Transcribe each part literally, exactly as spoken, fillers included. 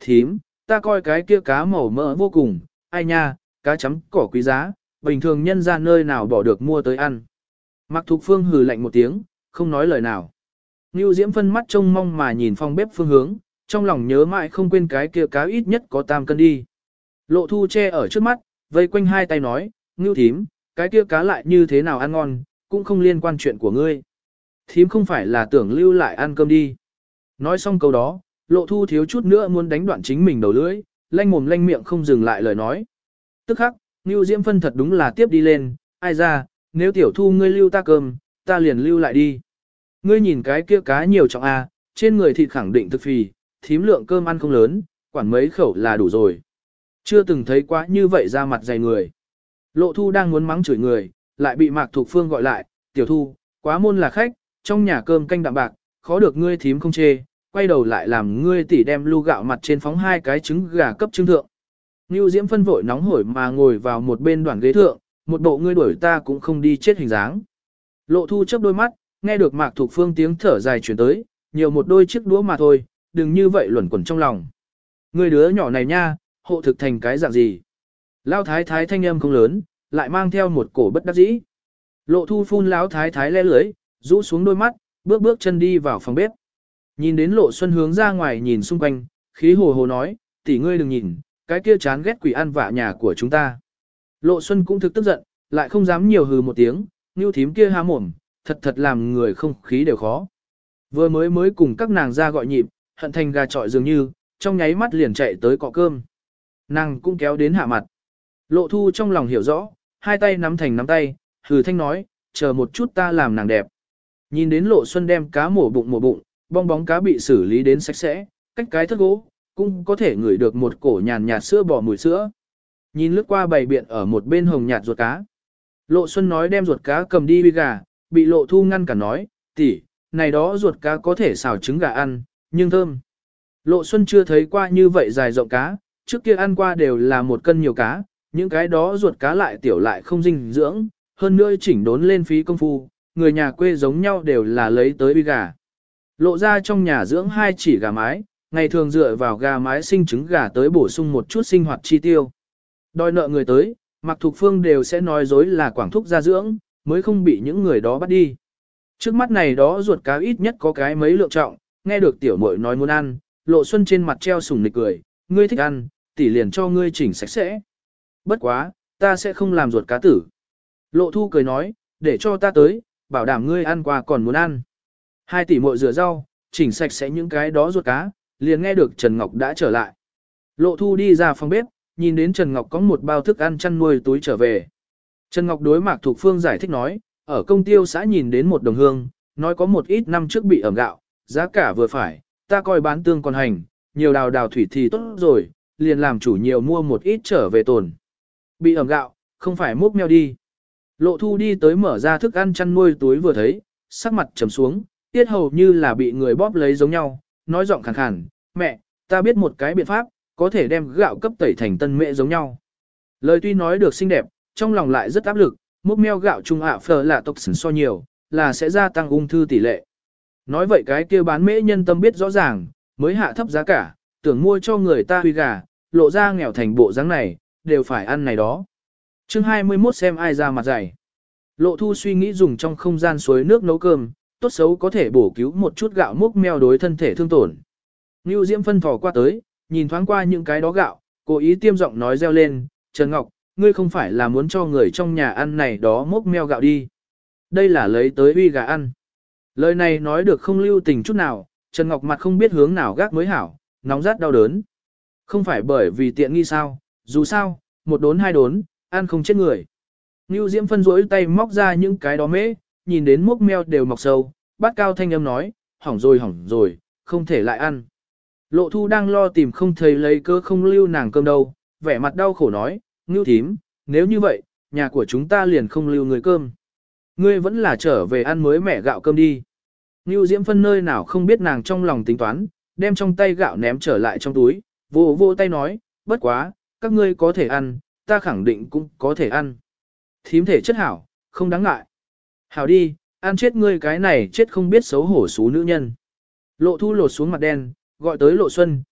thím, ta coi cái kia cá màu mỡ vô cùng, ai nha, cá chấm cỏ quý giá, bình thường nhân ra nơi nào bỏ được mua tới ăn. Mạc Thục Phương hừ lạnh một tiếng, không nói lời nào. Nưu Diễm phân mắt trông mong mà nhìn phòng bếp phương hướng, trong lòng nhớ mãi không quên cái kia cá ít nhất có tam cân đi. Lộ Thu che ở trước mắt, vây quanh hai tay nói, Nưu thím, cái kia cá lại như thế nào ăn ngon, cũng không liên quan chuyện của ngươi. Thím không phải là tưởng lưu lại ăn cơm đi. Nói xong câu đó, Lộ Thu thiếu chút nữa muốn đánh đoạn chính mình đầu lưỡi, lanh mồm lanh miệng không dừng lại lời nói. Tức khắc, Nưu Diễm phân thật đúng là tiếp đi lên, ai ra, nếu tiểu Thu ngươi lưu ta cơm, ta liền lưu lại đi. Ngươi nhìn cái kia cá nhiều trọng a, trên người thịt khẳng định thực phì, thím lượng cơm ăn không lớn, quản mấy khẩu là đủ rồi. Chưa từng thấy quá như vậy ra mặt dày người. Lộ Thu đang muốn mắng chửi người, lại bị Mạc Thục Phương gọi lại, tiểu Thu, quá môn là khách, trong nhà cơm canh đạm bạc, khó được ngươi thím không chê, quay đầu lại làm ngươi tỉ đem lu gạo mặt trên phóng hai cái trứng gà cấp trưng thượng. Nưu Diễm phân vội nóng hổi mà ngồi vào một bên đoàn ghế thượng, một bộ ngươi đuổi ta cũng không đi chết hình dáng. Lộ Thu chớp đôi mắt, nghe được Mạc Thục Phương tiếng thở dài chuyển tới, nhiều một đôi chiếc đũa mà thôi, đừng như vậy luẩn quẩn trong lòng. Ngươi đứa nhỏ này nha, hộ thực thành cái dạng gì? Lão thái thái thanh âm không lớn, lại mang theo một cổ bất đắc dĩ. Lộ Thu phun lão thái thái le lưới, rũ xuống đôi mắt, bước bước chân đi vào phòng bếp. Nhìn đến Lộ Xuân hướng ra ngoài nhìn xung quanh, khí hồ hồ nói, tỷ ngươi đừng nhìn, cái kia chán ghét quỷ ăn vạ nhà của chúng ta. Lộ Xuân cũng thực tức giận, lại không dám nhiều hừ một tiếng, Nưu thím kia há mồm, thật thật làm người không khí đều khó. Vừa mới mới cùng các nàng ra gọi nhịp, hận thành gà trọi dường như, trong nháy mắt liền chạy tới cọ cơm. Nàng cũng kéo đến hạ mặt. Lộ Thu trong lòng hiểu rõ, hai tay nắm thành nắm tay, hừ thanh nói, chờ một chút ta làm nàng đẹp. Nhìn đến Lộ Xuân đem cá mổ bụng mổ bụng, bong bóng cá bị xử lý đến sạch sẽ, cách cái thất gỗ, cũng có thể ngửi được một cổ nhàn nhạt sữa bò mùi sữa. Nhìn lướt qua bày biện ở một bên hồng nhạt ruột cá. Lộ Xuân nói đem ruột cá cầm đi uy gà, bị Lộ Thu ngăn cả nói, tỷ, này đó ruột cá có thể xào trứng gà ăn, nhưng thơm. Lộ Xuân chưa thấy qua như vậy dài rộng cá, trước kia ăn qua đều là một cân nhiều cá, những cái đó ruột cá lại tiểu lại không dinh dưỡng, hơn nữa chỉnh đốn lên phí công phu, người nhà quê giống nhau đều là lấy tới uy gà. Lộ ra trong nhà dưỡng hai chỉ gà mái, ngày thường dựa vào gà mái sinh trứng gà tới bổ sung một chút sinh hoạt chi tiêu. Đòi nợ người tới, Mạc Thục Phương đều sẽ nói dối là quảng thúc gia dưỡng, mới không bị những người đó bắt đi. Trước mắt này đó ruột cá ít nhất có cái mấy lượng trọng, nghe được tiểu muội nói muốn ăn, Lộ Xuân trên mặt treo sủng nịch cười, ngươi thích ăn, tỷ liền cho ngươi chỉnh sạch sẽ. Bất quá, ta sẽ không làm ruột cá tử. Lộ Thu cười nói, để cho ta tới, bảo đảm ngươi ăn qua còn muốn ăn. Hai tỷ muội rửa rau, chỉnh sạch sẽ những cái đó ruột cá, liền nghe được Trần Ngọc đã trở lại. Lộ Thu đi ra phòng bếp, nhìn đến Trần Ngọc có một bao thức ăn chăn nuôi túi trở về. Trần Ngọc đối Mạc Thục Phương giải thích nói, ở công tiêu xã nhìn đến một đồng hương, nói có một ít năm trước bị ẩm gạo, giá cả vừa phải, ta coi bán tương còn hành, nhiều đào đào thủy thì tốt rồi, liền làm chủ nhiều mua một ít trở về tồn. Bị ẩm gạo, không phải múc meo đi. Lộ Thu đi tới mở ra thức ăn chăn nuôi túi vừa thấy, sắc mặt trầm xuống, tiết hầu như là bị người bóp lấy giống nhau, nói giọng khàn khàn, mẹ, ta biết một cái biện pháp, có thể đem gạo cấp tẩy thành tân mẹ giống nhau. Lời tuy nói được xinh đẹp, trong lòng lại rất áp lực, múc meo gạo trung ạ phở là tộc sửng so nhiều, là sẽ gia tăng ung thư tỷ lệ. Nói vậy cái kia bán mễ nhân tâm biết rõ ràng, mới hạ thấp giá cả, tưởng mua cho người ta huy gà, lộ ra nghèo thành bộ dáng này, đều phải ăn này đó. Chương hai mươi mốt xem ai ra mặt dày. Lộ Thu suy nghĩ dùng trong không gian suối nước nấu cơm, tốt xấu có thể bổ cứu một chút gạo múc meo đối thân thể thương tổn. Nưu Diễm phân thò qua tới, nhìn thoáng qua những cái đó gạo, cố ý tiêm giọng nói reo lên, Trần Ngọc, ngươi không phải là muốn cho người trong nhà ăn này đó múc meo gạo đi. Đây là lấy tới uy gà ăn. Lời này nói được không lưu tình chút nào, Trần Ngọc mặt không biết hướng nào gác mới hảo, nóng rát đau đớn. Không phải bởi vì tiện nghi sao, dù sao, một đốn hai đốn, ăn không chết người. Nưu Diễm phân rỗi tay móc ra những cái đó mễ, nhìn đến múc meo đều mọc sâu, bát cao thanh âm nói, hỏng rồi hỏng rồi, không thể lại ăn. Lộ Thu đang lo tìm không thấy lấy cơ không lưu nàng cơm đâu, vẻ mặt đau khổ nói, Nưu thím, nếu như vậy, nhà của chúng ta liền không lưu người cơm. Ngươi vẫn là trở về ăn mới mẻ gạo cơm đi. Nưu Diễm phân nơi nào không biết nàng trong lòng tính toán, đem trong tay gạo ném trở lại trong túi, vô vô tay nói, bất quá, các ngươi có thể ăn, ta khẳng định cũng có thể ăn. Thím thể chất hảo, không đáng ngại. Hảo đi, ăn chết ngươi cái này chết không biết xấu hổ xú nữ nhân. Lộ Thu lột xuống mặt đen, gọi tới Lộ Xuân,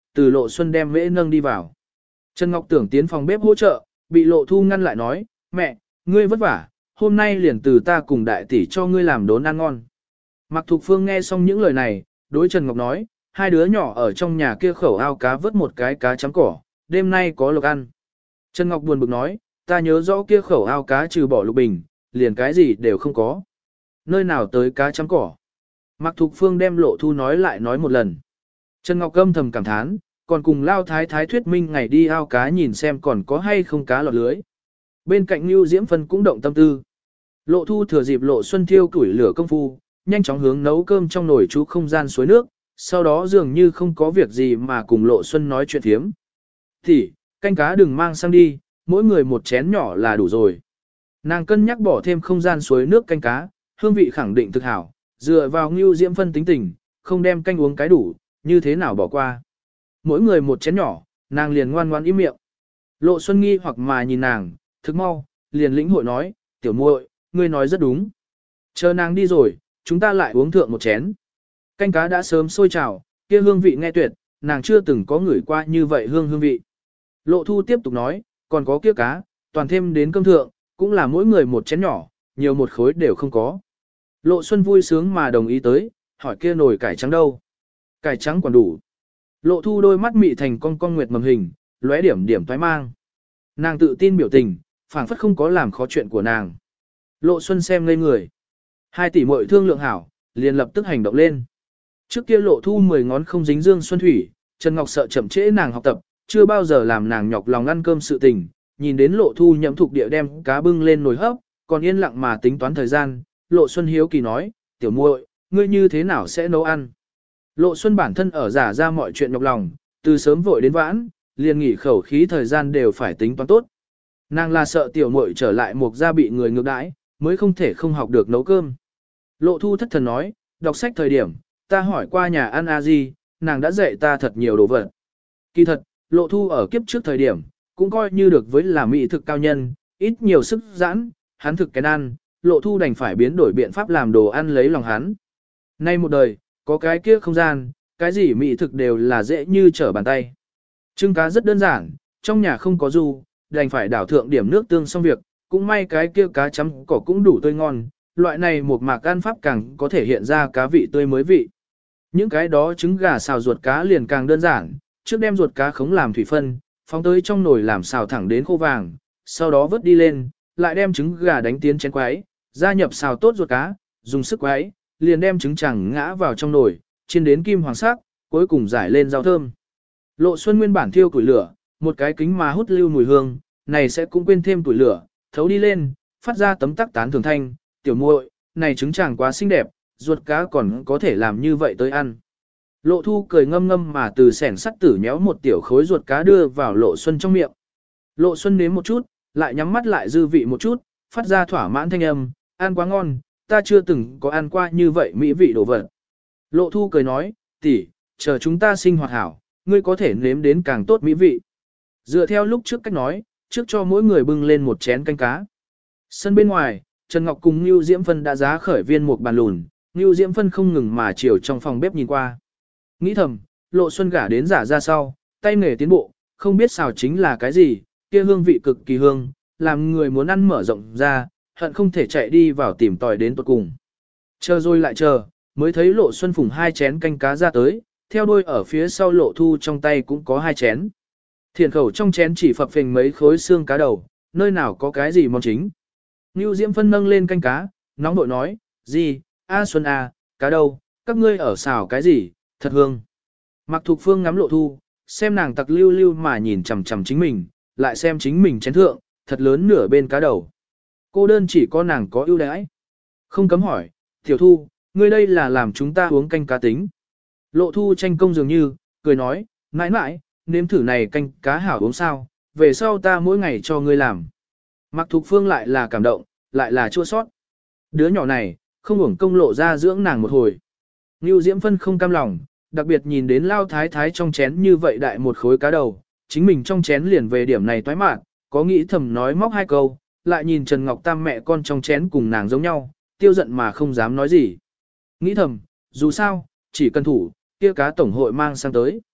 từ Lộ Xuân đem mễ nâng đi vào. Trần Ngọc tưởng tiến phòng bếp hỗ trợ, bị Lộ Thu ngăn lại nói, mẹ, ngươi vất vả, hôm nay liền từ ta cùng đại tỷ cho ngươi làm đốn ăn ngon. Mạc Thục Phương nghe xong những lời này, đối Trần Ngọc nói, hai đứa nhỏ ở trong nhà kia khẩu ao cá vớt một cái cá chấm cỏ, đêm nay có lộc ăn. Trần Ngọc buồn bực nói, ta nhớ rõ kia khẩu ao cá trừ bỏ lục bình, liền cái gì đều không có. Nơi nào tới cá chấm cỏ. Mạc Thục Phương đem Lộ Thu nói lại nói một lần. Trần Ngọc âm thầm cảm thán, còn cùng Lao Thái Thái thuyết minh ngày đi ao cá nhìn xem còn có hay không cá lọt lưới. Bên cạnh Nưu Diễm Phân cũng động tâm tư. Lộ Thu thừa dịp Lộ Xuân thiêu củi lửa công phu, nhanh chóng hướng nấu cơm trong nồi chú không gian suối nước, sau đó dường như không có việc gì mà cùng Lộ Xuân nói chuyện thiếm. Thì, canh cá đừng mang sang đi, mỗi người một chén nhỏ là đủ rồi. Nàng cân nhắc bỏ thêm không gian suối nước canh cá, hương vị khẳng định thực hảo, dựa vào Nưu Diễm Phân tính tình, không đem canh uống cái đủ, như thế nào bỏ qua. Mỗi người một chén nhỏ, nàng liền ngoan ngoan im miệng. Lộ Xuân nghi hoặc mà nhìn nàng, thức mau, liền lĩnh hội nói, tiểu muội, ngươi nói rất đúng. Chờ nàng đi rồi, chúng ta lại uống thượng một chén. Canh cá đã sớm sôi trào, kia hương vị nghe tuyệt, nàng chưa từng có ngửi qua như vậy hương hương vị. Lộ Thu tiếp tục nói, còn có kia cá, toàn thêm đến cơm thượng, cũng là mỗi người một chén nhỏ, nhiều một khối đều không có. Lộ Xuân vui sướng mà đồng ý tới, hỏi kia nồi cải trắng đâu. Cải trắng còn đủ. Lộ Thu đôi mắt mị thành con con nguyệt mầm hình, lóe điểm điểm toái mang. Nàng tự tin biểu tình, phảng phất không có làm khó chuyện của nàng. Lộ Xuân xem ngây người. Hai tỷ muội thương lượng hảo, liền lập tức hành động lên. Trước kia Lộ Thu mười ngón không dính dương xuân thủy, Trần Ngọc sợ chậm trễ nàng học tập, chưa bao giờ làm nàng nhọc lòng ăn cơm sự tình. Nhìn đến Lộ Thu nhậm thục địa đem cá bưng lên nồi hấp, còn yên lặng mà tính toán thời gian. Lộ Xuân hiếu kỳ nói, tiểu muội, ngươi như thế nào sẽ nấu ăn? Lộ Xuân bản thân ở giả ra mọi chuyện nhọc lòng, từ sớm vội đến vãn, liền nghỉ khẩu khí thời gian đều phải tính toán tốt. Nàng là sợ tiểu muội trở lại một gia bị người ngược đãi, mới không thể không học được nấu cơm. Lộ Thu thất thần nói, đọc sách thời điểm, ta hỏi qua nhà ăn a di, nàng đã dạy ta thật nhiều đồ vật. Kỳ thật, Lộ Thu ở kiếp trước thời điểm, cũng coi như được với là mỹ thực cao nhân, ít nhiều sức giãn, hắn thực cái ăn, Lộ Thu đành phải biến đổi biện pháp làm đồ ăn lấy lòng hắn. Nay một đời, có cái kia không gian, cái gì mỹ thực đều là dễ như trở bàn tay. Trưng cá rất đơn giản, trong nhà không có du, đành phải đảo thượng điểm nước tương xong việc, cũng may cái kia cá chấm cỏ cũng đủ tươi ngon, loại này một mạc ăn pháp càng có thể hiện ra cá vị tươi mới vị. Những cái đó trứng gà xào ruột cá liền càng đơn giản, trước đem ruột cá khống làm thủy phân, phóng tới trong nồi làm xào thẳng đến khô vàng, sau đó vớt đi lên, lại đem trứng gà đánh tiến chén quái, gia nhập xào tốt ruột cá, dùng sức quái, liền đem trứng chẳng ngã vào trong nồi, chiên đến kim hoàng sắc, cuối cùng giải lên rau thơm. Lộ Xuân nguyên bản thiêu củi lửa, một cái kính mà hút lưu mùi hương, này sẽ cũng quên thêm củi lửa, thấu đi lên, phát ra tấm tắc tán thường thanh, tiểu muội, này trứng chẳng quá xinh đẹp, ruột cá còn có thể làm như vậy tới ăn. Lộ Thu cười ngâm ngâm mà từ sẻn sắt tử nhéo một tiểu khối ruột cá đưa vào Lộ Xuân trong miệng. Lộ Xuân nếm một chút, lại nhắm mắt lại dư vị một chút, phát ra thỏa mãn thanh âm, ăn quá ngon, ta chưa từng có ăn qua như vậy mỹ vị đồ vật. Lộ Thu cười nói, tỷ, chờ chúng ta sinh hoạt hảo, ngươi có thể nếm đến càng tốt mỹ vị. Dựa theo lúc trước cách nói, trước cho mỗi người bưng lên một chén canh cá. Sân bên ngoài, Trần Ngọc cùng Nưu Diễm Phân đã giá khởi viên một bàn lùn, Nưu Diễm Phân không ngừng mà chiều trong phòng bếp nhìn qua. Nghĩ thầm, Lộ Xuân gả đến giả ra sau, tay nghề tiến bộ, không biết xào chính là cái gì, kia hương vị cực kỳ hương, làm người muốn ăn mở rộng ra, hận không thể chạy đi vào tìm tòi đến tuột cùng. Chờ rồi lại chờ, mới thấy Lộ Xuân phùng hai chén canh cá ra tới, theo đuôi ở phía sau Lộ Thu trong tay cũng có hai chén. Thiền khẩu trong chén chỉ phập phình mấy khối xương cá đầu, nơi nào có cái gì món chính. Nưu Diễm Phân nâng lên canh cá, nóng nội nói, gì, A Xuân à, cá đâu, các ngươi ở xào cái gì, thật hương. Mạc Thục Phương ngắm Lộ Thu, xem nàng tặc lưu lưu mà nhìn chằm chằm chính mình, lại xem chính mình chén thượng, thật lớn nửa bên cá đầu. Cô đơn chỉ có nàng có ưu đãi. Không cấm hỏi, Tiểu Thu, ngươi đây là làm chúng ta uống canh cá tính. Lộ Thu tranh công dường như, cười nói, mãi mãi, nếm thử này canh cá hảo uống sao, về sau ta mỗi ngày cho ngươi làm. Mạc Thục Phương lại là cảm động, lại là chua sót. Đứa nhỏ này, không uổng công Lộ ra dưỡng nàng một hồi. Nưu Diễm Phân không cam lòng, đặc biệt nhìn đến Lao Thái Thái trong chén như vậy đại một khối cá đầu, chính mình trong chén liền về điểm này toái mạn, có nghĩ thầm nói móc hai câu, lại nhìn Trần Ngọc Tam mẹ con trong chén cùng nàng giống nhau, tiêu giận mà không dám nói gì. Nghĩ thầm, dù sao, chỉ cần thủ, kia cá tổng hội mang sang tới.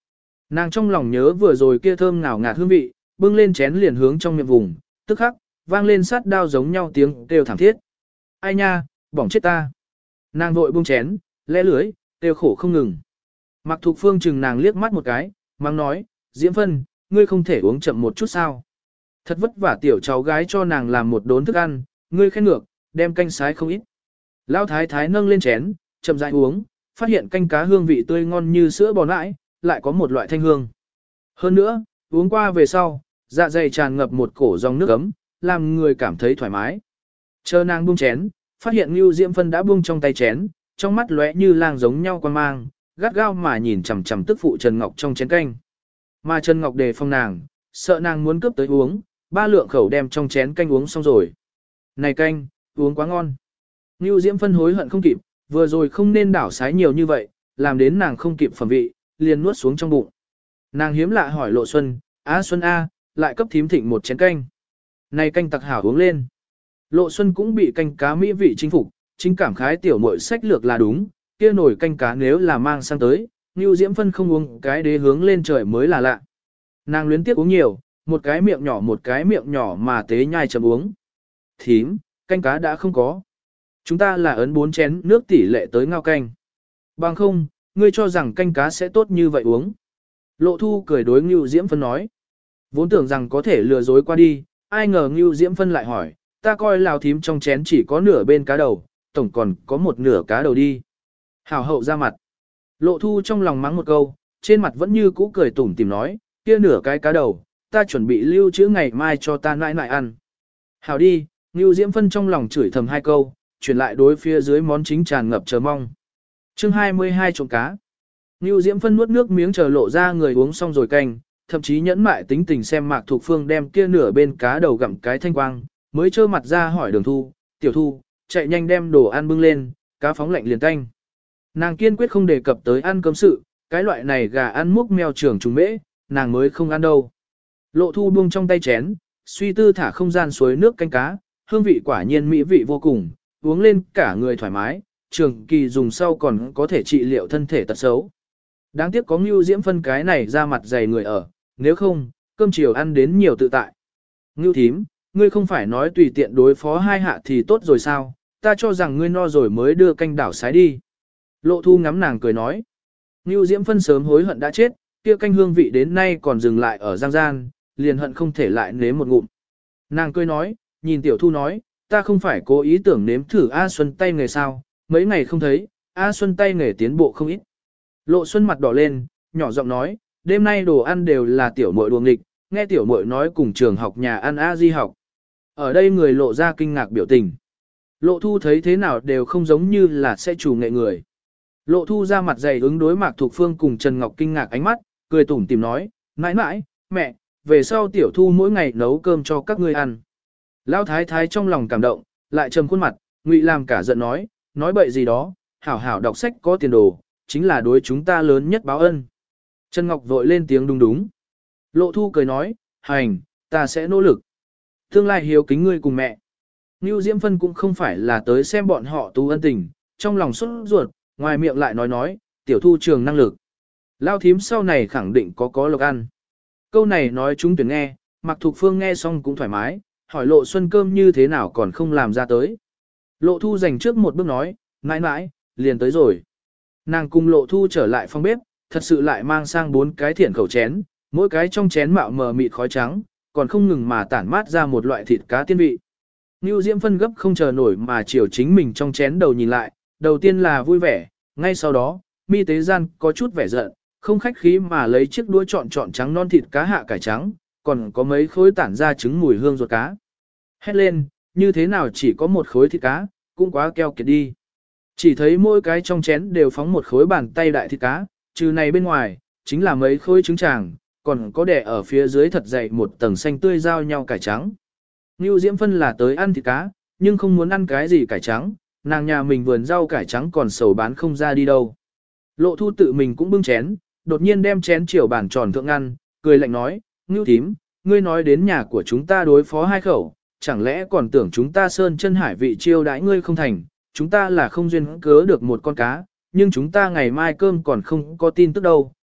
Nàng trong lòng nhớ vừa rồi kia thơm ngào ngạt hương vị, bưng lên chén liền hướng trong miệng vùng, tức khắc, vang lên sát đao giống nhau tiếng kêu thảm thiết. Ai nha, bỏng chết ta. Nàng vội buông chén, lẽ lưới, kêu khổ không ngừng. Mạc Thục Phương chừng nàng liếc mắt một cái, mang nói, Diễm Phân, ngươi không thể uống chậm một chút sao. Thật vất vả tiểu cháu gái cho nàng làm một đốn thức ăn, ngươi khen ngược, đem canh sái không ít. Lão thái thái nâng lên chén, chậm rãi uống, phát hiện canh cá hương vị tươi ngon như sữa bò nãi, lại có một loại thanh hương. Hơn nữa, uống qua về sau, dạ dày tràn ngập một cổ dòng nước ấm, làm người cảm thấy thoải mái. Chờ nàng buông chén, phát hiện Nưu Diễm Phân đã buông trong tay chén, trong mắt lóe như lang giống nhau quan mang, gắt gao mà nhìn chằm chằm tức phụ Trần Ngọc trong chén canh. Mà Trần Ngọc đề phòng nàng, sợ nàng muốn cướp tới uống, ba lượng khẩu đem trong chén canh uống xong rồi. Này canh, uống quá ngon. Nưu Diễm Phân hối hận không kịp, vừa rồi không nên đảo sái nhiều như vậy, làm đến nàng không kịp phẩm vị, liền nuốt xuống trong bụng. Nàng hiếm lạ hỏi Lộ Xuân, "A Xuân A, lại cấp thím thịnh một chén canh." Này canh tặc hảo uống lên. Lộ Xuân cũng bị canh cá mỹ vị chinh phục, chính cảm khái tiểu muội sách lược là đúng, kia nổi canh cá nếu là mang sang tới, Nưu Diễm Phân không uống cái đế hướng lên trời mới là lạ. Nàng luyến tiếc uống nhiều, một cái miệng nhỏ một cái miệng nhỏ mà tế nhai chậm uống. "Thím, canh cá đã không có. Chúng ta là ấn bốn chén nước tỷ lệ tới ngao canh. Bằng không, ngươi cho rằng canh cá sẽ tốt như vậy uống." Lộ Thu cười đối Nưu Diễm Phân nói. Vốn tưởng rằng có thể lừa dối qua đi, ai ngờ Nưu Diễm Phân lại hỏi, ta coi Lào thím trong chén chỉ có nửa bên cá đầu, tổng còn có một nửa cá đầu đi. Hảo hậu ra mặt. Lộ Thu trong lòng mắng một câu, trên mặt vẫn như cũ cười tủm tìm nói, kia nửa cái cá đầu, ta chuẩn bị lưu trữ ngày mai cho ta nãi nãi ăn. Hảo đi, Nưu Diễm Phân trong lòng chửi thầm hai câu, chuyển lại đối phía dưới món chính tràn ngập chờ mong. Chương hai mươi hai trộm cá. Nưu Diễm Phân nuốt nước miếng chờ lộ ra người uống xong rồi canh, thậm chí nhẫn mại tính tình xem Mạc Thục Phương đem kia nửa bên cá đầu gặm cái thanh quang, mới trơ mặt ra hỏi Đường Thu, "Tiểu Thu, chạy nhanh đem đồ ăn bưng lên, cá phóng lạnh liền canh." Nàng kiên quyết không đề cập tới ăn cơm sự, cái loại này gà ăn múc mèo trưởng trùng mễ, nàng mới không ăn đâu. Lộ Thu buông trong tay chén, suy tư thả không gian suối nước canh cá, hương vị quả nhiên mỹ vị vô cùng, uống lên cả người thoải mái, trường kỳ dùng sau còn có thể trị liệu thân thể tật xấu. Đáng tiếc có Nưu Diễm Phân cái này ra mặt dày người ở, nếu không, cơm chiều ăn đến nhiều tự tại. Ngưu thím, ngươi không phải nói tùy tiện đối phó hai hạ thì tốt rồi sao, ta cho rằng ngươi no rồi mới đưa canh đảo sái đi. Lộ Thu ngắm nàng cười nói. Nưu Diễm Phân sớm hối hận đã chết, kia canh hương vị đến nay còn dừng lại ở giang gian, liền hận không thể lại nếm một ngụm. Nàng cười nói, nhìn Tiểu Thu nói, ta không phải cố ý tưởng nếm thử A Xuân tay nghề sao, mấy ngày không thấy, A Xuân tay nghề tiến bộ không ít. Lộ Xuân mặt đỏ lên, nhỏ giọng nói, đêm nay đồ ăn đều là tiểu muội đùa nghịch, nghe tiểu muội nói cùng trường học nhà ăn A Di học. Ở đây người lộ ra kinh ngạc biểu tình. Lộ Thu thấy thế nào đều không giống như là sẽ chủ nghệ người. Lộ Thu ra mặt dày ứng đối Mạc Thục Phương cùng Trần Ngọc kinh ngạc ánh mắt, cười tủm tìm nói, mãi mãi, mẹ, về sau Tiểu Thu mỗi ngày nấu cơm cho các ngươi ăn. Lão thái thái trong lòng cảm động, lại trầm khuôn mặt, ngụy làm cả giận nói, nói bậy gì đó, hảo hảo đọc sách có tiền đồ, chính là đối chúng ta lớn nhất báo ân. Trần Ngọc vội lên tiếng đúng đúng. Lộ Thu cười nói, hành, ta sẽ nỗ lực. Tương lai hiếu kính ngươi cùng mẹ. Nưu Diễm Phân cũng không phải là tới xem bọn họ tu ân tình, trong lòng xuất ruột, ngoài miệng lại nói nói, Tiểu Thu trường năng lực. Lao thím sau này khẳng định có có lộc ăn. Câu này nói chúng tuyển nghe, Mạc Thục Phương nghe xong cũng thoải mái, hỏi Lộ Xuân cơm như thế nào còn không làm ra tới. Lộ Thu dành trước một bước nói, mãi mãi, liền tới rồi. Nàng cùng Lộ Thu trở lại phòng bếp, thật sự lại mang sang bốn cái thiện khẩu chén, mỗi cái trong chén mạo mờ mịt khói trắng, còn không ngừng mà tản mát ra một loại thịt cá tiên vị. Nưu Diễm Phân gấp không chờ nổi mà chiều chính mình trong chén đầu nhìn lại, đầu tiên là vui vẻ, ngay sau đó, mi tế gian có chút vẻ giận, không khách khí mà lấy chiếc đũa chọn chọn trắng non thịt cá hạ cải trắng, còn có mấy khối tản ra trứng mùi hương ruột cá. Hét lên, như thế nào chỉ có một khối thịt cá, cũng quá keo kiệt đi. Chỉ thấy mỗi cái trong chén đều phóng một khối bàn tay đại thịt cá, trừ này bên ngoài, chính là mấy khối trứng tràng, còn có đẻ ở phía dưới thật dày một tầng xanh tươi giao nhau cải trắng. Nưu Diễm Phân là tới ăn thịt cá, nhưng không muốn ăn cái gì cải trắng, nàng nhà mình vườn rau cải trắng còn sầu bán không ra đi đâu. Lộ Thu tự mình cũng bưng chén, đột nhiên đem chén chiều bàn tròn thượng ăn, cười lạnh nói, Ngưu thím, ngươi nói đến nhà của chúng ta đối phó hai khẩu, chẳng lẽ còn tưởng chúng ta sơn chân hải vị chiêu đãi ngươi không thành, chúng ta là không duyên cớ được một con cá, nhưng chúng ta ngày mai cơm còn không có tin tức đâu,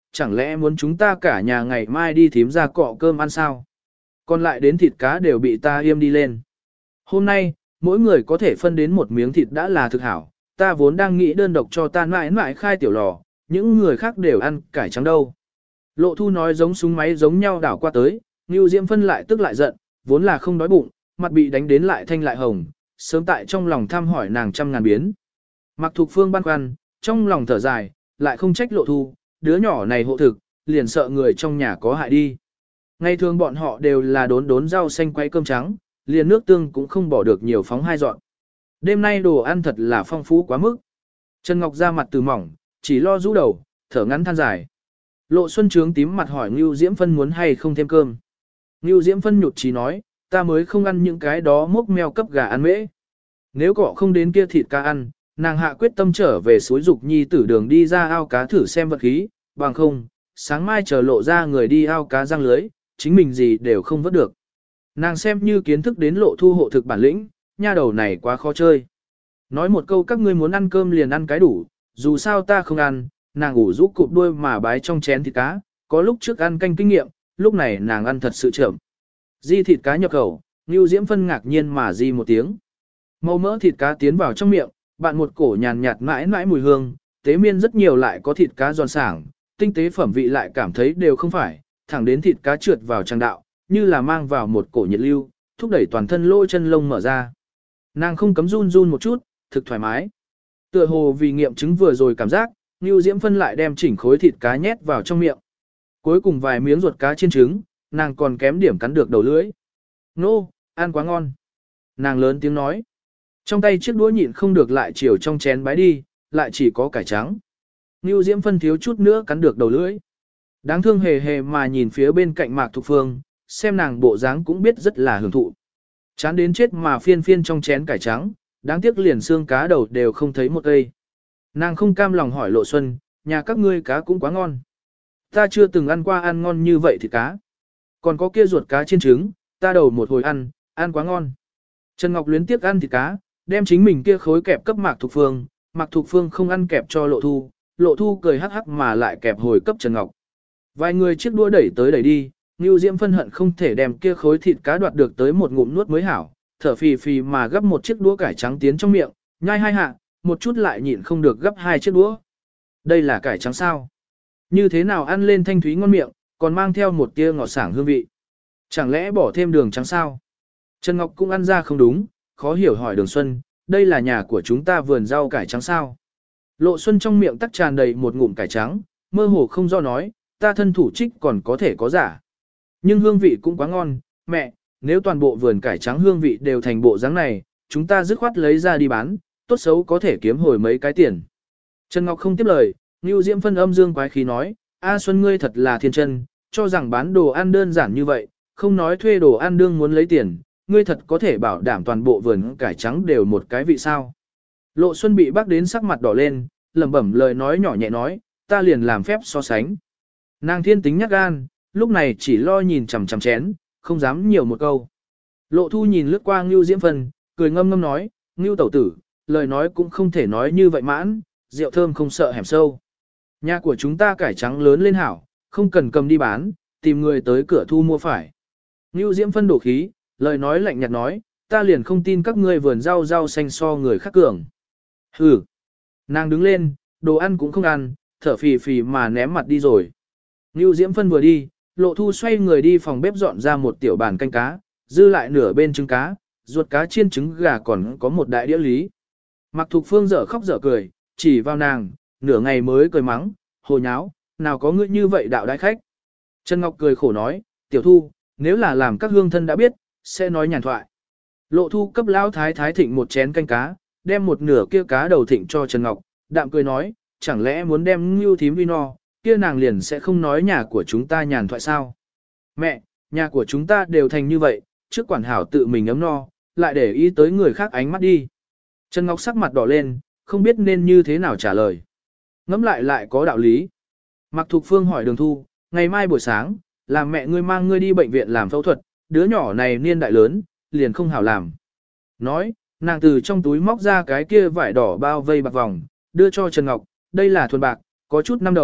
chẳng lẽ muốn chúng ta cả nhà ngày mai đi thím ra cọ cơm ăn sao? Còn lại đến thịt cá đều bị ta yêm đi lên. Hôm nay, mỗi người có thể phân đến một miếng thịt đã là thực hảo, ta vốn đang nghĩ đơn độc cho ta mãi mãi khai tiểu lò, những người khác đều ăn cải trắng đâu. Lộ Thu nói giống súng máy giống nhau đảo qua tới, Ngưu Diễm Phân lại tức lại giận, vốn là không đói bụng, mặt bị đánh đến lại thanh lại hồng, sớm tại trong lòng thăm hỏi nàng trăm ngàn biến. Mặc Thục Phương băn khoăn, trong lòng thở dài, lại không trách Lộ Thu, đứa nhỏ này hộ thực, liền sợ người trong nhà có hại đi. Ngày thường bọn họ đều là đốn đốn rau xanh quay cơm trắng, liền nước tương cũng không bỏ được nhiều phóng hai dọn. Đêm nay đồ ăn thật là phong phú quá mức. Trần Ngọc ra mặt từ mỏng, chỉ lo rũ đầu, thở ngắn than dài. Lộ Xuân Trướng tím mặt hỏi Ngưu Diễm Phân muốn hay không thêm cơm. Ngưu Diễm Phân nhụt chí nói, ta mới không ăn những cái đó mốc meo cấp gà ăn mễ. Nếu cọ không đến kia thịt cá ăn, nàng hạ quyết tâm trở về suối dục nhi tử đường đi ra ao cá thử xem vật khí, bằng không, sáng mai chờ lộ ra người đi ao cá răng lưới, chính mình gì đều không vớt được. Nàng xem như kiến thức đến Lộ Thu hộ thực bản lĩnh, nha đầu này quá khó chơi. Nói một câu các ngươi muốn ăn cơm liền ăn cái đủ, dù sao ta không ăn, nàng ủ rũ cụp đuôi mà bái trong chén thịt cá, có lúc trước ăn canh kinh nghiệm, lúc này nàng ăn thật sự chậm. Di thịt cá nhập khẩu, Ngưu Diễm Phân ngạc nhiên mà di một tiếng. Màu mỡ thịt cá tiến vào trong miệng, bạn một cổ nhàn nhạt mãi mãi mùi hương, tế miên rất nhiều lại có thịt cá giòn sảng, tinh tế phẩm vị lại cảm thấy đều không phải, thẳng đến thịt cá trượt vào trang đạo, như là mang vào một cổ nhiệt lưu, thúc đẩy toàn thân lỗ chân lông mở ra. Nàng không cấm run run một chút, thực thoải mái. Tựa hồ vì nghiệm chứng vừa rồi cảm giác, Ngưu Diễm Phân lại đem chỉnh khối thịt cá nhét vào trong miệng. Cuối cùng vài miếng ruột cá chiên trứng, nàng còn kém điểm cắn được đầu lưỡi. Nô, ăn quá ngon. Nàng lớn tiếng nói. Trong tay chiếc đũa nhịn không được lại chiều trong chén bái đi, lại chỉ có cải trắng. Ngưu Diễm Phân thiếu chút nữa cắn được đầu lưỡi. Đáng thương hề hề mà nhìn phía bên cạnh Mạc Thục Phương, xem nàng bộ dáng cũng biết rất là hưởng thụ. Chán đến chết mà phiên phiên trong chén cải trắng, đáng tiếc liền xương cá đầu đều không thấy một cây. Nàng không cam lòng hỏi Lộ Xuân, nhà các ngươi cá cũng quá ngon. Ta chưa từng ăn qua ăn ngon như vậy thì cá. Còn có kia ruột cá chiên trứng, ta đầu một hồi ăn, ăn quá ngon. Trần Ngọc luyến tiếc ăn thịt cá, đem chính mình kia khối kẹp cấp Mạc Thục Phương, Mạc Thục Phương không ăn kẹp cho Lộ Thu, Lộ Thu cười hắc hắc mà lại kẹp hồi cấp Trần Ngọc. Vài người chiếc đũa đẩy tới đẩy đi, Ngưu Diễm Phân hận không thể đem kia khối thịt cá đoạt được tới một ngụm nuốt mới hảo, thở phì phì mà gấp một chiếc đũa cải trắng tiến trong miệng, nhai hai hạ, một chút lại nhịn không được gấp hai chiếc đũa. Đây là cải trắng sao? Như thế nào ăn lên thanh thúy ngon miệng, còn mang theo một tia ngọt sảng hương vị. Chẳng lẽ bỏ thêm đường trắng sao? Trần Ngọc cũng ăn ra không đúng, khó hiểu hỏi Đường Xuân, đây là nhà của chúng ta vườn rau cải trắng sao? Lộ Xuân trong miệng tắc tràn đầy một ngụm cải trắng, mơ hồ không do nói, ta thân thủ trích còn có thể có giả. Nhưng hương vị cũng quá ngon, mẹ, nếu toàn bộ vườn cải trắng hương vị đều thành bộ dáng này, chúng ta dứt khoát lấy ra đi bán, tốt xấu có thể kiếm hồi mấy cái tiền. Trần Ngọc không tiếp lời, Ngưu Diễm Phân âm dương quái khí nói, A Xuân ngươi thật là thiên chân, cho rằng bán đồ ăn đơn giản như vậy, không nói thuê đồ ăn đương muốn lấy tiền, ngươi thật có thể bảo đảm toàn bộ vườn cải trắng đều một cái vị sao. Lộ Xuân bị bác đến sắc mặt đỏ lên, lẩm bẩm lời nói nhỏ nhẹ nói, ta liền làm phép so sánh. Nàng thiên tính nhát gan, lúc này chỉ lo nhìn chằm chằm chén, không dám nhiều một câu. Lộ Thu nhìn lướt qua Ngưu Diễm Phân, cười ngâm ngâm nói, Ngưu tẩu tử, lời nói cũng không thể nói như vậy mãn, rượu thơm không sợ hẻm sâu. Nhà của chúng ta cải trắng lớn lên hảo, không cần cầm đi bán, tìm người tới cửa thu mua phải. Ngưu Diễm Phân đổ khí, lời nói lạnh nhạt nói, ta liền không tin các ngươi vườn rau rau xanh so người khác cường. Hừ. Nàng đứng lên, đồ ăn cũng không ăn, thở phì phì mà ném mặt đi rồi. Ngưu Diễm Phân vừa đi, Lộ Thu xoay người đi phòng bếp dọn ra một tiểu bàn canh cá, dư lại nửa bên trứng cá, ruột cá chiên trứng gà còn có một đại đĩa lý. Mạc Thục Phương dở khóc dở cười, chỉ vào nàng, nửa ngày mới cười mắng, hồ nháo, nào có ngươi như vậy đạo đại khách. Trần Ngọc cười khổ nói, tiểu Thu, nếu là làm các hương thân đã biết, sẽ nói nhàn thoại. Lộ Thu cấp lão thái thái thịnh một chén canh cá, đem một nửa kia cá đầu thịnh cho Trần Ngọc, đạm cười nói, chẳng lẽ muốn đem Ngưu thím vi no, kia nàng liền sẽ không nói nhà của chúng ta nhàn thoại sao. Mẹ, nhà của chúng ta đều thành như vậy, trước quản hảo tự mình ấm no, lại để ý tới người khác ánh mắt đi. Trần Ngọc sắc mặt đỏ lên, không biết nên như thế nào trả lời. Ngẫm lại lại có đạo lý. Mạc Thục Phương hỏi Đường Thu, ngày mai buổi sáng, làm mẹ ngươi mang ngươi đi bệnh viện làm phẫu thuật, đứa nhỏ này niên đại lớn, liền không hảo làm. Nói, nàng từ trong túi móc ra cái kia vải đỏ bao vây bạc vòng, đưa cho Trần Ngọc, đây là thuần bạc, có chút năm đầu,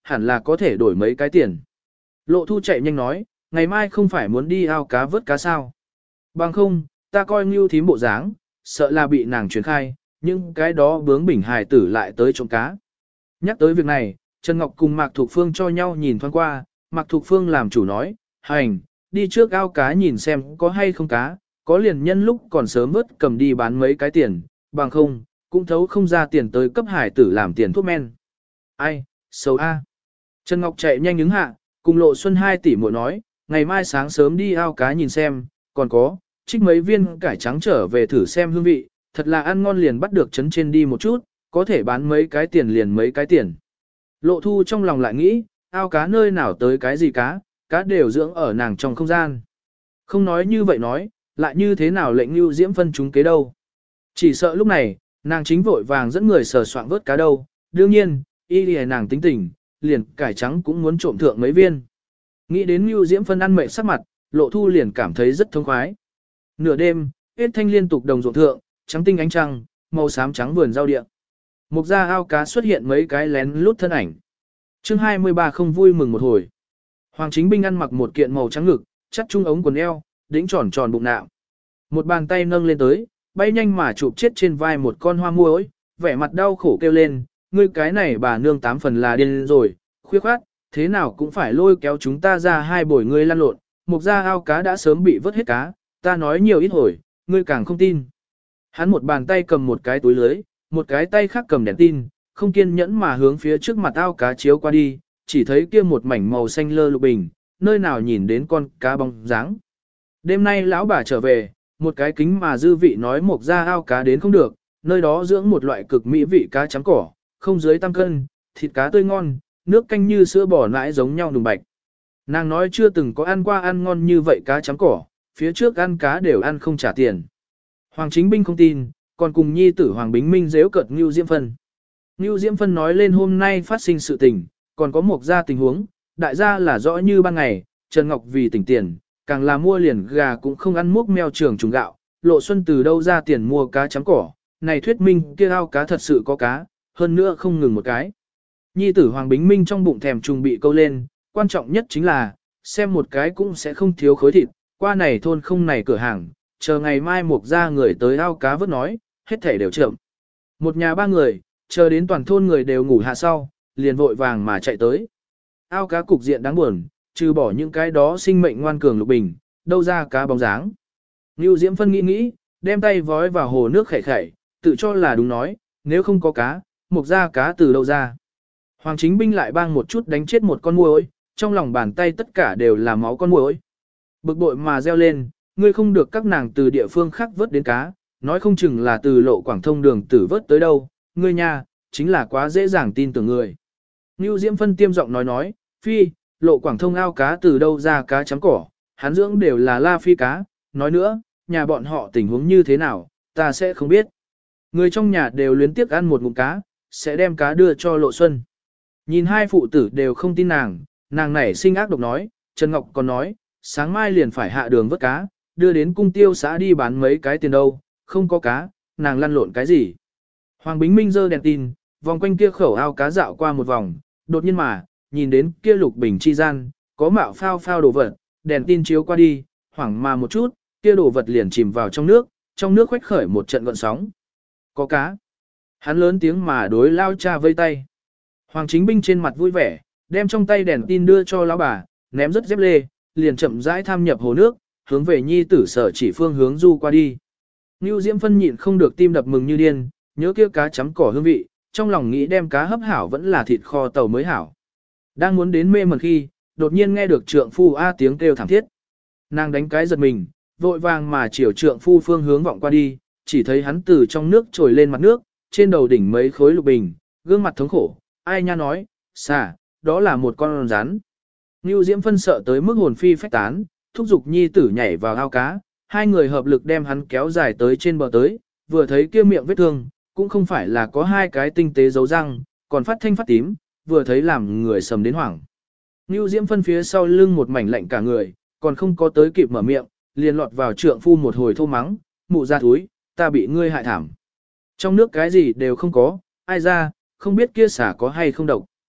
hẳn là có thể đổi mấy cái tiền. Lộ Thu chạy nhanh nói, ngày mai không phải muốn đi ao cá vớt cá sao. Bằng không, ta coi Ngưu thím bộ dáng, sợ là bị nàng truyền khai, nhưng cái đó bướng bỉnh hài tử lại tới trộm cá. Nhắc tới việc này, Trần Ngọc cùng Mạc Thục Phương cho nhau nhìn thoáng qua, Mạc Thục Phương làm chủ nói, hành, đi trước ao cá nhìn xem có hay không cá, có liền nhân lúc còn sớm vớt cầm đi bán mấy cái tiền, bằng không, cũng thấu không ra tiền tới cấp hải tử làm tiền thuốc men. Ai, xấu a. Trần Ngọc chạy nhanh ứng hạ, cùng Lộ Xuân hai tỷ muội nói, ngày mai sáng sớm đi ao cá nhìn xem, còn có, trích mấy viên cải trắng trở về thử xem hương vị, thật là ăn ngon liền bắt được chấn trên đi một chút, có thể bán mấy cái tiền liền mấy cái tiền. Lộ Thu trong lòng lại nghĩ, ao cá nơi nào tới cái gì cá, cá đều dưỡng ở nàng trong không gian. Không nói như vậy nói, lại như thế nào lệnh Nưu Diễm phân chúng kế đâu. Chỉ sợ lúc này, nàng chính vội vàng dẫn người sờ soạn vớt cá đâu, đương nhiên, y lìa nàng tính tình, liền cải trắng cũng muốn trộm thượng mấy viên. Nghĩ đến Nưu Diễm phân ăn mệt sắc mặt, Lộ Thu liền cảm thấy rất thông khoái. Nửa đêm, hết thanh liên tục đồng ruộng thượng, trắng tinh ánh trăng, màu xám trắng vườn rau địa. Mục ra ao cá xuất hiện mấy cái lén lút thân ảnh. Chương hai mươi ba không vui mừng một hồi. Hoàng Chính Binh ăn mặc một kiện màu trắng ngực, chắt trung ống quần eo, đĩnh tròn tròn bụng nạo. Một bàn tay nâng lên tới, bay nhanh mà chụp chết trên vai một con hoa muỗi, vẻ mặt đau khổ kêu lên, ngươi cái này bà nương tám phần là điên rồi, khuya khoát, thế nào cũng phải lôi kéo chúng ta ra hai bồi ngươi lăn lộn, mục ra ao cá đã sớm bị vớt hết cá, ta nói nhiều ít hồi, ngươi càng không tin. Hắn một bàn tay cầm một cái túi lưới, một cái tay khác cầm đèn tin, không kiên nhẫn mà hướng phía trước mặt ao cá chiếu qua đi, chỉ thấy kia một mảnh màu xanh lơ lục bình, nơi nào nhìn đến con cá bóng dáng. Đêm nay lão bà trở về, một cái kính mà dư vị nói mục ra ao cá đến không được, nơi đó dưỡng một loại cực mỹ vị cá trắng cỏ, không dưới tăng cân, thịt cá tươi ngon, nước canh như sữa bò nãi giống nhau nùng bạch. Nàng nói chưa từng có ăn qua ăn ngon như vậy cá trắng cỏ, phía trước ăn cá đều ăn không trả tiền. Hoàng Chính Binh không tin, còn cùng nhi tử Hoàng Bính Minh giễu cợt Ngưu Diễm Phân. Ngưu Diễm Phân nói lên hôm nay phát sinh sự tình, còn có một gia tình huống, đại gia là rõ như ban ngày, Trần Ngọc vì tỉnh tiền, càng là mua liền gà cũng không ăn múc meo trường trùng gạo, Lộ Xuân từ đâu ra tiền mua cá trắng cỏ, này thuyết minh kia ao cá thật sự có cá, hơn nữa không ngừng một cái. Nhi tử Hoàng Bính Minh trong bụng thèm trùng bị câu lên, quan trọng nhất chính là, xem một cái cũng sẽ không thiếu khối thịt, qua này thôn không này cửa hàng, chờ ngày mai một gia người tới ao cá vớt nói, hết thể đều chậm. Một nhà ba người, chờ đến toàn thôn người đều ngủ hạ sau, liền vội vàng mà chạy tới. Ao cá cục diện đáng buồn, trừ bỏ những cái đó sinh mệnh ngoan cường lục bình, đâu ra cá bóng dáng. Nưu Diễm Phân nghĩ nghĩ, đem tay vói vào hồ nước khẩy khẩy, tự cho là đúng nói, nếu không có cá, mục ra cá từ đâu ra. Hoàng Chính Binh lại bang một chút đánh chết một con muỗi, trong lòng bàn tay tất cả đều là máu con muỗi. Bực bội mà reo lên, ngươi không được các nàng từ địa phương khác vớt đến cá, nói không chừng là từ lộ quảng thông đường tử vớt tới đâu, ngươi nha, chính là quá dễ dàng tin tưởng người. Nưu Diễm Phân tiêm giọng nói nói, phi, lộ quảng thông ao cá từ đâu ra cá chấm cỏ, hắn dưỡng đều là la phi cá, nói nữa, nhà bọn họ tình huống như thế nào, ta sẽ không biết. Người trong nhà đều luyến tiếc ăn một ngụm cá, sẽ đem cá đưa cho Lộ Xuân. Nhìn hai phụ tử đều không tin nàng, nàng nảy sinh ác độc nói, Trần Ngọc còn nói, sáng mai liền phải hạ đường vớt cá, đưa đến cung tiêu xã đi bán mấy cái tiền đâu, không có cá, nàng lăn lộn cái gì. Hoàng Bính Minh giơ đèn tin, vòng quanh kia khẩu ao cá dạo qua một vòng, đột nhiên mà, nhìn đến kia lục bình chi gian, có mạo phao phao đồ vật, đèn tin chiếu qua đi, hoảng mà một chút, kia đồ vật liền chìm vào trong nước, trong nước khuếch khởi một trận gợn sóng. Có cá. Hắn lớn tiếng mà đối lao cha vây tay. Hoàng Chính Binh trên mặt vui vẻ, đem trong tay đèn tin đưa cho lão bà, ném rất dép lê, liền chậm rãi tham nhập hồ nước, hướng về nhi tử sở chỉ phương hướng du qua đi. Nưu Diễm Phân nhịn không được tim đập mừng như điên, nhớ kia cá chấm cỏ hương vị, trong lòng nghĩ đem cá hấp hảo vẫn là thịt kho tàu mới hảo. Đang muốn đến mê mẩn khi, đột nhiên nghe được trượng phu a tiếng kêu thảm thiết. Nàng đánh cái giật mình, vội vàng mà chiều trượng phu phương hướng vọng qua đi, chỉ thấy hắn từ trong nước trồi lên mặt nước, trên đầu đỉnh mấy khối lục bình, gương mặt thống khổ, ai nha nói, xà, đó là một con rắn. Nưu Diễm Phân sợ tới mức hồn phi phách tán, thúc giục nhi tử nhảy vào ao cá, hai người hợp lực đem hắn kéo dài tới trên bờ tới, vừa thấy kia miệng vết thương, cũng không phải là có hai cái tinh tế dấu răng, còn phát thanh phát tím, vừa thấy làm người sầm đến hoảng. Nưu Diễm Phân phía sau lưng một mảnh lạnh cả người, còn không có tới kịp mở miệng, liền lọt vào trượng phu một hồi thô mắng, mụ ra túi, ta bị ngươi hại thảm. Trong nước cái gì đều không có, ai ra, không biết kia xả có hay không độc.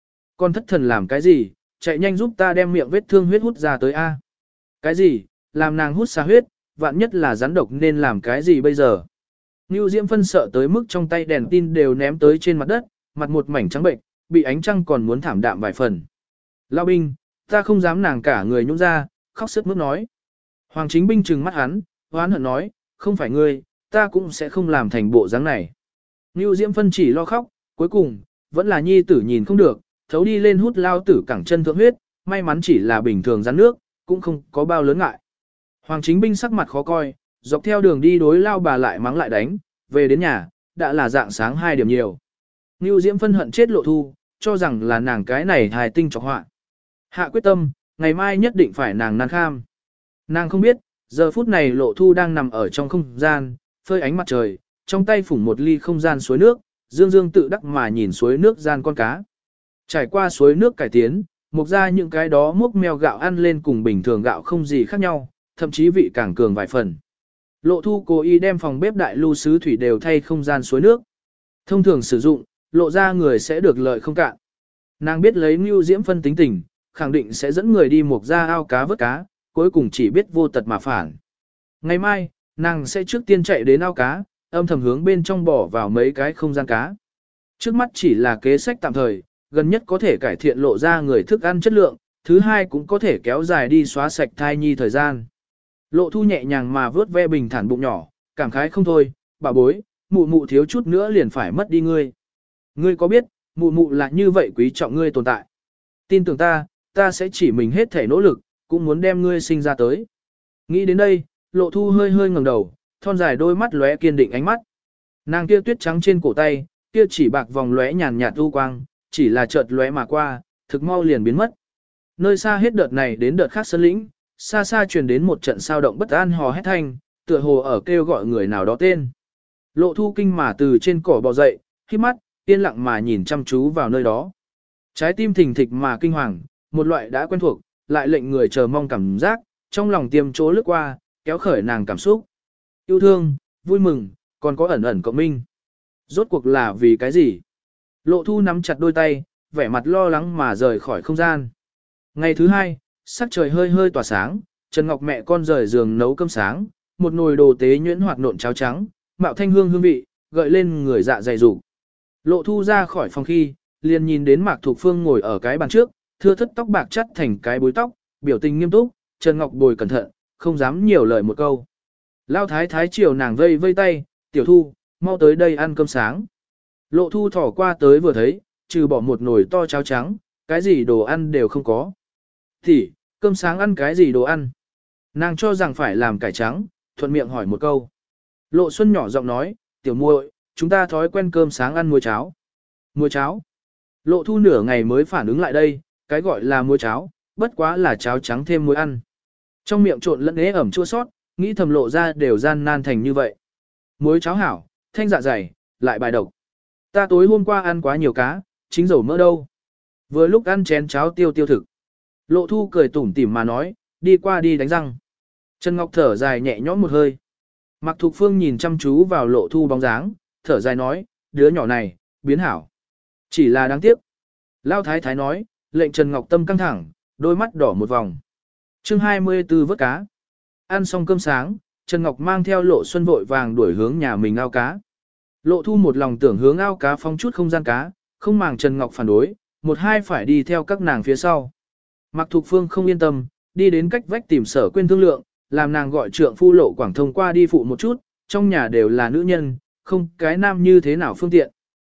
Con thất thần làm cái gì, chạy nhanh giúp ta đem miệng vết thương huyết hút ra tới A. Cái gì, làm nàng hút xa huyết, vạn nhất là rắn độc nên làm cái gì bây giờ. Ngưu Diễm Phân sợ tới mức trong tay đèn tin đều ném tới trên mặt đất, mặt một mảnh trắng bệnh, bị ánh trăng còn muốn thảm đạm vài phần. Lao binh, ta không dám nàng cả người nhũng ra, khóc sướt mướt nói. Hoàng Chính Binh trừng mắt hắn, hoán hận nói, không phải ngươi, ta cũng sẽ không làm thành bộ dáng này. Ngưu Diễm Phân chỉ lo khóc, cuối cùng, vẫn là nhi tử nhìn không được, thấu đi lên hút lao tử cẳng chân thượng huyết, may mắn chỉ là bình thường rắn nước, cũng không có bao lớn ngại. Hoàng Chính Binh sắc mặt khó coi, dọc theo đường đi đối lao bà lại mắng lại đánh, về đến nhà, đã là dạng sáng hai điểm nhiều. Ngưu Diễm Phân hận chết Lộ Thu, cho rằng là nàng cái này hài tinh trọc họa. Hạ quyết tâm, ngày mai nhất định phải nàng nan kham. Nàng không biết, giờ phút này Lộ Thu đang nằm ở trong không gian, phơi ánh mặt trời, trong tay phủng một ly không gian suối nước, dương dương tự đắc mà nhìn suối nước gian con cá. Trải qua suối nước cải tiến, mục ra những cái đó múc mèo gạo ăn lên cùng bình thường gạo không gì khác nhau, thậm chí vị càng cường vài phần. Lộ Thu cố ý đem phòng bếp đại lưu sứ thủy đều thay không gian suối nước. Thông thường sử dụng, lộ ra người sẽ được lợi không cạn. Nàng biết lấy Ngưu Diễm Phân tính tình, khẳng định sẽ dẫn người đi mục ra ao cá vớt cá, cuối cùng chỉ biết vô tật mà phản. Ngày mai, nàng sẽ trước tiên chạy đến ao cá, âm thầm hướng bên trong bỏ vào mấy cái không gian cá. Trước mắt chỉ là kế sách tạm thời, gần nhất có thể cải thiện lộ ra người thức ăn chất lượng, thứ hai cũng có thể kéo dài đi xóa sạch thai nhi thời gian. Lộ Thu nhẹ nhàng mà vớt ve bình thản bụng nhỏ, cảm khái không thôi, bà bối, mụ mụ thiếu chút nữa liền phải mất đi ngươi. Ngươi có biết, mụ mụ là như vậy quý trọng ngươi tồn tại. Tin tưởng ta, ta sẽ chỉ mình hết thể nỗ lực, cũng muốn đem ngươi sinh ra tới. Nghĩ đến đây, Lộ Thu hơi hơi ngẩng đầu, thon dài đôi mắt lóe kiên định ánh mắt. Nàng kia tuyết trắng trên cổ tay, kia chỉ bạc vòng lóe nhàn nhạt u quang, chỉ là chợt lóe mà qua, thực mau liền biến mất. Nơi xa hết đợt này đến đợt khác sơn lĩnh, xa xa truyền đến một trận sao động bất an hò hét thanh, tựa hồ ở kêu gọi người nào đó tên. Lộ Thu kinh mà từ trên cỏ bò dậy, khi mắt, yên lặng mà nhìn chăm chú vào nơi đó. Trái tim thình thịch mà kinh hoàng, một loại đã quen thuộc, lại lệnh người chờ mong cảm giác, trong lòng tiêm chỗ lướt qua, kéo khởi nàng cảm xúc. Yêu thương, vui mừng, còn có ẩn ẩn cộng minh. Rốt cuộc là vì cái gì? Lộ Thu nắm chặt đôi tay, vẻ mặt lo lắng mà rời khỏi không gian. Ngày thứ hai, sắc trời hơi hơi tỏa sáng, Trần Ngọc mẹ con rời giường nấu cơm sáng, một nồi đồ tế nhuyễn hoạt nộn cháo trắng, mạo thanh hương hương vị, gợi lên người dạ dày rủ. Lộ Thu ra khỏi phòng khi, liền nhìn đến Mạc Thục Phương ngồi ở cái bàn trước, thưa thất tóc bạc chắt thành cái búi tóc, biểu tình nghiêm túc, Trần Ngọc bồi cẩn thận, không dám nhiều lời một câu. Lao thái thái chiều nàng vây vây tay, tiểu Thu, mau tới đây ăn cơm sáng. Lộ Thu thỏ qua tới vừa thấy, trừ bỏ một nồi to cháo trắng, cái gì đồ ăn đều không có. Thì, cơm sáng ăn cái gì đồ ăn? Nàng cho rằng phải làm cải trắng, thuận miệng hỏi một câu. Lộ Xuân nhỏ giọng nói, tiểu muội, chúng ta thói quen cơm sáng ăn muối cháo. Muối cháo? Lộ Thu nửa ngày mới phản ứng lại đây, cái gọi là muối cháo, bất quá là cháo trắng thêm muối ăn. Trong miệng trộn lẫn ế ẩm chua sót, nghĩ thầm lộ ra đều gian nan thành như vậy. Muối cháo hảo, thanh dạ dày, lại bài độc. Ta tối hôm qua ăn quá nhiều cá, chính dầu mỡ đâu. Vừa lúc ăn chén cháo tiêu tiêu thực. Lộ Thu cười tủm tỉm mà nói, đi qua đi đánh răng. Trần Ngọc thở dài nhẹ nhõm một hơi. Mạc Thục Phương nhìn chăm chú vào Lộ Thu bóng dáng, thở dài nói, đứa nhỏ này, biến hảo. Chỉ là đáng tiếc. Lao Thái Thái nói, lệnh Trần Ngọc tâm căng thẳng, đôi mắt đỏ một vòng. chương hai mươi tư vớt cá. Ăn xong cơm sáng, Trần Ngọc mang theo Lộ Xuân vội vàng đuổi hướng nhà mình ao cá. Lộ Thu một lòng tưởng hướng ao cá phong chút không gian cá, không màng Trần Ngọc phản đối, một hai phải đi theo các nàng phía sau. Mạc Thục Phương không yên tâm, đi đến cách vách tìm Sở Quyên thương lượng, làm nàng gọi trượng phu Lộ Quảng Thông qua đi phụ một chút, trong nhà đều là nữ nhân, không cái nam như thế nào phương tiện.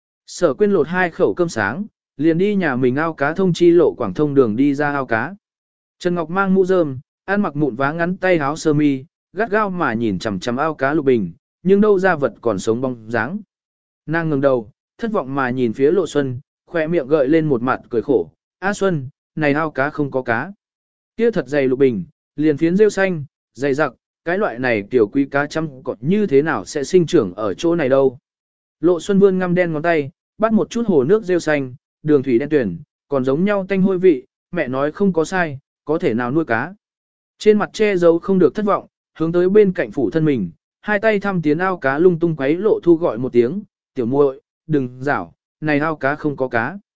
Sở Quyên lột hai khẩu cơm sáng, liền đi nhà mình ao cá thông chi Lộ Quảng Thông đường đi ra ao cá. Trần Ngọc mang mũ rơm, ăn mặc mụn vá ngắn tay áo sơ mi, gắt gao mà nhìn chằm chằm ao cá Lục Bình, nhưng đâu ra vật còn sống bóng dáng. Nàng ngẩng đầu, thất vọng mà nhìn phía Lộ Xuân, khỏe miệng gợi lên một mặt cười khổ. A Xuân, này ao cá không có cá. Kia thật dày Lục Bình, liền phiến rêu xanh, dày dặc, cái loại này tiểu quý cá trăm cọt như thế nào sẽ sinh trưởng ở chỗ này đâu. Lộ Xuân vươn ngăm đen ngón tay, bắt một chút hồ nước rêu xanh, đường thủy đen tuyển, còn giống nhau tanh hôi vị, mẹ nói không có sai, có thể nào nuôi cá. Trên mặt che giấu không được thất vọng, hướng tới bên cạnh phủ thân mình, hai tay thăm tiến ao cá lung tung quấy Lộ Thu gọi một tiếng, tiểu muội, đừng rảo, này ao cá không có cá.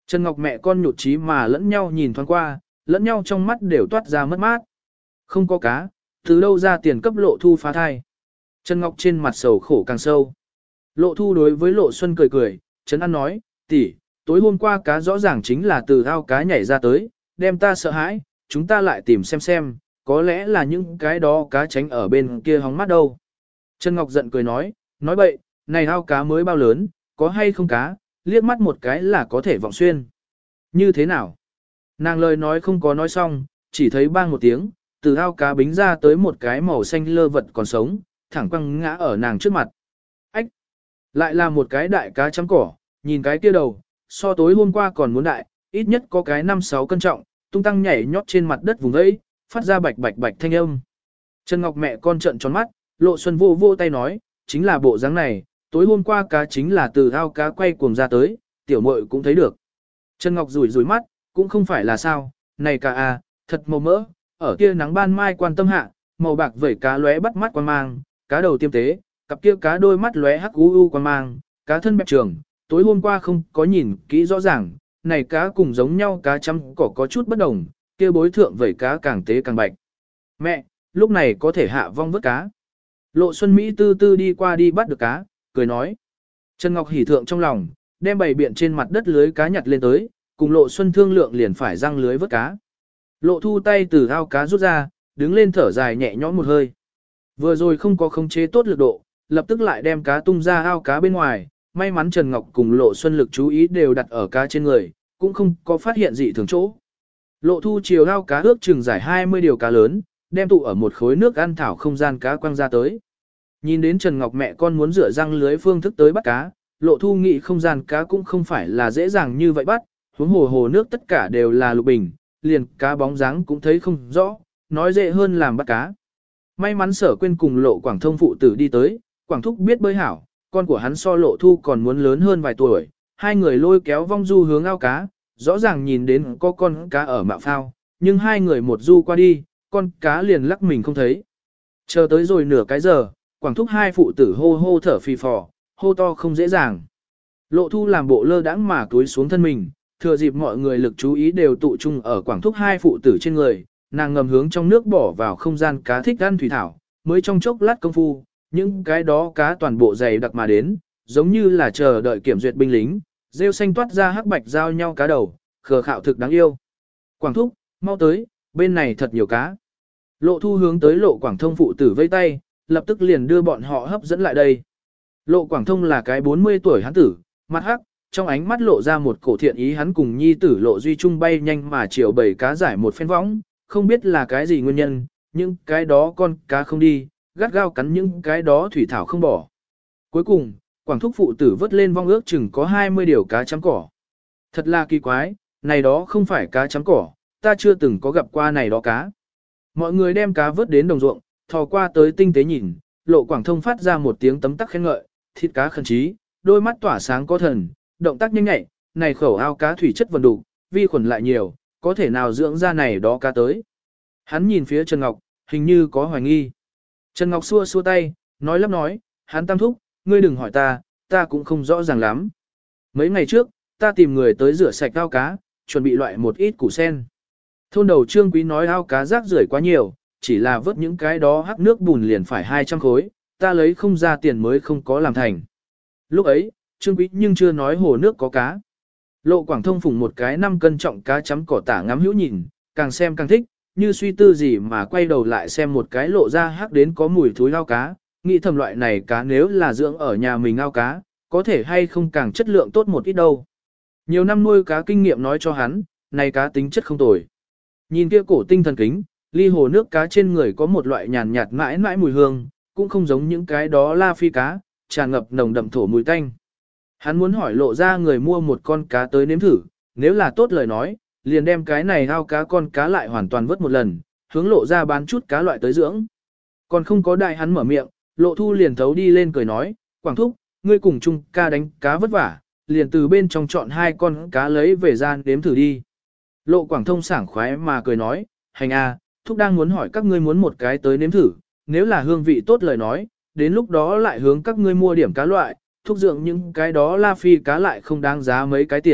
Trần Ngọc mẹ con nhụt chí mà lẫn nhau nhìn thoáng qua, lẫn nhau trong mắt đều toát ra mất mát. Không có cá, từ đâu ra tiền cấp Lộ Thu phá thai. Trần Ngọc trên mặt sầu khổ càng sâu. Lộ Thu đối với Lộ Xuân cười cười, Trấn An nói, tỷ, tối hôm qua cá rõ ràng chính là từ ao cá nhảy ra tới, đem ta sợ hãi, chúng ta lại tìm xem xem, có lẽ là những cái đó cá tránh ở bên kia hóng mắt đâu. Trần Ngọc giận cười nói, nói bậy, này ao cá mới bao lớn, có hay không cá, liếc mắt một cái là có thể vọng xuyên. Như thế nào? Nàng lời nói không có nói xong, chỉ thấy bang một tiếng, từ ao cá bính ra tới một cái màu xanh lơ vật còn sống, thẳng quăng ngã ở nàng trước mặt. Ách! Lại là một cái đại cá chấm cỏ, nhìn cái kia đầu, so tối hôm qua còn muốn đại, ít nhất có cái năm sáu cân trọng, tung tăng nhảy nhót trên mặt đất vùng ấy, phát ra bạch bạch bạch thanh âm. Trần Ngọc mẹ con trợn tròn mắt, Lộ Xuân vô vô tay nói, chính là bộ dáng này, tối hôm qua cá chính là từ ao cá quay cuồng ra tới, tiểu muội cũng thấy được. Trần Ngọc rủi rủi mắt, cũng không phải là sao, này cá à, thật màu mỡ, ở kia nắng ban mai quan tâm hạ, màu bạc vẩy cá lóe bắt mắt quan mang, cá đầu tiêm tế, cặp kia cá đôi mắt lóe hắc u u quan mang, cá thân bẹp trường, tối hôm qua không có nhìn kỹ rõ ràng, này cá cùng giống nhau cá chấm cỏ có chút bất đồng, kia bối thượng vẩy cá càng tế càng bạch. Mẹ, lúc này có thể hạ vong vớt cá. Lộ Xuân Mỹ tư tư đi qua đi bắt được cá, cười nói. Trần Ngọc hỉ thượng trong lòng, đem bày biện trên mặt đất lưới cá nhặt lên tới, cùng Lộ Xuân thương lượng liền phải răng lưới vớt cá. Lộ Thu tay từ ao cá rút ra, đứng lên thở dài nhẹ nhõm một hơi. Vừa rồi không có khống chế tốt lực độ, lập tức lại đem cá tung ra ao cá bên ngoài, may mắn Trần Ngọc cùng Lộ Xuân lực chú ý đều đặt ở cá trên người, cũng không có phát hiện gì thường chỗ. Lộ Thu chiều ao cá ước chừng dài hai mươi điều cá lớn, đem tụ ở một khối nước ăn thảo không gian cá quăng ra tới. Nhìn đến Trần Ngọc mẹ con muốn rửa răng lưới phương thức tới bắt cá, Lộ Thu nghĩ không gian cá cũng không phải là dễ dàng như vậy bắt, huống hồ hồ nước tất cả đều là lục bình, liền cá bóng dáng cũng thấy không rõ, nói dễ hơn làm bắt cá. May mắn Sở Quyên cùng Lộ Quảng Thông phụ tử đi tới, Quảng Thúc biết bơi hảo, con của hắn so Lộ Thu còn muốn lớn hơn vài tuổi, hai người lôi kéo vong du hướng ao cá, rõ ràng nhìn đến có con cá ở mạo phao, nhưng hai người một du qua đi, con cá liền lắc mình không thấy. Chờ tới rồi nửa cái giờ, Quảng Thúc hai phụ tử hô hô thở phì phò, hô to không dễ dàng. Lộ Thu làm bộ lơ đãng mà túi xuống thân mình, thừa dịp mọi người lực chú ý đều tụ trung ở Quảng Thúc hai phụ tử trên người, nàng ngầm hướng trong nước bỏ vào không gian cá thích ăn thủy thảo, mới trong chốc lát công phu, những cái đó cá toàn bộ dày đặc mà đến, giống như là chờ đợi kiểm duyệt binh lính, rêu xanh toát ra hắc bạch giao nhau cá đầu, khờ khạo thực đáng yêu. Quảng Thúc, mau tới, bên này thật nhiều cá. Lộ Thu hướng tới Lộ Quảng Thông phụ tử vây tay, lập tức liền đưa bọn họ hấp dẫn lại đây. Lộ Quảng Thông là cái bốn mươi tuổi hắn tử, mặt hắc, trong ánh mắt lộ ra một cổ thiện ý, hắn cùng nhi tử Lộ Duy Trung bay nhanh mà chiều bầy cá giải một phen võng, không biết là cái gì nguyên nhân, nhưng cái đó con cá không đi, gắt gao cắn những cái đó thủy thảo không bỏ. Cuối cùng, Quảng Thúc phụ tử vớt lên vong ước chừng có hai mươi điều cá chấm cỏ. Thật là kỳ quái, này đó không phải cá chấm cỏ, ta chưa từng có gặp qua này đó cá. Mọi người đem cá vớt đến đồng ruộng, thò qua tới tinh tế nhìn, Lộ Quảng Thông phát ra một tiếng tấm tắc khen ngợi, thịt cá khẩn trí, đôi mắt tỏa sáng có thần, động tác nhanh nhạy, này khẩu ao cá thủy chất vần đủ, vi khuẩn lại nhiều, có thể nào dưỡng ra này đó cá tới. Hắn nhìn phía Trần Ngọc, hình như có hoài nghi. Trần Ngọc xua xua tay, nói lắp nói, hắn tam thúc, ngươi đừng hỏi ta, ta cũng không rõ ràng lắm. Mấy ngày trước, ta tìm người tới rửa sạch ao cá, chuẩn bị loại một ít củ sen. Thôn đầu Trương Quý nói ao cá rác rưởi quá nhiều, chỉ là vớt những cái đó hắc nước bùn liền phải hai trăm khối, ta lấy không ra tiền mới không có làm thành. Lúc ấy, Trương Quý nhưng chưa nói hồ nước có cá. Lộ Quảng Thông phủng một cái năm cân trọng cá chấm cỏ tả ngắm hữu nhìn, càng xem càng thích, như suy tư gì mà quay đầu lại xem một cái lộ ra hắc đến có mùi thối ao cá, nghĩ thầm loại này cá nếu là dưỡng ở nhà mình ao cá, có thể hay không càng chất lượng tốt một ít đâu. Nhiều năm nuôi cá kinh nghiệm nói cho hắn, này cá tính chất không tồi. Nhìn kia cổ tinh thần kính, ly hồ nước cá trên người có một loại nhàn nhạt mãi mãi mùi hương, cũng không giống những cái đó la phi cá, tràn ngập nồng đậm thổ mùi tanh. Hắn muốn hỏi lộ ra người mua một con cá tới nếm thử, nếu là tốt lời nói, liền đem cái này ao cá con cá lại hoàn toàn vớt một lần, hướng lộ ra bán chút cá loại tới dưỡng. Còn không có đại hắn mở miệng, Lộ Thu liền thấu đi lên cười nói, Quảng Thúc, ngươi cùng chung ca đánh cá vất vả, liền từ bên trong chọn hai con cá lấy về gian đếm thử đi. Lộ Quảng Thông sảng khoái mà cười nói, hành a, Thúc đang muốn hỏi các ngươi muốn một cái tới nếm thử, nếu là hương vị tốt lời nói, đến lúc đó lại hướng các ngươi mua điểm cá loại, Thúc dưỡng những cái đó la phi cá lại không đáng giá mấy cái tiền,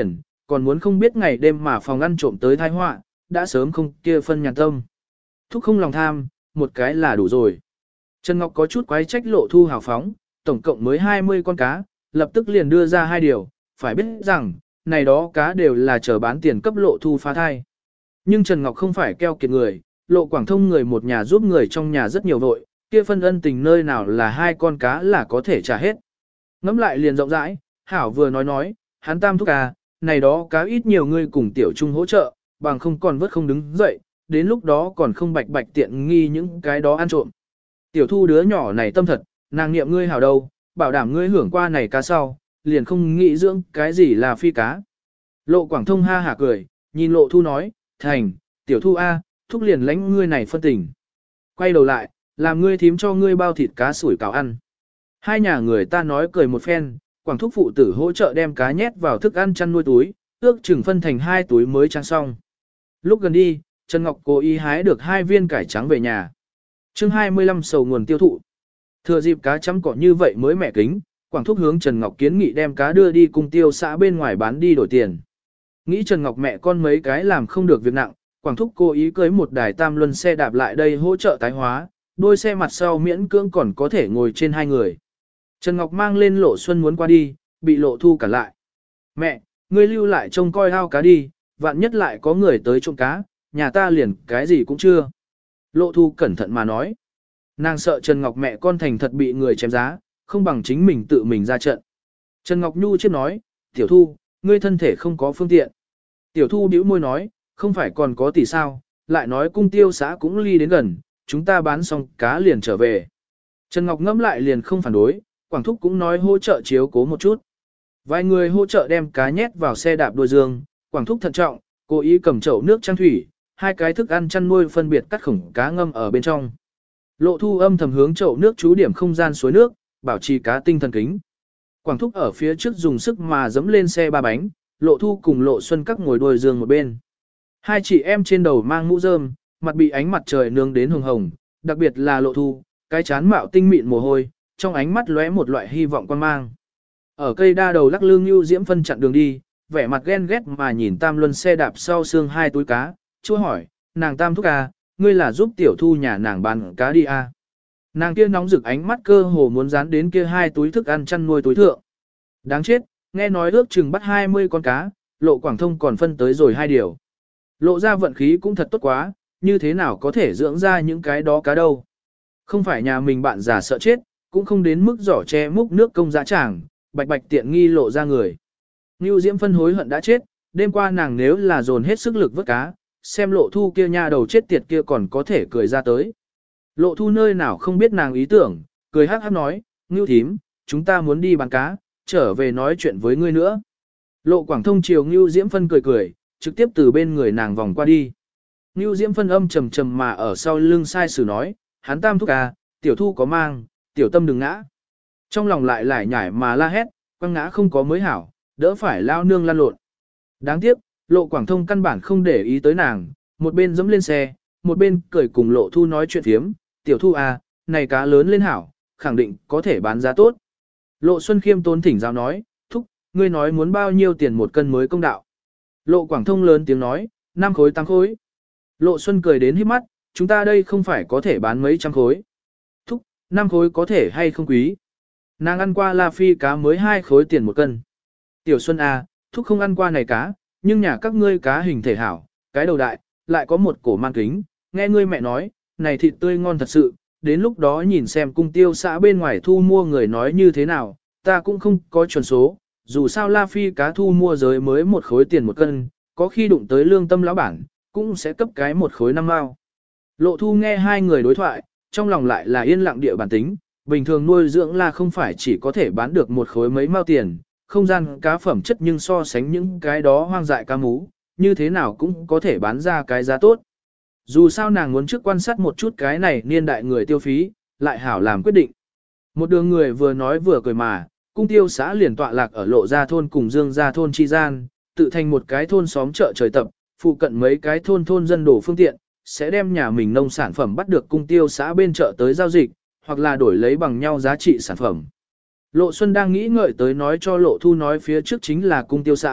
còn muốn không biết ngày đêm mà phòng ăn trộm tới tai họa, đã sớm không kia phân nhàn tâm. Thúc không lòng tham, một cái là đủ rồi. Trần Ngọc có chút quái trách Lộ Thu hào phóng, tổng cộng mới hai mươi con cá, lập tức liền đưa ra hai điều, phải biết rằng, này đó cá đều là chờ bán tiền cấp Lộ Thu phá thai. Nhưng Trần Ngọc không phải keo kiệt người, Lộ Quảng Thông người một nhà giúp người trong nhà rất nhiều vội, kia phân ân tình nơi nào là hai con cá là có thể trả hết. Ngắm lại liền rộng rãi, Hảo vừa nói nói, hắn tam thúc à, này đó cá ít nhiều người cùng tiểu trung hỗ trợ, bằng không còn vớt không đứng dậy, đến lúc đó còn không bạch bạch tiện nghi những cái đó ăn trộm. Tiểu Thu đứa nhỏ này tâm thật, nàng niệm ngươi hảo đâu, bảo đảm ngươi hưởng qua này cá sau, liền không nghĩ dưỡng cái gì là phi cá. Lộ Quảng Thông ha hả cười, nhìn Lộ Thu nói, thành, Tiểu Thu A, thúc liền lãnh ngươi này phân tình. Quay đầu lại, làm ngươi thím cho ngươi bao thịt cá sủi cảo ăn. Hai nhà người ta nói cười một phen, Quảng thúc phụ tử hỗ trợ đem cá nhét vào thức ăn chăn nuôi túi, ước chừng phân thành hai túi mới trang xong. Lúc gần đi, Trần Ngọc cố ý hái được hai viên cải trắng về nhà. chương hai mươi lăm sầu nguồn tiêu thụ. Thừa dịp cá chấm cỏ như vậy mới mẻ kính, Quảng thúc hướng Trần Ngọc kiến nghị đem cá đưa đi cùng tiêu xã bên ngoài bán đi đổi tiền. Nghĩ Trần Ngọc mẹ con mấy cái làm không được việc nặng, Quảng thúc cố ý cưới một đài tam luân xe đạp lại đây hỗ trợ tái hóa, đôi xe mặt sau miễn cưỡng còn có thể ngồi trên hai người. Trần Ngọc mang lên Lộ Xuân muốn qua đi, bị Lộ Thu cản lại. Mẹ, ngươi lưu lại trông coi ao cá đi, vạn nhất lại có người tới trộm cá, nhà ta liền cái gì cũng chưa. Lộ Thu cẩn thận mà nói. Nàng sợ Trần Ngọc mẹ con thành thật bị người chém giá, không bằng chính mình tự mình ra trận. Trần Ngọc Nhu chiếc nói, Tiểu Thu, ngươi thân thể không có phương tiện. Tiểu Thu bĩu môi nói, không phải còn có tỷ sao, lại nói cung tiêu xã cũng ly đến gần, chúng ta bán xong cá liền trở về. Trần Ngọc ngẫm lại liền không phản đối, Quảng Thúc cũng nói hỗ trợ chiếu cố một chút. Vài người hỗ trợ đem cá nhét vào xe đạp đuôi dương, Quảng Thúc thận trọng, cố ý cầm chậu nước trang thủy, hai cái thức ăn chăn nuôi phân biệt cắt khổng cá ngâm ở bên trong. Lộ Thu âm thầm hướng chậu nước chú điểm không gian suối nước, bảo trì cá tinh thần kính. Quảng Thúc ở phía trước dùng sức mà dẫm lên xe ba bánh, Lộ Thu cùng Lộ Xuân các ngồi đuôi giường một bên. Hai chị em trên đầu mang mũ rơm, mặt bị ánh mặt trời nướng đến hồng hồng, đặc biệt là Lộ Thu, cái chán mạo tinh mịn mồ hôi, trong ánh mắt lóe một loại hy vọng quan mang. Ở cây đa đầu lắc lư Nưu Diễm phân chặn đường đi, vẻ mặt ghen ghét mà nhìn Tam Luân xe đạp sau xương hai túi cá, chua hỏi, nàng Tam thúc à, ngươi là giúp Tiểu Thu nhà nàng bán cá đi à. Nàng kia nóng rực ánh mắt cơ hồ muốn dán đến kia hai túi thức ăn chăn nuôi túi thượng. Đáng chết, nghe nói ước chừng bắt hai mươi con cá, Lộ Quảng Thông còn phân tới rồi hai điều. Lộ ra vận khí cũng thật tốt quá, như thế nào có thể dưỡng ra những cái đó cá đâu. Không phải nhà mình bạn già sợ chết, cũng không đến mức giỏ che múc nước công giá tràng, bạch bạch tiện nghi lộ ra người. Nưu Diễm phân hối hận đã chết, đêm qua nàng nếu là dồn hết sức lực vớt cá, xem Lộ Thu kia nha đầu chết tiệt kia còn có thể cười ra tới. Lộ Thu nơi nào không biết nàng ý tưởng, cười hắc hắc nói, Ngưu thím, chúng ta muốn đi bán cá, trở về nói chuyện với ngươi nữa. Lộ Quảng Thông chiều Ngưu Diễm phân cười cười, trực tiếp từ bên người nàng vòng qua đi. Ngưu Diễm phân âm trầm trầm mà ở sau lưng sai sử nói, hắn Tam thúc à, Tiểu Thu có mang, Tiểu Tâm đừng ngã. Trong lòng lại lải nhải mà la hét, quăng ngã không có mới hảo, đỡ phải lao nương lăn lộn. Đáng tiếc, Lộ Quảng Thông căn bản không để ý tới nàng, một bên dẫm lên xe, một bên cười cùng Lộ Thu nói chuyện phiếm, Tiểu Thu à, này cá lớn lên hảo, khẳng định có thể bán giá tốt. Lộ Xuân khiêm tốn thỉnh giáo nói, thúc, ngươi nói muốn bao nhiêu tiền một cân mới công đạo. Lộ Quảng Thông lớn tiếng nói, năm khối tám khối. Lộ Xuân cười đến híp mắt, chúng ta đây không phải có thể bán mấy trăm khối. Thúc, năm khối có thể hay không quý. Nàng ăn qua La Phi cá mới hai khối tiền một cân. Tiểu Xuân à, thúc không ăn qua này cá, nhưng nhà các ngươi cá hình thể hảo, cái đầu đại, lại có một cổ man kính, nghe ngươi mẹ nói, này thịt tươi ngon thật sự, đến lúc đó nhìn xem cung tiêu xã bên ngoài thu mua người nói như thế nào, ta cũng không có chuẩn số, dù sao La Phi cá thu mua giới mới một khối tiền một cân, có khi đụng tới lương tâm lão bản, cũng sẽ cấp cái một khối năm mao. Lộ Thu nghe hai người đối thoại, trong lòng lại là yên lặng địa bản tính, bình thường nuôi dưỡng là không phải chỉ có thể bán được một khối mấy mao tiền, không gian cá phẩm chất nhưng so sánh những cái đó hoang dại cá mú, như thế nào cũng có thể bán ra cái giá tốt. Dù sao nàng muốn trước quan sát một chút cái này niên đại người tiêu phí, lại hảo làm quyết định. Một đường người vừa nói vừa cười mà, cung tiêu xã liền tọa lạc ở Lộ Gia thôn cùng Dương Gia thôn chi gian, tự thành một cái thôn xóm chợ trời tập, phụ cận mấy cái thôn thôn dân đổ phương tiện, sẽ đem nhà mình nông sản phẩm bắt được cung tiêu xã bên chợ tới giao dịch, hoặc là đổi lấy bằng nhau giá trị sản phẩm. Lộ Xuân đang nghĩ ngợi tới nói cho Lộ Thu nói phía trước chính là cung tiêu xã,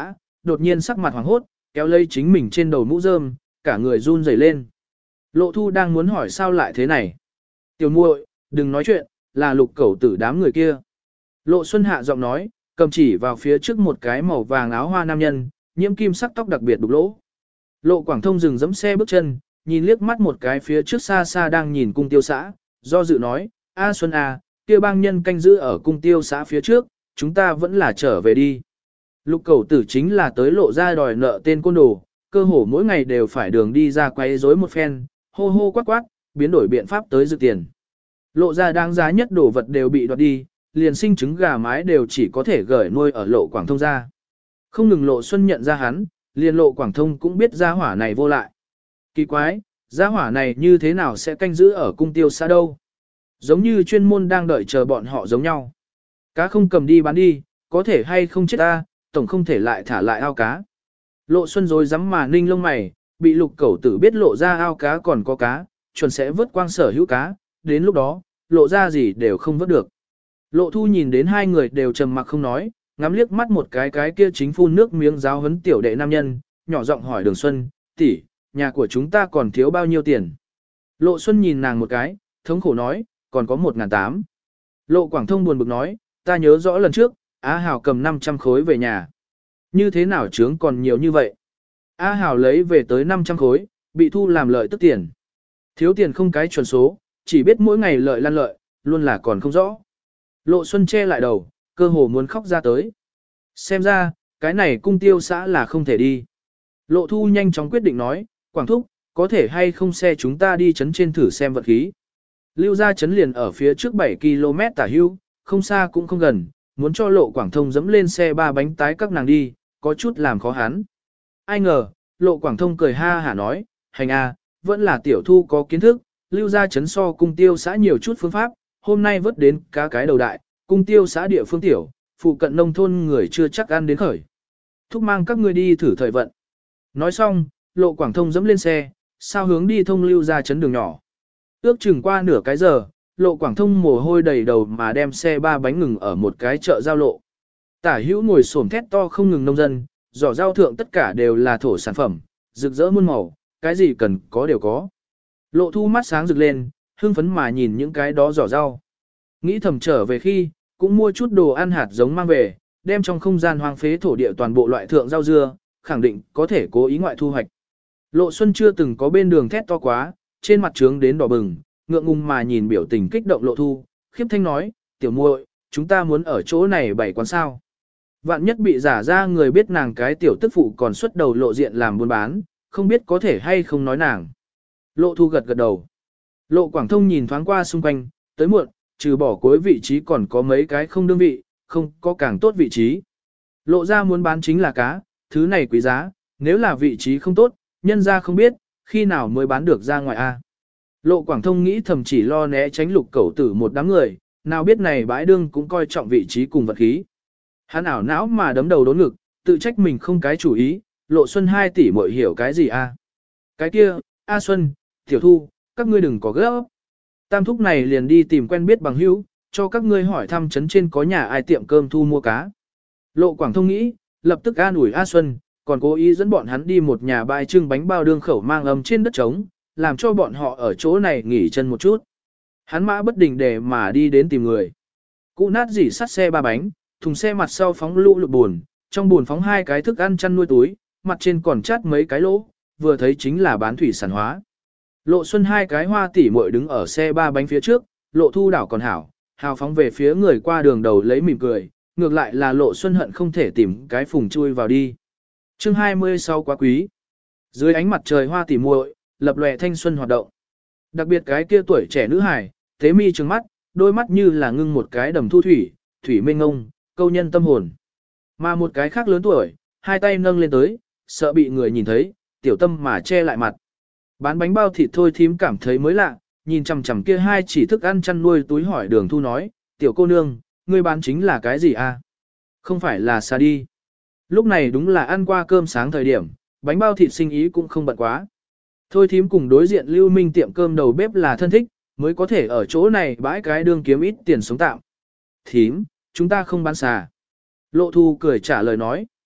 đột nhiên sắc mặt hoàng hốt, kéo lấy chính mình trên đầu mũ rơm, cả người run rẩy lên. Lộ Thu đang muốn hỏi sao lại thế này. Tiểu muội, đừng nói chuyện, là Lục Cẩu Tử đám người kia. Lộ Xuân hạ giọng nói, cầm chỉ vào phía trước một cái màu vàng áo hoa nam nhân, nhiễm kim sắc tóc đặc biệt đục lỗ. Lộ Quảng Thông dừng giẫm xe bước chân, nhìn liếc mắt một cái phía trước xa xa đang nhìn cung tiêu xã, do dự nói, A Xuân à, kia bang nhân canh giữ ở cung tiêu xã phía trước, chúng ta vẫn là trở về đi. Lục Cẩu Tử chính là tới lộ ra đòi nợ tên côn đồ, cơ hồ mỗi ngày đều phải đường đi ra quấy rối một phen, hô hô quát quát, biến đổi biện pháp tới dự tiền. Lộ ra đáng giá nhất đồ vật đều bị đoạt đi, liền sinh trứng gà mái đều chỉ có thể gửi nuôi ở Lộ Quảng Thông ra. Không ngừng Lộ Xuân nhận ra hắn, liền Lộ Quảng Thông cũng biết gia hỏa này vô lại. Kỳ quái, gia hỏa này như thế nào sẽ canh giữ ở cung tiêu xã đâu? Giống như chuyên môn đang đợi chờ bọn họ giống nhau. Cá không cầm đi bán đi, có thể hay không chết ta, tổng không thể lại thả lại ao cá. Lộ Xuân rồi dám mà ninh lông mày, bị Lục Cẩu Tử biết lộ ra ao cá còn có cá, chuẩn sẽ vớt quang sở hữu cá, đến lúc đó, lộ ra gì đều không vớt được. Lộ Thu nhìn đến hai người đều trầm mặc không nói, ngắm liếc mắt một cái cái kia chính phun nước miếng giáo huấn tiểu đệ nam nhân, nhỏ giọng hỏi Đường Xuân, tỷ, nhà của chúng ta còn thiếu bao nhiêu tiền? Lộ Xuân nhìn nàng một cái, thống khổ nói, còn có một ngàn tám. Lộ Quảng Thông buồn bực nói, ta nhớ rõ lần trước, Á Hào cầm năm trăm khối về nhà. Như thế nào trướng còn nhiều như vậy? Á Hào lấy về tới năm trăm khối, bị thu làm lợi tức tiền. Thiếu tiền không cái chuẩn số, chỉ biết mỗi ngày lợi lan lợi, luôn là còn không rõ. Lộ Xuân che lại đầu, cơ hồ muốn khóc ra tới. Xem ra, cái này cung tiêu xã là không thể đi. Lộ Thu nhanh chóng quyết định nói, Quảng Thúc, có thể hay không xe chúng ta đi chấn trên thử xem vật khí. Lưu ra chấn liền ở phía trước bảy ki lô mét tả hưu, không xa cũng không gần, muốn cho Lộ Quảng Thông dẫm lên xe ba bánh tái các nàng đi, có chút làm khó hắn. Ai ngờ, Lộ Quảng Thông cười ha hả nói, hành a, vẫn là tiểu Thu có kiến thức, lưu ra chấn so cung tiêu xã nhiều chút phương pháp, hôm nay vớt đến cá cái đầu đại, cung tiêu xã địa phương tiểu, phụ cận nông thôn người chưa chắc ăn đến khởi. Thúc mang các ngươi đi thử thời vận. Nói xong, Lộ Quảng Thông dẫm lên xe, sao hướng đi thông lưu ra chấn đường nhỏ. Ước chừng qua nửa cái giờ, Lộ Quảng Thông mồ hôi đầy đầu mà đem xe ba bánh ngừng ở một cái chợ giao lộ. Tả hữu ngồi xổm thét to không ngừng nông dân, giỏ rau thượng tất cả đều là thổ sản phẩm, rực rỡ muôn màu, cái gì cần có đều có. Lộ Thu mắt sáng rực lên, hưng phấn mà nhìn những cái đó giỏ rau. Nghĩ thầm trở về khi, cũng mua chút đồ ăn hạt giống mang về, đem trong không gian hoang phế thổ địa toàn bộ loại thượng rau dưa, khẳng định có thể cố ý ngoại thu hoạch. Lộ Xuân chưa từng có bên đường thét to quá, trên mặt trướng đến đỏ bừng, ngượng ngùng mà nhìn biểu tình kích động Lộ Thu, khiếp thanh nói, tiểu muội, chúng ta muốn ở chỗ này bảy quán sao. Vạn nhất bị giả ra người biết nàng cái tiểu tức phụ còn xuất đầu lộ diện làm buôn bán, không biết có thể hay không nói nàng. Lộ Thu gật gật đầu. Lộ Quảng Thông nhìn thoáng qua xung quanh, tới muộn, trừ bỏ cuối vị trí còn có mấy cái không đương vị, không có càng tốt vị trí. Lộ ra muốn bán chính là cá, thứ này quý giá, nếu là vị trí không tốt, nhân ra không biết, khi nào mới bán được ra ngoài a. Lộ Quảng Thông nghĩ thầm chỉ lo né tránh Lục Cẩu Tử một đám người, nào biết này bãi đương cũng coi trọng vị trí cùng vật khí. Hắn ảo não mà đấm đầu đốn ngực, tự trách mình không cái chủ ý, Lộ Xuân hai tỷ muội hiểu cái gì a? Cái kia, A Xuân, Tiểu Thu, các ngươi đừng có gấp. Tam thúc này liền đi tìm quen biết bằng hữu, cho các ngươi hỏi thăm trấn trên có nhà ai tiệm cơm thu mua cá. Lộ Quảng Thông nghĩ, lập tức an ủi A Xuân, còn cố ý dẫn bọn hắn đi một nhà bãi trưng bánh bao đương khẩu mang ấm trên đất trống, làm cho bọn họ ở chỗ này nghỉ chân một chút. Hắn mã bất định để mà đi đến tìm người. Cụ nát dỉ sắt xe ba bánh, thùng xe mặt sau phóng lũ lụt buồn, trong buồn phóng hai cái thức ăn chăn nuôi túi, mặt trên còn chát mấy cái lỗ, vừa thấy chính là bán thủy sản hóa. Lộ Xuân hai cái hoa tỉ muội đứng ở xe ba bánh phía trước, Lộ Thu đảo còn hảo, hào phóng về phía người qua đường đầu lấy mỉm cười, ngược lại là Lộ Xuân hận không thể tìm cái phùng chui vào đi. Chương hai mươi sau quá quý. Dưới ánh mặt trời hoa tỉ muội, lập lòe thanh xuân hoạt động. Đặc biệt cái kia tuổi trẻ nữ hài, tế mi trừng mắt, đôi mắt như là ngưng một cái đầm thu thủy, thủy mênh ngông, câu nhân tâm hồn. Mà một cái khác lớn tuổi, hai tay nâng lên tới, sợ bị người nhìn thấy, tiểu tâm mà che lại mặt. Bán bánh bao thịt thôi thím cảm thấy mới lạ, nhìn chằm chằm kia hai chỉ thức ăn chăn nuôi túi hỏi Đường Thu nói, tiểu cô nương, ngươi bán chính là cái gì a? Không phải là xa đi. Lúc này đúng là ăn qua cơm sáng thời điểm, bánh bao thịt sinh ý cũng không bận quá. Thôi thím cùng đối diện Lưu Minh tiệm cơm đầu bếp là thân thích, mới có thể ở chỗ này bãi cái đương kiếm ít tiền sống tạm. Thím, chúng ta không bán xà. Lộ Thu cười trả lời nói.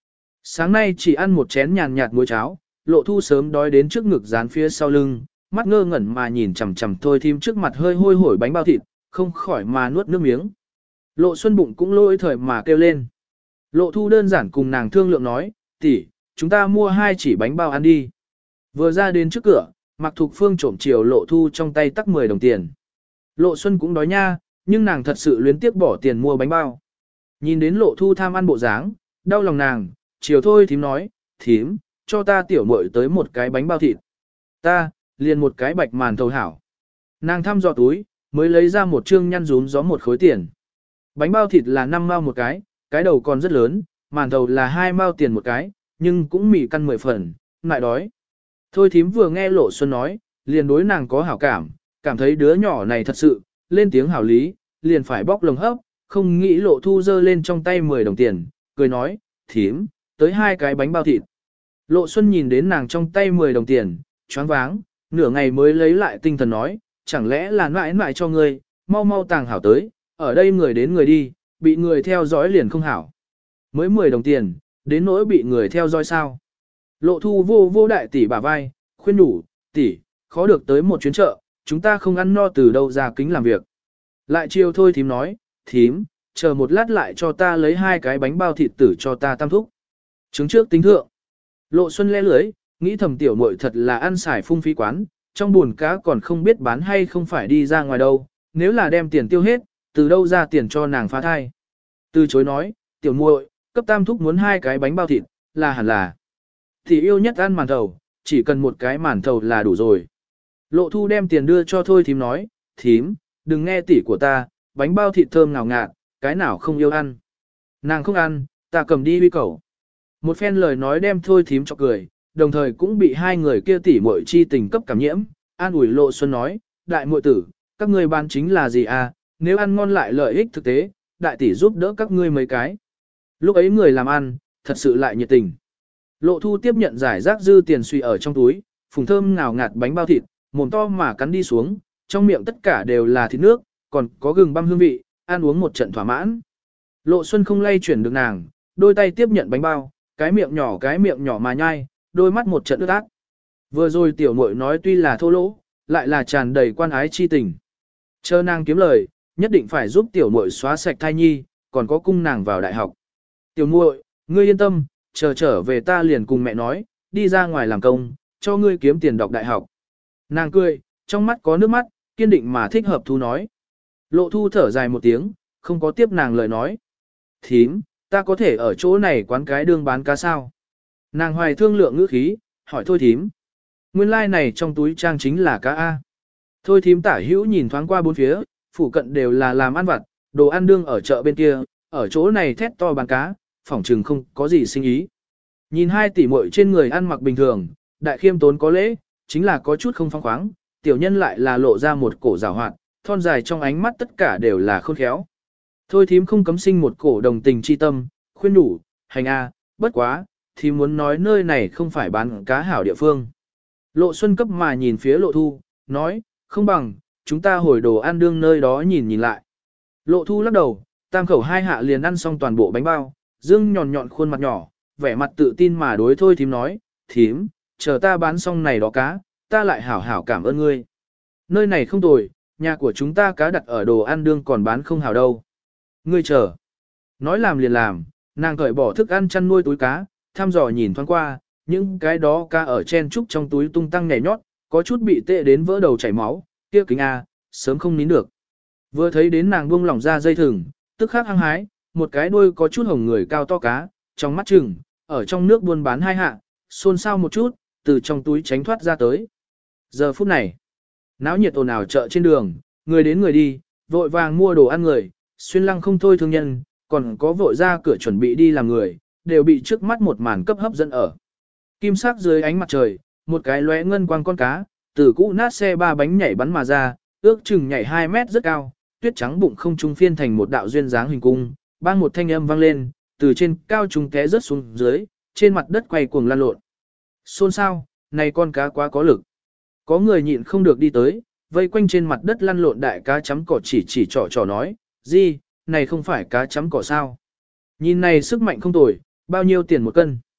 Sáng nay chỉ ăn một chén nhàn nhạt muối cháo, Lộ Thu sớm đói đến trước ngực dán phía sau lưng, mắt ngơ ngẩn mà nhìn chằm chằm Thôi Thím trước mặt hơi hôi hổi bánh bao thịt, không khỏi mà nuốt nước miếng. Lộ Xuân bụng cũng lỗi thời mà kêu lên. Lộ Thu đơn giản cùng nàng thương lượng nói, tỷ, chúng ta mua hai chỉ bánh bao ăn đi. Vừa ra đến trước cửa, Mạc Thục Phương trộm chiều Lộ Thu trong tay tắc mười đồng tiền. Lộ Xuân cũng đói nha, nhưng nàng thật sự luyến tiếc bỏ tiền mua bánh bao. Nhìn đến Lộ Thu tham ăn bộ dáng, đau lòng nàng, chiều Thôi Thím nói, thím, cho ta tiểu muội tới một cái bánh bao thịt. Ta, liền một cái bạch màn thầu hảo. Nàng thăm dò túi, mới lấy ra một trương nhăn rún gió một khối tiền. Bánh bao thịt là năm mao một cái, cái đầu còn rất lớn, màn thầu là hai mao tiền một cái, nhưng cũng mì căn mười phần, ngại đói. Thôi Thím vừa nghe Lộ Xuân nói, liền đối nàng có hảo cảm, cảm thấy đứa nhỏ này thật sự, lên tiếng hảo lý, liền phải bóc lồng hấp, không nghĩ Lộ Thu giơ lên trong tay mười đồng tiền, cười nói, thím, tới hai cái bánh bao thịt. Lộ Xuân nhìn đến nàng trong tay mười đồng tiền, choáng váng, nửa ngày mới lấy lại tinh thần nói, chẳng lẽ là mãi mãi cho ngươi, mau mau tàng hảo tới, ở đây người đến người đi, bị người theo dõi liền không hảo. Mới mười đồng tiền, đến nỗi bị người theo dõi sao. Lộ Thu vô vô đại tỷ bả vai, khuyên đủ, tỷ, khó được tới một chuyến chợ, chúng ta không ăn no từ đâu ra kính làm việc. Lại chiều Thôi Thím nói, thím, chờ một lát lại cho ta lấy hai cái bánh bao thịt tử cho ta tam thúc. Trứng trước tính thượng. Lộ Xuân le lưới, nghĩ thầm tiểu muội thật là ăn xài phung phí quán, trong buồn cá còn không biết bán hay không phải đi ra ngoài đâu, nếu là đem tiền tiêu hết, từ đâu ra tiền cho nàng phá thai. Từ chối nói, tiểu muội, cấp tam thúc muốn hai cái bánh bao thịt, là hẳn là. Thì yêu nhất ăn màn thầu, chỉ cần một cái màn thầu là đủ rồi. Lộ Thu đem tiền đưa cho Thôi Thím nói, thím, đừng nghe tỷ của ta, bánh bao thịt thơm ngào ngạt, cái nào không yêu ăn. Nàng không ăn, ta cầm đi huy cẩu. Một phen lời nói đem Thôi Thím cho cười, đồng thời cũng bị hai người kia tỉ muội chi tình cấp cảm nhiễm, an ủi Lộ Xuân nói, đại muội tử, các ngươi bán chính là gì à, nếu ăn ngon lại lợi ích thực tế, đại tỷ giúp đỡ các ngươi mấy cái. Lúc ấy người làm ăn, thật sự lại nhiệt tình. Lộ Thu tiếp nhận giải rác dư tiền suy ở trong túi, phùng thơm ngào ngạt bánh bao thịt, mồm to mà cắn đi xuống, trong miệng tất cả đều là thịt nước, còn có gừng băm hương vị, ăn uống một trận thỏa mãn. Lộ Xuân không lay chuyển được nàng, đôi tay tiếp nhận bánh bao, cái miệng nhỏ cái miệng nhỏ mà nhai, đôi mắt một trận ướt át. Vừa rồi tiểu muội nói tuy là thô lỗ, lại là tràn đầy quan ái chi tình. Chờ nàng kiếm lời, nhất định phải giúp tiểu muội xóa sạch thai nhi, còn có cung nàng vào đại học. Tiểu muội, ngươi yên tâm, chờ trở về ta liền cùng mẹ nói, đi ra ngoài làm công, cho ngươi kiếm tiền đọc đại học. Nàng cười, trong mắt có nước mắt, kiên định mà thích hợp Thu nói. Lộ Thu thở dài một tiếng, không có tiếp nàng lời nói. Thím, ta có thể ở chỗ này quán cái đương bán cá sao? Nàng hoài thương lượng ngữ khí, hỏi Thôi Thím. Nguyên lai like này trong túi trang chính là cá A. Thôi Thím tả hữu nhìn thoáng qua bốn phía, phủ cận đều là làm ăn vặt, đồ ăn đương ở chợ bên kia, ở chỗ này thét to bán cá, phỏng chừng không có gì sinh ý. Nhìn hai tỷ muội trên người ăn mặc bình thường, đại khiêm tốn có lễ, chính là có chút không phong khoáng, tiểu nhân lại là lộ ra một cổ rào hoạt, thon dài trong ánh mắt tất cả đều là khôn khéo. Thôi Thím không cấm sinh một cổ đồng tình chi tâm, khuyên đủ, hành a, bất quá, thím muốn nói nơi này không phải bán cá hảo địa phương. Lộ Xuân cấp mà nhìn phía Lộ Thu, nói, không bằng, chúng ta hồi đồ ăn đương nơi đó nhìn nhìn lại. Lộ Thu lắc đầu, tam khẩu hai hạ liền ăn xong toàn bộ bánh bao, dương nhọn nhọn khuôn mặt nhỏ, vẻ mặt tự tin mà đối Thôi Thím nói, thím, chờ ta bán xong này đó cá, ta lại hảo hảo cảm ơn ngươi. Nơi này không tồi, nhà của chúng ta cá đặt ở đồ ăn đương còn bán không hảo đâu. Ngươi chờ. Nói làm liền làm, nàng cởi bỏ thức ăn chăn nuôi túi cá, thăm dò nhìn thoáng qua, những cái đó cá ở chen trúc trong túi tung tăng nhảy nhót, có chút bị tệ đến vỡ đầu chảy máu, kia kính a, sớm không nín được. Vừa thấy đến nàng buông lỏng ra dây thừng, tức khắc hăng hái, một cái đuôi có chút hồng người cao to cá, trong mắt chừng, ở trong nước buôn bán hai hạ, xôn xao một chút, từ trong túi tránh thoát ra tới. Giờ phút này, náo nhiệt ồn ào chợ trên đường, người đến người đi, vội vàng mua đồ ăn người, xuyên lăng không thôi thương nhân, còn có vội ra cửa chuẩn bị đi làm người, đều bị trước mắt một màn cấp hấp dẫn ở. Kim sắc dưới ánh mặt trời, một cái lóe ngân quang con cá, từ cũ nát xe ba bánh nhảy bắn mà ra, ước chừng nhảy hai mét rất cao, tuyết trắng bụng không trung phiên thành một đạo duyên dáng hình cung, bang một thanh âm vang lên, từ trên cao trung té rớt xuống dưới, trên mặt đất quay cuồng lăn lộn. Xôn xao, này con cá quá có lực. Có người nhịn không được đi tới, vây quanh trên mặt đất lăn lộn đại cá chấm cỏ chỉ chỉ trò trò nói, gì, này không phải cá chấm cỏ sao. Nhìn này sức mạnh không tồi, bao nhiêu tiền một cân.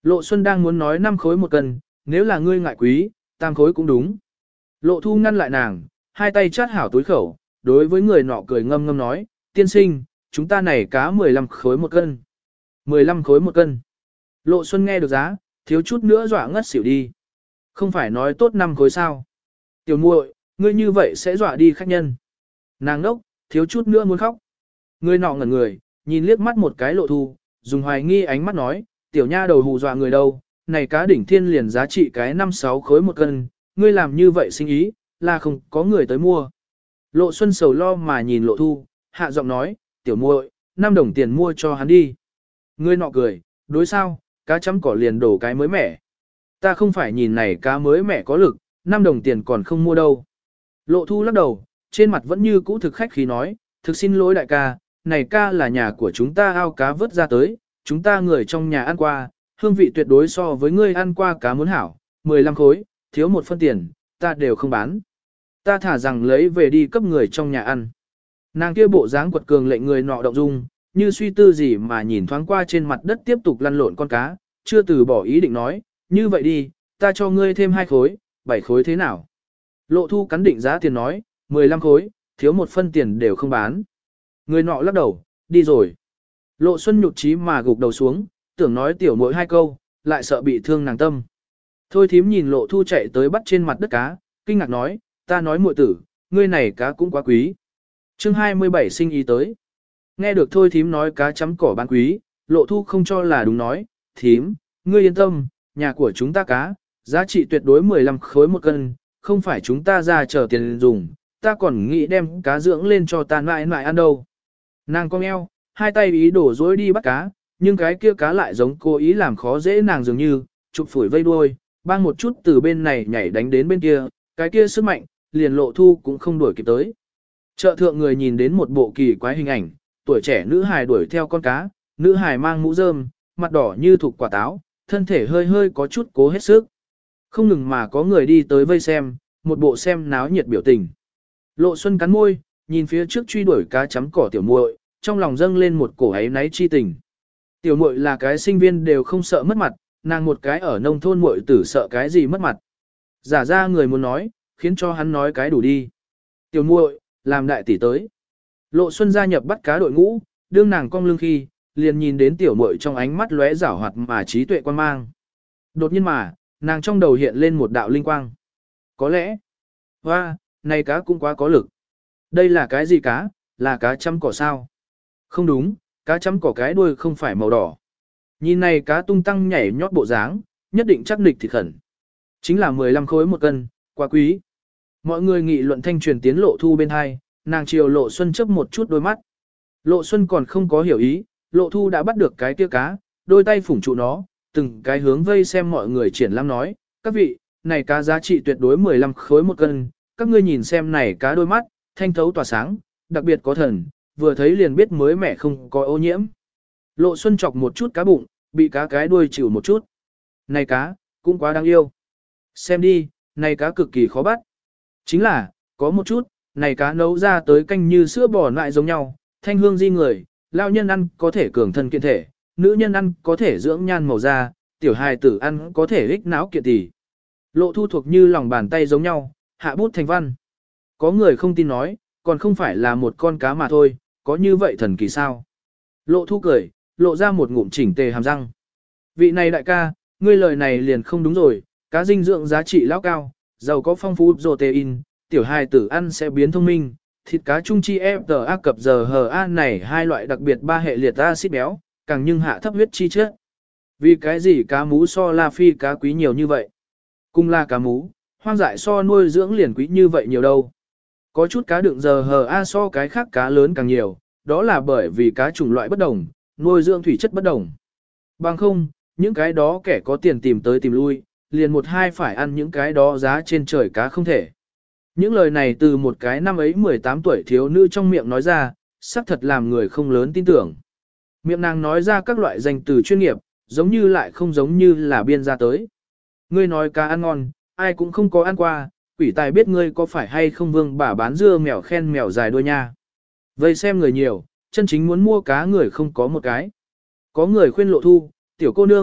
Lộ Xuân đang muốn nói năm khối một cân, nếu là ngươi ngại quý, tam khối cũng đúng. Lộ Thu ngăn lại nàng, hai tay chát hảo túi khẩu, đối với người nọ cười ngâm ngâm nói, tiên sinh, chúng ta này cá mười lăm khối một cân. mười lăm khối một cân. Lộ Xuân nghe được giá, thiếu chút nữa dọa ngất xỉu đi. Không phải nói tốt năm khối sao. Tiểu muội, ngươi như vậy sẽ dọa đi khách nhân. Nàng đốc, thiếu chút nữa muốn khóc. Người nọ ngẩn người, nhìn liếc mắt một cái Lộ Thu, dùng hoài nghi ánh mắt nói, tiểu nha đầu hù dọa người đâu, này cá đỉnh thiên liền giá trị cái năm sáu khối một cân, ngươi làm như vậy sinh ý, là không có người tới mua. Lộ Xuân sầu lo mà nhìn Lộ Thu, hạ giọng nói, tiểu muội, năm đồng tiền mua cho hắn đi. Ngươi nọ cười, đối sao, cá chấm cỏ liền đổ cái mới mẻ. Ta không phải nhìn này cá mới mẻ có lực, năm đồng tiền còn không mua đâu. Lộ Thu lắc đầu, trên mặt vẫn như cũ thực khách khí nói, thực xin lỗi đại ca, này ca là nhà của chúng ta ao cá vớt ra tới, chúng ta người trong nhà ăn qua, hương vị tuyệt đối so với ngươi ăn qua cá muốn hảo, mười lăm khối, thiếu một phân tiền, ta đều không bán. Ta thả rằng lấy về đi cấp người trong nhà ăn. Nàng kia bộ dáng quật cường lệnh người nọ động dung, như suy tư gì mà nhìn thoáng qua trên mặt đất tiếp tục lăn lộn con cá, chưa từ bỏ ý định nói, như vậy đi, ta cho ngươi thêm hai khối, bảy khối thế nào? Lộ Thu cắn định giá tiền nói, mười lăm khối, thiếu một phân tiền đều không bán. Người nọ lắc đầu, đi rồi. Lộ Xuân nhụt chí mà gục đầu xuống, tưởng nói tiểu muội hai câu, lại sợ bị thương nàng tâm. Thôi thím nhìn Lộ Thu chạy tới bắt trên mặt đất cá, kinh ngạc nói, ta nói muội tử, ngươi này cá cũng quá quý. Chương hai mươi bảy sinh ý tới. Nghe được thôi thím nói cá chấm cỏ bán quý, Lộ Thu không cho là đúng nói, thím, ngươi yên tâm, nhà của chúng ta cá, giá trị tuyệt đối mười lăm khối một cân, không phải chúng ta ra chờ tiền dùng, ta còn nghĩ đem cá dưỡng lên cho ta mãi mãi ăn đâu. Nàng cong eo, hai tay ý đổ dối đi bắt cá, nhưng cái kia cá lại giống cố ý làm khó dễ nàng dường như, chụp phủi vây đuôi, bang một chút từ bên này nhảy đánh đến bên kia, cái kia sức mạnh, liền Lộ Thu cũng không đuổi kịp tới. Chợ thượng người nhìn đến một bộ kỳ quái hình ảnh, tuổi trẻ nữ hài đuổi theo con cá, nữ hài mang mũ rơm, mặt đỏ như thục quả táo, thân thể hơi hơi có chút cố hết sức. Không ngừng mà có người đi tới vây xem, một bộ xem náo nhiệt biểu tình. Lộ Xuân cắn môi, nhìn phía trước truy đuổi cá chấm cỏ tiểu muội, trong lòng dâng lên một cổ ấy náy chi tình. Tiểu muội là cái sinh viên đều không sợ mất mặt, nàng một cái ở nông thôn muội tử sợ cái gì mất mặt. Giả ra người muốn nói, khiến cho hắn nói cái đủ đi. Tiểu muội, làm đại tỷ tới. Lộ Xuân gia nhập bắt cá đội ngũ, đương nàng cong lưng khi, liền nhìn đến tiểu muội trong ánh mắt lóe rảo hoạt mà trí tuệ quan mang. Đột nhiên mà, nàng trong đầu hiện lên một đạo linh quang. Có lẽ, hoa, này cá cũng quá có lực. Đây là cái gì cá, là cá chấm cỏ sao? Không đúng, cá chấm cỏ cái đuôi không phải màu đỏ. Nhìn này cá tung tăng nhảy nhót bộ dáng, nhất định chắc nịch thì khẩn. Chính là mười lăm khối một cân, quá quý. Mọi người nghị luận thanh truyền tiến Lộ Thu bên hai, nàng chiều Lộ Xuân chớp một chút đôi mắt. Lộ Xuân còn không có hiểu ý, Lộ Thu đã bắt được cái kia cá, đôi tay phủng trụ nó, từng cái hướng vây xem mọi người triển lãm nói, các vị, này cá giá trị tuyệt đối mười lăm khối một cân, các ngươi nhìn xem này cá đôi mắt, thanh thấu tỏa sáng, đặc biệt có thần, vừa thấy liền biết mới mẻ không có ô nhiễm. Lộ Xuân chọc một chút cá bụng, bị cá cái đuôi chịu một chút. Này cá, cũng quá đáng yêu. Xem đi, này cá cực kỳ khó bắt. Chính là, có một chút, này cá nấu ra tới canh như sữa bò lại giống nhau, thanh hương di người, lao nhân ăn có thể cường thân kiện thể, nữ nhân ăn có thể dưỡng nhan màu da, tiểu hài tử ăn có thể ích não kiện tỷ. Lộ Thu thuộc như lòng bàn tay giống nhau, hạ bút thành văn. Có người không tin nói, còn không phải là một con cá mà thôi, có như vậy thần kỳ sao? Lộ Thu cười, lộ ra một ngụm chỉnh tề hàm răng. Vị này đại ca, ngươi lời này liền không đúng rồi, cá dinh dưỡng giá trị lão cao, giàu có phong phú protein, tiểu hài tử ăn sẽ biến thông minh, thịt cá trung chi ép tờ A cập giờ hờ A này hai loại đặc biệt ba hệ liệt axit béo, càng nhưng hạ thấp huyết chi chất. Vì cái gì cá mú so La Phi cá quý nhiều như vậy? Cùng là cá mú, hoang dại so nuôi dưỡng liền quý như vậy nhiều đâu. Có chút cá đựng giờ hờ A so cái khác cá lớn càng nhiều, đó là bởi vì cá chủng loại bất đồng, nuôi dưỡng thủy chất bất đồng. Bằng không, những cái đó kẻ có tiền tìm tới tìm lui, liền một hai phải ăn những cái đó giá trên trời cá không thể. Những lời này từ một cái năm ấy mười tám tuổi thiếu nữ trong miệng nói ra, xác thật làm người không lớn tin tưởng. Miệng nàng nói ra các loại danh từ chuyên nghiệp, giống như lại không giống như là biên ra tới. Ngươi nói cá ăn ngon, ai cũng không có ăn qua, quỷ tài biết ngươi có phải hay không vương bà bán dưa mèo khen mèo dài đuôi nha. Vây xem người nhiều, chân chính muốn mua cá người không có một cái. Có người khuyên Lộ Thu, tiểu cô nương,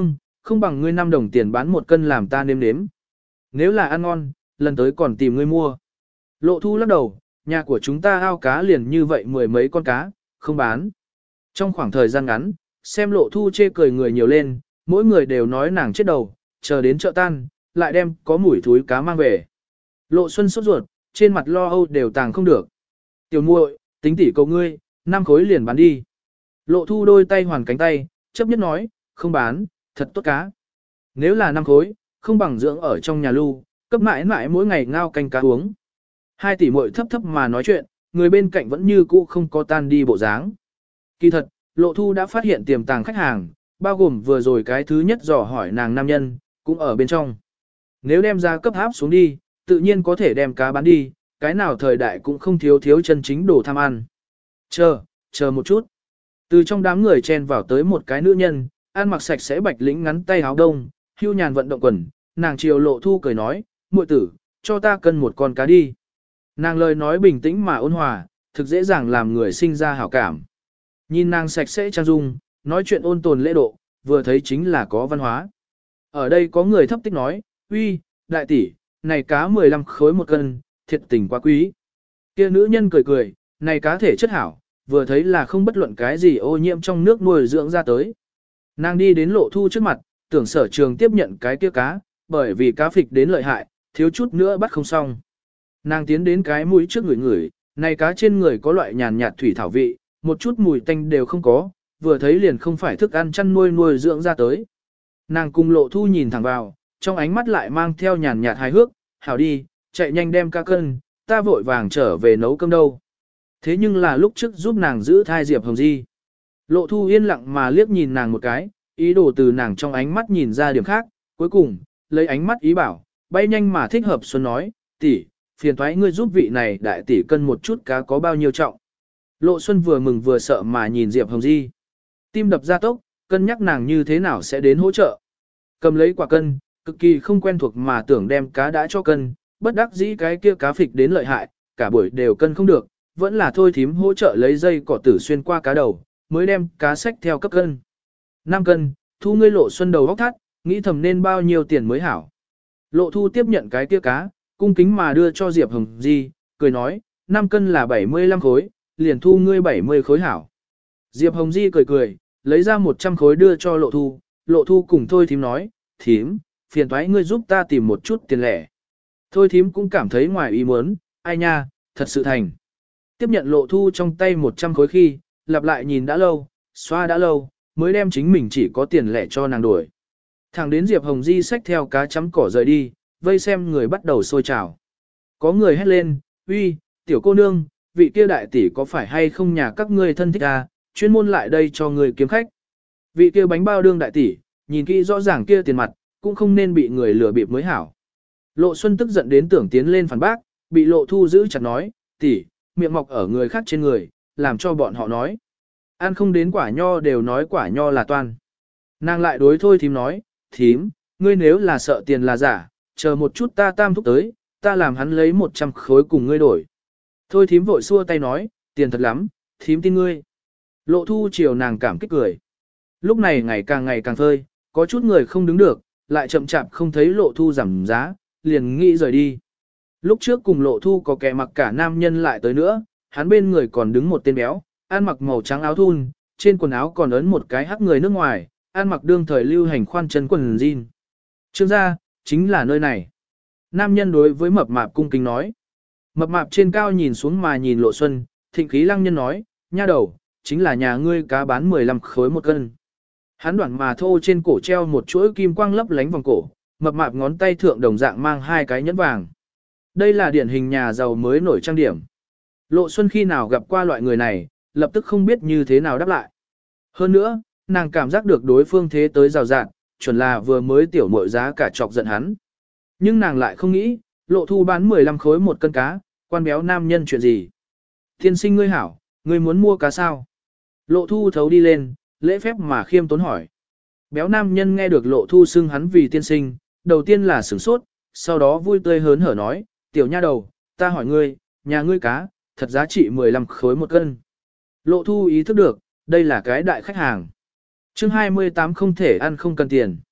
không bằng ngươi năm đồng tiền bán một cân làm ta nếm nếm. Nếu là ăn ngon, lần tới còn tìm ngươi mua. Lộ Thu lắc đầu, nhà của chúng ta ao cá liền như vậy mười mấy con cá, không bán. Trong khoảng thời gian ngắn, xem Lộ Thu chê cười người nhiều lên, mỗi người đều nói nàng chết đầu, chờ đến chợ tan, lại đem có mùi thúi cá mang về. Lộ Xuân sốt ruột, trên mặt lo âu đều tàng không được. Tiểu muội, tính tỉ cầu ngươi, năm khối liền bán đi. Lộ Thu đôi tay hoàn cánh tay, chấp nhất nói, không bán, thật tốt cá. Nếu là năm khối, không bằng dưỡng ở trong nhà lưu, cấp mãi mãi mỗi ngày ngao canh cá uống. Hai tỷ muội thấp thấp mà nói chuyện, người bên cạnh vẫn như cũ không có tan đi bộ dáng. Kỳ thật, Lộ Thu đã phát hiện tiềm tàng khách hàng, bao gồm vừa rồi cái thứ nhất dò hỏi nàng nam nhân, cũng ở bên trong. Nếu đem ra cấp áp xuống đi, tự nhiên có thể đem cá bán đi, cái nào thời đại cũng không thiếu thiếu chân chính đồ tham ăn. Chờ, chờ một chút. Từ trong đám người chen vào tới một cái nữ nhân, ăn mặc sạch sẽ bạch lĩnh ngắn tay áo đông, hưu nhàn vận động quần, nàng chiều Lộ Thu cười nói, muội tử, cho ta cân một con cá đi. Nàng lời nói bình tĩnh mà ôn hòa, thực dễ dàng làm người sinh ra hảo cảm. Nhìn nàng sạch sẽ trang dung, nói chuyện ôn tồn lễ độ, vừa thấy chính là có văn hóa. Ở đây có người thấp tích nói, uy, đại tỷ, này cá mười lăm khối một cân, thiệt tình quá quý. Kia nữ nhân cười cười, này cá thể chất hảo, vừa thấy là không bất luận cái gì ô nhiễm trong nước nuôi dưỡng ra tới. Nàng đi đến Lộ Thu trước mặt, tưởng Sở Trường tiếp nhận cái kia cá, bởi vì cá phịch đến lợi hại, thiếu chút nữa bắt không xong. Nàng tiến đến cái mũi trước người người, này cá trên người có loại nhàn nhạt thủy thảo vị, một chút mùi tanh đều không có, vừa thấy liền không phải thức ăn chăn nuôi nuôi dưỡng ra tới. Nàng cùng Lộ Thu nhìn thẳng vào, trong ánh mắt lại mang theo nhàn nhạt hài hước, hảo đi, chạy nhanh đem cá cân, ta vội vàng trở về nấu cơm đâu. Thế nhưng là lúc trước giúp nàng giữ thai Diệp Hồng Di. Lộ Thu yên lặng mà liếc nhìn nàng một cái, ý đồ từ nàng trong ánh mắt nhìn ra điểm khác, cuối cùng, lấy ánh mắt ý bảo, bay nhanh mà thích hợp xuân nói, tỷ, phiền thoái ngươi giúp vị này đại tỷ cân một chút cá có bao nhiêu trọng. Lộ Xuân vừa mừng vừa sợ mà nhìn Diệp Hồng Di. Tim đập ra tốc, cân nhắc nàng như thế nào sẽ đến hỗ trợ. Cầm lấy quả cân, cực kỳ không quen thuộc mà tưởng đem cá đã cho cân, bất đắc dĩ cái kia cá phịch đến lợi hại, cả buổi đều cân không được, vẫn là thôi thím hỗ trợ lấy dây cỏ tử xuyên qua cá đầu, mới đem cá sách theo cấp cân. năm cân, thu ngươi Lộ Xuân đầu góc thắt, nghĩ thầm nên bao nhiêu tiền mới hảo. Lộ Thu tiếp nhận cái kia cá, cung kính mà đưa cho Diệp Hồng Di, cười nói, năm cân là bảy mươi lăm khối, liền thu ngươi bảy mươi khối hảo. Diệp Hồng Di cười cười, lấy ra một trăm khối đưa cho Lộ Thu, Lộ Thu cùng thôi thím nói, thím, phiền toái ngươi giúp ta tìm một chút tiền lẻ. Thôi thím cũng cảm thấy ngoài ý muốn, ai nha, thật sự thành. Tiếp nhận Lộ Thu trong tay một trăm khối khi, lặp lại nhìn đã lâu, xoa đã lâu, mới đem chính mình chỉ có tiền lẻ cho nàng đuổi. Thẳng đến Diệp Hồng Di xách theo cá chấm cỏ rời đi, vây xem người bắt đầu sôi trào. Có người hét lên, uy, tiểu cô nương, vị kia đại tỷ có phải hay không nhà các ngươi thân thích à, chuyên môn lại đây cho người kiếm khách. Vị kia bánh bao đương đại tỷ, nhìn kỹ rõ ràng kia tiền mặt, cũng không nên bị người lừa bịp mới hảo. Lộ Xuân tức giận đến tưởng tiến lên phản bác, bị Lộ Thu giữ chặt nói, tỷ, miệng mọc ở người khác trên người, làm cho bọn họ nói. Ăn không đến quả nho đều nói quả nho là toan. Nàng lại đối thôi thím nói, thím, ngươi nếu là sợ tiền là giả, chờ một chút ta tam thúc tới, ta làm hắn lấy một trăm khối cùng ngươi đổi. Thôi thím vội xua tay nói, tiền thật lắm, thím tin ngươi. Lộ Thu chiều nàng cảm kích cười. Lúc này ngày càng ngày càng phơi, có chút người không đứng được, lại chậm chạp không thấy Lộ Thu giảm giá, liền nghĩ rời đi. Lúc trước cùng Lộ Thu có kẻ mặc cả nam nhân lại tới nữa, hắn bên người còn đứng một tên béo, ăn mặc màu trắng áo thun, trên quần áo còn ấn một cái hắc người nước ngoài, ăn mặc đương thời lưu hành khoan chân quần jean. Trương gia, chính là nơi này. Nam nhân đối với mập mạp cung kính nói. Mập mạp trên cao nhìn xuống mà nhìn Lộ Xuân, thịnh khí lăng nhân nói, nha đầu, chính là nhà ngươi cá bán mười lăm khối một cân. Hắn đoạn mà thô trên cổ treo một chuỗi kim quang lấp lánh vòng cổ, mập mạp ngón tay thượng đồng dạng mang hai cái nhẫn vàng. Đây là điển hình nhà giàu mới nổi trang điểm. Lộ Xuân khi nào gặp qua loại người này, lập tức không biết như thế nào đáp lại. Hơn nữa, nàng cảm giác được đối phương thế tới rào rạt, chuẩn là vừa mới tiểu muội giá cả chọc giận hắn. Nhưng nàng lại không nghĩ, Lộ Thu bán mười lăm khối một cân cá, quan béo nam nhân chuyện gì. Tiên sinh ngươi hảo, ngươi muốn mua cá sao? Lộ Thu thấu đi lên, lễ phép mà khiêm tốn hỏi. Béo nam nhân nghe được Lộ Thu xưng hắn vì tiên sinh, đầu tiên là sửng sốt, sau đó vui tươi hớn hở nói, tiểu nha đầu, ta hỏi ngươi, nhà ngươi cá, thật giá trị mười lăm khối một cân. Lộ Thu ý thức được, đây là cái đại khách hàng. chương hai mươi tám không thể ăn không cần tiền.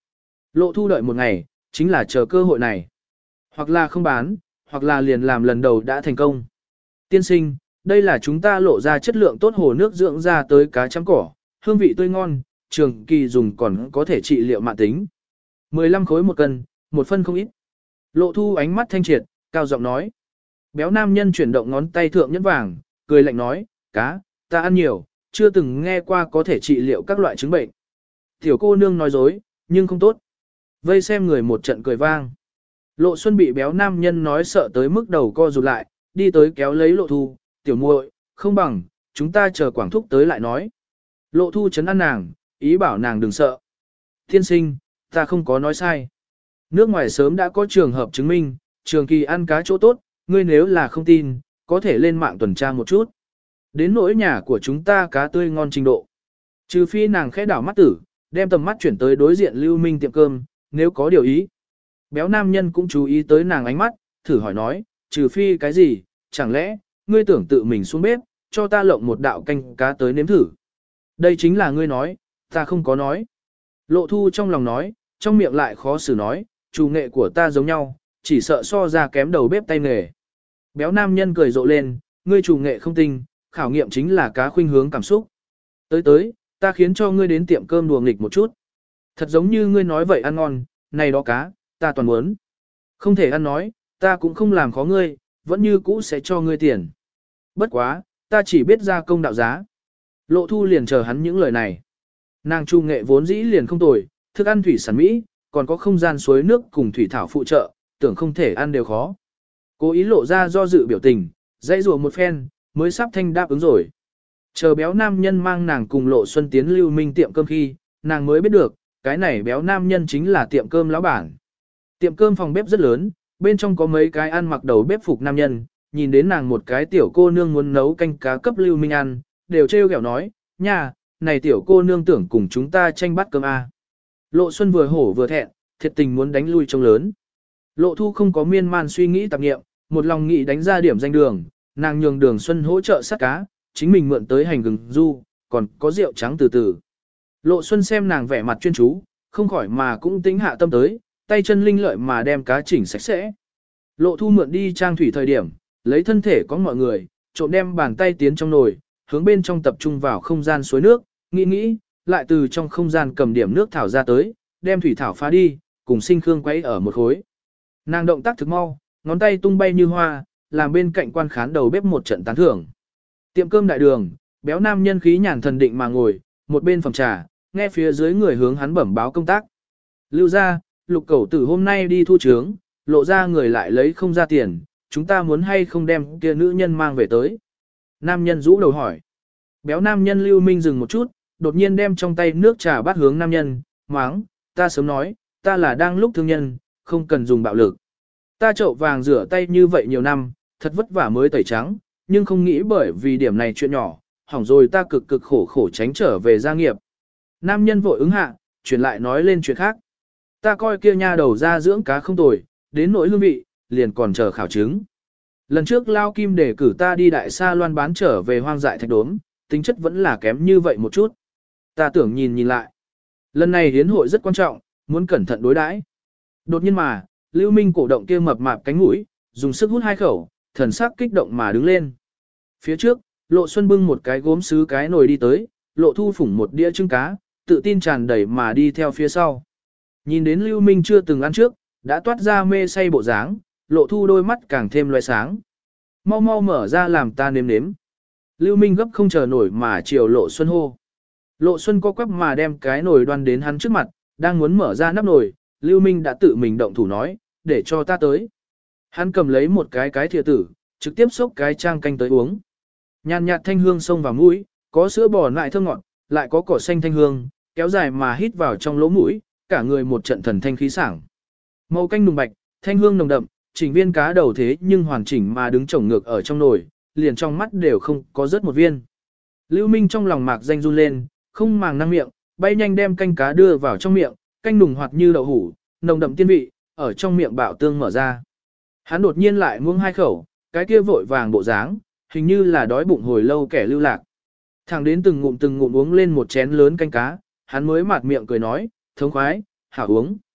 Lộ Thu đợi một ngày, chính là chờ cơ hội này. Hoặc là không bán, hoặc là liền làm lần đầu đã thành công. Tiên sinh, đây là chúng ta lộ ra chất lượng tốt hồ nước dưỡng ra tới cá chấm cỏ, hương vị tươi ngon, trường kỳ dùng còn có thể trị liệu mạng tính. mười lăm khối một cân, một phân không ít. Lộ Thu ánh mắt thanh triệt, cao giọng nói. Béo nam nhân chuyển động ngón tay thượng nhẫn vàng, cười lạnh nói, cá, ta ăn nhiều, chưa từng nghe qua có thể trị liệu các loại chứng bệnh. Tiểu cô nương nói dối, nhưng không tốt. Vây xem người một trận cười vang. Lộ Xuân bị béo nam nhân nói sợ tới mức đầu co rụt lại, đi tới kéo lấy Lộ Thu, tiểu muội, không bằng, chúng ta chờ Quảng Thúc tới lại nói. Lộ Thu chấn an nàng, ý bảo nàng đừng sợ. Thiên sinh, ta không có nói sai. Nước ngoài sớm đã có trường hợp chứng minh, trường kỳ ăn cá chỗ tốt, ngươi nếu là không tin, có thể lên mạng tuần tra một chút. Đến nỗi nhà của chúng ta cá tươi ngon trình độ. Trừ phi nàng khẽ đảo mắt tử, đem tầm mắt chuyển tới đối diện Lưu Minh tiệm cơm, nếu có điều ý. Béo nam nhân cũng chú ý tới nàng ánh mắt, thử hỏi nói, trừ phi cái gì, chẳng lẽ, ngươi tưởng tự mình xuống bếp, cho ta lộng một đạo canh cá tới nếm thử. Đây chính là ngươi nói, ta không có nói. Lộ Thu trong lòng nói, trong miệng lại khó xử nói, chủ nghệ của ta giống nhau, chỉ sợ so ra kém đầu bếp tay nghề. Béo nam nhân cười rộ lên, ngươi chủ nghệ không tinh, khảo nghiệm chính là cá khuynh hướng cảm xúc. Tới tới, ta khiến cho ngươi đến tiệm cơm đùa nghịch một chút. Thật giống như ngươi nói vậy ăn ngon, này đó cá, ta toàn muốn. Không thể ăn nói, ta cũng không làm khó ngươi, vẫn như cũ sẽ cho ngươi tiền. Bất quá, ta chỉ biết ra công đạo giá. Lộ Thu liền chờ hắn những lời này. Nàng chủ nghệ vốn dĩ liền không tồi, thức ăn thủy sản Mỹ, còn có không gian suối nước cùng thủy thảo phụ trợ, tưởng không thể ăn đều khó. Cố ý lộ ra do dự biểu tình, dãy rùa một phen, mới sắp thanh đáp ứng rồi. Chờ béo nam nhân mang nàng cùng Lộ Xuân tiến Lưu Minh tiệm cơm khi, nàng mới biết được, cái này béo nam nhân chính là tiệm cơm lão bản. Tiệm cơm phòng bếp rất lớn, bên trong có mấy cái ăn mặc đầu bếp phục nam nhân, nhìn đến nàng một cái tiểu cô nương muốn nấu canh cá cấp Lưu Minh ăn, đều trêu ghẹo nói, nha, này tiểu cô nương tưởng cùng chúng ta tranh bát cơm à. Lộ Xuân vừa hổ vừa thẹn, thiệt tình muốn đánh lui trông lớn. Lộ Thu không có miên man suy nghĩ tạp nghiệm, một lòng nghĩ đánh ra điểm danh đường, nàng nhường Đường Xuân hỗ trợ sát cá, chính mình mượn tới hành gừng du, còn có rượu trắng từ từ. Lộ Xuân xem nàng vẻ mặt chuyên chú, không khỏi mà cũng tính hạ tâm tới, tay chân linh lợi mà đem cá chỉnh sạch sẽ. Lộ Thu mượn đi trang thủy thời điểm, lấy thân thể có mọi người, trộm đem bàn tay tiến trong nồi, hướng bên trong tập trung vào không gian suối nước, nghĩ nghĩ, lại từ trong không gian cầm điểm nước thảo ra tới, đem thủy thảo phá đi, cùng sinh khương quấy ở một khối. Nàng động tác thực mau, ngón tay tung bay như hoa, làm bên cạnh quan khán đầu bếp một trận tán thưởng. Tiệm cơm đại đường, béo nam nhân khí nhàn thần định mà ngồi, một bên phòng trà, nghe phía dưới người hướng hắn bẩm báo công tác. Lưu ra, Lục Cẩu Tử hôm nay đi thu trướng, lộ ra người lại lấy không ra tiền, chúng ta muốn hay không đem kia nữ nhân mang về tới. Nam nhân rũ đầu hỏi. Béo nam nhân Lưu Minh dừng một chút, đột nhiên đem trong tay nước trà bắt hướng nam nhân, máng, ta sớm nói, ta là đang lúc thương nhân, không cần dùng bạo lực. Ta chậu vàng rửa tay như vậy nhiều năm, thật vất vả mới tẩy trắng, nhưng không nghĩ bởi vì điểm này chuyện nhỏ, hỏng rồi ta cực cực khổ khổ tránh trở về gia nghiệp. Nam nhân vội ứng hạ, chuyển lại nói lên chuyện khác. Ta coi kia nha đầu ra dưỡng cá không tồi, đến nỗi hương vị, liền còn chờ khảo chứng. Lần trước Lao Kim để cử ta đi đại sa loan bán trở về hoang dại thạch đốm, tính chất vẫn là kém như vậy một chút. Ta tưởng nhìn nhìn lại. Lần này hiến hội rất quan trọng, muốn cẩn thận đối đãi. Đột nhiên mà, Lưu Minh cổ động kia mập mạp cánh mũi, dùng sức hút hai khẩu, thần sắc kích động mà đứng lên. Phía trước, Lộ Xuân bưng một cái gốm sứ cái nồi đi tới, Lộ Thu phủng một đĩa trứng cá, tự tin tràn đầy mà đi theo phía sau. Nhìn đến Lưu Minh chưa từng ăn trước, đã toát ra mê say bộ dáng, Lộ Thu đôi mắt càng thêm loé sáng. Mau mau mở ra làm ta nếm nếm. Lưu Minh gấp không chờ nổi mà chiều Lộ Xuân hô. Lộ Xuân co quắp mà đem cái nồi đoan đến hắn trước mặt, đang muốn mở ra nắp nồi, Lưu Minh đã tự mình động thủ nói, để cho ta tới. Hắn cầm lấy một cái cái thìa tử, trực tiếp xúc cái trang canh tới uống. Nhàn nhạt thanh hương xông vào mũi, có sữa bò lại thơm ngọt, lại có cỏ xanh thanh hương, kéo dài mà hít vào trong lỗ mũi, cả người một trận thần thanh khí sảng. Màu canh nùng bạch, thanh hương nồng đậm, chỉnh viên cá đầu thế nhưng hoàn chỉnh mà đứng chổng ngược ở trong nồi, liền trong mắt đều không có rớt một viên. Lưu Minh trong lòng mạc danh run lên, không màng năng miệng, bay nhanh đem canh cá đưa vào trong miệng, canh nùng hoạt như đậu hủ, nồng đậm tiên vị, ở trong miệng bạo tương mở ra. Hắn đột nhiên lại muông hai khẩu, cái kia vội vàng bộ dáng, hình như là đói bụng hồi lâu kẻ lưu lạc. Thẳng đến từng ngụm từng ngụm uống lên một chén lớn canh cá, hắn mới mạt miệng cười nói, thống khoái, hảo uống.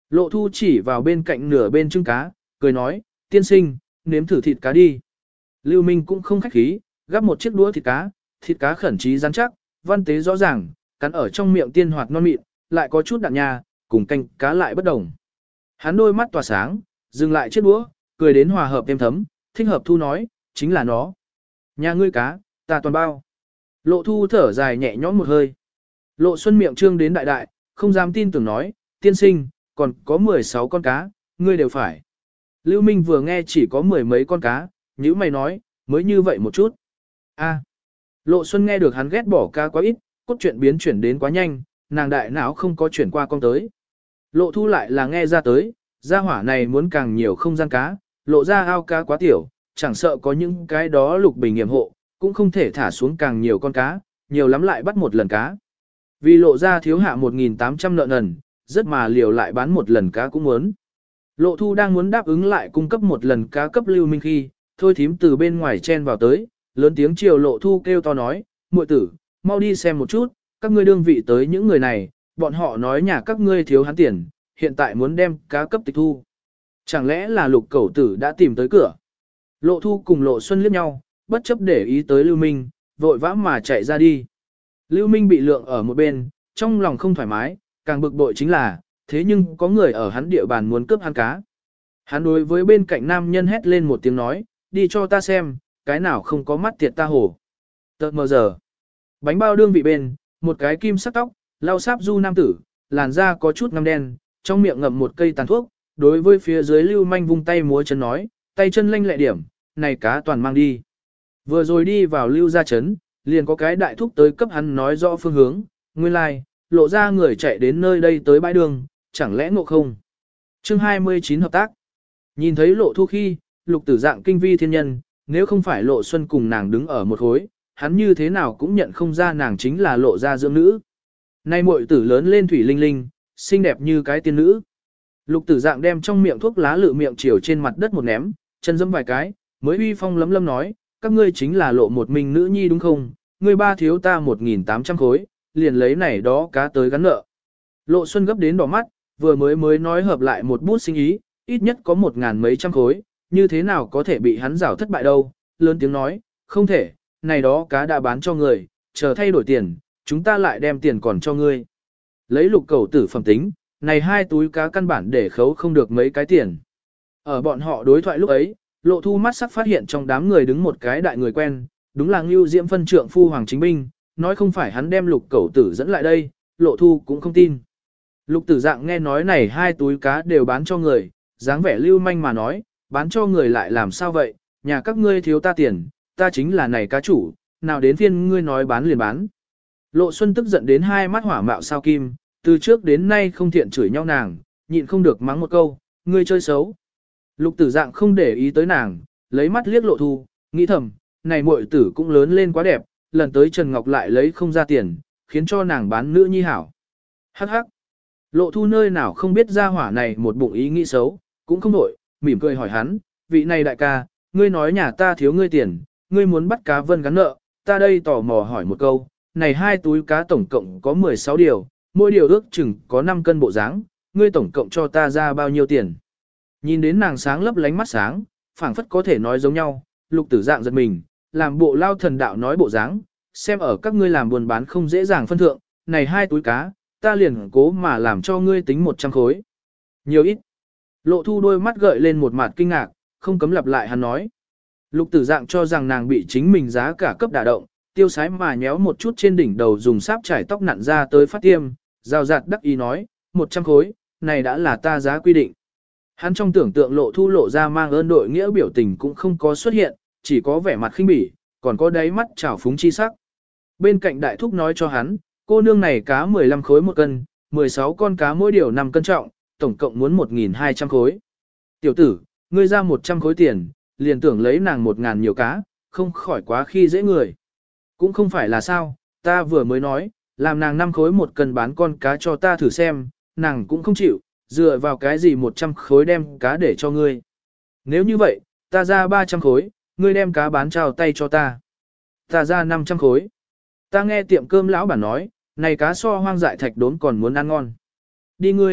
Lộ thu chỉ vào bên cạnh nửa bên trứng cá, cười nói, tiên sinh, nếm thử thịt cá đi. Lưu Minh cũng không khách khí, gắp một chiếc đũa thịt cá, thịt cá khẩn trí rắn chắc, văn tế rõ ràng, cắn ở trong miệng tiên hoạt non mịn, lại có chút đạm nha, cùng canh cá lại bất đồng. Hắn đôi mắt tỏa sáng, dừng lại chiếc đũa, cười đến hòa hợp êm thấm, thích hợp thu nói, chính là nó. Nhà ngươi cá, ta toàn bao. Lộ thu thở dài nhẹ nhõm một hơi. Lộ Xuân miệng trương đến đại đại, không dám tin tưởng nói, tiên sinh, còn có mười sáu con cá, ngươi đều phải. Lưu Minh vừa nghe chỉ có mười mấy con cá, nhữ mày nói, mới như vậy một chút. A. Lộ Xuân nghe được hắn ghét bỏ cá quá ít, cốt truyện biến chuyển đến quá nhanh, nàng đại não không có chuyển qua con tới. Lộ thu lại là nghe ra tới, gia hỏa này muốn càng nhiều không gian cá, lộ ra ao cá quá tiểu, chẳng sợ có những cái đó lục bình nghiệm hộ, cũng không thể thả xuống càng nhiều con cá, nhiều lắm lại bắt một lần cá. Vì lộ ra thiếu hạ một nghìn tám trăm nợ nần, rất mà liều lại bán một lần cá cũng muốn. Lộ thu đang muốn đáp ứng lại cung cấp một lần cá cấp Lưu Minh khi, thôi thím từ bên ngoài chen vào tới, lớn tiếng chiều lộ thu kêu to nói, muội tử, mau đi xem một chút, các ngươi đương vị tới những người này, bọn họ nói nhà các ngươi thiếu hắn tiền, hiện tại muốn đem cá cấp tịch thu. Chẳng lẽ là lục cẩu tử đã tìm tới cửa? Lộ thu cùng lộ xuân liếc nhau, bất chấp để ý tới Lưu Minh, vội vã mà chạy ra đi. Lưu Minh bị lượng ở một bên, trong lòng không thoải mái, càng bực bội chính là, thế nhưng có người ở hắn địa bàn muốn cướp hắn cá. Hắn đối với bên cạnh nam nhân hét lên một tiếng nói, đi cho ta xem, cái nào không có mắt tiệt ta hổ. Tợt mờ giờ, bánh bao đương vị bên, một cái kim sắc tóc, lau sáp du nam tử, làn da có chút ngăm đen, trong miệng ngậm một cây tàn thuốc, đối với phía dưới Lưu Manh vung tay múa chân nói, tay chân lanh lẹ điểm, này cá toàn mang đi. Vừa rồi đi vào Lưu gia trấn, liền có cái đại thúc tới cấp hắn nói rõ phương hướng, nguyên lai, like, lộ ra người chạy đến nơi đây tới bãi đường, chẳng lẽ ngộ không. Chương hai mươi chín hợp tác. Nhìn thấy lộ thu khi, lục tử dạng kinh vi thiên nhân, nếu không phải lộ xuân cùng nàng đứng ở một khối, hắn như thế nào cũng nhận không ra nàng chính là lộ gia dưỡng nữ. Nay muội tử lớn lên thủy linh linh, xinh đẹp như cái tiên nữ. Lục tử dạng đem trong miệng thuốc lá lự miệng chiều trên mặt đất một ném, chân dẫm vài cái, mới uy phong lấm lâm nói, các ngươi chính là lộ một mình nữ nhi đúng không? Ngươi ba thiếu ta một nghìn tám trăm khối, liền lấy này đó cá tới gắn nợ. Lộ Xuân gấp đến đỏ mắt, vừa mới mới nói hợp lại một bút sinh ý, ít nhất có một ngàn mấy trăm khối, như thế nào có thể bị hắn rảo thất bại đâu? Lớn tiếng nói, không thể, này đó cá đã bán cho người, chờ thay đổi tiền, chúng ta lại đem tiền còn cho ngươi. Lấy lục cầu tử phẩm tính, này hai túi cá căn bản để khấu không được mấy cái tiền. Ở bọn họ đối thoại lúc ấy, Lộ Thu mắt sắc phát hiện trong đám người đứng một cái đại người quen, đúng là Ngưu Diễm phân trượng phu Hoàng Chính Binh, nói không phải hắn đem lục cẩu tử dẫn lại đây, Lộ Thu cũng không tin. Lục tử dạng nghe nói này hai túi cá đều bán cho người, dáng vẻ lưu manh mà nói, bán cho người lại làm sao vậy, nhà các ngươi thiếu ta tiền, ta chính là này cá chủ, nào đến phiên ngươi nói bán liền bán. Lộ Xuân tức giận đến hai mắt hỏa mạo sao kim, từ trước đến nay không thiện chửi nhau nàng, nhịn không được mắng một câu, ngươi chơi xấu. Lục tử dạng không để ý tới nàng, lấy mắt liếc Lộ Thu, nghĩ thầm, này muội tử cũng lớn lên quá đẹp, lần tới Trần Ngọc lại lấy không ra tiền, khiến cho nàng bán nữ nhi hảo. Hắc hắc. Lộ Thu nơi nào không biết ra hỏa này một bụng ý nghĩ xấu, cũng không đổi, mỉm cười hỏi hắn, vị này đại ca, ngươi nói nhà ta thiếu ngươi tiền, ngươi muốn bắt cá vân gắn nợ, ta đây tò mò hỏi một câu, này hai túi cá tổng cộng có mười sáu điều, mỗi điều ước chừng có năm cân bộ dáng, ngươi tổng cộng cho ta ra bao nhiêu tiền. Nhìn đến nàng sáng lấp lánh mắt sáng, phảng phất có thể nói giống nhau, lục tử dạng giật mình, làm bộ lao thần đạo nói bộ dáng, xem ở các ngươi làm buôn bán không dễ dàng phân thượng, này hai túi cá, ta liền cố mà làm cho ngươi tính một trăm khối. Nhiều ít. Lộ Thu đôi mắt gợi lên một mặt kinh ngạc, không cấm lặp lại hắn nói. Lục tử dạng cho rằng nàng bị chính mình giá cả cấp đả động, tiêu sái mà nhéo một chút trên đỉnh đầu dùng sáp trải tóc nặn ra tới phát tiêm, rào rạt đắc ý nói, một trăm khối, này đã là ta giá quy định. Hắn trong tưởng tượng Lộ Thu lộ ra mang ơn đội nghĩa biểu tình cũng không có xuất hiện, chỉ có vẻ mặt khinh bỉ, còn có đáy mắt trào phúng chi sắc. Bên cạnh đại thúc nói cho hắn, cô nương này cá mười lăm khối một cân, mười sáu con cá mỗi điều năm cân trọng, tổng cộng muốn một nghìn hai trăm khối. Tiểu tử, ngươi ra một trăm khối tiền, liền tưởng lấy nàng một ngàn nhiều cá, không khỏi quá khi dễ người. Cũng không phải là sao, ta vừa mới nói, làm nàng năm khối một cân bán con cá cho ta thử xem, nàng cũng không chịu, dựa vào cái gì một trăm khối đem cá để cho ngươi. Nếu như vậy, ta ra ba trăm khối, ngươi đem cá bán trao tay cho ta. Ta ra năm trăm khối. Ta nghe tiệm cơm lão bản nói, này cá so hoang dại thạch đốn còn muốn ăn ngon. Đi ngươi,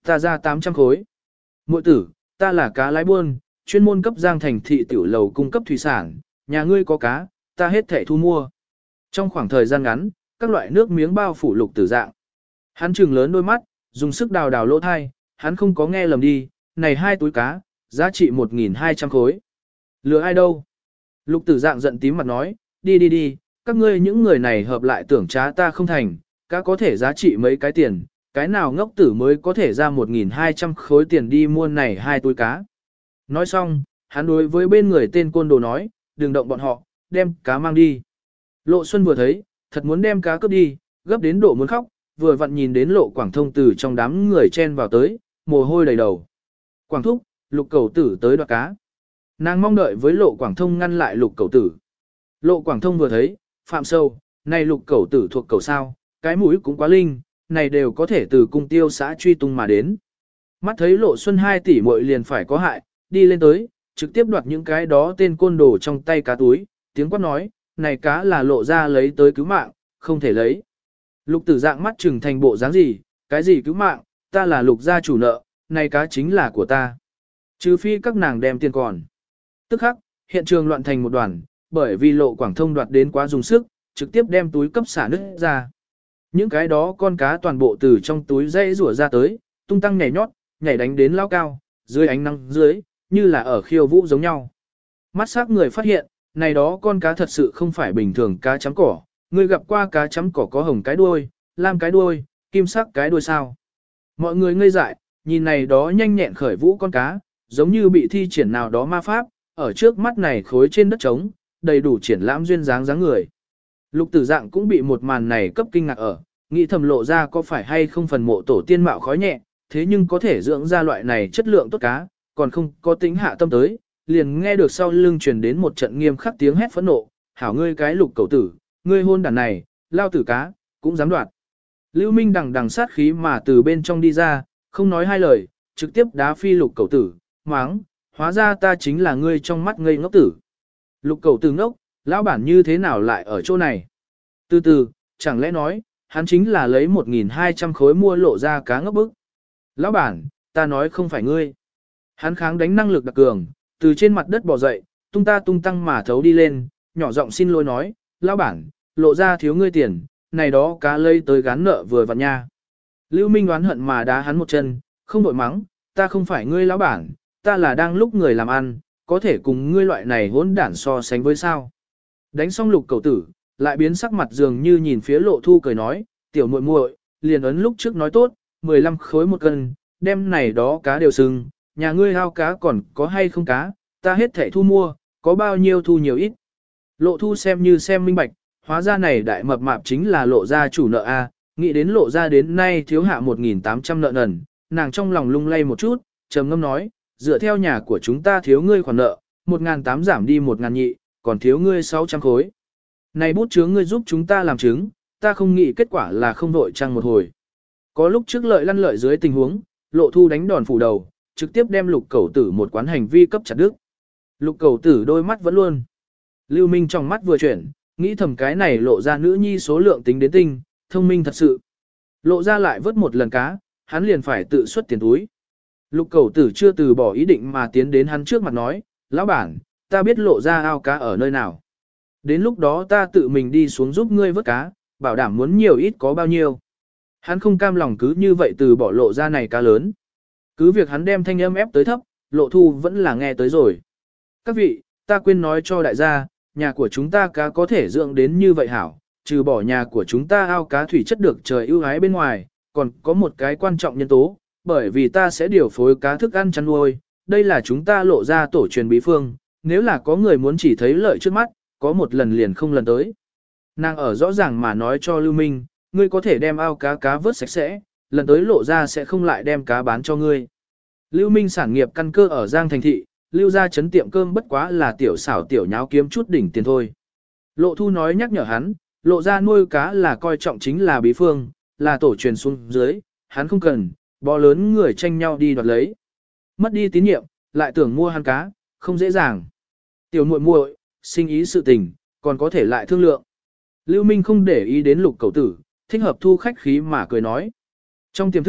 Ta ra tám trăm khối. Muội tử, ta là cá lái buôn, chuyên môn cấp Giang Thành thị tiểu lầu cung cấp thủy sản, nhà ngươi có cá, ta hết thẻ thu mua. Trong khoảng thời gian ngắn, các loại nước miếng bao phủ Lục Tử Dạng. Hắn trừng lớn đôi mắt, dùng sức đào đào lỗ thai, hắn không có nghe lầm đi, này hai túi cá, giá trị một nghìn hai trăm khối. Lừa ai đâu? Lục Tử Dạng giận tím mặt nói, đi đi đi, các ngươi những người này hợp lại tưởng trá ta không thành, cá có thể giá trị mấy cái tiền, cái nào ngốc tử mới có thể ra một nghìn hai trăm khối tiền đi mua này hai túi cá. Nói xong, hắn đối với bên người tên côn đồ nói, đừng động bọn họ, đem cá mang đi. Lộ Xuân vừa thấy, thật muốn đem cá cướp đi, gấp đến độ muốn khóc, vừa vặn nhìn đến Lộ Quảng Thông từ trong đám người chen vào tới, mồ hôi đầy đầu. Quảng Thúc, Lục Cẩu Tử tới đoạt cá. Nàng mong đợi với Lộ Quảng Thông ngăn lại Lục Cẩu Tử. Lộ Quảng Thông vừa thấy, phạm sâu, này Lục Cẩu Tử thuộc cẩu sao, cái mũi cũng quá linh, này đều có thể từ cung tiêu xã truy tung mà đến. Mắt thấy Lộ Xuân hai tỷ muội liền phải có hại, đi lên tới, trực tiếp đoạt những cái đó tên côn đồ trong tay cá túi, tiếng quát nói, này cá là Lộ ra lấy tới cứu mạng, không thể lấy. Lục Tử Dạng mắt trừng thành bộ dáng gì, cái gì cứu mạng, ta là Lục gia chủ nợ, này cá chính là của ta. Trừ phi các nàng đem tiền còn. Tức khắc, hiện trường loạn thành một đoàn, bởi vì Lộ Quảng Thông đoạt đến quá dùng sức, trực tiếp đem túi cấp xả nứt ra. Những cái đó con cá toàn bộ từ trong túi dây rủa ra tới, tung tăng nhảy nhót, nhảy đánh đến lao cao, dưới ánh nắng dưới, như là ở khiêu vũ giống nhau. Mắt sắc người phát hiện, này đó con cá thật sự không phải bình thường cá chấm cỏ, người gặp qua cá chấm cỏ có hồng cái đuôi, lam cái đuôi, kim sắc cái đuôi sao. Mọi người ngây dại, nhìn này đó nhanh nhẹn khởi vũ con cá, giống như bị thi triển nào đó ma pháp, ở trước mắt này khối trên đất trống, đầy đủ triển lãm duyên dáng dáng người. Lục Tử Dạng cũng bị một màn này cấp kinh ngạc ở, nghĩ thầm Lộ ra có phải hay không phần mộ tổ tiên mạo khói nhẹ, thế nhưng có thể dưỡng ra loại này chất lượng tốt cá, còn không có tính hạ tâm tới, liền nghe được sau lưng truyền đến một trận nghiêm khắc tiếng hét phẫn nộ, hảo ngươi cái Lục cẩu tử, ngươi hôn đàn này, lao tử cá, cũng dám đoạt. Lưu Minh đằng đằng sát khí mà từ bên trong đi ra, không nói hai lời, trực tiếp đá phi Lục cẩu tử, máng, hóa ra ta chính là ngươi trong mắt ngây ngốc tử. Lục cẩu tử ngốc, lão bản như thế nào lại ở chỗ này? Từ từ, chẳng lẽ nói, hắn chính là lấy một nghìn hai trăm khối mua Lộ ra cá ngốc bức. Lão bản, ta nói không phải ngươi. Hắn kháng đánh năng lực đặc cường, từ trên mặt đất bò dậy, tung ta tung tăng mà thấu đi lên, nhỏ giọng xin lỗi nói, lão bản, Lộ ra thiếu ngươi tiền, này đó cá lây tới gán nợ vừa vặn nha. Lưu Minh oán hận mà đá hắn một chân, không đội mắng, ta không phải ngươi lão bản, ta là đang lúc người làm ăn, có thể cùng ngươi loại này hỗn đản so sánh với sao. Đánh xong Lục cẩu tử, lại biến sắc mặt dường như nhìn phía Lộ Thu cười nói, tiểu muội muội, liền ấn lúc trước nói tốt, mười lăm khối một cân, đem này đó cá đều sưng, nhà ngươi hao cá còn có hay không cá, ta hết thảy thu mua, có bao nhiêu thu nhiều ít. Lộ Thu xem như xem minh bạch, hóa ra này đại mập mạp chính là Lộ gia chủ nợ A, nghĩ đến Lộ gia đến nay thiếu hạ một nghìn tám trăm nợ nần, nàng trong lòng lung lay một chút, trầm ngâm nói, dựa theo nhà của chúng ta thiếu ngươi khoản nợ, một nghìn tám giảm đi một nghìn nhị, còn thiếu ngươi sáu trăm khối. Này bút chướng ngươi giúp chúng ta làm chứng, ta không nghĩ kết quả là không đội trăng một hồi. Có lúc trước lợi lăn lợi dưới tình huống, Lộ Thu đánh đòn phủ đầu, trực tiếp đem Lục cẩu tử một quán hành vi cấp chặt đứt. Lục cẩu tử đôi mắt vẫn luôn. Lưu Minh trong mắt vừa chuyển, nghĩ thầm cái này Lộ ra nữ nhi số lượng tính đến tinh, thông minh thật sự. Lộ ra lại vớt một lần cá, hắn liền phải tự xuất tiền túi. Lục cẩu tử chưa từ bỏ ý định mà tiến đến hắn trước mặt nói, lão bản, ta biết Lộ ra ao cá ở nơi nào. Đến lúc đó ta tự mình đi xuống giúp ngươi vớt cá, bảo đảm muốn nhiều ít có bao nhiêu. Hắn không cam lòng cứ như vậy từ bỏ Lộ ra này cá lớn. Cứ việc hắn đem thanh âm ép tới thấp, Lộ Thu vẫn là nghe tới rồi. Các vị, ta quên nói cho đại gia, nhà của chúng ta cá có thể dưỡng đến như vậy hảo, trừ bỏ nhà của chúng ta ao cá thủy chất được trời ưu ái bên ngoài, còn có một cái quan trọng nhân tố, bởi vì ta sẽ điều phối cá thức ăn chăn nuôi, đây là chúng ta Lộ ra tổ truyền bí phương, nếu là có người muốn chỉ thấy lợi trước mắt, có một lần liền không lần tới. Nàng ở rõ ràng mà nói cho Lưu Minh, ngươi có thể đem ao cá cá vớt sạch sẽ, lần tới Lộ ra sẽ không lại đem cá bán cho ngươi. Lưu Minh sản nghiệp căn cơ ở Giang Thành Thị, Lưu ra chấn tiệm cơm bất quá là tiểu xảo tiểu nháo kiếm chút đỉnh tiền thôi. Lộ Thu nói nhắc nhở hắn, Lộ ra nuôi cá là coi trọng chính là bí phương, là tổ truyền xuống dưới, hắn không cần, bò lớn người tranh nhau đi đoạt lấy. Mất đi tín nhiệm, lại tưởng mua hắn cá, không dễ dàng. Tiểu muội muội, sinh ý sự tình, còn có thể lại thương lượng. Lưu Minh không để ý đến Lục cẩu tử, thích hợp thu khách khí mà cười nói. Trong tiềm thức,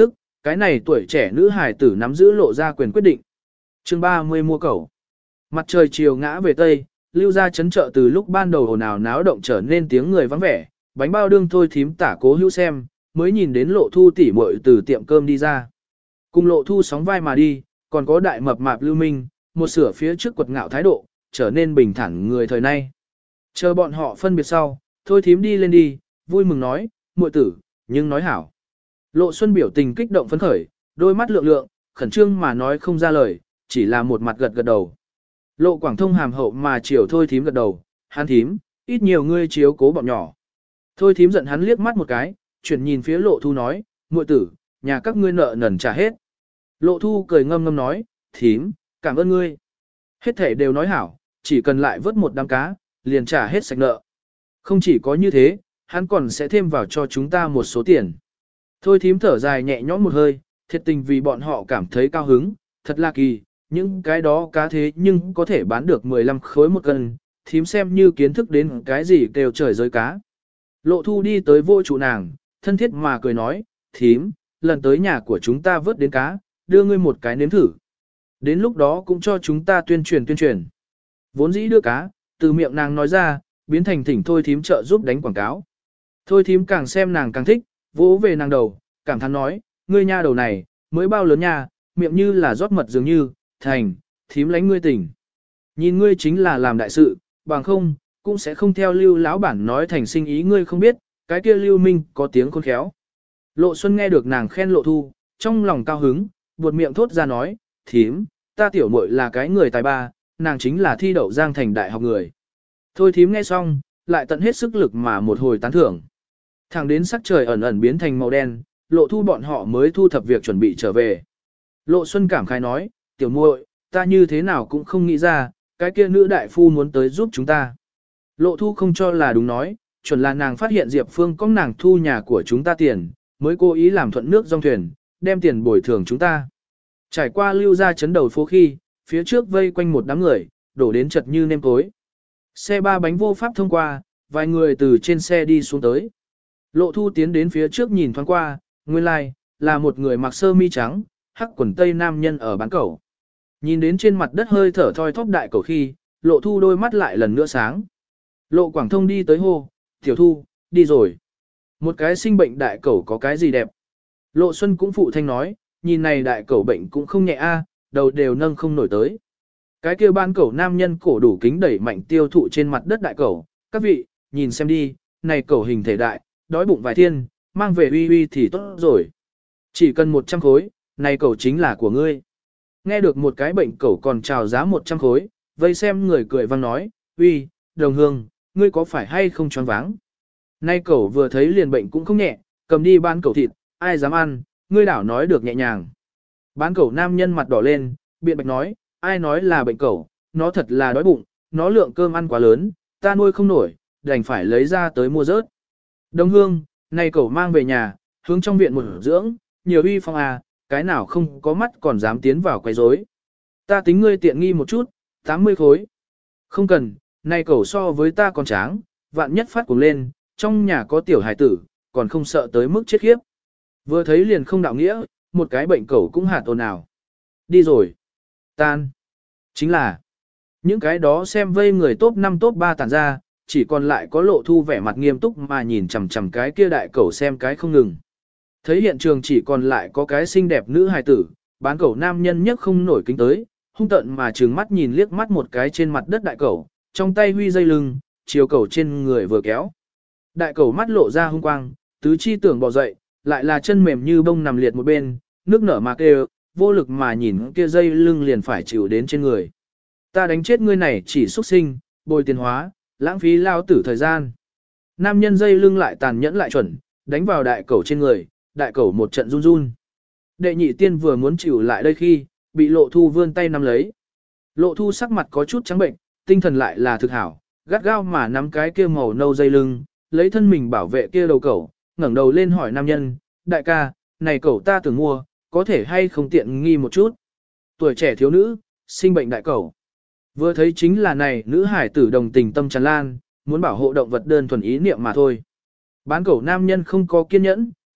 cái này tuổi trẻ nữ hài tử nắm giữ lộ ra quyền quyết định. Chương ba mươi mua cẩu. Mặt trời chiều ngã về tây, lưu ra chấn chợ từ lúc ban đầu ồn ào náo động trở nên tiếng người vắng vẻ, bánh bao đương thôi thím tả cố hữu xem, mới nhìn đến lộ thu tỉ muội từ tiệm cơm đi ra. Cùng lộ thu sóng vai mà đi, còn có đại mập mạp lưu minh, một sửa phía trước quật ngạo thái độ, trở nên bình thản người thời nay. Chờ bọn họ phân biệt sau, thôi thím đi lên đi, vui mừng nói, muội tử, nhưng nói hảo. Lộ Xuân biểu tình kích động phấn khởi, đôi mắt lượng lượng, khẩn trương mà nói không ra lời, chỉ là một mặt gật gật đầu. Lộ Quảng Thông hàm hậu mà chiều thôi thím gật đầu, hắn thím, ít nhiều ngươi chiếu cố bọn nhỏ. Thôi thím giận hắn liếc mắt một cái, chuyển nhìn phía Lộ Thu nói, muội tử, nhà các ngươi nợ nần trả hết. Lộ Thu cười ngâm ngâm nói, thím, cảm ơn ngươi. Hết thể đều nói hảo, chỉ cần lại vớt một đám cá, liền trả hết sạch nợ. Không chỉ có như thế, hắn còn sẽ thêm vào cho chúng ta một số tiền. Thôi thím thở dài nhẹ nhõm một hơi, thiệt tình vì bọn họ cảm thấy cao hứng, thật là kỳ, những cái đó cá thế nhưng có thể bán được mười lăm khối một cân, thím xem như kiến thức đến cái gì kêu trời giới cá. Lộ Thu đi tới vô trụ nàng, thân thiết mà cười nói, thím, lần tới nhà của chúng ta vớt đến cá, đưa ngươi một cái nếm thử. Đến lúc đó cũng cho chúng ta tuyên truyền tuyên truyền. Vốn dĩ đưa cá, từ miệng nàng nói ra, biến thành thỉnh thôi thím trợ giúp đánh quảng cáo. Thôi thím càng xem nàng càng thích, vỗ về nàng đầu, cảm thán nói, ngươi nha đầu này, mới bao lớn nha, miệng như là rót mật dường như, thành, thím lánh ngươi tỉnh. Nhìn ngươi chính là làm đại sự, bằng không, cũng sẽ không theo lưu lão bản nói thành sinh ý ngươi không biết, cái kia lưu minh có tiếng khôn khéo. Lộ Xuân nghe được nàng khen Lộ Thu, trong lòng cao hứng, buột miệng thốt ra nói, thím, ta tiểu muội là cái người tài ba, nàng chính là thi đậu Giang Thành đại học người. Thôi thím nghe xong, lại tận hết sức lực mà một hồi tán thưởng. Thẳng đến sắc trời ẩn ẩn biến thành màu đen, Lộ Thu bọn họ mới thu thập việc chuẩn bị trở về. Lộ Xuân cảm khái nói, tiểu muội, ta như thế nào cũng không nghĩ ra, cái kia nữ đại phu muốn tới giúp chúng ta. Lộ Thu không cho là đúng nói, chuẩn là nàng phát hiện Diệp Phương có nàng thu nhà của chúng ta tiền, mới cố ý làm thuận nước dòng thuyền, đem tiền bồi thường chúng ta. Trải qua lưu ra chấn đầu phố khi, phía trước vây quanh một đám người, đổ đến chật như nêm tối. Xe ba bánh vô pháp thông qua, vài người từ trên xe đi xuống tới. Lộ Thu tiến đến phía trước nhìn thoáng qua, nguyên lai, like, là một người mặc sơ mi trắng, hắc quần tây nam nhân ở bán cẩu. Nhìn đến trên mặt đất hơi thở thoi thóp đại cẩu khi, Lộ Thu đôi mắt lại lần nữa sáng. Lộ Quảng Thông đi tới hô, tiểu Thu, đi rồi. Một cái sinh bệnh đại cẩu có cái gì đẹp. Lộ Xuân cũng phụ thanh nói, nhìn này đại cẩu bệnh cũng không nhẹ a, đầu đều nâng không nổi tới. Cái kia ban cẩu nam nhân cổ đủ kính đẩy mạnh tiêu thụ trên mặt đất đại cẩu, các vị, nhìn xem đi, này cẩu hình thể đại, đói bụng vài thiên, mang về uy uy thì tốt rồi. Chỉ cần một trăm khối, này cẩu chính là của ngươi. Nghe được một cái bệnh cẩu còn chào giá một trăm khối, vây xem người cười vang nói, uy, đồng hương, ngươi có phải hay không choáng váng? Nay cẩu vừa thấy liền bệnh cũng không nhẹ, cầm đi bán cẩu thịt, ai dám ăn, ngươi đảo nói được nhẹ nhàng. Bán cẩu nam nhân mặt đỏ lên, biện bạch nói, ai nói là bệnh cẩu, nó thật là đói bụng, nó lượng cơm ăn quá lớn, ta nuôi không nổi, đành phải lấy ra tới mua rớt. Đồng hương, này cẩu mang về nhà, hướng trong viện một dưỡng, nhiều uy phong à, cái nào không có mắt còn dám tiến vào quấy rối. Ta tính ngươi tiện nghi một chút, tám mươi khối. Không cần, này cẩu so với ta còn tráng, vạn nhất phát cuồng lên, trong nhà có tiểu hải tử, còn không sợ tới mức chết khiếp. Vừa thấy liền không đạo nghĩa, một cái bệnh cẩu cũng hạt ồn ào. Đi rồi. Tan. Chính là, những cái đó xem vây người top năm top ba tản ra, chỉ còn lại có Lộ Thu vẻ mặt nghiêm túc mà nhìn chằm chằm cái kia đại cẩu xem cái không ngừng. Thấy hiện trường chỉ còn lại có cái xinh đẹp nữ hài tử, bán cẩu nam nhân nhất không nổi kính tới, hung tận mà trừng mắt nhìn liếc mắt một cái trên mặt đất đại cẩu, trong tay huy dây lưng, chiều cẩu trên người vừa kéo. Đại cẩu mắt lộ ra hung quang, tứ chi tưởng bỏ dậy, lại là chân mềm như bông nằm liệt một bên, nước nở mà kêu, vô lực mà nhìn kia dây lưng liền phải chịu đến trên người. Ta đánh chết ngươi này chỉ xuất sinh, bồi tiền hóa, lãng phí lao tử thời gian. Nam nhân dây lưng lại tàn nhẫn lại chuẩn, đánh vào đại cẩu trên người, đại cẩu một trận run run. Đệ nhị tiên vừa muốn chịu lại đây khi, bị Lộ Thu vươn tay nắm lấy. Lộ Thu sắc mặt có chút trắng bệnh, tinh thần lại là thực hảo, gắt gao mà nắm cái kia màu nâu dây lưng, lấy thân mình bảo vệ kia đầu cẩu, ngẩng đầu lên hỏi nam nhân, đại ca, này cẩu ta tưởng mua, có thể hay không tiện nghi một chút. Tuổi trẻ thiếu nữ, sinh bệnh đại cẩu. Vừa thấy chính là này nữ hải tử đồng tình tâm tràn lan, muốn bảo hộ động vật đơn thuần ý niệm mà thôi. Bán cẩu nam nhân không có kiên nhẫn,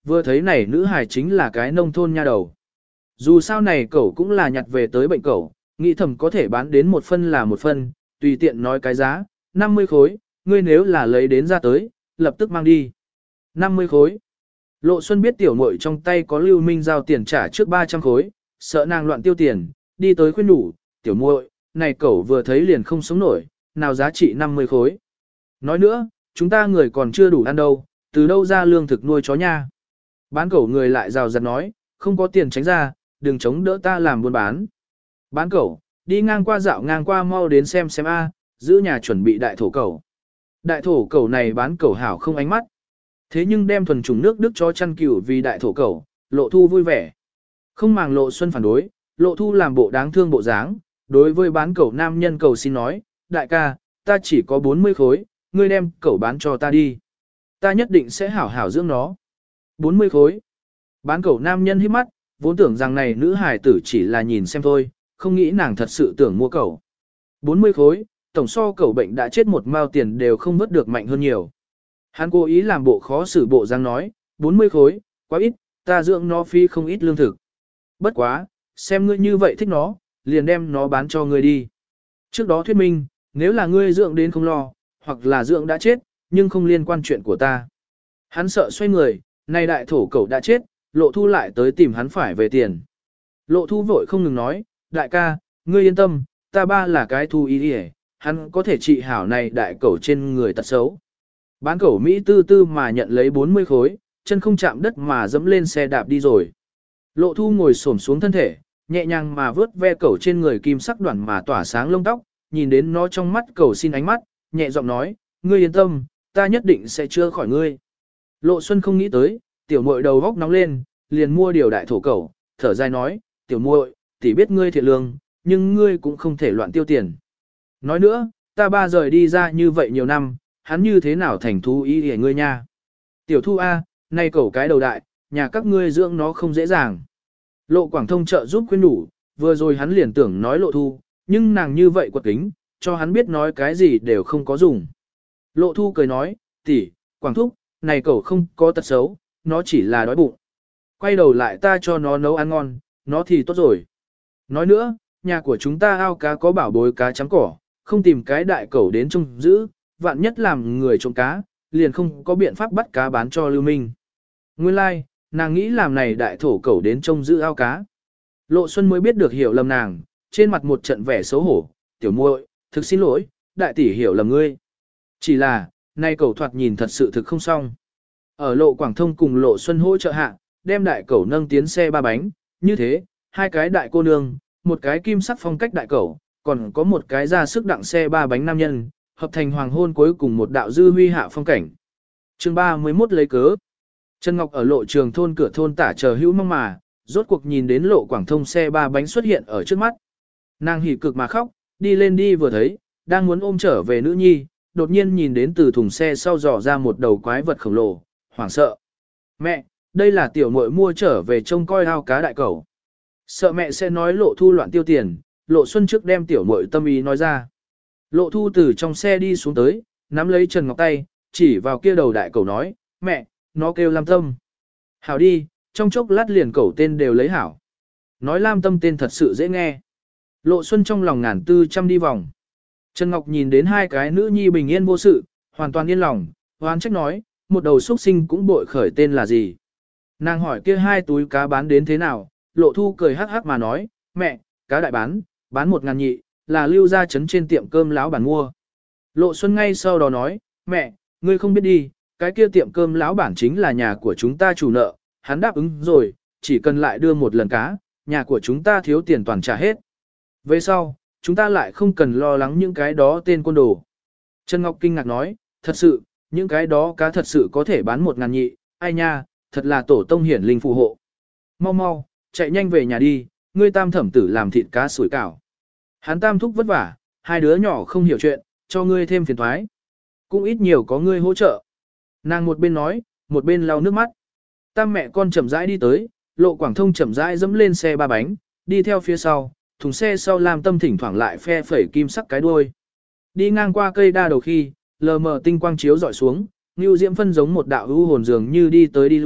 Vừa thấy này nữ hài chính là cái nông thôn nha đầu. Dù sao này cậu cũng là nhặt về tới bệnh cậu, nghĩ thầm có thể bán đến một phân là một phân, tùy tiện nói cái giá, năm mươi khối, ngươi nếu là lấy đến ra tới, lập tức mang đi. năm mươi khối. Lộ Xuân biết tiểu muội trong tay có Lưu Minh giao tiền trả trước ba trăm khối, sợ nàng loạn tiêu tiền, đi tới khuyên nhủ, tiểu muội, này cậu vừa thấy liền không sống nổi, nào giá trị năm mươi khối. Nói nữa, chúng ta người còn chưa đủ ăn đâu, từ đâu ra lương thực nuôi chó nha. Bán cẩu người lại rào rạt nói, không có tiền tránh ra, đừng chống đỡ ta làm buôn bán. Bán cẩu, đi ngang qua dạo ngang qua mau đến xem xem a, giữ nhà chuẩn bị đại thổ cẩu. Đại thổ cẩu này bán cẩu hảo không ánh mắt. Thế nhưng đem thuần trùng nước đức cho chăn cừu vì đại thổ cẩu, Lộ Thu vui vẻ. Không màng Lộ Xuân phản đối, Lộ Thu làm bộ đáng thương bộ dáng, đối với bán cẩu nam nhân cầu xin nói, đại ca, ta chỉ có bốn mươi khối, ngươi đem cẩu bán cho ta đi. Ta nhất định sẽ hảo hảo dưỡng nó. bốn mươi khối. Bán cẩu nam nhân hít mắt, vốn tưởng rằng này nữ hài tử chỉ là nhìn xem thôi, không nghĩ nàng thật sự tưởng mua cẩu. bốn mươi khối, tổng so cẩu bệnh đã chết một mao tiền đều không vớt được mạnh hơn nhiều. Hắn cố ý làm bộ khó xử bộ dáng nói, bốn mươi khối, quá ít, ta dưỡng nó phi không ít lương thực. Bất quá, xem ngươi như vậy thích nó, liền đem nó bán cho ngươi đi. Trước đó thuyết minh, nếu là ngươi dưỡng đến không lo, hoặc là dưỡng đã chết, nhưng không liên quan chuyện của ta. Hắn sợ xoay người, nay đại thổ cẩu đã chết, Lộ Thu lại tới tìm hắn phải về tiền. Lộ Thu vội không ngừng nói, đại ca, ngươi yên tâm, ta ba là cái thu ý đi, hắn có thể trị hảo này đại cẩu trên người tật xấu. Bán cẩu Mỹ tư tư mà nhận lấy bốn mươi khối, chân không chạm đất mà dẫm lên xe đạp đi rồi. Lộ Thu ngồi xổm xuống thân thể, nhẹ nhàng mà vớt ve cẩu trên người kim sắc đoạn mà tỏa sáng lông tóc, nhìn đến nó trong mắt cẩu xin ánh mắt, nhẹ giọng nói, ngươi yên tâm, ta nhất định sẽ chữa khỏi ngươi. Lộ Xuân không nghĩ tới, tiểu muội đầu góc nóng lên, liền mua điều đại thổ cẩu, thở dài nói, tiểu muội, tỷ biết ngươi thiện lương, nhưng ngươi cũng không thể loạn tiêu tiền. Nói nữa, ta ba rời đi ra như vậy nhiều năm, hắn như thế nào thành thú ý để ngươi nha. Tiểu Thu A, nay cẩu cái đầu đại, nhà các ngươi dưỡng nó không dễ dàng. Lộ Quảng Thông trợ giúp khuyên đủ, vừa rồi hắn liền tưởng nói Lộ Thu, nhưng nàng như vậy quật kính, cho hắn biết nói cái gì đều không có dùng. Lộ Thu cười nói, tỷ, Quảng Thúc, này cẩu không có tật xấu, nó chỉ là đói bụng. Quay đầu lại ta cho nó nấu ăn ngon, nó thì tốt rồi. Nói nữa, nhà của chúng ta ao cá có bảo bối cá trắng cỏ, không tìm cái đại cẩu đến trông giữ, vạn nhất làm người trộm cá, liền không có biện pháp bắt cá bán cho Lưu Minh. Nguyên lai, like, nàng nghĩ làm này đại thổ cẩu đến trông giữ ao cá. Lộ Xuân mới biết được hiểu lầm nàng, trên mặt một trận vẻ xấu hổ, tiểu muội, thực xin lỗi, đại tỷ hiểu lầm ngươi. Chỉ là, nay cẩu thoạt nhìn thật sự thực không xong. Ở Lộ Quảng Thông cùng Lộ Xuân hỗ trợ hạ, đem đại cẩu nâng tiến xe ba bánh, như thế, hai cái đại cô nương, một cái kim sắc phong cách đại cẩu, còn có một cái ra sức đặng xe ba bánh nam nhân, hợp thành hoàng hôn cuối cùng một đạo dư huy hạ phong cảnh. Chương ba mươi mốt lấy cớ. Trần Ngọc ở Lộ Trường thôn cửa thôn tả chờ hữu mong mà, rốt cuộc nhìn đến Lộ Quảng Thông xe ba bánh xuất hiện ở trước mắt. Nàng hỉ cực mà khóc, đi lên đi vừa thấy, đang muốn ôm trở về nữ nhi, đột nhiên nhìn đến từ thùng xe sau dò ra một đầu quái vật khổng lồ, hoảng sợ. Mẹ, đây là tiểu muội mua trở về trông coi ao cá đại cẩu. Sợ mẹ sẽ nói Lộ Thu loạn tiêu tiền, Lộ Xuân trước đem tiểu muội tâm ý nói ra. Lộ Thu từ trong xe đi xuống tới, nắm lấy Trần Ngọc tay, chỉ vào kia đầu đại cẩu nói, mẹ, nó kêu Lam Tâm. Hảo đi, trong chốc lát liền cẩu tên đều lấy hảo. Nói Lam Tâm tên thật sự dễ nghe. Lộ Xuân trong lòng ngàn tư trăm đi vòng. Trần Ngọc nhìn đến hai cái nữ nhi bình yên vô sự, hoàn toàn yên lòng, hoán trách nói, một đầu xuất sinh cũng bội khởi tên là gì. Nàng hỏi kia hai túi cá bán đến thế nào, Lộ Thu cười hắc hắc mà nói, mẹ, cá đại bán, bán một ngàn nhị, là lưu ra chấn trên tiệm cơm lão bản mua. Lộ Xuân ngay sau đó nói, mẹ, ngươi không biết đi, cái kia tiệm cơm lão bản chính là nhà của chúng ta chủ nợ, hắn đáp ứng rồi, chỉ cần lại đưa một lần cá, nhà của chúng ta thiếu tiền toàn trả hết. Về sau, chúng ta lại không cần lo lắng những cái đó tên côn đồ. Trần Ngọc kinh ngạc nói, thật sự, những cái đó cá thật sự có thể bán một ngàn nhị, ai nha, thật là tổ tông hiển linh phù hộ. Mau mau, chạy nhanh về nhà đi, ngươi tam thẩm tử làm thịt cá sủi cảo. Hắn tam thúc vất vả, hai đứa nhỏ không hiểu chuyện, cho ngươi thêm phiền thoái. Cũng ít nhiều có ngươi hỗ trợ. Nàng một bên nói, một bên lau nước mắt. Tam mẹ con chậm rãi đi tới, Lộ Quảng Thông chậm rãi dẫm lên xe ba bánh, đi theo phía sau, thùng xe sau Lam Tâm thỉnh thoảng lại phe phẩy kim sắc cái đuôi. Đi ngang qua cây đa đầu khi, lờ mờ tinh quang chiếu dọi xuống, Nưu Diễm phân giống một đạo ưu hồn dường như đi tới đi lui,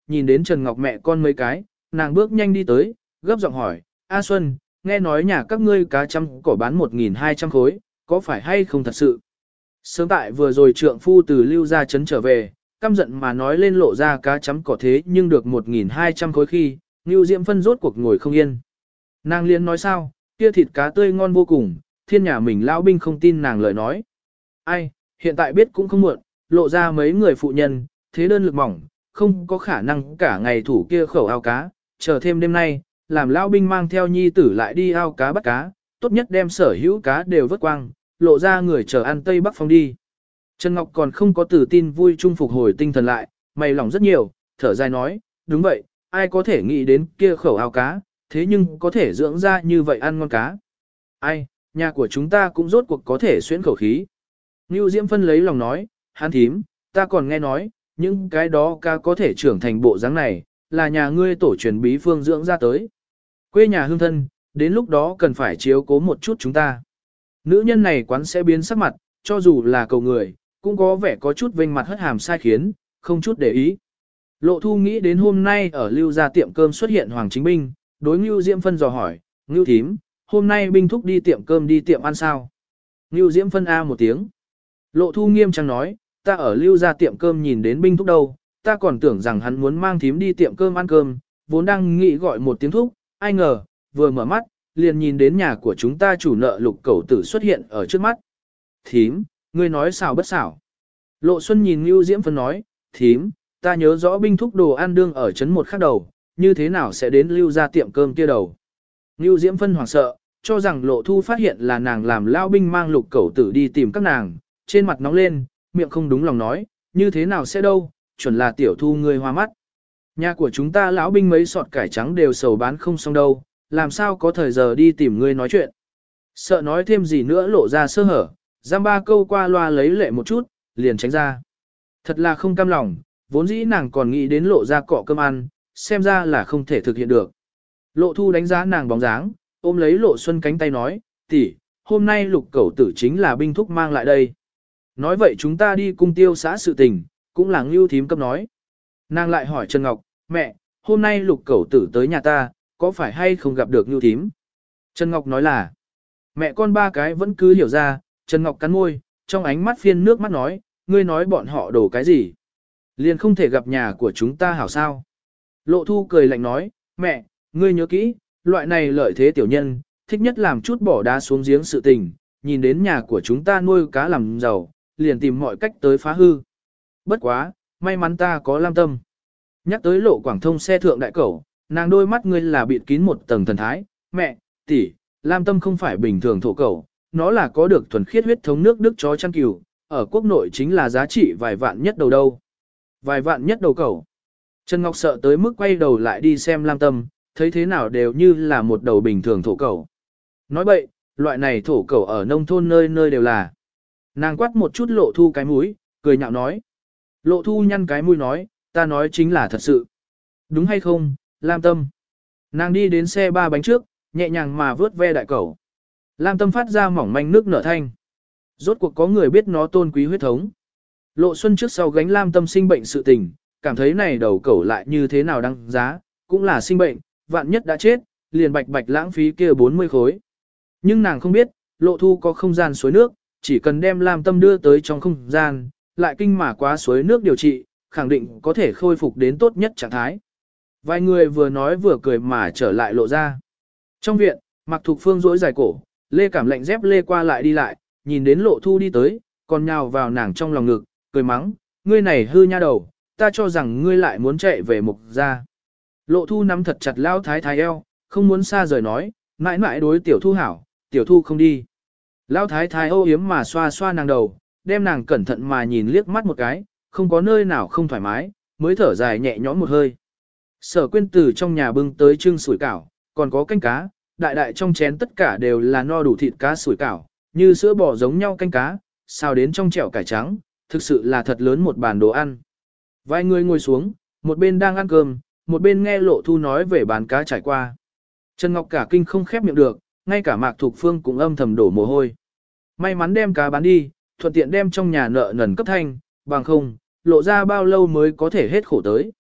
nhìn đến Trần Ngọc mẹ con mấy cái, nàng bước nhanh đi tới, gấp giọng hỏi, A Xuân, nghe nói nhà các ngươi cá trăm cỏ bán một nghìn hai trăm khối, có phải hay không thật sự? Sớm tại vừa rồi trượng phu từ lưu ra trấn trở về, căm giận mà nói lên lộ ra cá chấm cỏ thế nhưng được một nghìn hai trăm khối khi, Ngưu Diễm Phân rốt cuộc ngồi không yên. Nàng liên nói sao, kia thịt cá tươi ngon vô cùng, thiên nhà mình lão binh không tin nàng lời nói. Ai, hiện tại biết cũng không muộn, lộ ra mấy người phụ nhân, thế đơn lực mỏng, không có khả năng cả ngày thủ kia khẩu ao cá, chờ thêm đêm nay, làm lão binh mang theo nhi tử lại đi ao cá bắt cá, tốt nhất đem sở hữu cá đều vớt quang, lộ ra người chờ ăn Tây Bắc Phong đi. Trần Ngọc còn không có tự tin vui chung phục hồi tinh thần lại, mày lòng rất nhiều, thở dài nói, đúng vậy, ai có thể nghĩ đến kia khẩu ao cá, thế nhưng có thể dưỡng ra như vậy ăn ngon cá. Ai, nhà của chúng ta cũng rốt cuộc có thể xuyễn khẩu khí. Ngưu Diễm Phân lấy lòng nói, hắn thím, ta còn nghe nói, những cái đó cá có thể trưởng thành bộ dáng này, là nhà ngươi tổ truyền bí phương dưỡng ra tới. Quê nhà hương thân, đến lúc đó cần phải chiếu cố một chút chúng ta. Nữ nhân này quán sẽ biến sắc mặt, cho dù là cầu người, cũng có vẻ có chút vênh mặt hất hàm sai khiến, không chút để ý. Lộ Thu nghĩ đến hôm nay ở Lưu gia tiệm cơm xuất hiện Hoàng Chính Binh, đối Ngưu Diễm Phân dò hỏi, Ngưu thím, hôm nay binh thúc đi tiệm cơm đi tiệm ăn sao? Ngưu Diễm Phân A một tiếng. Lộ Thu nghiêm trang nói, ta ở Lưu gia tiệm cơm nhìn đến binh thúc đâu, ta còn tưởng rằng hắn muốn mang thím đi tiệm cơm ăn cơm, vốn đang nghĩ gọi một tiếng thúc, ai ngờ, vừa mở mắt, liền nhìn đến nhà của chúng ta chủ nợ Lục Cẩu Tử xuất hiện ở trước mắt. Thím, ngươi nói xảo bất xảo. Lộ Xuân nhìn Ngưu Diễm Phân nói, thím, ta nhớ rõ binh thúc đồ ăn đương ở trấn một khác đầu, như thế nào sẽ đến Lưu gia tiệm cơm kia đầu. Ngưu Diễm Phân hoảng sợ, cho rằng Lộ Thu phát hiện là nàng làm lao binh mang Lục Cẩu Tử đi tìm các nàng, trên mặt nóng lên, miệng không đúng lòng nói, như thế nào sẽ đâu, chuẩn là tiểu Thu ngươi hoa mắt. Nhà của chúng ta lão binh mấy sọt cải trắng đều sầu bán không xong đâu, làm sao có thời giờ đi tìm ngươi nói chuyện. Sợ nói thêm gì nữa lộ ra sơ hở, giam ba câu qua loa lấy lệ một chút, liền tránh ra. Thật là không cam lòng, vốn dĩ nàng còn nghĩ đến lộ ra cọ cơm ăn, xem ra là không thể thực hiện được. Lộ Thu đánh giá nàng bóng dáng, ôm lấy Lộ Xuân cánh tay nói, tỷ, hôm nay Lục Cẩu Tử chính là binh thúc mang lại đây. Nói vậy chúng ta đi cung tiêu xã sự tình, cũng là Ngưu thím cấp nói. Nàng lại hỏi Trần Ngọc, mẹ, hôm nay Lục Cẩu Tử tới nhà ta, có phải hay không gặp được Ngưu thím? Trần Ngọc nói là, mẹ con ba cái vẫn cứ hiểu ra, Trần Ngọc cắn môi, trong ánh mắt phiên nước mắt nói, ngươi nói bọn họ đổ cái gì? Liền không thể gặp nhà của chúng ta hảo sao? Lộ Thu cười lạnh nói, mẹ, ngươi nhớ kỹ, loại này lợi thế tiểu nhân, thích nhất làm chút bỏ đá xuống giếng sự tình, nhìn đến nhà của chúng ta nuôi cá làm giàu, liền tìm mọi cách tới phá hư. Bất quá, may mắn ta có lam tâm. Nhắc tới Lộ Quảng Thông xe thượng đại cẩu, nàng đôi mắt ngươi là bịt kín một tầng thần thái, mẹ, tỷ, lam tâm không phải bình thường thổ cẩu, nó là có được thuần khiết huyết thống nước Đức chó chăn cừu, ở quốc nội chính là giá trị vài vạn nhất đầu đâu. Vài vạn nhất đầu cẩu. Trần Ngọc sợ tới mức quay đầu lại đi xem lam tâm, thấy thế nào đều như là một đầu bình thường thổ cẩu. Nói bậy, loại này thổ cẩu ở nông thôn nơi nơi đều là. Nàng quát một chút Lộ Thu cái mũi, cười nhạo nói. Lộ Thu nhăn cái mũi nói, ta nói chính là thật sự. Đúng hay không, lam tâm. Nàng đi đến xe ba bánh trước, nhẹ nhàng mà vớt ve đại cẩu. Lam tâm phát ra mỏng manh nước nở thanh. Rốt cuộc có người biết nó tôn quý huyết thống. Lộ Xuân trước sau gánh Lam tâm sinh bệnh sự tình, cảm thấy này đầu cẩu lại như thế nào đăng giá, cũng là sinh bệnh, vạn nhất đã chết, liền bạch bạch lãng phí kia bốn mươi khối. Nhưng nàng không biết, Lộ Thu có không gian suối nước, chỉ cần đem Lam tâm đưa tới trong không gian, lại kinh mà quá suối nước điều trị, khẳng định có thể khôi phục đến tốt nhất trạng thái. Vài người vừa nói vừa cười mà trở lại lộ ra. Trong viện, Mạc Thục Phương duỗi dài cổ, Lê Cảm lạnh dép lê qua lại đi lại, nhìn đến Lộ Thu đi tới, còn nhào vào nàng trong lòng ngực, cười mắng, ngươi này hư nha đầu, ta cho rằng ngươi lại muốn chạy về mục ra. Lộ Thu nắm thật chặt lao thái thái eo, không muốn xa rời nói, mãi mãi đối tiểu Thu hảo, tiểu Thu không đi. Lao thái thái âu yếm mà xoa xoa nàng đầu, đem nàng cẩn thận mà nhìn liếc mắt một cái, không có nơi nào không thoải mái, mới thở dài nhẹ nhõm một hơi. Sở Quyên từ trong nhà bưng tới trưng sủi cảo, còn có canh cá, đại đại trong chén tất cả đều là no đủ thịt cá sủi cảo, như sữa bò giống nhau canh cá, xào đến trong chảo cải trắng, thực sự là thật lớn một bàn đồ ăn. Vài người ngồi xuống, một bên đang ăn cơm, một bên nghe Lộ Thu nói về bán cá trải qua. Trần Ngọc cả kinh không khép miệng được, ngay cả Mạc Thục Phương cũng âm thầm đổ mồ hôi. May mắn đem cá bán đi, thuận tiện đem trong nhà nợ nần cấp thanh, bằng không, lộ ra bao lâu mới có thể hết khổ tới.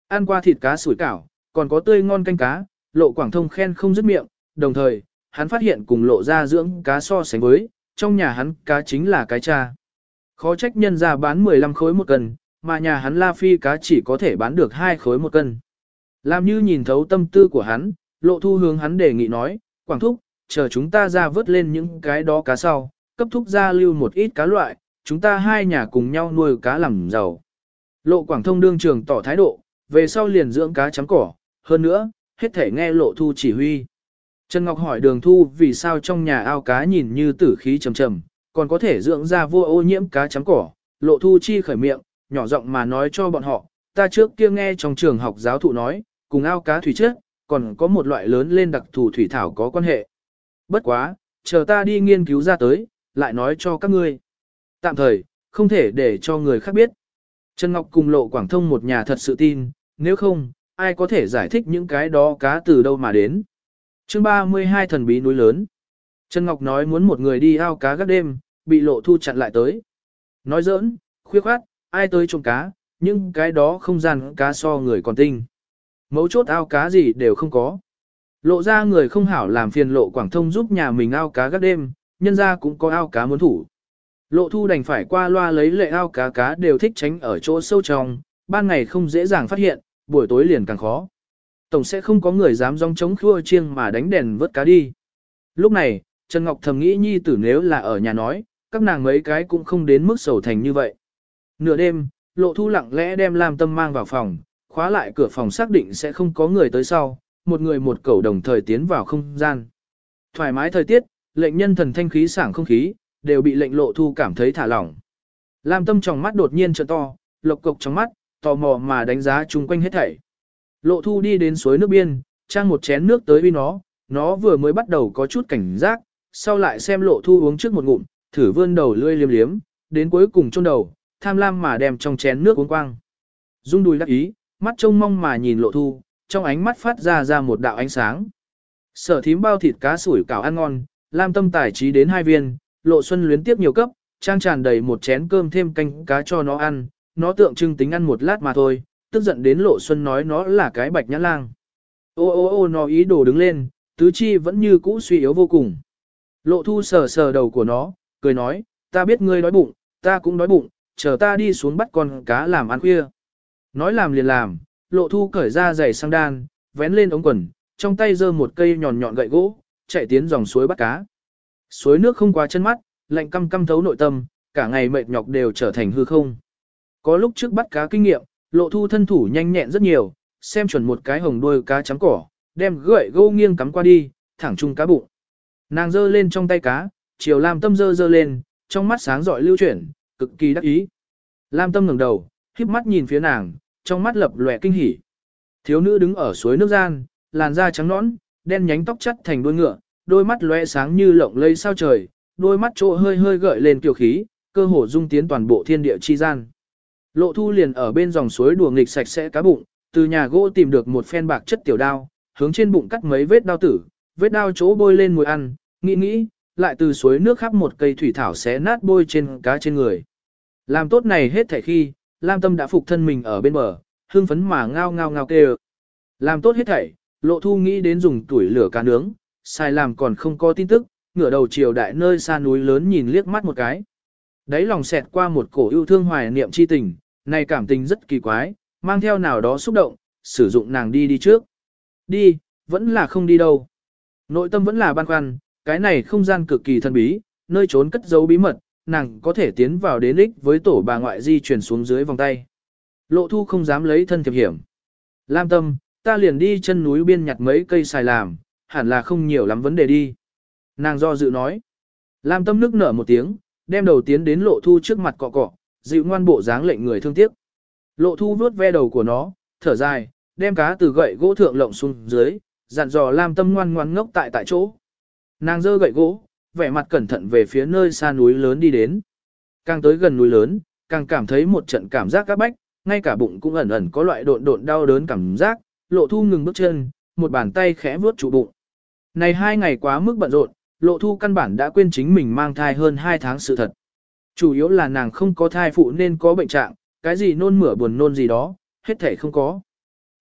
Ăn qua thịt cá sủi cảo, còn có tươi ngon canh cá, Lộ Quảng Thông khen không dứt miệng, đồng thời, hắn phát hiện cùng Lộ ra dưỡng cá so sánh với, trong nhà hắn cá chính là cái cha. Khó trách nhân ra bán mười lăm khối một cân, mà nhà hắn La Phi cá chỉ có thể bán được hai khối một cân. Làm như nhìn thấu tâm tư của hắn, Lộ Thu hướng hắn đề nghị nói, Quảng Thúc, chờ chúng ta ra vớt lên những cái đó cá sau, cấp thúc ra lưu một ít cá loại, chúng ta hai nhà cùng nhau nuôi cá làm giàu. Lộ Quảng Thông đương trường tỏ thái độ, về sau liền dưỡng cá chấm cỏ, hơn nữa, hết thể nghe Lộ Thu chỉ huy. Trần Ngọc hỏi Đường Thu vì sao trong nhà ao cá nhìn như tử khí trầm trầm, còn có thể dưỡng ra vô ô nhiễm cá chấm cỏ. Lộ Thu chi khởi miệng, nhỏ giọng mà nói cho bọn họ, ta trước kia nghe trong trường học giáo thụ nói, cùng ao cá thủy chất, còn có một loại lớn lên đặc thù thủy thảo có quan hệ. Bất quá, chờ ta đi nghiên cứu ra tới, lại nói cho các ngươi. Tạm thời, không thể để cho người khác biết. Trần Ngọc cùng Lộ Quảng Thông một nhà thật sự tin, nếu không, ai có thể giải thích những cái đó cá từ đâu mà đến. Chương ba mươi hai thần bí núi lớn. Trần Ngọc nói muốn một người đi ao cá gác đêm, bị Lộ Thu chặn lại tới. Nói giỡn, khuya khoát, ai tới trông cá, nhưng cái đó không gian cá so người còn tinh. Mấu chốt ao cá gì đều không có. Lộ ra người không hảo làm phiền Lộ Quảng Thông giúp nhà mình ao cá gác đêm, nhân ra cũng có ao cá muốn thủ. Lộ Thu đành phải qua loa lấy lệ ao cá cá đều thích tránh ở chỗ sâu trong, ban ngày không dễ dàng phát hiện, buổi tối liền càng khó. Tổng sẽ không có người dám rong chống khua chiêng mà đánh đèn vớt cá đi. Lúc này, Trần Ngọc thầm nghĩ nhi tử nếu là ở nhà nói, các nàng mấy cái cũng không đến mức sầu thành như vậy. Nửa đêm, Lộ Thu lặng lẽ đem Lam Tâm mang vào phòng, khóa lại cửa phòng xác định sẽ không có người tới sau, một người một cẩu đồng thời tiến vào không gian. Thoải mái thời tiết, lệnh nhân thần thanh khí sảng không khí, đều bị lệnh Lộ Thu cảm thấy thả lỏng. Lam Tâm trong mắt đột nhiên trợ to, lộc cộc trong mắt, tò mò mà đánh giá chung quanh hết thảy. Lộ Thu đi đến suối nước biên, trang một chén nước tới uy nó, nó vừa mới bắt đầu có chút cảnh giác, sau lại xem Lộ Thu uống trước một ngụm, thử vươn đầu lươi liếm liếm, đến cuối cùng chôn đầu, tham lam mà đem trong chén nước uống quang. Dung đùi đắc ý, mắt trông mong mà nhìn Lộ Thu, trong ánh mắt phát ra ra một đạo ánh sáng. Sở thím bao thịt cá sủi cảo ăn ngon, Lam Tâm tài trí đến hai viên, Lộ Xuân luyến tiếp nhiều cấp, trang tràn đầy một chén cơm thêm canh cá cho nó ăn, nó tượng trưng tính ăn một lát mà thôi, tức giận đến Lộ Xuân nói nó là cái bạch nhã lang. Ô ô ô nó ý đồ đứng lên, tứ chi vẫn như cũ suy yếu vô cùng. Lộ Thu sờ sờ đầu của nó, cười nói, ta biết ngươi đói bụng, ta cũng đói bụng, chờ ta đi xuống bắt con cá làm ăn khuya. Nói làm liền làm, Lộ Thu cởi ra giày sang đan, vén lên ống quần, trong tay giơ một cây nhọn nhọn gậy gỗ, chạy tiến dòng suối bắt cá. Suối nước không quá chân mắt, lạnh căm căm thấu nội tâm, cả ngày mệt nhọc đều trở thành hư không. Có lúc trước bắt cá kinh nghiệm, Lộ Thu thân thủ nhanh nhẹn rất nhiều, xem chuẩn một cái hồng đuôi cá trắng cỏ, đem gậy gỗ nghiêng cắm qua đi, thẳng chung cá bụng. Nàng giơ lên trong tay cá, chiều Lam Tâm giơ giơ lên, trong mắt sáng rọi lưu chuyển, cực kỳ đắc ý. Lam Tâm ngẩng đầu, khép mắt nhìn phía nàng, trong mắt lập lòe kinh hỉ. Thiếu nữ đứng ở suối nước gian, làn da trắng nõn, đen nhánh tóc chắt thành đuôi ngựa, đôi mắt lóe sáng như lộng lây sao trời, đôi mắt chỗ hơi hơi gợi lên kiều khí, cơ hồ dung tiến toàn bộ thiên địa chi gian. Lộ Thu liền ở bên dòng suối đùa nghịch sạch sẽ cá bụng, từ nhà gỗ tìm được một phen bạc chất tiểu đao, hướng trên bụng cắt mấy vết đao tử, vết đao chỗ bôi lên mùi ăn, nghĩ nghĩ, lại từ suối nước khắp một cây thủy thảo xé nát bôi trên cá trên người. Làm tốt này hết thảy khi, Lam Tâm đã phục thân mình ở bên bờ, hương phấn mà ngao ngao ngao kêu. Làm tốt hết thảy, Lộ Thu nghĩ đến dùng tuổi lửa cá nướng, xài làm còn không có tin tức, ngửa đầu chiều đại nơi xa núi lớn nhìn liếc mắt một cái. Đấy lòng xẹt qua một cổ yêu thương hoài niệm chi tình, này cảm tình rất kỳ quái, mang theo nào đó xúc động, sử dụng nàng đi đi trước. Đi, vẫn là không đi đâu. Nội tâm vẫn là băn khoăn, cái này không gian cực kỳ thần bí, nơi trốn cất giấu bí mật, nàng có thể tiến vào đến ích với tổ bà ngoại di chuyển xuống dưới vòng tay. Lộ Thu không dám lấy thân thiệp hiểm. Lam Tâm, ta liền đi chân núi biên nhặt mấy cây xài làm, hẳn là không nhiều lắm vấn đề đi. Nàng do dự nói. Lam Tâm nức nở một tiếng, đem đầu tiến đến Lộ Thu trước mặt cọ cọ, dịu ngoan bộ dáng lệnh người thương tiếc. Lộ Thu vuốt ve đầu của nó, thở dài, đem cá từ gậy gỗ thượng lộng xuống dưới, dặn dò Lam Tâm ngoan ngoan ngốc tại tại chỗ. Nàng giơ gậy gỗ, vẻ mặt cẩn thận về phía nơi xa núi lớn đi đến. Càng tới gần núi lớn, càng cảm thấy một trận cảm giác các bách, ngay cả bụng cũng ẩn ẩn có loại độn độn đau đớn cảm giác. Lộ Thu ngừng bước chân, một bàn tay khẽ vuốt trụ bụng. Này hai ngày quá mức bận rộn, Lộ Thu căn bản đã quên chính mình mang thai hơn hai tháng sự thật. Chủ yếu là nàng không có thai phụ nên có bệnh trạng, cái gì nôn mửa buồn nôn gì đó, hết thể không có.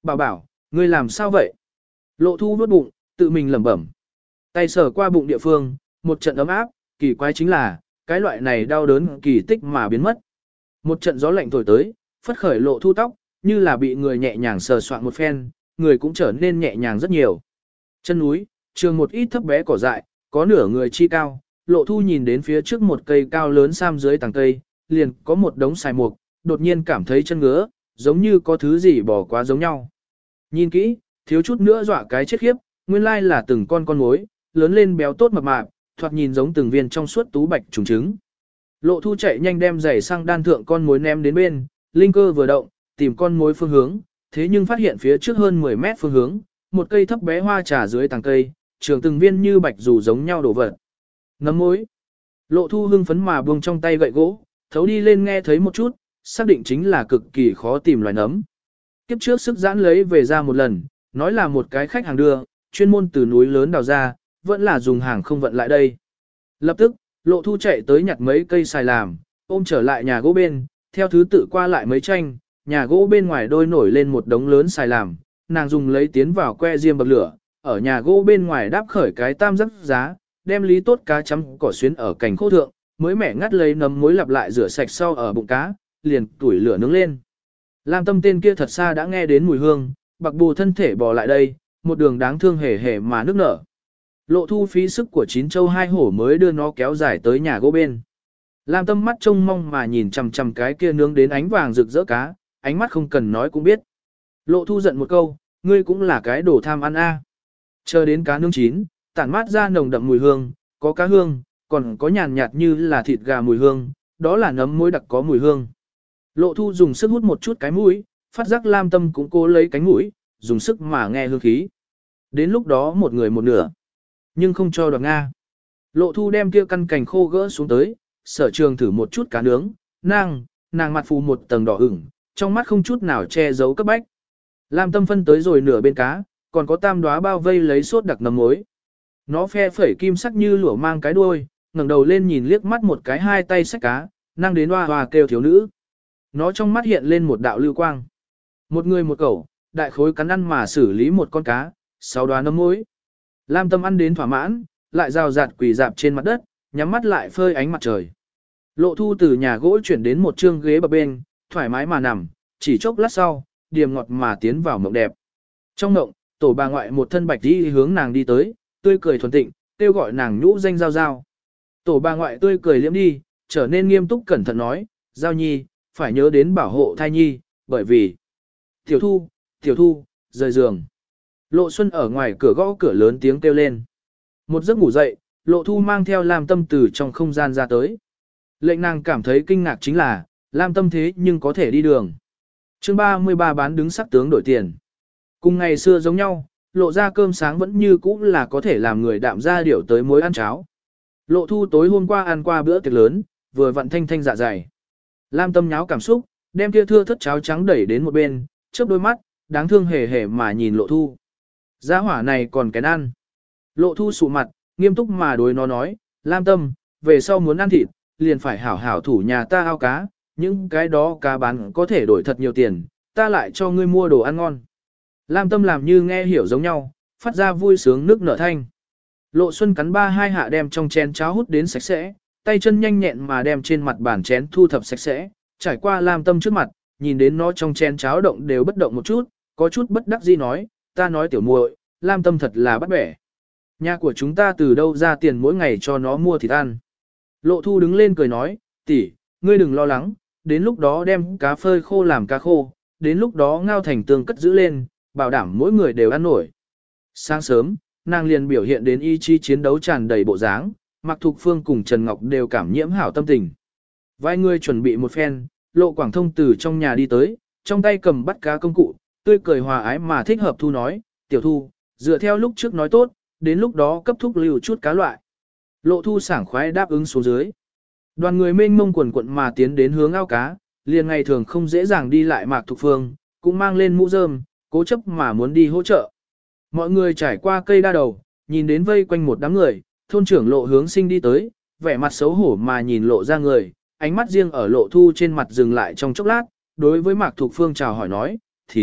Bảo bảo, ngươi làm sao vậy? Lộ thu vuốt bụng, tự mình lẩm bẩm. Tay sờ qua bụng địa phương, một trận ấm áp, kỳ quái chính là, cái loại này đau đớn kỳ tích mà biến mất. Một trận gió lạnh thổi tới, phất khởi lộ thu tóc, như là bị người nhẹ nhàng sờ soạn một phen, người cũng trở nên nhẹ nhàng rất nhiều. Chân núi, trường một ít thấp bé cỏ dại, có nửa người chi cao, lộ thu nhìn đến phía trước một cây cao lớn sam dưới tàng cây, liền có một đống xài mục, đột nhiên cảm thấy chân ngứa, giống như có thứ gì bỏ quá giống nhau. Nhìn kỹ, thiếu chút nữa dọa cái chết khiếp, nguyên lai là từng con con mối, lớn lên béo tốt mập mạp, thoạt nhìn giống từng viên trong suốt tú bạch trùng trứng. Lộ thu chạy nhanh đem giày sang đan thượng con mối ném đến bên, linh cơ vừa động, tìm con mối phương hướng, thế nhưng phát hiện phía trước hơn mười mét phương hướng, một cây thấp bé hoa trà dưới tàng cây, trường từng viên như bạch dù giống nhau đổ vật. Nấm mối. Lộ thu hưng phấn mà buông trong tay gậy gỗ, thấu đi lên nghe thấy một chút, xác định chính là cực kỳ khó tìm loài nấm. Kiếp trước sức giãn lấy về ra một lần, nói là một cái khách hàng đưa, chuyên môn từ núi lớn đào ra, vẫn là dùng hàng không vận lại đây. Lập tức, lộ thu chạy tới nhặt mấy cây xài làm, ôm trở lại nhà gỗ bên, theo thứ tự qua lại mấy tranh, nhà gỗ bên ngoài đôi nổi lên một đống lớn xài làm, nàng dùng lấy tiến vào que diêm bậc lửa, ở nhà gỗ bên ngoài đáp khởi cái tam giác giá, đem lý tốt cá chấm cỏ xuyến ở cành khô thượng, mới mẻ ngắt lấy nấm mối lặp lại rửa sạch sau ở bụng cá, liền tuổi lửa nướng lên. Lam Tâm tên kia thật xa đã nghe đến mùi hương, bạc bù thân thể bò lại đây, một đường đáng thương hề hề mà nước nở. Lộ thu phí sức của chín châu hai hổ mới đưa nó kéo dài tới nhà gỗ bên. Lam Tâm mắt trông mong mà nhìn chằm chằm cái kia nướng đến ánh vàng rực rỡ cá, ánh mắt không cần nói cũng biết. Lộ thu giận một câu, ngươi cũng là cái đồ tham ăn a. Chờ đến cá nướng chín, tản mát ra nồng đậm mùi hương, có cá hương, còn có nhàn nhạt như là thịt gà mùi hương, đó là nấm mối đặc có mùi hương. Lộ thu dùng sức hút một chút cái mũi, phát giác Lam Tâm cũng cố lấy cánh mũi, dùng sức mà nghe hương khí. Đến lúc đó một người một nửa, nhưng không cho đoạt Nga. Lộ thu đem kia căn cành khô gỡ xuống tới, sở trường thử một chút cá nướng, nàng, nàng mặt phù một tầng đỏ ửng, trong mắt không chút nào che giấu cấp bách. Lam Tâm phân tới rồi nửa bên cá, còn có tam đóa bao vây lấy sốt đặc nấm mối. Nó phe phẩy kim sắc như lửa mang cái đuôi, ngẩng đầu lên nhìn liếc mắt một cái hai tay xách cá, năng đến hoa hoa kêu thiếu nữ. Nó trong mắt hiện lên một đạo lưu quang. Một người một cẩu, đại khối cắn ăn mà xử lý một con cá, sáu đoá nấm mối. Lam Tâm ăn đến thỏa mãn, lại rào rạt quỳ dạp trên mặt đất, nhắm mắt lại phơi ánh mặt trời. Lộ thu từ nhà gỗ chuyển đến một trương ghế bập bên, thoải mái mà nằm, chỉ chốc lát sau, điềm ngọt mà tiến vào mộng đẹp. Trong mộng, tổ bà ngoại một thân bạch đi hướng nàng đi tới, tươi cười thuần tịnh, kêu gọi nàng nhũ danh Giao Giao. Tổ bà ngoại tươi cười liễm đi, trở nên nghiêm túc cẩn thận nói, Giao Nhi, phải nhớ đến bảo hộ thai nhi, bởi vì... Tiểu Thu, Tiểu Thu, rời giường. Lộ Xuân ở ngoài cửa gõ cửa lớn tiếng kêu lên. Một giấc ngủ dậy, Lộ Thu mang theo Lam Tâm từ trong không gian ra tới. Lệnh nàng cảm thấy kinh ngạc chính là, Lam Tâm thế nhưng có thể đi đường. Chương ba mươi ba bán đứng sắc tướng đổi tiền. Cùng ngày xưa giống nhau, Lộ ra cơm sáng vẫn như cũ là có thể làm người đạm ra điểu tới mối ăn cháo. Lộ Thu tối hôm qua ăn qua bữa tiệc lớn, vừa vặn thanh thanh dạ dày. Lam Tâm nháo cảm xúc, đem kia thưa thất cháo trắng đẩy đến một bên, chớp đôi mắt, đáng thương hề hề mà nhìn Lộ Thu. Gia hỏa này còn kén ăn. Lộ Thu sụ mặt, nghiêm túc mà đối nó nói, Lam Tâm, về sau muốn ăn thịt, liền phải hảo hảo thủ nhà ta ao cá, những cái đó cá bán có thể đổi thật nhiều tiền, ta lại cho ngươi mua đồ ăn ngon. Lam Tâm làm như nghe hiểu giống nhau, phát ra vui sướng nước nở thanh. Lộ Xuân cắn ba hai hạ đem trong chén cháo hút đến sạch sẽ, tay chân nhanh nhẹn mà đem trên mặt bàn chén thu thập sạch sẽ, trải qua Lam Tâm trước mặt, nhìn đến nó trong chén cháo động đều bất động một chút, có chút bất đắc dĩ nói, ta nói tiểu muội, Lam Tâm thật là bắt bẻ. Nhà của chúng ta từ đâu ra tiền mỗi ngày cho nó mua thịt ăn. Lộ Thu đứng lên cười nói, tỷ, ngươi đừng lo lắng, đến lúc đó đem cá phơi khô làm cá khô, đến lúc đó ngao thành tương cất giữ lên, bảo đảm mỗi người đều ăn nổi. Sáng sớm, nàng liền biểu hiện đến ý chí chiến đấu tràn đầy bộ dáng, Mạc Thục Phương cùng Trần Ngọc đều cảm nhiễm hảo tâm tình. Vài người chuẩn bị một phen, Lộ Quảng Thông từ trong nhà đi tới, trong tay cầm bắt cá công cụ, tươi cười hòa ái mà thích hợp Thu nói, tiểu Thu, dựa theo lúc trước nói tốt, đến lúc đó cấp thúc lưu chút cá loại. Lộ Thu sảng khoái đáp ứng xuống dưới. Đoàn người mênh mông quần quận mà tiến đến hướng ao cá, liền ngày thường không dễ dàng đi lại Mạc Thục Phương, cũng mang lên mũ rơm, cố chấp mà muốn đi hỗ trợ. Mọi người trải qua cây đa đầu, nhìn đến vây quanh một đám người, thôn trưởng Lộ Hướng Sinh đi tới, vẻ mặt xấu hổ mà nhìn Lộ ra người, ánh mắt riêng ở Lộ Thu trên mặt dừng lại trong chốc lát, đối với Mạc Thục Phương chào hỏi nói, thím,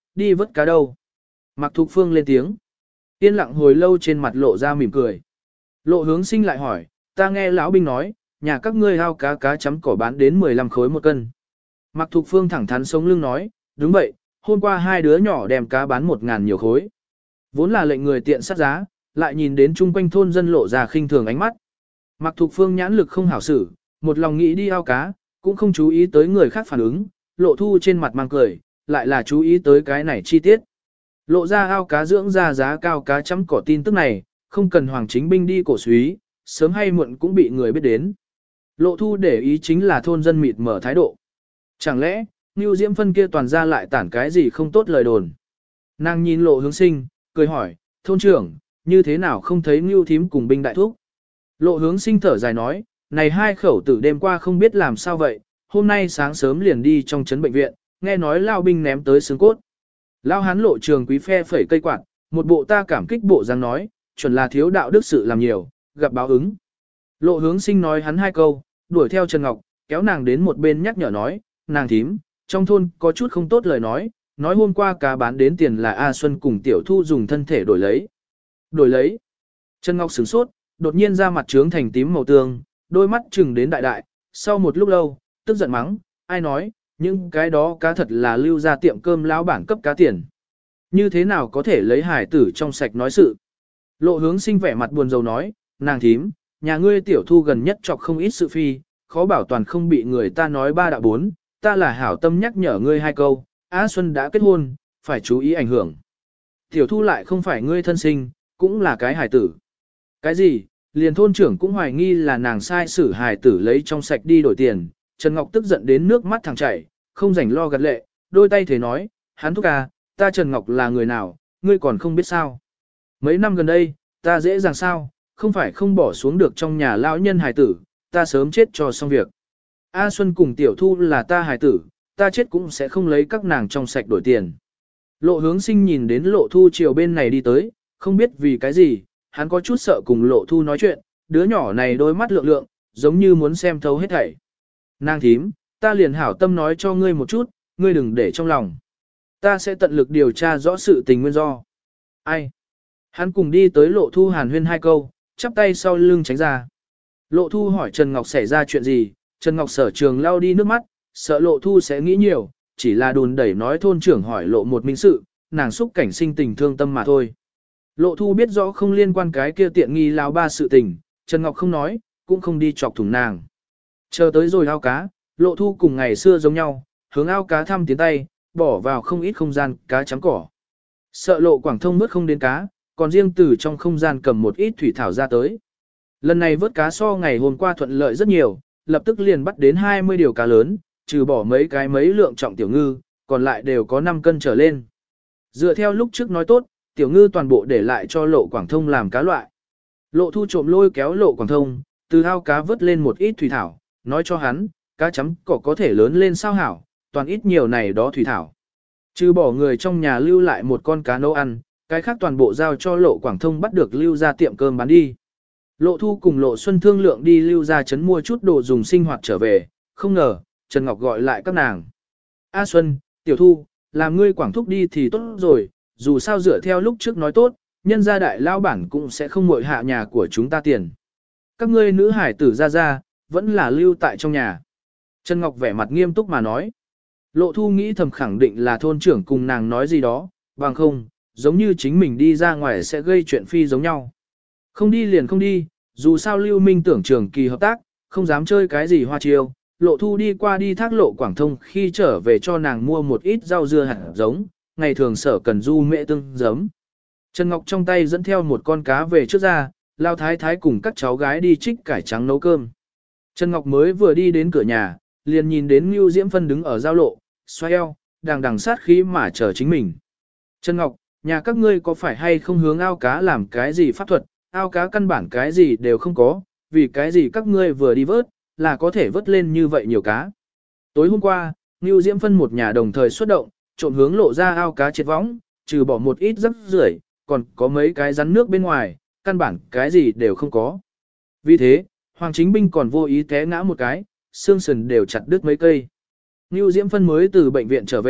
đi vớt cá đâu. Mạc Thục Phương lên tiếng. Yên lặng hồi lâu trên mặt lộ ra mỉm cười. Lộ hướng sinh lại hỏi, ta nghe lão binh nói, nhà các ngươi ao cá cá chấm cỏ bán đến mười lăm khối một cân. Mạc Thục Phương thẳng thắn sống lưng nói, đúng vậy, hôm qua hai đứa nhỏ đem cá bán một ngàn nhiều khối. Vốn là lệnh người tiện sát giá, lại nhìn đến chung quanh thôn dân lộ ra khinh thường ánh mắt. Mạc Thục Phương nhãn lực không hảo xử, một lòng nghĩ đi ao cá, cũng không chú ý tới người khác phản ứng, Lộ Thu trên mặt mang cười, lại là chú ý tới cái này chi tiết. Lộ ra ao cá dưỡng ra giá cao cá chấm cỏ tin tức này, không cần Hoàng Chính Binh đi cổ suý, sớm hay muộn cũng bị người biết đến. Lộ Thu để ý chính là thôn dân mịt mở thái độ. Chẳng lẽ, Ngưu Diễm Phân kia toàn ra lại tản cái gì không tốt lời đồn. Nàng nhìn Lộ Hướng Sinh, cười hỏi, thôn trưởng, như thế nào không thấy Ngưu Thím cùng binh đại thúc? Lộ Hướng Sinh thở dài nói, này hai khẩu tử đêm qua không biết làm sao vậy, hôm nay sáng sớm liền đi trong trấn bệnh viện, nghe nói lao binh ném tới xương cốt. Lao hán Lộ Trường Quý phe phẩy cây quạt, một bộ ta cảm kích bộ dáng nói, chuẩn là thiếu đạo đức sự làm nhiều, gặp báo ứng. Lộ Hướng Sinh nói hắn hai câu, đuổi theo Trần Ngọc, kéo nàng đến một bên nhắc nhở nói, nàng thím, trong thôn có chút không tốt lời nói, nói hôm qua cá bán đến tiền là A Xuân cùng Tiểu Thu dùng thân thể đổi lấy. Đổi lấy. Trần Ngọc sửng sốt, đột nhiên ra mặt trướng thành tím màu tương, đôi mắt chừng đến đại đại, sau một lúc lâu, tức giận mắng, ai nói, những cái đó cá thật là lưu ra tiệm cơm lão bản cấp cá tiền. Như thế nào có thể lấy hải tử trong sạch nói sự. Lộ Hướng Sinh vẻ mặt buồn rầu nói, nàng thím, nhà ngươi Tiểu Thu gần nhất chọc không ít sự phi, khó bảo toàn không bị người ta nói ba đạo bốn, ta là hảo tâm nhắc nhở ngươi hai câu, Á Xuân đã kết hôn, phải chú ý ảnh hưởng. Tiểu Thu lại không phải ngươi thân sinh, cũng là cái hài tử. Cái gì, liền thôn trưởng cũng hoài nghi là nàng sai xử hài tử lấy trong sạch đi đổi tiền, Trần Ngọc tức giận đến nước mắt thẳng chảy, không rảnh lo gật lệ, đôi tay thế nói, hắn thúc à, ta Trần Ngọc là người nào, ngươi còn không biết sao. Mấy năm gần đây, ta dễ dàng sao, không phải không bỏ xuống được trong nhà lão nhân hài tử, ta sớm chết cho xong việc. A Xuân cùng Tiểu Thu là ta hài tử, ta chết cũng sẽ không lấy các nàng trong sạch đổi tiền. Lộ Hướng Sinh nhìn đến Lộ Thu chiều bên này đi tới, không biết vì cái gì, hắn có chút sợ cùng Lộ Thu nói chuyện, đứa nhỏ này đôi mắt lượng lượng, giống như muốn xem thấu hết thảy. Nàng thím, ta liền hảo tâm nói cho ngươi một chút, ngươi đừng để trong lòng. Ta sẽ tận lực điều tra rõ sự tình nguyên do. Ai? Hắn cùng đi tới Lộ Thu hàn huyên hai câu, chắp tay sau lưng tránh ra. Lộ Thu hỏi Trần Ngọc xảy ra chuyện gì, Trần Ngọc sở trường lau đi nước mắt, sợ Lộ Thu sẽ nghĩ nhiều, chỉ là đùn đẩy nói thôn trưởng hỏi Lộ một minh sự, nàng xúc cảnh sinh tình thương tâm mà thôi. Lộ Thu biết rõ không liên quan cái kia tiện nghi lao ba sự tình, Trần Ngọc không nói, cũng không đi chọc thủng nàng. Chờ tới rồi ao cá, Lộ Thu cùng ngày xưa giống nhau, hướng ao cá thăm tiến tay, bỏ vào không ít không gian cá trắng cỏ. Sợ Lộ Quảng Thông mướt không đến cá, còn riêng từ trong không gian cầm một ít thủy thảo ra tới. Lần này vớt cá so ngày hôm qua thuận lợi rất nhiều, lập tức liền bắt đến hai mươi điều cá lớn, trừ bỏ mấy cái mấy lượng trọng tiểu ngư, còn lại đều có năm cân trở lên. Dựa theo lúc trước nói tốt, tiểu ngư toàn bộ để lại cho Lộ Quảng Thông làm cá loại. Lộ Thu trộm lôi kéo Lộ Quảng Thông, từ ao cá vớt lên một ít thủy thảo, nói cho hắn, cá chấm cỏ có thể lớn lên sao hảo, toàn ít nhiều này đó thủy thảo. Trừ bỏ người trong nhà lưu lại một con cá nấu ăn, cái khác toàn bộ giao cho Lộ Quảng Thông bắt được lưu ra tiệm cơm bán đi. Lộ Thu cùng Lộ Xuân thương lượng đi lưu ra trấn mua chút đồ dùng sinh hoạt trở về, không ngờ, Trần Ngọc gọi lại các nàng. A Xuân, Tiểu Thu, làm ngươi Quảng Thúc đi thì tốt rồi, dù sao dựa theo lúc trước nói tốt, nhân gia đại lao bản cũng sẽ không muội hạ nhà của chúng ta tiền. Các ngươi nữ hải tử ra ra, vẫn là lưu tại trong nhà. Trần Ngọc vẻ mặt nghiêm túc mà nói. Lộ Thu nghĩ thầm khẳng định là thôn trưởng cùng nàng nói gì đó, bằng không, giống như chính mình đi ra ngoài sẽ gây chuyện phi giống nhau. Không đi liền không đi, dù sao Lưu Minh tưởng trường kỳ hợp tác, không dám chơi cái gì hoa chiêu. Lộ Thu đi qua đi thác Lộ Quảng Thông khi trở về cho nàng mua một ít rau dưa hạt giống, ngày thường sở cần du mẹ tương giấm. Trần Ngọc trong tay dẫn theo một con cá về trước ra, Lao Thái Thái cùng các cháu gái đi trích cải trắng nấu cơm. Trần Ngọc mới vừa đi đến cửa nhà, liền nhìn đến Ngưu Diễm Phân đứng ở giao lộ, xoay eo, đằng đằng sát khí mà chờ chính mình. Trần Ngọc, nhà các ngươi có phải hay không hướng ao cá làm cái gì pháp thuật, ao cá căn bản cái gì đều không có, vì cái gì các ngươi vừa đi vớt, là có thể vớt lên như vậy nhiều cá. Tối hôm qua, Ngưu Diễm Phân một nhà đồng thời xuất động, trộm hướng lộ ra ao cá triệt võng, trừ bỏ một ít rắc rưởi, còn có mấy cái rắn nước bên ngoài, căn bản cái gì đều không có. Vì thế, Hoàng Chính Binh còn vô ý té ngã một cái, xương sườn đều chặt đứt mấy cây. Ngưu Diễm Phân mới từ bệnh viện trở về,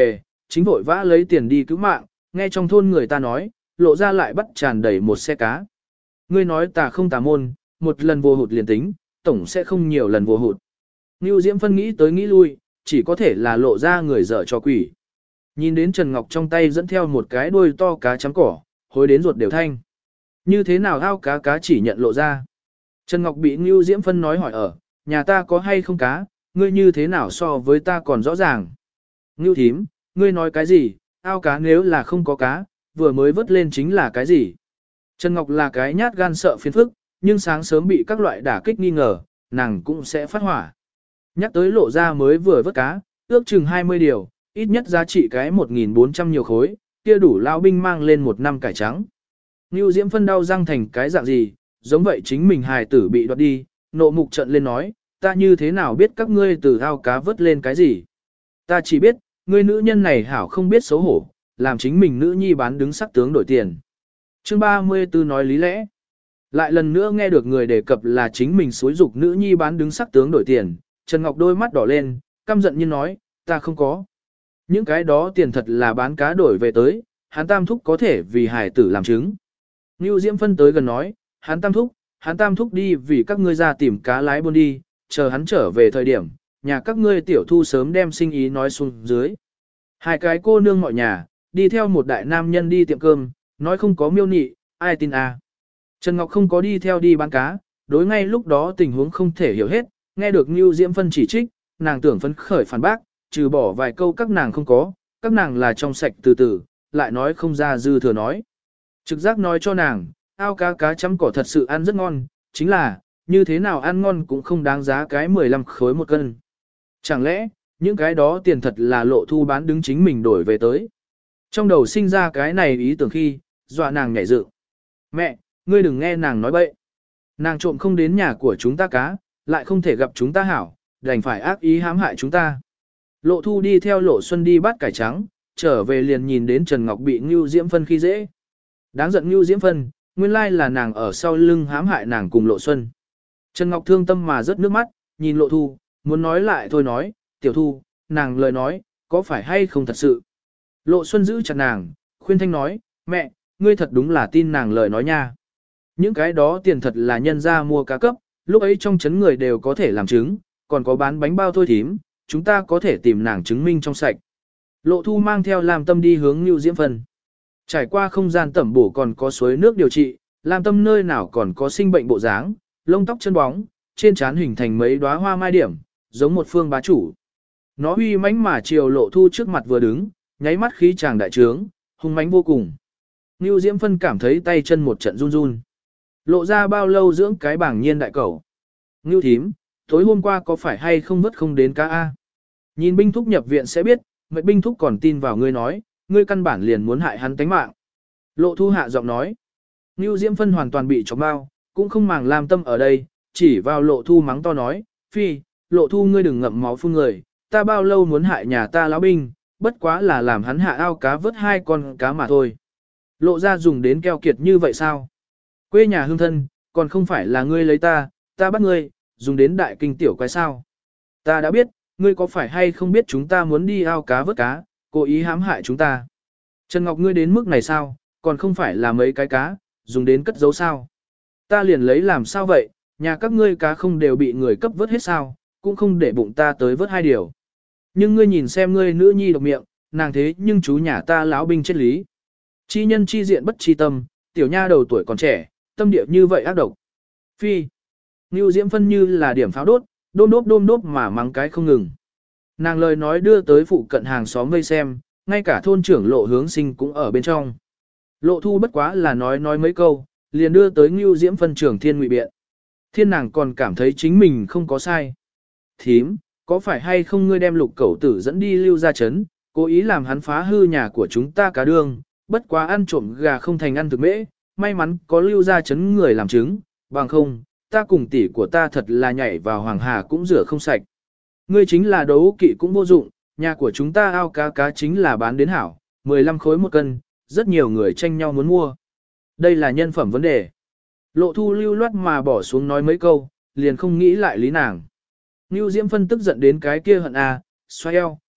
chính vội vã lấy tiền đi cứu mạng, nghe trong thôn người ta nói, lộ ra lại bắt tràn đầy một xe cá. Ngươi nói tà không tà môn, một lần vô hụt liền tính, tổng sẽ không nhiều lần vô hụt. Ngưu Diễm Phân nghĩ tới nghĩ lui, chỉ có thể là lộ ra người dở cho quỷ. Nhìn đến Trần Ngọc trong tay dẫn theo một cái đuôi to cá chấm cỏ, hối đến ruột đều thanh. Như thế nào ao cá cá chỉ nhận lộ ra. Trần Ngọc bị Ngưu Diễm Phân nói hỏi ở, nhà ta có hay không cá, ngươi như thế nào so với ta còn rõ ràng. Ngưu thím, ngươi nói cái gì, ao cá nếu là không có cá, vừa mới vớt lên chính là cái gì. Trần Ngọc là cái nhát gan sợ phiền phức, nhưng sáng sớm bị các loại đả kích nghi ngờ, nàng cũng sẽ phát hỏa. Nhắc tới lộ ra mới vừa vớt cá, ước chừng hai mươi điều, ít nhất giá trị cái một nghìn bốn trăm nhiều khối, kia đủ lao binh mang lên một năm cải trắng. Ngưu Diễm Phân đau răng thành cái dạng gì, giống vậy chính mình hài tử bị đoạt đi, nộ mục trận lên nói, ta như thế nào biết các ngươi từ ao cá vớt lên cái gì. Ta chỉ biết, ngươi nữ nhân này hảo không biết xấu hổ, làm chính mình nữ nhi bán đứng sắc tướng đổi tiền. Chương ba mươi tư nói lý lẽ. Lại lần nữa nghe được người đề cập là chính mình xúi dục nữ nhi bán đứng sắc tướng đổi tiền, Trần Ngọc đôi mắt đỏ lên, căm giận như nói, ta không có. Những cái đó tiền thật là bán cá đổi về tới, hắn tam thúc có thể vì hài tử làm chứng. Ngưu Diễm Phân tới gần nói, hắn tam thúc, hắn tam thúc đi vì các ngươi ra tìm cá lái buôn đi, chờ hắn trở về thời điểm, nhà các ngươi tiểu thu sớm đem sinh ý nói xuống dưới. Hai cái cô nương mọi nhà, đi theo một đại nam nhân đi tiệm cơm, nói không có miêu nị, ai tin à. Trần Ngọc không có đi theo đi bán cá, đối ngay lúc đó tình huống không thể hiểu hết, nghe được Ngưu Diễm Phân chỉ trích, nàng tưởng phấn khởi phản bác, trừ bỏ vài câu các nàng không có, các nàng là trong sạch từ từ, lại nói không ra dư thừa nói. Trực giác nói cho nàng, ao cá cá chấm cỏ thật sự ăn rất ngon, chính là, như thế nào ăn ngon cũng không đáng giá cái mười lăm khối một cân. Chẳng lẽ, những cái đó tiền thật là lộ thu bán đứng chính mình đổi về tới. Trong đầu sinh ra cái này ý tưởng khi, dọa nàng nhảy dựng. Mẹ, ngươi đừng nghe nàng nói bậy. Nàng trộm không đến nhà của chúng ta cá, lại không thể gặp chúng ta hảo, đành phải ác ý hãm hại chúng ta. Lộ thu đi theo Lộ Xuân đi bắt cải trắng, trở về liền nhìn đến Trần Ngọc bị Ngưu Diễm Phân khi dễ. Đáng giận Ngưu Diễm Phân, nguyên lai là nàng ở sau lưng hãm hại nàng cùng Lộ Xuân. Trần Ngọc thương tâm mà rớt nước mắt, nhìn Lộ Thu, muốn nói lại thôi nói, tiểu Thu, nàng lời nói, có phải hay không thật sự. Lộ Xuân giữ chặt nàng, khuyên thanh nói, mẹ, ngươi thật đúng là tin nàng lời nói nha. Những cái đó tiền thật là nhân ra mua cá cấp, lúc ấy trong chấn người đều có thể làm chứng, còn có bán bánh bao thôi thím, chúng ta có thể tìm nàng chứng minh trong sạch. Lộ Thu mang theo Lam Tâm đi hướng Ngưu Diễm Phân. Trải qua không gian tẩm bổ còn có suối nước điều trị, Lam Tâm nơi nào còn có sinh bệnh bộ dáng, lông tóc chân bóng, trên trán hình thành mấy đóa hoa mai điểm, giống một phương bá chủ. Nó uy mãnh mà chiều Lộ Thu trước mặt vừa đứng, nháy mắt khí chàng đại trướng, hung mãnh vô cùng. Ngưu Diễm Phân cảm thấy tay chân một trận run run. Lộ ra bao lâu dưỡng cái bảng nhiên đại cẩu. Ngưu thím, tối hôm qua có phải hay không vất không đến cá A? Nhìn binh thúc nhập viện sẽ biết, mệnh binh thúc còn tin vào ngươi nói, ngươi căn bản liền muốn hại hắn tánh mạng. Lộ Thu hạ giọng nói. Ngưu Diễm Phân hoàn toàn bị chóng bao, cũng không màng Lam Tâm ở đây, chỉ vào Lộ Thu mắng to nói, phi, Lộ Thu ngươi đừng ngậm máu phun người, ta bao lâu muốn hại nhà ta lão binh, bất quá là làm hắn hạ ao cá vớt hai con cá mà thôi. Lộ ra dùng đến keo kiệt như vậy sao? Quê nhà hương thân, còn không phải là ngươi lấy ta, ta bắt ngươi, dùng đến đại kinh tiểu quái sao? Ta đã biết, ngươi có phải hay không biết chúng ta muốn đi ao cá vớt cá, cố ý hãm hại chúng ta. Trần Ngọc ngươi đến mức này sao, còn không phải là mấy cái cá, dùng đến cất giấu sao? Ta liền lấy làm sao vậy, nhà các ngươi cá không đều bị người cấp vớt hết sao, cũng không để bụng ta tới vớt hai điều. Nhưng ngươi nhìn xem ngươi nữ nhi độc miệng, nàng thế nhưng chú nhà ta lão binh chết lý. Chi nhân chi diện bất chi tâm, tiểu nha đầu tuổi còn trẻ, tâm địa như vậy ác độc. Phi. Ngưu Diễm Phân như là điểm pháo đốt, đôm đốp đôm đốp mà mắng cái không ngừng. Nàng lời nói đưa tới phụ cận hàng xóm vây xem, ngay cả thôn trưởng Lộ Hướng Sinh cũng ở bên trong. Lộ Thu bất quá là nói nói mấy câu, liền đưa tới Ngưu Diễm Phân trưởng thiên ngụy biện. Thiên nàng còn cảm thấy chính mình không có sai. Thím, có phải hay không ngươi đem Lục Cẩu Tử dẫn đi lưu ra chấn, cố ý làm hắn phá hư nhà của chúng ta cá đường, bất quá ăn trộm gà không thành ăn thực mễ, may mắn có lưu ra chấn người làm chứng, bằng không, ta cùng tỷ của ta thật là nhảy vào hoàng hà cũng rửa không sạch. Ngươi chính là đấu kỵ cũng vô dụng, nhà của chúng ta ao cá cá chính là bán đến hảo, mười lăm khối một cân, rất nhiều người tranh nhau muốn mua. Đây là nhân phẩm vấn đề. Lộ Thu lưu loát mà bỏ xuống nói mấy câu, liền không nghĩ lại lý nàng. Ngưu Diễm Phân tức giận đến cái kia hận à, xoay eo,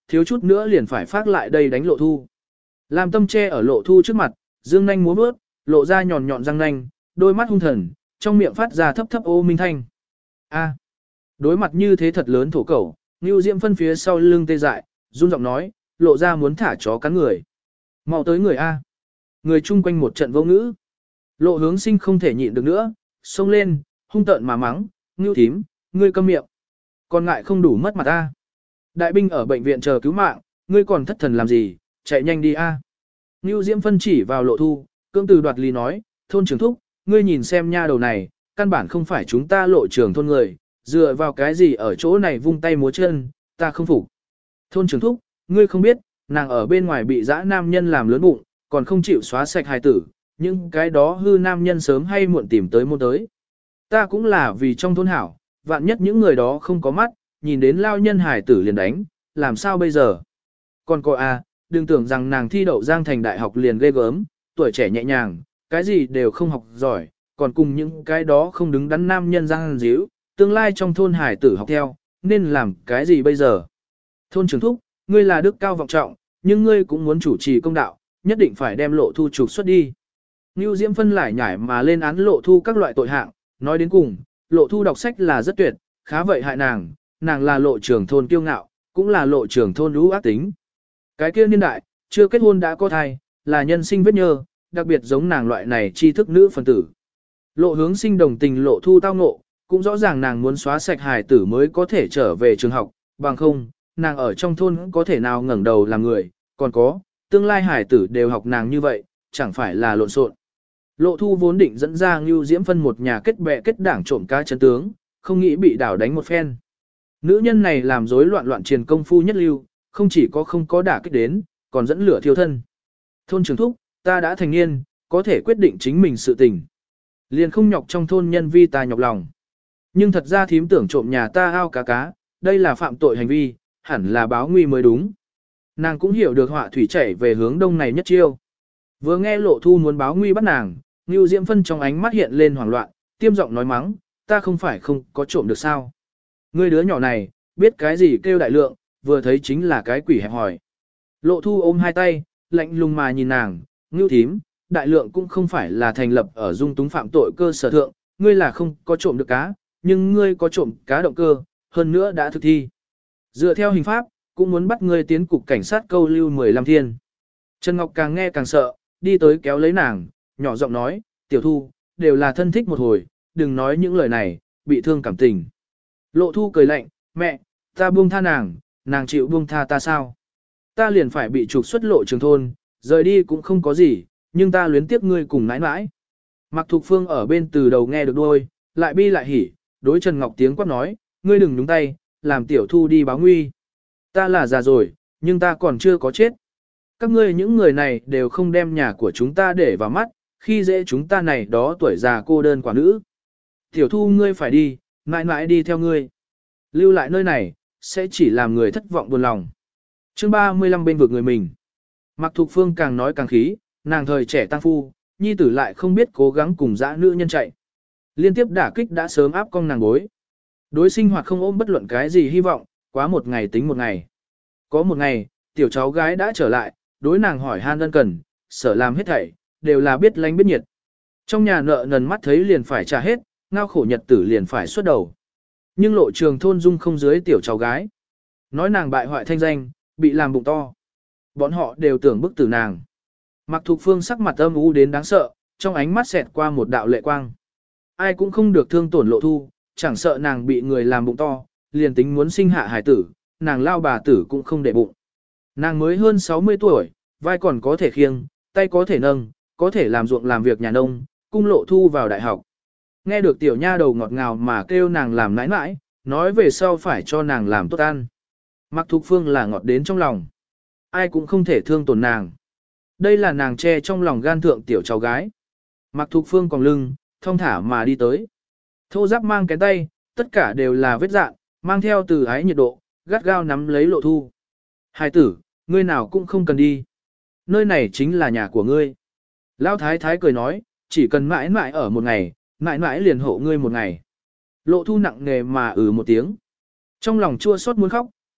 thiếu chút nữa liền phải phát lại đây đánh lộ thu. Lam Tâm che ở lộ thu trước mặt, dương nanh múa bước, lộ ra nhọn nhọn răng nanh, đôi mắt hung thần, trong miệng phát ra thấp thấp ô minh thanh. A. Đối mặt như thế thật lớn thổ cẩu, Nưu Diễm Phân phía sau lưng tê dại, run giọng nói, lộ ra muốn thả chó cắn người. Mau tới người A. Người chung quanh một trận vô ngữ. Lộ Hướng Sinh không thể nhịn được nữa, xông lên, hung tợn mà mắng, Nưu thím, ngươi câm miệng. Còn ngại không đủ mất mặt A. Đại binh ở bệnh viện chờ cứu mạng, ngươi còn thất thần làm gì, chạy nhanh đi A. Nưu Diễm Phân chỉ vào Lộ Thu, cưỡng từ đoạt lý nói, thôn trưởng thúc, ngươi nhìn xem nha đầu này, căn bản không phải chúng ta lộ trưởng thôn người, dựa vào cái gì ở chỗ này vung tay múa chân, ta không phục. Thôn trưởng thúc, ngươi không biết, nàng ở bên ngoài bị dã nam nhân làm lớn bụng, còn không chịu xóa sạch hài tử, nhưng cái đó hư nam nhân sớm hay muộn tìm tới môn tới. Ta cũng là vì trong thôn hảo, vạn nhất những người đó không có mắt, nhìn đến lao nhân hài tử liền đánh, làm sao bây giờ? Còn cô à, đừng tưởng rằng nàng thi đậu Giang Thành Đại học liền ghê gớm, tuổi trẻ nhẹ nhàng, cái gì đều không học giỏi, còn cùng những cái đó không đứng đắn nam nhân Giang díu, tương lai trong thôn hải tử học theo, nên làm cái gì bây giờ? Thôn trưởng thúc, ngươi là đức cao vọng trọng, nhưng ngươi cũng muốn chủ trì công đạo, nhất định phải đem lộ thu trục xuất đi. Nưu Diễm Phân lại nhảy mà lên án lộ thu các loại tội hạng, nói đến cùng, lộ thu đọc sách là rất tuyệt, khá vậy hại nàng, nàng là lộ trưởng thôn kiêu ngạo, cũng là lộ trưởng thôn lũ ác tính. Cái kia niên đại, chưa kết hôn đã có thai, là nhân sinh vết nhơ, đặc biệt giống nàng loại này tri thức nữ phân tử. Lộ Hướng Sinh đồng tình lộ thu tao ngộ, cũng rõ ràng nàng muốn xóa sạch hài tử mới có thể trở về trường học, bằng không, nàng ở trong thôn có thể nào ngẩng đầu làm người, còn có, tương lai hài tử đều học nàng như vậy, chẳng phải là lộn xộn. Lộ thu vốn định dẫn ra Ngưu Diễm Phân một nhà kết bè kết đảng trộm cá chân tướng, không nghĩ bị đảo đánh một phen. Nữ nhân này làm rối loạn loạn truyền công phu nhất lưu, không chỉ có không có đả kích đến, còn dẫn lửa thiêu thân. Thôn trưởng thúc, ta đã thành niên, có thể quyết định chính mình sự tình. Liền không nhọc trong thôn nhân vi ta nhọc lòng. Nhưng thật ra thím tưởng trộm nhà ta ao cá cá, đây là phạm tội hành vi, hẳn là báo nguy mới đúng. Nàng cũng hiểu được họa thủy chảy về hướng đông này nhất chiêu. Vừa nghe lộ thu muốn báo nguy bắt nàng, Ngưu Diễm Phân trong ánh mắt hiện lên hoảng loạn, tiêm giọng nói mắng, ta không phải không có trộm được sao. Ngươi đứa nhỏ này, biết cái gì kêu đại lượng, vừa thấy chính là cái quỷ hẹp hỏi. Lộ thu ôm hai tay, lạnh lùng mà nhìn nàng, Ngưu thím, đại lượng cũng không phải là thành lập ở dung túng phạm tội cơ sở thượng, ngươi là không có trộm được cá, nhưng ngươi có trộm cá động cơ, hơn nữa đã thực thi. Dựa theo hình pháp, cũng muốn bắt ngươi tiến cục cảnh sát câu lưu mười lăm thiên. Trần Ngọc càng nghe càng sợ, đi tới kéo lấy nàng, nhỏ giọng nói, tiểu thu, đều là thân thích một hồi, đừng nói những lời này, bị thương cảm tình. Lộ thu cười lạnh, mẹ, ta buông tha nàng, nàng chịu buông tha ta sao? Ta liền phải bị trục xuất lộ trường thôn, rời đi cũng không có gì, nhưng ta luyến tiếc ngươi cùng nãi nãi. Mạc Thục Phương ở bên từ đầu nghe được đôi, lại bi lại hỉ, đối Trần Ngọc tiếng quát nói, ngươi đừng nhúng tay, làm tiểu thu đi báo nguy. Ta là già rồi, nhưng ta còn chưa có chết. Các ngươi những người này đều không đem nhà của chúng ta để vào mắt, khi dễ chúng ta này đó tuổi già cô đơn quả nữ. Tiểu thu ngươi phải đi, mãi mãi đi theo ngươi. Lưu lại nơi này, sẽ chỉ làm người thất vọng buồn lòng. Chương ba mươi lăm bên vực người mình. Mạc Thục Phương càng nói càng khí, nàng thời trẻ tăng phu, nhi tử lại không biết cố gắng cùng dã nữ nhân chạy. Liên tiếp đả kích đã sớm áp con nàng bối. Đối sinh hoạt không ôm bất luận cái gì hy vọng, quá một ngày tính một ngày. Có một ngày, tiểu cháu gái đã trở lại, đối nàng hỏi han ân cần, sở làm hết thảy, đều là biết lánh biết nhiệt. Trong nhà nợ nần mắt thấy liền phải trả hết, ngao khổ nhật tử liền phải xuất đầu. Nhưng lộ trường thôn dung không dưới tiểu cháu gái. Nói nàng bại hoại thanh danh, bị làm bụng to. Bọn họ đều tưởng bức tử nàng. Mạc Thục Phương sắc mặt âm u đến đáng sợ, trong ánh mắt xẹt qua một đạo lệ quang. Ai cũng không được thương tổn lộ thu, chẳng sợ nàng bị người làm bụng to, liền tính muốn sinh hạ hải tử, nàng lao bà tử cũng không để bụng. Nàng mới hơn sáu mươi tuổi, vai còn có thể khiêng, tay có thể nâng, có thể làm ruộng làm việc nhà nông, cung lộ thu vào đại học. Nghe được tiểu nha đầu ngọt ngào mà kêu nàng làm nãi nãi, nói về sau phải cho nàng làm tốt ăn. Mạc Thục Phương là ngọt đến trong lòng. Ai cũng không thể thương tổn nàng. Đây là nàng che trong lòng gan thượng tiểu cháu gái. Mạc Thục Phương còn lưng, thong thả mà đi tới. Thô giáp mang cái tay, tất cả đều là vết dạn, mang theo từ ái nhiệt độ, gắt gao nắm lấy lộ thu. Hai tử, ngươi nào cũng không cần đi. Nơi này chính là nhà của ngươi. Lão thái thái cười nói, chỉ cần mãi mãi ở một ngày, mãi mãi liền hộ ngươi một ngày. Lộ thu nặng nề mà ừ một tiếng. Trong lòng chua xót muốn khóc,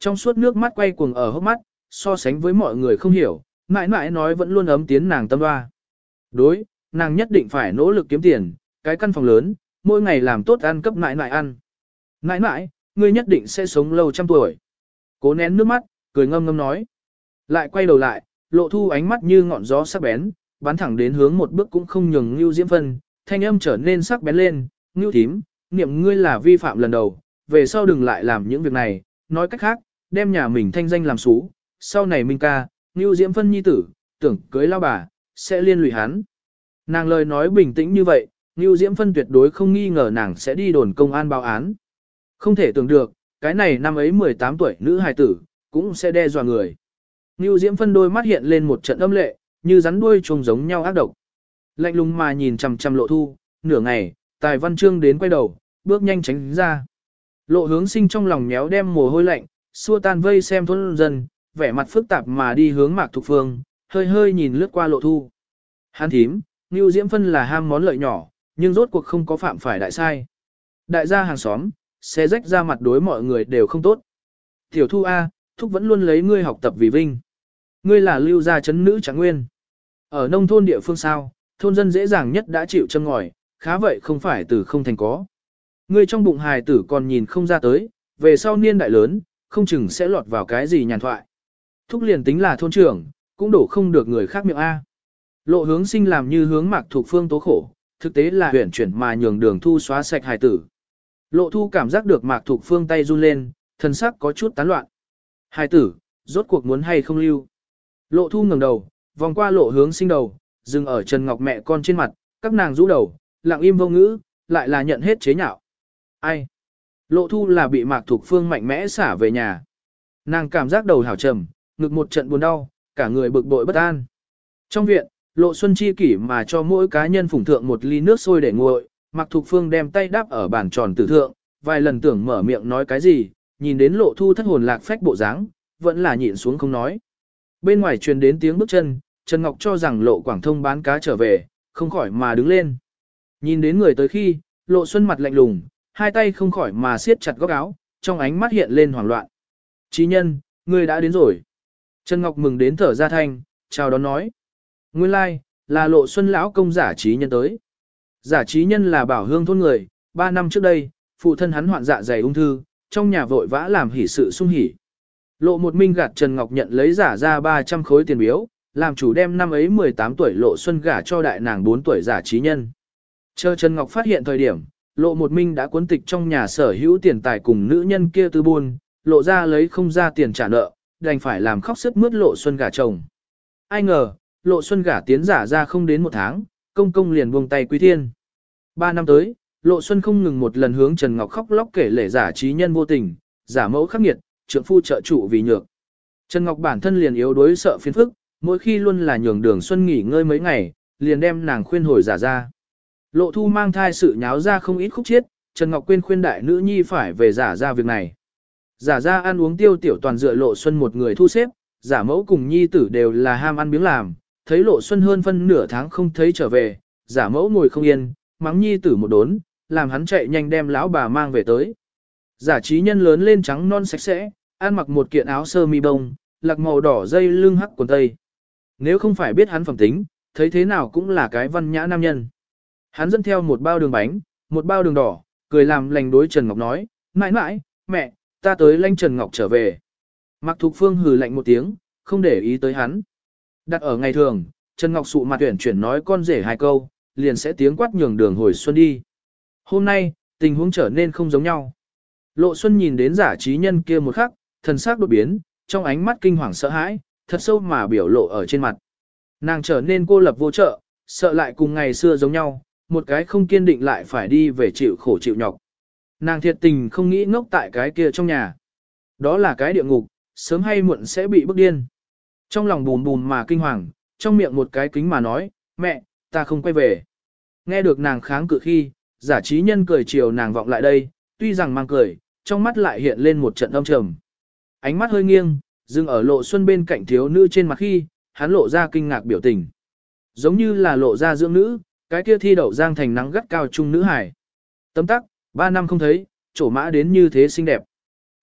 Trong suốt nước mắt quay cuồng ở hốc mắt, so sánh với mọi người không hiểu, mãi mãi nói vẫn luôn ấm tiến nàng tâm hoa. Đối, nàng nhất định phải nỗ lực kiếm tiền, cái căn phòng lớn, mỗi ngày làm tốt ăn cấp mãi mãi ăn. Mãi mãi, ngươi nhất định sẽ sống lâu trăm tuổi. Cố nén nước mắt, cười ngâm ngâm nói. Lại quay đầu lại, Lộ Thu ánh mắt như ngọn gió sắc bén, bắn thẳng đến hướng một bước cũng không nhường Ngưu Diễm Phân, thanh âm trở nên sắc bén lên, Ngưu thím, niệm ngươi là vi phạm lần đầu, về sau đừng lại làm những việc này, nói cách khác, đem nhà mình thanh danh làm xú, sau này Minh ca, Ngưu Diễm Phân nhi tử, tưởng cưới lao bà, sẽ liên lụy hắn. Nàng lời nói bình tĩnh như vậy, Ngưu Diễm Phân tuyệt đối không nghi ngờ nàng sẽ đi đồn công an báo án. Không thể tưởng được, cái này năm ấy mười tám tuổi nữ hài tử, cũng sẽ đe dọa người. Ngưu Diễm Phân đôi mắt hiện lên một trận âm lệ, như rắn đuôi trông giống nhau ác độc. Lạnh lùng mà nhìn chằm chằm Lộ Thu, nửa ngày, Tài Văn Chương đến quay đầu, bước nhanh tránh ra. Lộ Hướng Sinh trong lòng méo đem mồ hôi lạnh, xua tan vây xem thôn dân, vẻ mặt phức tạp mà đi hướng Mạc Thục Phương, hơi hơi nhìn lướt qua Lộ Thu. Hắn thím, Ngưu Diễm Phân là ham món lợi nhỏ, nhưng rốt cuộc không có phạm phải đại sai. Đại gia hàng xóm, xe rách ra mặt đối mọi người đều không tốt. Tiểu Thu A, Thúc vẫn luôn lấy ngươi học tập vì vinh. Ngươi là lưu gia chấn nữ Trạng Nguyên. Ở nông thôn địa phương sao, thôn dân dễ dàng nhất đã chịu châm ngòi, khá vậy không phải từ không thành có. Ngươi trong bụng hài tử còn nhìn không ra tới, về sau niên đại lớn, không chừng sẽ lọt vào cái gì nhàn thoại. Thúc liền tính là thôn trưởng, cũng đổ không được người khác miệng A. Lộ Hướng Sinh làm như hướng Mạc Thục Phương tố khổ, thực tế là huyển chuyển mà nhường Đường Thu xóa sạch hài tử. Lộ Thu cảm giác được Mạc Thục Phương tay run lên, thân sắc có chút tán loạn. Hài tử, rốt cuộc muốn hay không lưu. Lộ Thu ngẩng đầu, vòng qua Lộ Hướng Sinh đầu, dừng ở Trần Ngọc mẹ con trên mặt, các nàng rũ đầu, lặng im vô ngữ, lại là nhận hết chế nhạo. Ai? Lộ Thu là bị Mạc Thục Phương mạnh mẽ xả về nhà. Nàng cảm giác đầu hảo trầm, ngực một trận buồn đau, cả người bực bội bất an. Trong viện, Lộ Xuân chi kỷ mà cho mỗi cá nhân phủng thượng một ly nước sôi để nguội, Mạc Thục Phương đem tay đáp ở bàn tròn tử thượng, vài lần tưởng mở miệng nói cái gì, nhìn đến Lộ Thu thất hồn lạc phách bộ dáng, vẫn là nhịn xuống không nói. Bên ngoài truyền đến tiếng bước chân, Trần Ngọc cho rằng Lộ Quảng Thông bán cá trở về, không khỏi mà đứng lên. Nhìn đến người tới khi, Lộ Xuân mặt lạnh lùng, hai tay không khỏi mà siết chặt góc áo, trong ánh mắt hiện lên hoảng loạn. Chí nhân, ngươi đã đến rồi. Trần Ngọc mừng đến thở ra thanh, chào đón nói. Nguyên lai, like, là Lộ Xuân lão công giả trí nhân tới. Giả trí nhân là bảo hương thôn người, ba năm trước đây, phụ thân hắn hoạn dạ dày ung thư, trong nhà vội vã làm hỷ sự sung hỉ. Lộ một minh gạt Trần Ngọc nhận lấy giả ra ba trăm khối tiền biếu, làm chủ đem năm ấy mười tám tuổi Lộ Xuân gả cho đại nàng bốn tuổi giả trí nhân. Chờ Trần Ngọc phát hiện thời điểm, Lộ một minh đã cuốn tịch trong nhà sở hữu tiền tài cùng nữ nhân kia tư buôn, Lộ ra lấy không ra tiền trả nợ, đành phải làm khóc sức mướt Lộ Xuân gả chồng. Ai ngờ, Lộ Xuân gả tiến giả ra không đến một tháng, công công liền buông tay quý thiên. Ba năm tới, Lộ Xuân không ngừng một lần hướng Trần Ngọc khóc lóc kể lể giả trí nhân vô tình, giả mẫu khắc nghiệt, trượng phu trợ trụ vì nhược. Trần Ngọc bản thân liền yếu đuối sợ phiền phức, mỗi khi luôn là nhường Đường Xuân nghỉ ngơi mấy ngày, liền đem nàng khuyên hồi giả ra. Lộ Thu mang thai sự nháo ra không ít khúc chiết, Trần Ngọc quên khuyên đại nữ nhi phải về giả ra việc này. Giả ra ăn uống tiêu tiểu toàn dựa Lộ Xuân một người thu xếp, giả mẫu cùng nhi tử đều là ham ăn biếng làm, thấy Lộ Xuân hơn phân nửa tháng không thấy trở về, giả mẫu ngồi không yên, mắng nhi tử một đốn, làm hắn chạy nhanh đem lão bà mang về tới. Giả trí nhân lớn lên trắng non sạch sẽ, ăn mặc một kiện áo sơ mi bông, lạc màu đỏ dây lưng hắc quần tây. Nếu không phải biết hắn phẩm tính, thấy thế nào cũng là cái văn nhã nam nhân. Hắn dẫn theo một bao đường bánh, một bao đường đỏ, cười làm lành đối Trần Ngọc nói, mãi mãi, mẹ, ta tới lanh Trần Ngọc trở về. Mạc Thục Phương hừ lạnh một tiếng, không để ý tới hắn. Đặt ở ngày thường, Trần Ngọc sụ mặt tuyển chuyển nói con rể hai câu, liền sẽ tiếng quát nhường đường hồi xuân đi. Hôm nay, tình huống trở nên không giống nhau. Lộ Xuân nhìn đến giả trí nhân kia một khắc, thần sắc đột biến, trong ánh mắt kinh hoàng sợ hãi, thật sâu mà biểu lộ ở trên mặt. Nàng trở nên cô lập vô trợ, sợ lại cùng ngày xưa giống nhau, một cái không kiên định lại phải đi về chịu khổ chịu nhọc. Nàng thiệt tình không nghĩ ngốc tại cái kia trong nhà. Đó là cái địa ngục, sớm hay muộn sẽ bị bức điên. Trong lòng bùm bùm mà kinh hoàng, trong miệng một cái kính mà nói, mẹ, ta không quay về. Nghe được nàng kháng cự khi, giả trí nhân cười chiều nàng vọng lại đây, tuy rằng mang cười, trong mắt lại hiện lên một trận âm trầm. Ánh mắt hơi nghiêng, dừng ở Lộ Xuân bên cạnh thiếu nữ trên mặt khi, hắn lộ ra kinh ngạc biểu tình. Giống như là lộ ra dưỡng nữ, cái kia thi đậu giang thành nắng gắt cao trung nữ hải. Tấm tắc, ba năm không thấy, trổ mã đến như thế xinh đẹp.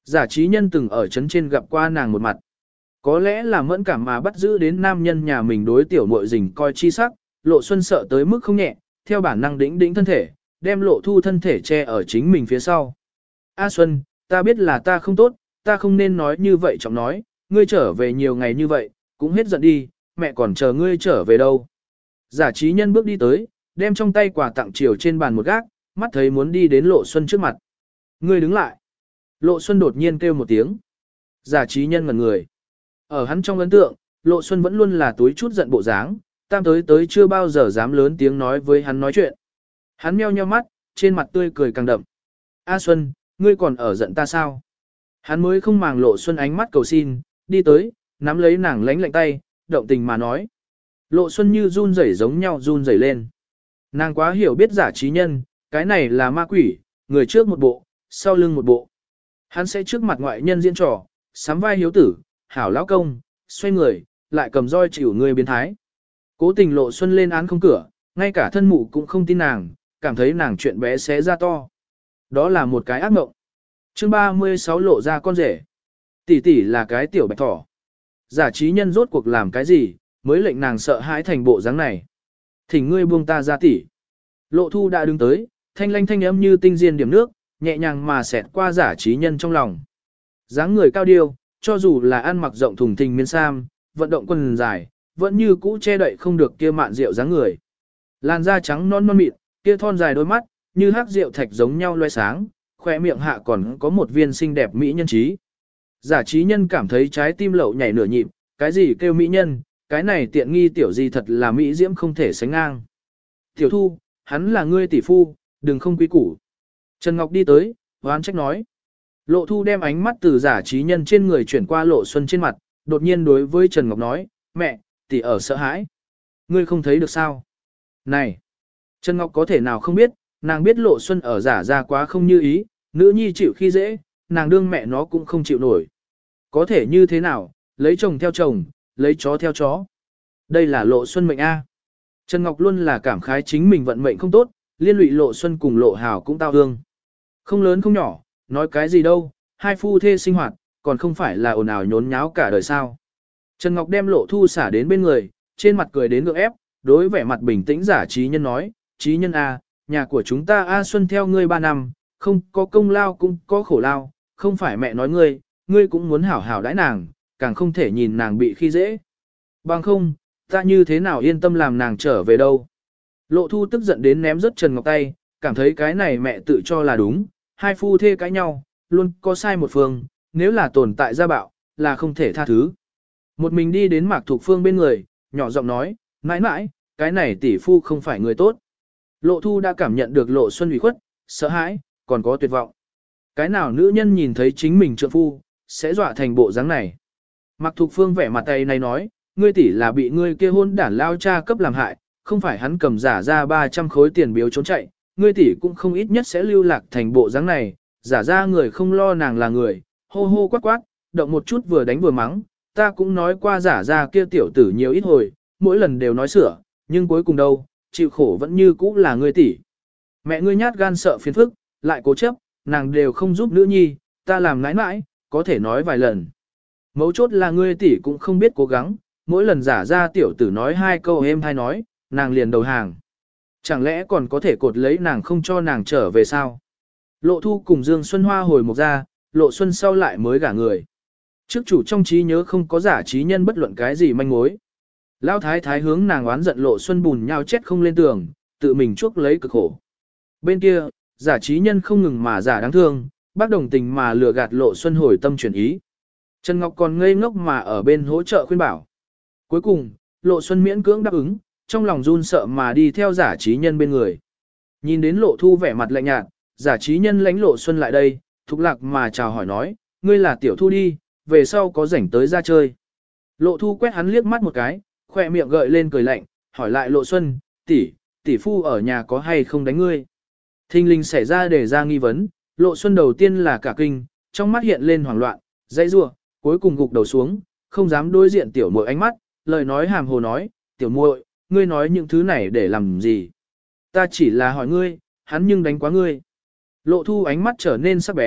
Giả trí nhân từng ở trấn trên gặp qua nàng một mặt. Có lẽ là mẫn cảm mà bắt giữ đến nam nhân nhà mình đối tiểu muội rình coi chi sắc, Lộ Xuân sợ tới mức không nhẹ, theo bản năng đĩnh đĩnh thân thể, đem Lộ Thu thân thể che ở chính mình phía sau. A Xuân, ta biết là ta không tốt, ta không nên nói như vậy trọng nói, ngươi trở về nhiều ngày như vậy, cũng hết giận đi, mẹ còn chờ ngươi trở về đâu. Giả trí nhân bước đi tới, đem trong tay quà tặng chiều trên bàn một gác, mắt thấy muốn đi đến Lộ Xuân trước mặt. Ngươi đứng lại. Lộ Xuân đột nhiên kêu một tiếng. Giả trí nhân ngẩn người. Ở hắn trong ấn tượng, Lộ Xuân vẫn luôn là túi chút giận bộ dáng, tam tới tới chưa bao giờ dám lớn tiếng nói với hắn nói chuyện. Hắn meo nheo mắt, trên mặt tươi cười càng đậm. A Xuân, ngươi còn ở giận ta sao? Hắn mới không màng Lộ Xuân ánh mắt cầu xin, đi tới, nắm lấy nàng lánh lạnh tay, động tình mà nói. Lộ Xuân như run rẩy giống nhau run rẩy lên. Nàng quá hiểu biết giả trí nhân, cái này là ma quỷ, người trước một bộ, sau lưng một bộ. Hắn sẽ trước mặt ngoại nhân diễn trò, sắm vai hiếu tử, hảo lão công, xoay người, lại cầm roi chịu người biến thái. Cố tình Lộ Xuân lên án không cửa, ngay cả thân mụ cũng không tin nàng, cảm thấy nàng chuyện bé xé ra to. Đó là một cái ác mộng. Chương ba mươi sáu lộ ra con rể. Tỷ tỷ là cái tiểu bạch thỏ. Giả trí nhân rốt cuộc làm cái gì, mới lệnh nàng sợ hãi thành bộ dáng này. Thỉnh ngươi buông ta ra tỷ. Lộ Thu đã đứng tới, thanh lanh thanh âm như tinh diên điểm nước, nhẹ nhàng mà xẹt qua giả trí nhân trong lòng. Dáng người cao điêu, cho dù là ăn mặc rộng thùng thình miên sam, vận động quần dài, vẫn như cũ che đậy không được kia mạn rượu dáng người. Làn da trắng non non mịn, kia thon dài đôi mắt, như hắc rượu thạch giống nhau loe sáng, khỏe miệng hạ còn có một viên xinh đẹp mỹ nhân trí. Giả trí nhân cảm thấy trái tim lậu nhảy nửa nhịp, cái gì kêu mỹ nhân, cái này tiện nghi tiểu gì thật là mỹ diễm không thể sánh ngang. Tiểu Thu, hắn là ngươi tỷ phu, đừng không quý củ. Trần Ngọc đi tới, oán trách nói. Lộ Thu đem ánh mắt từ giả trí nhân trên người chuyển qua Lộ Xuân trên mặt, đột nhiên đối với Trần Ngọc nói, mẹ, tỷ ở sợ hãi. Ngươi không thấy được sao? Này! Trần Ngọc có thể nào không biết, nàng biết Lộ Xuân ở giả ra quá không như ý, nữ nhi chịu khi dễ, nàng đương mẹ nó cũng không chịu nổi. Có thể như thế nào, lấy chồng theo chồng, lấy chó theo chó. Đây là Lộ Xuân mệnh A. Trần Ngọc luôn là cảm khái chính mình vận mệnh không tốt, liên lụy Lộ Xuân cùng Lộ Hào cũng tao hương. Không lớn không nhỏ, nói cái gì đâu, hai phu thê sinh hoạt, còn không phải là ồn ào nhốn nháo cả đời sao. Trần Ngọc đem Lộ Thu xả đến bên người, trên mặt cười đến gượng ép, đối vẻ mặt bình tĩnh giả trí nhân nói, trí nhân A, nhà của chúng ta A Xuân theo ngươi ba năm, không có công lao cũng có khổ lao, không phải mẹ nói ngươi, ngươi cũng muốn hảo hảo đãi nàng, càng không thể nhìn nàng bị khi dễ. Bằng không, ta như thế nào yên tâm làm nàng trở về đâu. Lộ Thu tức giận đến ném rớt Trần Ngọc tay, cảm thấy cái này mẹ tự cho là đúng, hai phu thê cãi nhau, luôn có sai một phương, nếu là tồn tại gia bạo, là không thể tha thứ. Một mình đi đến Mạc Thục Phương bên người, nhỏ giọng nói, mãi mãi, cái này tỷ phu không phải người tốt. Lộ Thu đã cảm nhận được Lộ Xuân ủy khuất, sợ hãi, còn có tuyệt vọng. Cái nào nữ nhân nhìn thấy chính mình trượng phu, sẽ dọa thành bộ dáng này. Mạc Thục Phương vẻ mặt tay này nói, ngươi tỷ là bị ngươi kia hôn đản lao cha cấp làm hại, không phải hắn cầm giả ra ba trăm khối tiền biếu trốn chạy, ngươi tỷ cũng không ít nhất sẽ lưu lạc thành bộ dáng này, giả ra người không lo nàng là người, hô hô quát quát, động một chút vừa đánh vừa mắng, ta cũng nói qua giả ra kia tiểu tử nhiều ít hồi, mỗi lần đều nói sửa, nhưng cuối cùng đâu, chịu khổ vẫn như cũ là ngươi tỷ. Mẹ ngươi nhát gan sợ phiền phức, lại cố chấp, nàng đều không giúp nữ nhi, ta làm nãi nãi, có thể nói vài lần. Mấu chốt là ngươi tỷ cũng không biết cố gắng, mỗi lần giả ra tiểu tử nói hai câu êm hay nói, nàng liền đầu hàng. Chẳng lẽ còn có thể cột lấy nàng không cho nàng trở về sao? Lộ Thu cùng Dương Xuân Hoa hồi một ra, Lộ Xuân sau lại mới gả người. Trước chủ trong trí nhớ không có giả trí nhân bất luận cái gì manh mối. Lão thái thái hướng nàng oán giận Lộ Xuân bùn nhau chết không lên tường, tự mình chuốc lấy cực khổ. Bên kia, giả trí nhân không ngừng mà giả đáng thương, bác đồng tình mà lừa gạt Lộ Xuân hồi tâm chuyển ý. Trần Ngọc còn ngây ngốc mà ở bên hỗ trợ khuyên bảo. Cuối cùng, Lộ Xuân miễn cưỡng đáp ứng, trong lòng run sợ mà đi theo giả trí nhân bên người. Nhìn đến Lộ Thu vẻ mặt lạnh nhạt, giả trí nhân lãnh Lộ Xuân lại đây, thục lạc mà chào hỏi nói, ngươi là Tiểu Thu đi, về sau có rảnh tới ra chơi. Lộ Thu quét hắn liếc mắt một cái, khoe miệng gợi lên cười lạnh, hỏi lại Lộ Xuân, tỷ, tỷ phu ở nhà có hay không đánh ngươi? Thinh linh xảy ra để ra nghi vấn, Lộ Xuân đầu tiên là cả kinh, trong mắt hiện lên hoảng loạn, dãy rủa, cuối cùng gục đầu xuống, không dám đối diện tiểu muội ánh mắt, lời nói hàm hồ nói, tiểu muội, ngươi nói những thứ này để làm gì? Ta chỉ là hỏi ngươi, hắn nhưng đánh quá ngươi. Lộ Thu ánh mắt trở nên sắc bén,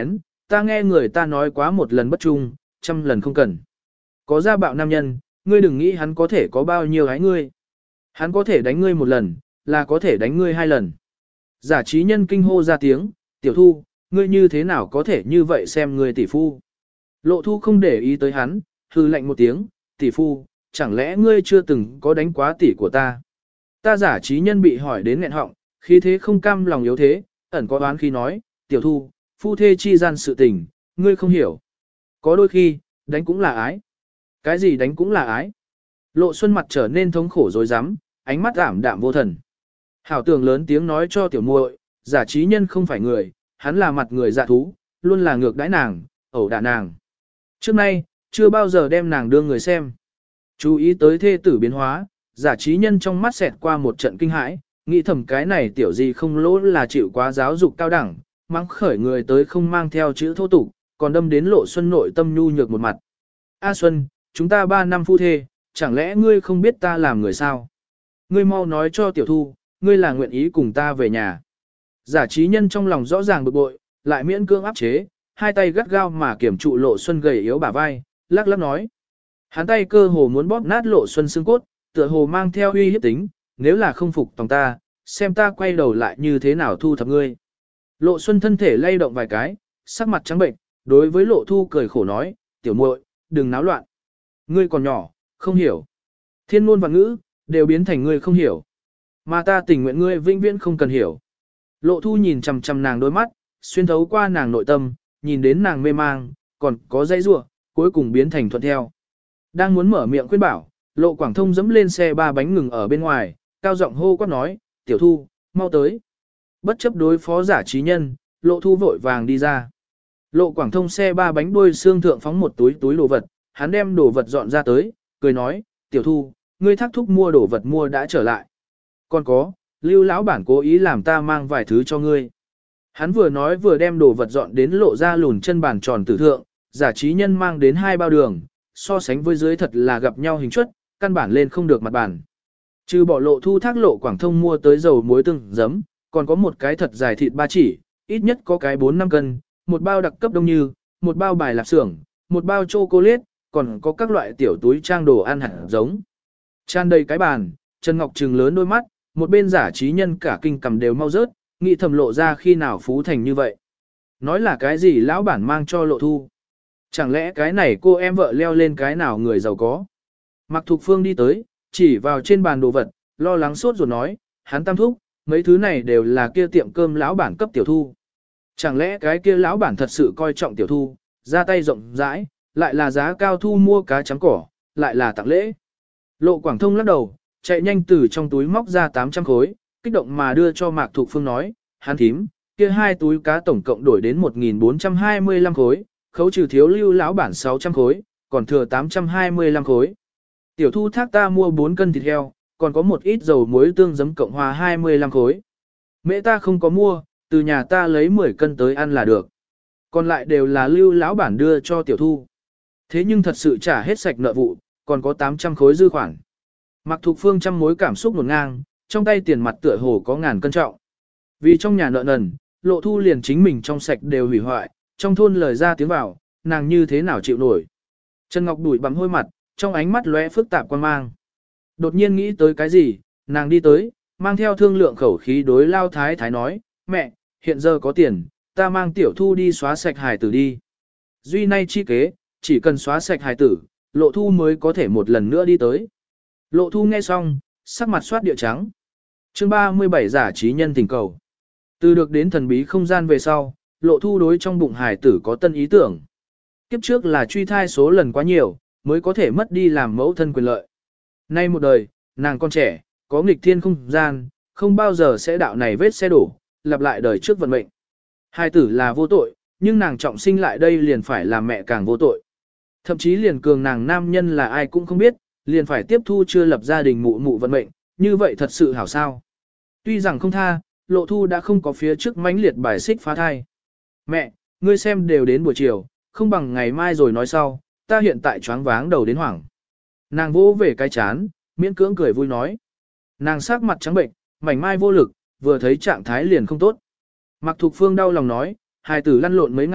ta nghe người ta nói quá một lần bất trung, trăm lần không cần. Có gia bạo nam nhân, ngươi đừng nghĩ hắn có thể có bao nhiêu hái ngươi. Hắn có thể đánh ngươi một lần, là có thể đánh ngươi hai lần. Giả trí nhân kinh hô ra tiếng, tiểu thu, ngươi như thế nào có thể như vậy xem ngươi tỷ phu. Lộ thu không để ý tới hắn, hư lạnh một tiếng, tỷ phu, chẳng lẽ ngươi chưa từng có đánh quá tỷ của ta. Ta giả trí nhân bị hỏi đến nghẹn họng, khí thế không cam lòng yếu thế, ẩn có đoán khi nói, tiểu thu, phu thê chi gian sự tình, ngươi không hiểu. Có đôi khi, đánh cũng là ái. Cái gì đánh cũng là ái. Lộ Xuân mặt trở nên thống khổ rồi dám, ánh mắt ảm đạm vô thần. Hảo tưởng lớn tiếng nói cho tiểu muội, giả trí nhân không phải người, hắn là mặt người dạ thú, luôn là ngược đãi nàng, ẩu đả nàng. Trước nay, chưa bao giờ đem nàng đưa người xem. Chú ý tới thê tử biến hóa, giả trí nhân trong mắt xẹt qua một trận kinh hãi, nghĩ thầm cái này tiểu gì không lỗ là chịu quá giáo dục cao đẳng, mắng khởi người tới không mang theo chữ thô tục, còn đâm đến Lộ Xuân nội tâm nhu nhược một mặt. A Xuân, chúng ta ba năm phu thê, chẳng lẽ ngươi không biết ta làm người sao? Ngươi mau nói cho tiểu thu, ngươi là nguyện ý cùng ta về nhà. Giả trí nhân trong lòng rõ ràng bực bội, lại miễn cưỡng áp chế, hai tay gắt gao mà kiểm trụ Lộ Xuân gầy yếu bả vai, lắc lắc nói. Hắn tay cơ hồ muốn bóp nát Lộ Xuân xương cốt, tựa hồ mang theo uy hiếp tính, nếu là không phục tòng ta, xem ta quay đầu lại như thế nào thu thập ngươi. Lộ Xuân thân thể lay động vài cái, sắc mặt trắng bệnh, đối với Lộ Thu cười khổ nói, tiểu muội, đừng náo loạn. Ngươi còn nhỏ, không hiểu. Thiên ngôn và ngữ, đều biến thành ngươi không hiểu. Mà ta tình nguyện ngươi vĩnh viễn không cần hiểu. Lộ Thu nhìn chằm chằm nàng đôi mắt, xuyên thấu qua nàng nội tâm, nhìn đến nàng mê mang, còn có dãy rủa, cuối cùng biến thành thuận theo. Đang muốn mở miệng khuyên bảo, Lộ Quảng Thông dẫm lên xe ba bánh ngừng ở bên ngoài, cao giọng hô quát nói, tiểu Thu, mau tới. Bất chấp đối phó giả trí nhân, Lộ Thu vội vàng đi ra. Lộ Quảng Thông xe ba bánh đuôi xương thượng phóng một túi túi đồ vật, hắn đem đồ vật dọn ra tới, cười nói, tiểu Thu, ngươi thác thúc mua đồ vật mua đã trở lại. Còn có, Lưu lão bản cố ý làm ta mang vài thứ cho ngươi. Hắn vừa nói vừa đem đồ vật dọn đến Lộ ra lùn chân bàn tròn tử thượng, giả trí nhân mang đến hai bao đường, so sánh với dưới thật là gặp nhau hình chuất, căn bản lên không được mặt bàn. Trừ bỏ Lộ Thu thác Lộ Quảng Thông mua tới dầu muối tương giấm, còn có một cái thật dài thịt ba chỉ, ít nhất có cái bốn năm cân, một bao đặc cấp đông như, một bao bài lạp xưởng, một bao chocolate, còn có các loại tiểu túi trang đồ ăn hạt giống. Tràn đầy cái bàn, Trần Ngọc trừng lớn đôi mắt, một bên giả trí nhân cả kinh cầm đều mau rớt, nghĩ thầm Lộ ra khi nào phú thành như vậy. Nói là cái gì lão bản mang cho Lộ Thu. Chẳng lẽ cái này cô em vợ leo lên cái nào người giàu có. Mạc Thục Phương đi tới, chỉ vào trên bàn đồ vật, lo lắng sốt ruột nói, hắn tam thúc, mấy thứ này đều là kia tiệm cơm lão bản cấp tiểu Thu. Chẳng lẽ cái kia lão bản thật sự coi trọng tiểu Thu, ra tay rộng rãi, lại là giá cao thu mua cá chấm cỏ, lại là tặng lễ. Lộ Quảng Thông lắc đầu, chạy nhanh từ trong túi móc ra tám trăm khối, kích động mà đưa cho Mạc Thục Phương nói, hắn thím, kia hai túi cá tổng cộng đổi đến một nghìn bốn trăm hai mươi lăm khối, khấu trừ thiếu Lưu lão bản sáu trăm khối, còn thừa tám trăm hai mươi lăm khối. Tiểu Thu thác ta mua bốn cân thịt heo, còn có một ít dầu muối tương giấm cộng hòa hai mươi lăm khối. Mẹ ta không có mua, từ nhà ta lấy mười cân tới ăn là được. Còn lại đều là Lưu lão bản đưa cho Tiểu Thu. Thế nhưng thật sự trả hết sạch nợ vụ, còn có tám trăm khối dư khoản. Mạc Thục Phương trăm mối cảm xúc ngổn ngang, trong tay tiền mặt tựa hồ có ngàn cân trọng. Vì trong nhà nợ nần, Lộ Thu liền chính mình trong sạch đều hủy hoại, trong thôn lời ra tiếng vào, nàng như thế nào chịu nổi. Trần Ngọc đuổi bắm hôi mặt, trong ánh mắt lóe phức tạp quan mang. Đột nhiên nghĩ tới cái gì, nàng đi tới, mang theo thương lượng khẩu khí đối Lao Thái Thái nói, mẹ, hiện giờ có tiền, ta mang Tiểu Thu đi xóa sạch hài tử đi. Duy nay chi kế, chỉ cần xóa sạch hài tử, Lộ Thu mới có thể một lần nữa đi tới. Lộ Thu nghe xong, sắc mặt soát địa trắng. chương ba mươi bảy giả trí nhân tình cầu. Từ được đến thần bí không gian về sau, Lộ Thu đối trong bụng hài tử có tân ý tưởng. Kiếp trước là truy thai số lần quá nhiều, mới có thể mất đi làm mẫu thân quyền lợi. Nay một đời, nàng con trẻ, có nghịch thiên không gian, không bao giờ sẽ đạo này vết xe đổ, lặp lại đời trước vận mệnh. Hài tử là vô tội, nhưng nàng trọng sinh lại đây liền phải làm mẹ càng vô tội. Thậm chí liền cường nàng nam nhân là ai cũng không biết, liền phải tiếp thu chưa lập gia đình mụ mụ vận mệnh, như vậy thật sự hảo sao. Tuy rằng không tha, Lộ Thu đã không có phía trước mãnh liệt bài xích phá thai. Mẹ, ngươi xem đều đến buổi chiều, không bằng ngày mai rồi nói sau, ta hiện tại choáng váng đầu đến hoảng. Nàng vỗ về cái chán, miễn cưỡng cười vui nói. Nàng sắc mặt trắng bệnh, mảnh mai vô lực, vừa thấy trạng thái liền không tốt. Mạc Thục Phương đau lòng nói, hài tử lăn lộn mấy ngày,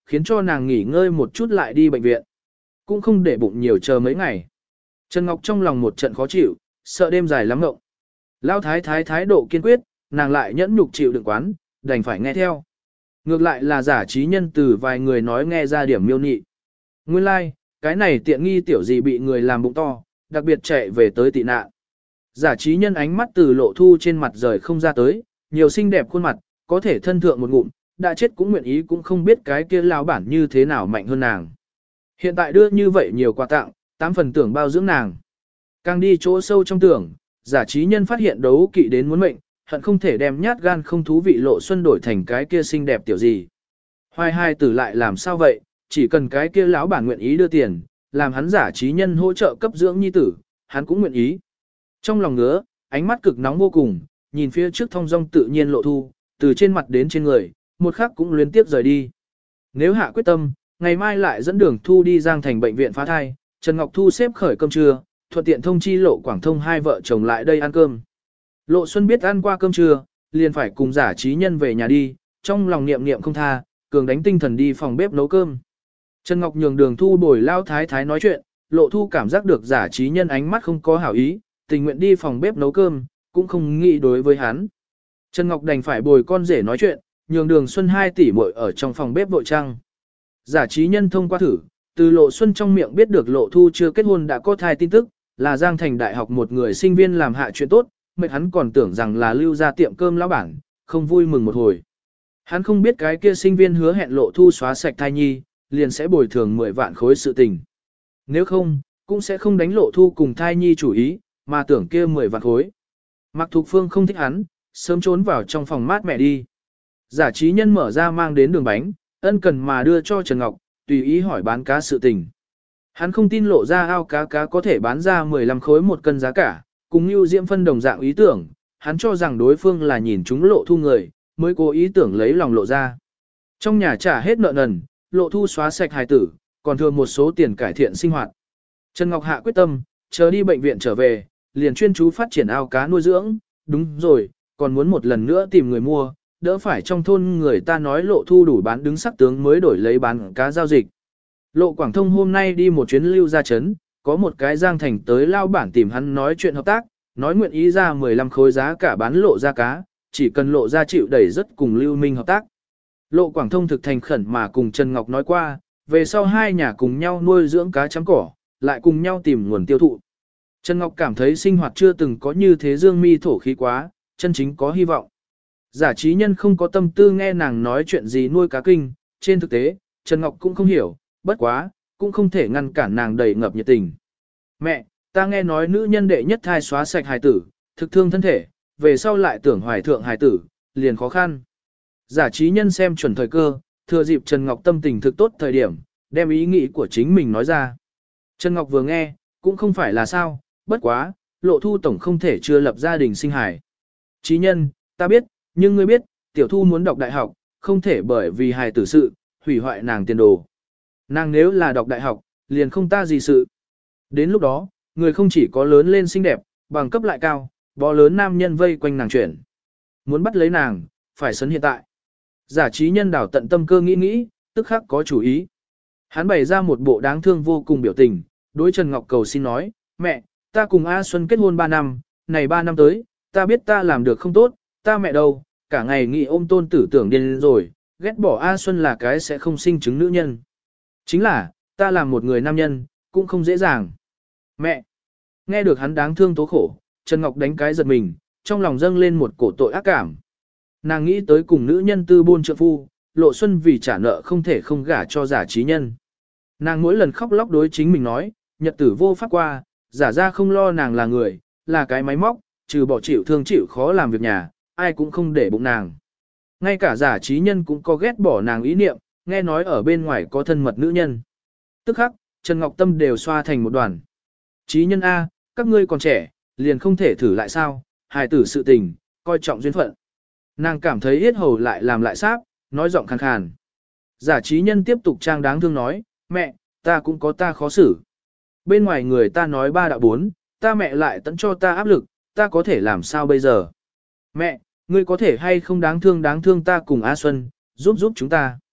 khiến cho nàng nghỉ ngơi một chút lại đi bệnh viện. Cũng không để bụng nhiều chờ mấy ngày. Trần Ngọc trong lòng một trận khó chịu, sợ đêm dài lắm ngộng. Lão thái thái thái độ kiên quyết, nàng lại nhẫn nhục chịu đựng quán, đành phải nghe theo. Ngược lại là giả trí nhân từ vài người nói nghe ra điểm miêu nị. Nguyên lai, like, cái này tiện nghi tiểu gì bị người làm bụng to, đặc biệt chạy về tới tị nạn. Giả trí nhân ánh mắt từ lộ thu trên mặt rời không ra tới, nhiều xinh đẹp khuôn mặt, có thể thân thượng một ngụm, đã chết cũng nguyện ý cũng không biết cái kia lão bản như thế nào mạnh hơn nàng. Hiện tại đưa như vậy nhiều quà tặng, tám phần tưởng bao dưỡng nàng. Càng đi chỗ sâu trong tưởng, giả trí nhân phát hiện đấu kỵ đến muốn mệnh, hận không thể đem nhát gan không thú vị Lộ Xuân đổi thành cái kia xinh đẹp tiểu gì. Hoài hai tử lại làm sao vậy, chỉ cần cái kia lão bản nguyện ý đưa tiền, làm hắn giả trí nhân hỗ trợ cấp dưỡng nhi tử, hắn cũng nguyện ý. Trong lòng ngứa, ánh mắt cực nóng vô cùng, nhìn phía trước thong dong tự nhiên Lộ Thu, từ trên mặt đến trên người, một khắc cũng luyến tiếp rời đi. Nếu hạ quyết tâm, ngày mai lại dẫn đường Thu đi Giang Thành bệnh viện phá thai, Trần Ngọc Thu xếp khởi cơm trưa, thuận tiện thông chi Lộ Quảng Thông hai vợ chồng lại đây ăn cơm. Lộ Xuân biết ăn qua cơm trưa, liền phải cùng giả trí nhân về nhà đi, trong lòng niệm niệm không tha, cường đánh tinh thần đi phòng bếp nấu cơm. Trần Ngọc nhường đường Thu bồi lao thái thái nói chuyện, Lộ Thu cảm giác được giả trí nhân ánh mắt không có hảo ý, tình nguyện đi phòng bếp nấu cơm, cũng không nghĩ đối với hắn. Trần Ngọc đành phải bồi con rể nói chuyện, nhường đường Xuân hai tỷ muội ở trong phòng bếp vội trăng. Giả trí nhân thông qua thử, từ Lộ Xuân trong miệng biết được Lộ Thu chưa kết hôn đã có thai tin tức, là Giang Thành Đại học một người sinh viên làm hạ chuyện tốt, mệt hắn còn tưởng rằng là lưu ra tiệm cơm lão bản, không vui mừng một hồi. Hắn không biết cái kia sinh viên hứa hẹn Lộ Thu xóa sạch thai nhi, liền sẽ bồi thường mười vạn khối sự tình. Nếu không, cũng sẽ không đánh Lộ Thu cùng thai nhi chủ ý, mà tưởng kia mười vạn khối. Mạc Thục Phương không thích hắn, sớm trốn vào trong phòng mát mẹ đi. Giả trí nhân mở ra mang đến đường bánh, ân cần mà đưa cho Trần Ngọc, tùy ý hỏi bán cá sự tình. Hắn không tin Lộ ra ao cá cá có thể bán ra mười lăm khối một cân giá cả, cùng như Diễm phân đồng dạng ý tưởng, hắn cho rằng đối phương là nhìn chúng Lộ Thu người, mới cố ý tưởng lấy lòng Lộ ra. Trong nhà trả hết nợ nần, Lộ Thu xóa sạch hài tử, còn thừa một số tiền cải thiện sinh hoạt. Trần Ngọc hạ quyết tâm, chờ đi bệnh viện trở về, liền chuyên chú phát triển ao cá nuôi dưỡng, đúng rồi, còn muốn một lần nữa tìm người mua, đỡ phải trong thôn người ta nói Lộ Thu đủ bán đứng sắc tướng mới đổi lấy bán cá giao dịch. Lộ Quảng Thông hôm nay đi một chuyến lưu ra chấn, có một cái Giang Thành tới lao bản tìm hắn nói chuyện hợp tác, nói nguyện ý ra mười lăm khối giá cả bán Lộ ra cá, chỉ cần Lộ ra chịu đẩy rất cùng Lưu Minh hợp tác. Lộ Quảng Thông thực thành khẩn mà cùng Trần Ngọc nói qua, về sau hai nhà cùng nhau nuôi dưỡng cá chấm cỏ, lại cùng nhau tìm nguồn tiêu thụ. Trần Ngọc cảm thấy sinh hoạt chưa từng có như thế dương mi thổ khí quá, chân chính có hy vọng. Giả trí nhân không có tâm tư nghe nàng nói chuyện gì nuôi cá kinh, trên thực tế, Trần Ngọc cũng không hiểu, bất quá, cũng không thể ngăn cản nàng đầy ngập nhiệt tình. Mẹ, ta nghe nói nữ nhân đệ nhất thai xóa sạch hài tử, thực thương thân thể, về sau lại tưởng hoài thượng hài tử, liền khó khăn. Giả trí nhân xem chuẩn thời cơ, thừa dịp Trần Ngọc tâm tình thực tốt thời điểm, đem ý nghĩ của chính mình nói ra. Trần Ngọc vừa nghe, cũng không phải là sao, bất quá, Lộ Thu tổng không thể chưa lập gia đình sinh hài. Trí nhân, ta biết, nhưng ngươi biết, tiểu Thu muốn đọc đại học, không thể bởi vì hài tử sự, hủy hoại nàng tiền đồ. Nàng nếu là đọc đại học, liền không ta gì sự. Đến lúc đó, người không chỉ có lớn lên xinh đẹp, bằng cấp lại cao, bó lớn nam nhân vây quanh nàng chuyển. Muốn bắt lấy nàng, phải sấn hiện tại. Giả trí nhân đảo tận tâm cơ nghĩ nghĩ, tức khắc có chủ ý. Hắn bày ra một bộ đáng thương vô cùng biểu tình, đối Trần Ngọc cầu xin nói, mẹ, ta cùng A Xuân kết hôn ba năm, này ba năm tới, ta biết ta làm được không tốt, ta mẹ đâu, cả ngày nghĩ ôm tôn tử tưởng điên rồi, ghét bỏ A Xuân là cái sẽ không sinh chứng nữ nhân. Chính là, ta làm một người nam nhân, cũng không dễ dàng. Mẹ! Nghe được hắn đáng thương tố khổ, Trần Ngọc đánh cái giật mình, trong lòng dâng lên một cổ tội ác cảm. Nàng nghĩ tới cùng nữ nhân tư buôn trượng phu, Lộ Xuân vì trả nợ không thể không gả cho giả trí nhân. Nàng mỗi lần khóc lóc đối chính mình nói, nhật tử vô pháp qua, giả ra không lo nàng là người, là cái máy móc, trừ bỏ chịu thương chịu khó làm việc nhà, ai cũng không để bụng nàng. Ngay cả giả trí nhân cũng có ghét bỏ nàng ý niệm, nghe nói ở bên ngoài có thân mật nữ nhân. Tức khắc, Trần Ngọc Tâm đều xoa thành một đoàn. Trí nhân A, các ngươi còn trẻ, liền không thể thử lại sao, hài tử sự tình, coi trọng duyên phận. Nàng cảm thấy yết hầu lại làm lại sáp, nói giọng khàn khàn. Giả trí nhân tiếp tục trang đáng thương nói, mẹ, ta cũng có ta khó xử. Bên ngoài người ta nói ba đạo bốn, ta mẹ lại tận cho ta áp lực, ta có thể làm sao bây giờ? Mẹ, ngươi có thể hay không đáng thương đáng thương ta cùng A Xuân, giúp giúp chúng ta.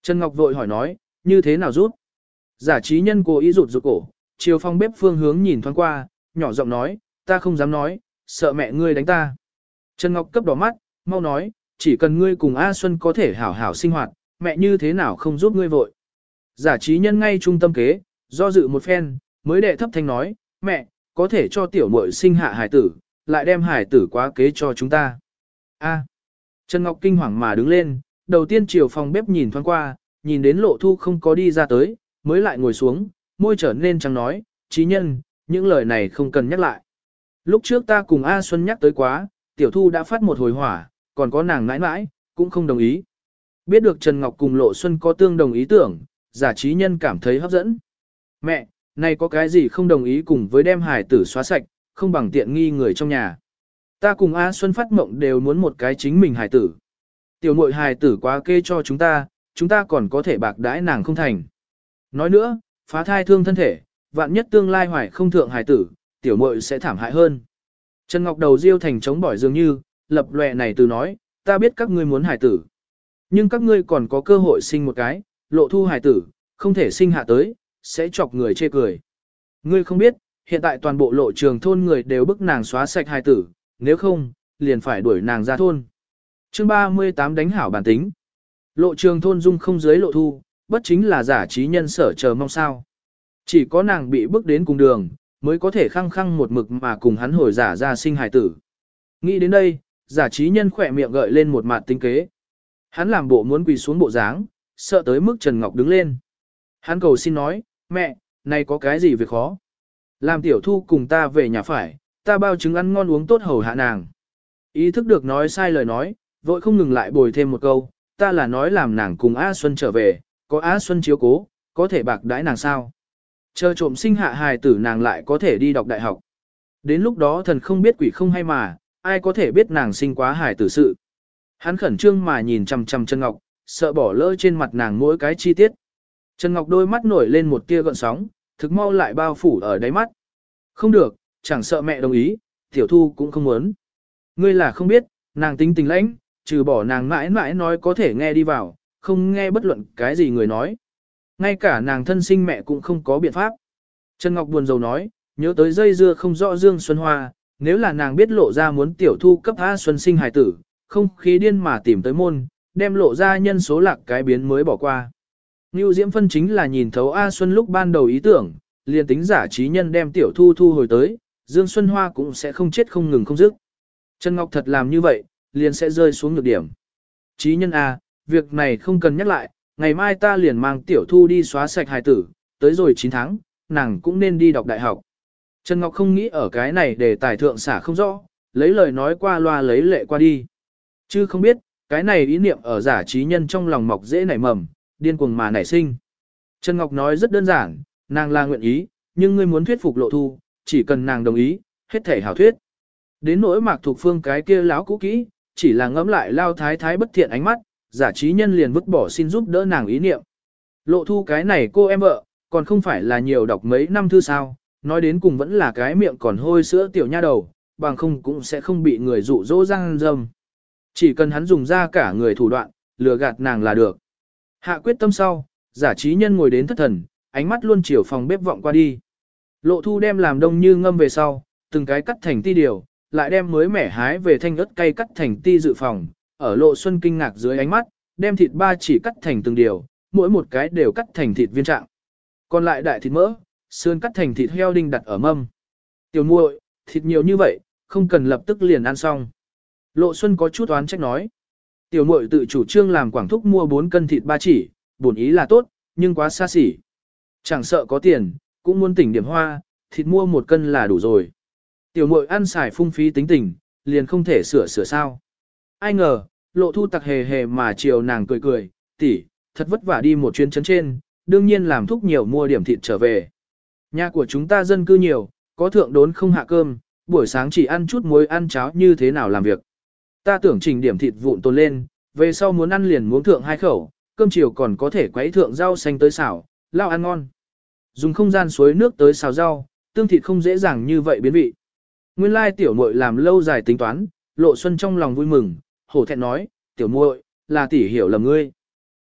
Trần Ngọc vội hỏi nói, như thế nào rút? Giả trí nhân cố ý rụt rụt cổ, chiều phòng bếp phương hướng nhìn thoáng qua, nhỏ giọng nói, ta không dám nói, sợ mẹ ngươi đánh ta. Trần Ngọc cấp đỏ mắt, mau nói, chỉ cần ngươi cùng A Xuân có thể hảo hảo sinh hoạt, mẹ như thế nào không giúp ngươi vội. Giả trí nhân ngay trung tâm kế, do dự một phen, mới đệ thấp thanh nói, mẹ, có thể cho tiểu muội sinh hạ hải tử, lại đem hải tử quá kế cho chúng ta. A. Trần Ngọc kinh hoàng mà đứng lên, đầu tiên chiều phòng bếp nhìn thoáng qua, nhìn đến Lộ Thu không có đi ra tới, mới lại ngồi xuống, môi trở nên trắng nói, trí nhân, những lời này không cần nhắc lại. Lúc trước ta cùng A Xuân nhắc tới quá, tiểu thu đã phát một hồi hỏa, còn có nàng nãi nãi, cũng không đồng ý. Biết được Trần Ngọc cùng Lộ Xuân có tương đồng ý tưởng, giả trí nhân cảm thấy hấp dẫn. Mẹ, này có cái gì không đồng ý cùng với đem hải tử xóa sạch, không bằng tiện nghi người trong nhà. Ta cùng A Xuân phát mộng đều muốn một cái chính mình hải tử. Tiểu muội hải tử quá kê cho chúng ta, chúng ta còn có thể bạc đãi nàng không thành. Nói nữa, phá thai thương thân thể, vạn nhất tương lai hoài không thượng hải tử, tiểu muội sẽ thảm hại hơn. Trần Ngọc đầu riêu thành chống bỏi dường như, lập lòe này từ nói, ta biết các ngươi muốn hải tử. Nhưng các ngươi còn có cơ hội sinh một cái, Lộ Thu hải tử, không thể sinh hạ tới, sẽ chọc người chê cười. Ngươi không biết, hiện tại toàn bộ Lộ Trường thôn người đều bức nàng xóa sạch hải tử, nếu không, liền phải đuổi nàng ra thôn. Chương ba mươi tám đánh hảo bản tính. Lộ Trường thôn dung không dưới Lộ Thu, bất chính là giả trí nhân sở chờ mong sao. Chỉ có nàng bị bức đến cùng đường, mới có thể khăng khăng một mực mà cùng hắn hồi giả ra sinh hài tử. Nghĩ đến đây, giả trí nhân khỏe miệng gợi lên một mặt tinh kế. Hắn làm bộ muốn quỳ xuống bộ dáng, sợ tới mức Trần Ngọc đứng lên. Hắn cầu xin nói, mẹ, này có cái gì việc khó? Làm tiểu thu cùng ta về nhà phải, ta bao chứng ăn ngon uống tốt hầu hạ nàng. Ý thức được nói sai lời nói, vội không ngừng lại bồi thêm một câu, ta là nói làm nàng cùng A Xuân trở về, có A Xuân chiếu cố, có thể bạc đãi nàng sao? Chờ trộm sinh hạ hài tử nàng lại có thể đi đọc đại học. Đến lúc đó thần không biết quỷ không hay mà, ai có thể biết nàng sinh quá hài tử sự. Hắn khẩn trương mà nhìn chằm chằm Trần Ngọc, sợ bỏ lỡ trên mặt nàng mỗi cái chi tiết. Trần Ngọc đôi mắt nổi lên một tia gợn sóng, thực mau lại bao phủ ở đáy mắt. Không được, chẳng sợ mẹ đồng ý, tiểu thu cũng không muốn. Ngươi là không biết, nàng tính tình lãnh, trừ bỏ nàng mãi mãi nói có thể nghe đi vào, không nghe bất luận cái gì người nói. Ngay cả nàng thân sinh mẹ cũng không có biện pháp. Trần Ngọc buồn rầu nói, nhớ tới dây dưa không rõ Dương Xuân Hoa, nếu là nàng biết Lộ ra muốn tiểu thu cấp A Xuân sinh hài tử, không khí điên mà tìm tới môn, đem Lộ ra nhân số lạc cái biến mới bỏ qua. Ngưu Diễm Phân chính là nhìn thấu A Xuân lúc ban đầu ý tưởng, liền tính giả trí nhân đem tiểu thu thu hồi tới, Dương Xuân Hoa cũng sẽ không chết không ngừng không dứt. Trần Ngọc thật làm như vậy, liền sẽ rơi xuống nhược điểm. Trí nhân A, việc này không cần nhắc lại, ngày mai ta liền mang tiểu thu đi xóa sạch hài tử, tới rồi chín tháng, nàng cũng nên đi đọc đại học. Trần Ngọc không nghĩ ở cái này để tài thượng xả không rõ, lấy lời nói qua loa lấy lệ qua đi. Chứ không biết, cái này ý niệm ở giả trí nhân trong lòng mọc dễ nảy mầm, điên cuồng mà nảy sinh. Trần Ngọc nói rất đơn giản, nàng là nguyện ý, nhưng ngươi muốn thuyết phục Lộ Thu, chỉ cần nàng đồng ý, hết thể hảo thuyết. Đến nỗi Mạc Thục Phương cái kia láo cũ kỹ, chỉ là ngẫm lại lao thái thái bất thiện ánh mắt, giả trí nhân liền vứt bỏ xin giúp đỡ nàng ý niệm. Lộ Thu cái này cô em vợ, còn không phải là nhiều đọc mấy năm thư sao, nói đến cùng vẫn là cái miệng còn hôi sữa tiểu nha đầu, bằng không cũng sẽ không bị người dụ dỗ răng dâm. Chỉ cần hắn dùng ra cả người thủ đoạn, lừa gạt nàng là được. Hạ quyết tâm sau, giả trí nhân ngồi đến thất thần, ánh mắt luôn chiều phòng bếp vọng qua đi. Lộ Thu đem làm đông như ngâm về sau, từng cái cắt thành ti điều, lại đem mới mẻ hái về thanh ớt cay cắt thành ti dự phòng, ở Lộ Xuân kinh ngạc dưới ánh mắt, đem thịt ba chỉ cắt thành từng điều, mỗi một cái đều cắt thành thịt viên trạng. Còn lại đại thịt mỡ, sườn cắt thành thịt heo đinh đặt ở mâm. Tiểu muội, thịt nhiều như vậy, không cần lập tức liền ăn xong. Lộ Xuân có chút oán trách nói. Tiểu muội tự chủ trương làm Quảng Thúc mua bốn cân thịt ba chỉ, bổn ý là tốt, nhưng quá xa xỉ. Chẳng sợ có tiền, cũng muốn tỉnh điểm hoa, thịt mua một cân là đủ rồi. Tiểu muội ăn xài phung phí tính tình, liền không thể sửa sửa sao. Ai ngờ, Lộ Thu tặc hề hề mà chiều nàng cười cười, tỷ, thật vất vả đi một chuyến chấn trên, đương nhiên làm thúc nhiều mua điểm thịt trở về. Nhà của chúng ta dân cư nhiều, có thượng đốn không hạ cơm, buổi sáng chỉ ăn chút muối ăn cháo như thế nào làm việc. Ta tưởng chỉnh điểm thịt vụn tồn lên, về sau muốn ăn liền muốn thượng hai khẩu, cơm chiều còn có thể quấy thượng rau xanh tới xào, lao ăn ngon. Dùng không gian suối nước tới xào rau, tương thịt không dễ dàng như vậy biến vị. Nguyên lai tiểu muội làm lâu dài tính toán, Lộ Xuân trong lòng vui mừng, hổ thẹn nói, tiểu muội, là tỷ hiểu lầm ngươi.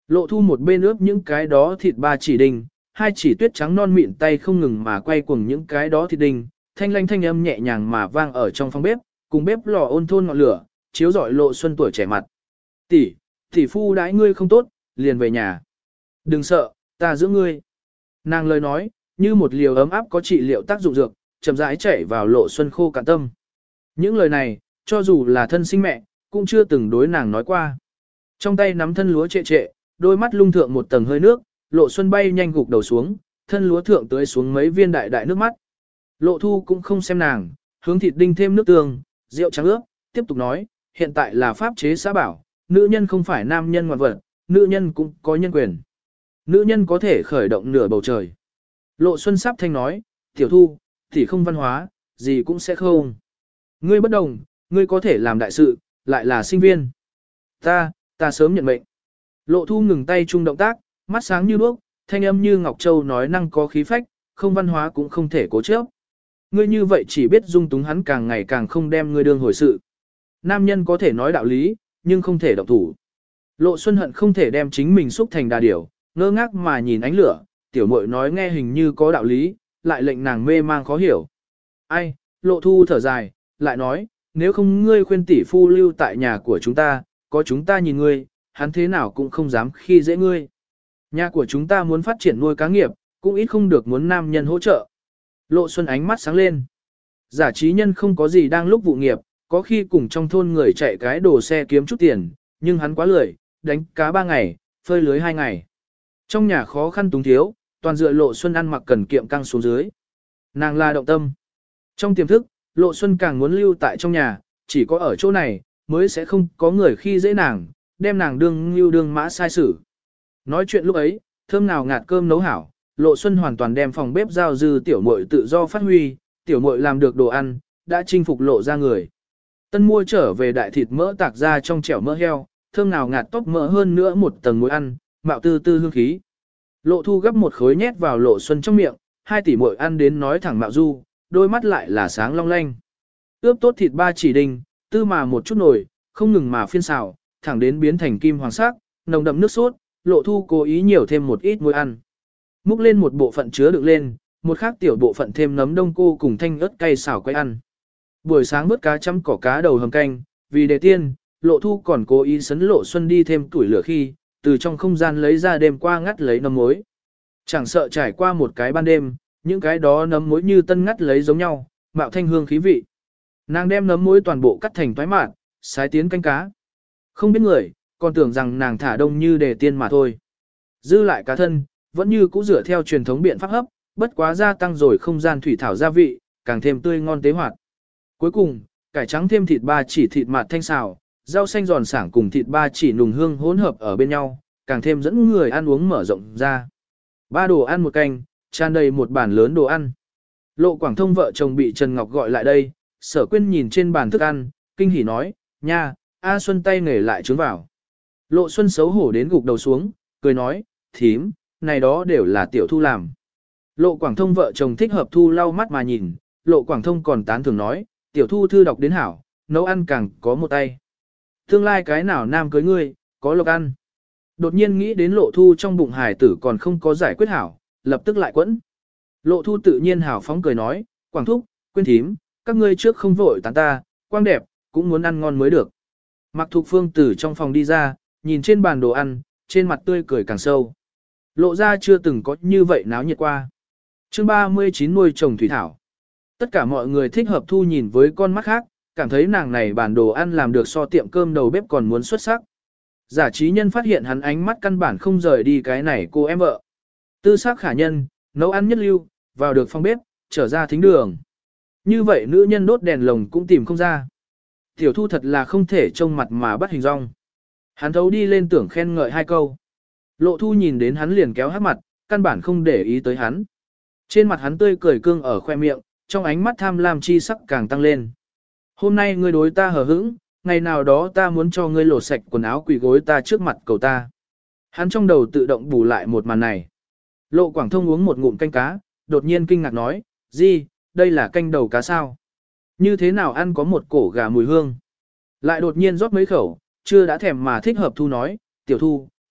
Lộ thu một bên ướp những cái đó thịt ba chỉ đình, hai chỉ tuyết trắng non mịn tay không ngừng mà quay cuồng những cái đó thịt đình, thanh lanh thanh âm nhẹ nhàng mà vang ở trong phòng bếp, cùng bếp lò ôn thôn ngọn lửa, chiếu rọi Lộ Xuân tuổi trẻ mặt. Tỷ, tỷ phu đãi ngươi không tốt, liền về nhà. Đừng sợ, ta giữ ngươi. Nàng lời nói, như một liều ấm áp có trị liệu tác dụng dược, chậm rãi chảy vào Lộ Xuân khô cạn tâm. Những lời này, cho dù là thân sinh mẹ, cũng chưa từng đối nàng nói qua. Trong tay nắm thân lúa trệ trệ, đôi mắt lung thượng một tầng hơi nước, Lộ Xuân bay nhanh gục đầu xuống, thân lúa thượng tưới xuống mấy viên đại đại nước mắt. Lộ Thu cũng không xem nàng, hướng thịt đinh thêm nước tương, rượu trắng ướp, tiếp tục nói, hiện tại là pháp chế xã bảo, nữ nhân không phải nam nhân ngoan vật, nữ nhân cũng có nhân quyền. Nữ nhân có thể khởi động nửa bầu trời. Lộ Xuân sắp thanh nói, tiểu Thu, thì không văn hóa, gì cũng sẽ không. Ngươi bất đồng, ngươi có thể làm đại sự, lại là sinh viên. Ta, ta sớm nhận mệnh. Lộ Thu ngừng tay chung động tác, mắt sáng như đuốc, thanh âm như Ngọc Châu nói năng có khí phách, không văn hóa cũng không thể cố chấp. Ngươi như vậy chỉ biết dung túng hắn càng ngày càng không đem ngươi đương hồi sự. Nam nhân có thể nói đạo lý, nhưng không thể động thủ. Lộ Xuân hận không thể đem chính mình xúc thành đà điểu, ngơ ngác mà nhìn ánh lửa, tiểu muội nói nghe hình như có đạo lý, lại lệnh nàng mê mang khó hiểu. Ai, Lộ Thu thở dài, lại nói, nếu không ngươi khuyên tỷ phu lưu tại nhà của chúng ta, có chúng ta nhìn ngươi, hắn thế nào cũng không dám khi dễ ngươi. Nhà của chúng ta muốn phát triển nuôi cá nghiệp, cũng ít không được muốn nam nhân hỗ trợ. Lộ Xuân ánh mắt sáng lên. Giả trí nhân không có gì đang lúc vụ nghiệp, có khi cùng trong thôn người chạy cái đồ xe kiếm chút tiền, nhưng hắn quá lười, đánh cá ba ngày, phơi lưới hai ngày. Trong nhà khó khăn túng thiếu, toàn dựa Lộ Xuân ăn mặc cần kiệm căng xuống dưới. Nàng là động tâm. Trong tiềm thức, Lộ Xuân càng muốn lưu tại trong nhà, chỉ có ở chỗ này, mới sẽ không có người khi dễ nàng, đem nàng đương như đương mã sai xử. Nói chuyện lúc ấy, thơm nào ngạt cơm nấu hảo, Lộ Xuân hoàn toàn đem phòng bếp giao dư tiểu muội tự do phát huy, tiểu muội làm được đồ ăn, đã chinh phục Lộ ra người. Tân mua trở về đại thịt mỡ tạc ra trong chẻo mỡ heo, thơm nào ngạt tóc mỡ hơn nữa một tầng muối ăn, mạo tư tư hương khí. Lộ Thu gấp một khối nhét vào Lộ Xuân trong miệng, hai tỷ muội ăn đến nói thẳng mạo du, đôi mắt lại là sáng long lanh. Ướp tốt thịt ba chỉ đình, tư mà một chút nồi, không ngừng mà phiên xào, thẳng đến biến thành kim hoàng sắc, nồng đậm nước sốt, Lộ Thu cố ý nhiều thêm một ít muối ăn. Múc lên một bộ phận chứa đựng lên, một khác tiểu bộ phận thêm nấm đông cô cùng thanh ớt cay xào quay ăn. Buổi sáng bớt cá chấm cỏ cá đầu hầm canh, vì đề tiên, Lộ Thu còn cố ý sấn Lộ Xuân đi thêm tuổi lửa khi, từ trong không gian lấy ra đêm qua ngắt lấy nấm muối. Chẳng sợ trải qua một cái ban đêm, những cái đó nấm muối như tân ngắt lấy giống nhau, mạo thanh hương khí vị. Nàng đem nấm muối toàn bộ cắt thành toái mạn, sái tiến canh cá. Không biết người, còn tưởng rằng nàng thả đông như đề tiên mà thôi. Dư lại cá thân, vẫn như cũ rửa theo truyền thống biện pháp hấp, bất quá gia tăng rồi không gian thủy thảo gia vị, càng thêm tươi ngon tế hoạt. Cuối cùng, cải trắng thêm thịt ba chỉ thịt mạt thanh xào, rau xanh giòn sảng cùng thịt ba chỉ nùng hương hỗn hợp ở bên nhau, càng thêm dẫn người ăn uống mở rộng ra. Ba đồ ăn một canh, tràn đầy một bàn lớn đồ ăn. Lộ Quảng Thông vợ chồng bị Trần Ngọc gọi lại đây, Sở Quyên nhìn trên bàn thức ăn, kinh hỉ nói, nha, A Xuân tay nghề lại trướng vào. Lộ Xuân xấu hổ đến gục đầu xuống, cười nói, thím, này đó đều là tiểu Thu làm. Lộ Quảng Thông vợ chồng thích hợp Thu lau mắt mà nhìn, Lộ Quảng Thông còn tán thường nói, tiểu Thu thư đọc đến hảo, nấu ăn càng có một tay. Tương lai cái nào nam cưới ngươi, có lộc ăn. Đột nhiên nghĩ đến Lộ Thu trong bụng hài tử còn không có giải quyết hảo, lập tức lại quẫn. Lộ Thu tự nhiên hảo phóng cười nói, Quảng Thúc, Quyên thím, các ngươi trước không vội tán ta, quang đẹp, cũng muốn ăn ngon mới được. Mạc Thục Phương từ trong phòng đi ra, nhìn trên bàn đồ ăn, trên mặt tươi cười càng sâu. Lộ ra chưa từng có như vậy náo nhiệt qua. Chương ba mươi chín nuôi trồng thủy thảo. Tất cả mọi người thích hợp Thu nhìn với con mắt khác, cảm thấy nàng này bản đồ ăn làm được so tiệm cơm đầu bếp còn muốn xuất sắc. Giả trí nhân phát hiện hắn ánh mắt căn bản không rời đi cái này cô em vợ. Tư sắc khả nhân, nấu ăn nhất lưu, vào được phòng bếp, trở ra thính đường. Như vậy nữ nhân đốt đèn lồng cũng tìm không ra. Tiểu Thu thật là không thể trông mặt mà bắt hình rong. Hắn thấu đi lên tưởng khen ngợi hai câu. Lộ Thu nhìn đến hắn liền kéo hát mặt, căn bản không để ý tới hắn. Trên mặt hắn tươi cười cương ở khoe miệng, trong ánh mắt tham lam chi sắc càng tăng lên. Hôm nay ngươi đối ta hờ hững, ngày nào đó ta muốn cho ngươi lột sạch quần áo quỳ gối ta trước mặt cầu ta. Hắn trong đầu tự động bù lại một màn này. Lộ Quảng Thông uống một ngụm canh cá, đột nhiên kinh ngạc nói, gì, đây là canh đầu cá sao? Như thế nào ăn có một cổ gà mùi hương? Lại đột nhiên rót mấy khẩu, chưa đã thèm mà thích hợp Thu nói, tiểu Thu,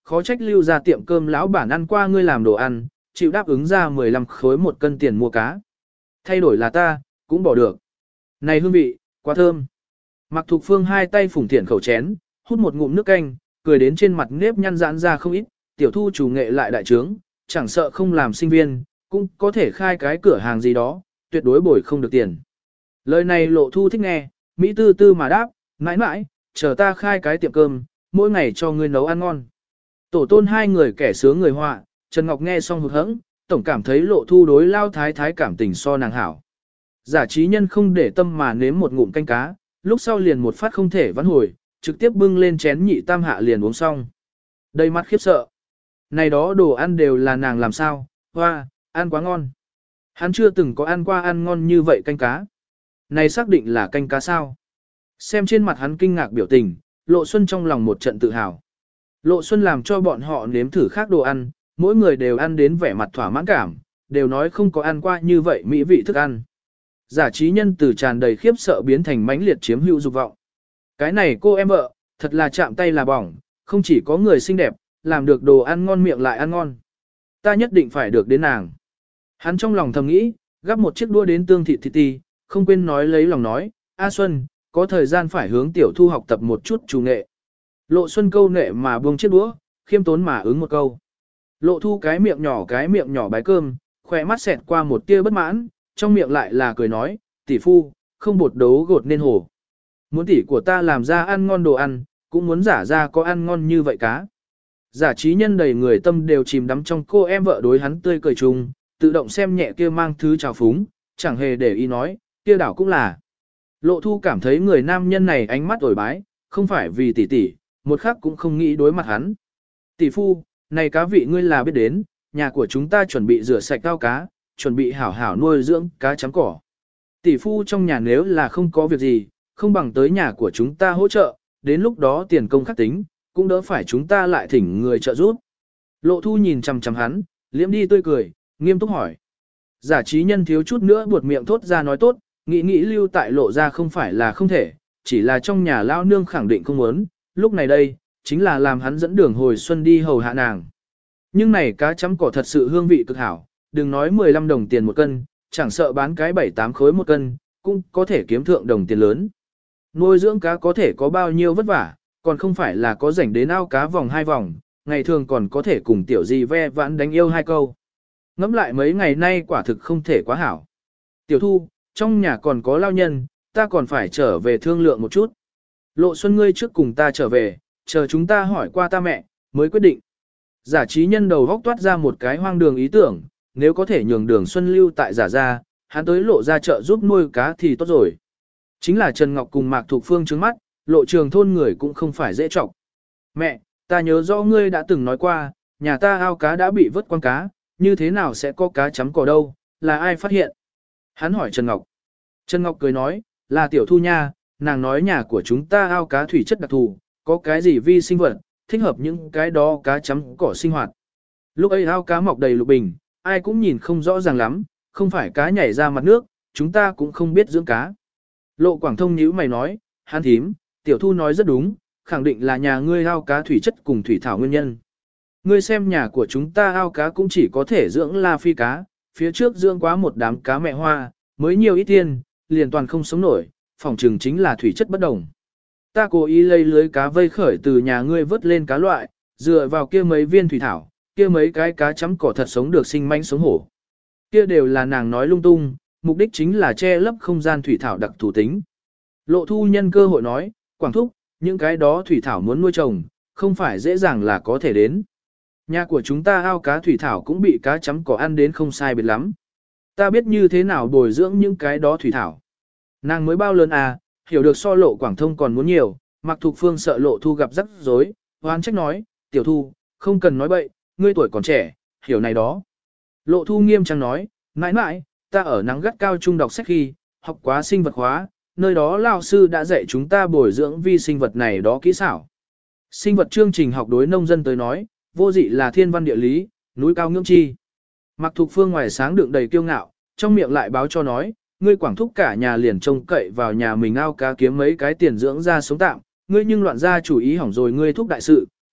khó trách lưu ra tiệm cơm lão bản ăn qua ngươi làm đồ ăn, chịu đáp ứng ra mười lăm khối một cân tiền mua cá. Thay đổi là ta, cũng bỏ được. Này hương vị, quá thơm. Mạc Thục Phương hai tay phủng thiện khẩu chén, hút một ngụm nước canh, cười đến trên mặt nếp nhăn giãn ra không ít, tiểu thu chủ nghệ lại đại trướng, chẳng sợ không làm sinh viên, cũng có thể khai cái cửa hàng gì đó, tuyệt đối bồi không được tiền. Lời này Lộ Thu thích nghe, Mỹ tư tư mà đáp, mãi mãi, chờ ta khai cái tiệm cơm, mỗi ngày cho ngươi nấu ăn ngon. Tổ tôn hai người kẻ sướng người họa, Trần Ngọc nghe xong hụt hẫng, tổng cảm thấy Lộ Thu đối lao thái thái cảm tình so nàng hảo. Giả trí nhân không để tâm mà nếm một ngụm canh cá, lúc sau liền một phát không thể vãn hồi, trực tiếp bưng lên chén nhị tam hạ liền uống xong. Đầy mắt khiếp sợ. Này đó đồ ăn đều là nàng làm sao, hoa, ăn quá ngon. Hắn chưa từng có ăn qua ăn ngon như vậy canh cá. Này xác định là canh cá sao? Xem trên mặt hắn kinh ngạc biểu tình, Lộ Xuân trong lòng một trận tự hào. Lộ Xuân làm cho bọn họ nếm thử khác đồ ăn, mỗi người đều ăn đến vẻ mặt thỏa mãn cảm, đều nói không có ăn qua như vậy mỹ vị thức ăn. Giả trí nhân từ tràn đầy khiếp sợ biến thành mãnh liệt chiếm hữu dục vọng. Cái này cô em vợ, thật là chạm tay là bỏng, không chỉ có người xinh đẹp, làm được đồ ăn ngon miệng lại ăn ngon. Ta nhất định phải được đến nàng. Hắn trong lòng thầm nghĩ, gắp một chiếc đũa đến tương thịt thịt ti, không quên nói lấy lòng nói, A Xuân, có thời gian phải hướng tiểu thu học tập một chút chủ nghệ. Lộ Xuân câu nệ mà buông chiếc đũa, khiêm tốn mà ứng một câu. Lộ Thu cái miệng nhỏ cái miệng nhỏ bái cơm, khỏe mắt xẹt qua một tia bất mãn, trong miệng lại là cười nói, tỷ phu, không bột đấu gột nên hổ. Muốn tỷ của ta làm ra ăn ngon đồ ăn, cũng muốn giả ra có ăn ngon như vậy cá. Giả trí nhân đầy người tâm đều chìm đắm trong cô em vợ đối hắn tươi cười chung, tự động xem nhẹ kia mang thứ trào phúng, chẳng hề để ý nói, kia đảo cũng là. Lộ Thu cảm thấy người nam nhân này ánh mắt ổi bái, không phải vì tỷ tỷ, một khắc cũng không nghĩ đối mặt hắn. Tỷ phu, này cá vị ngươi là biết đến, nhà của chúng ta chuẩn bị rửa sạch cao cá, chuẩn bị hảo hảo nuôi dưỡng cá chấm cỏ. Tỷ phu trong nhà nếu là không có việc gì, không bằng tới nhà của chúng ta hỗ trợ, đến lúc đó tiền công khắc tính, cũng đỡ phải chúng ta lại thỉnh người trợ giúp. Lộ Thu nhìn chằm chằm hắn, liễm đi tươi cười, nghiêm túc hỏi. Giả trí nhân thiếu chút nữa buột miệng thốt ra nói tốt, nghĩ nghĩ lưu tại Lộ ra không phải là không thể, chỉ là trong nhà lao nương khẳng định không muốn, lúc này đây, chính là làm hắn dẫn đường hồi xuân đi hầu hạ nàng. Nhưng này cá chấm cỏ thật sự hương vị cực hảo, đừng nói mười lăm đồng tiền một cân, chẳng sợ bán cái bảy tám khối một cân, cũng có thể kiếm thượng đồng tiền lớn. Nuôi dưỡng cá có thể có bao nhiêu vất vả, còn không phải là có rảnh đến ao cá vòng hai vòng, ngày thường còn có thể cùng tiểu gì ve vãn đánh yêu hai câu. Ngẫm lại mấy ngày nay quả thực không thể quá hảo. Tiểu Thu, trong nhà còn có lao nhân, ta còn phải trở về thương lượng một chút. Lộ Xuân ngươi trước cùng ta trở về, chờ chúng ta hỏi qua ta mẹ, mới quyết định. Giả trí nhân đầu góc toát ra một cái hoang đường ý tưởng, nếu có thể nhường đường Xuân lưu tại giả ra, hắn tới Lộ ra chợ giúp nuôi cá thì tốt rồi. Chính là Trần Ngọc cùng Mạc Thục Phương trước mắt, Lộ trường thôn người cũng không phải dễ trọng. Mẹ, ta nhớ rõ ngươi đã từng nói qua, nhà ta ao cá đã bị vớt quăng cá, như thế nào sẽ có cá chấm cỏ đâu, là ai phát hiện? Hắn hỏi Trần Ngọc. Trần Ngọc cười nói, là Tiểu Thu nha, nàng nói nhà của chúng ta ao cá thủy chất đặc thù, có cái gì vi sinh vật, thích hợp những cái đó cá chấm cỏ sinh hoạt. Lúc ấy ao cá mọc đầy lục bình, ai cũng nhìn không rõ ràng lắm, không phải cá nhảy ra mặt nước, chúng ta cũng không biết dưỡng cá. Lộ Quảng Thông nhíu mày nói, hắn thím, Tiểu Thu nói rất đúng, khẳng định là nhà ngươi ao cá thủy chất cùng thủy thảo nguyên nhân. Ngươi xem nhà của chúng ta ao cá cũng chỉ có thể dưỡng la phi cá, phía trước dưỡng quá một đám cá mẹ hoa, mới nhiều ít tiền, liền toàn không sống nổi, phòng trừng chính là thủy chất bất đồng. Ta cố ý lấy lưới cá vây khởi từ nhà ngươi vớt lên cá loại, dựa vào kia mấy viên thủy thảo, kia mấy cái cá chấm cỏ thật sống được sinh manh sống hổ. Kia đều là nàng nói lung tung, mục đích chính là che lấp không gian thủy thảo đặc thù tính. Lộ Thu nhân cơ hội nói, Quảng Thúc, những cái đó thủy thảo muốn nuôi trồng, không phải dễ dàng là có thể đến. Nhà của chúng ta ao cá thủy thảo cũng bị cá chấm cỏ ăn đến không sai biệt lắm. Ta biết như thế nào bồi dưỡng những cái đó thủy thảo. Nàng mới bao lớn à, hiểu được so Lộ Quảng Thông còn muốn nhiều, Mạc Thục Phương sợ Lộ Thu gặp rắc rối, hoan trách nói, Tiểu Thu, không cần nói bậy, ngươi tuổi còn trẻ, hiểu này đó. Lộ Thu nghiêm trang nói, mãi mãi, ta ở nắng gắt cao trung đọc sách khi, học quá sinh vật hóa, nơi đó lao sư đã dạy chúng ta bồi dưỡng vi sinh vật này đó kỹ xảo. Sinh vật chương trình học đối nông dân tới nói, vô dị là thiên văn địa lý, núi cao ngưỡng chi. Mạc Thục Phương ngoài sáng đựng đầy kiêu ngạo, trong miệng lại báo cho nói, ngươi Quảng Thúc cả nhà liền trông cậy vào nhà mình ao cá kiếm mấy cái tiền dưỡng ra sống tạm, ngươi nhưng loạn ra chủ ý hỏng rồi ngươi thúc đại sự,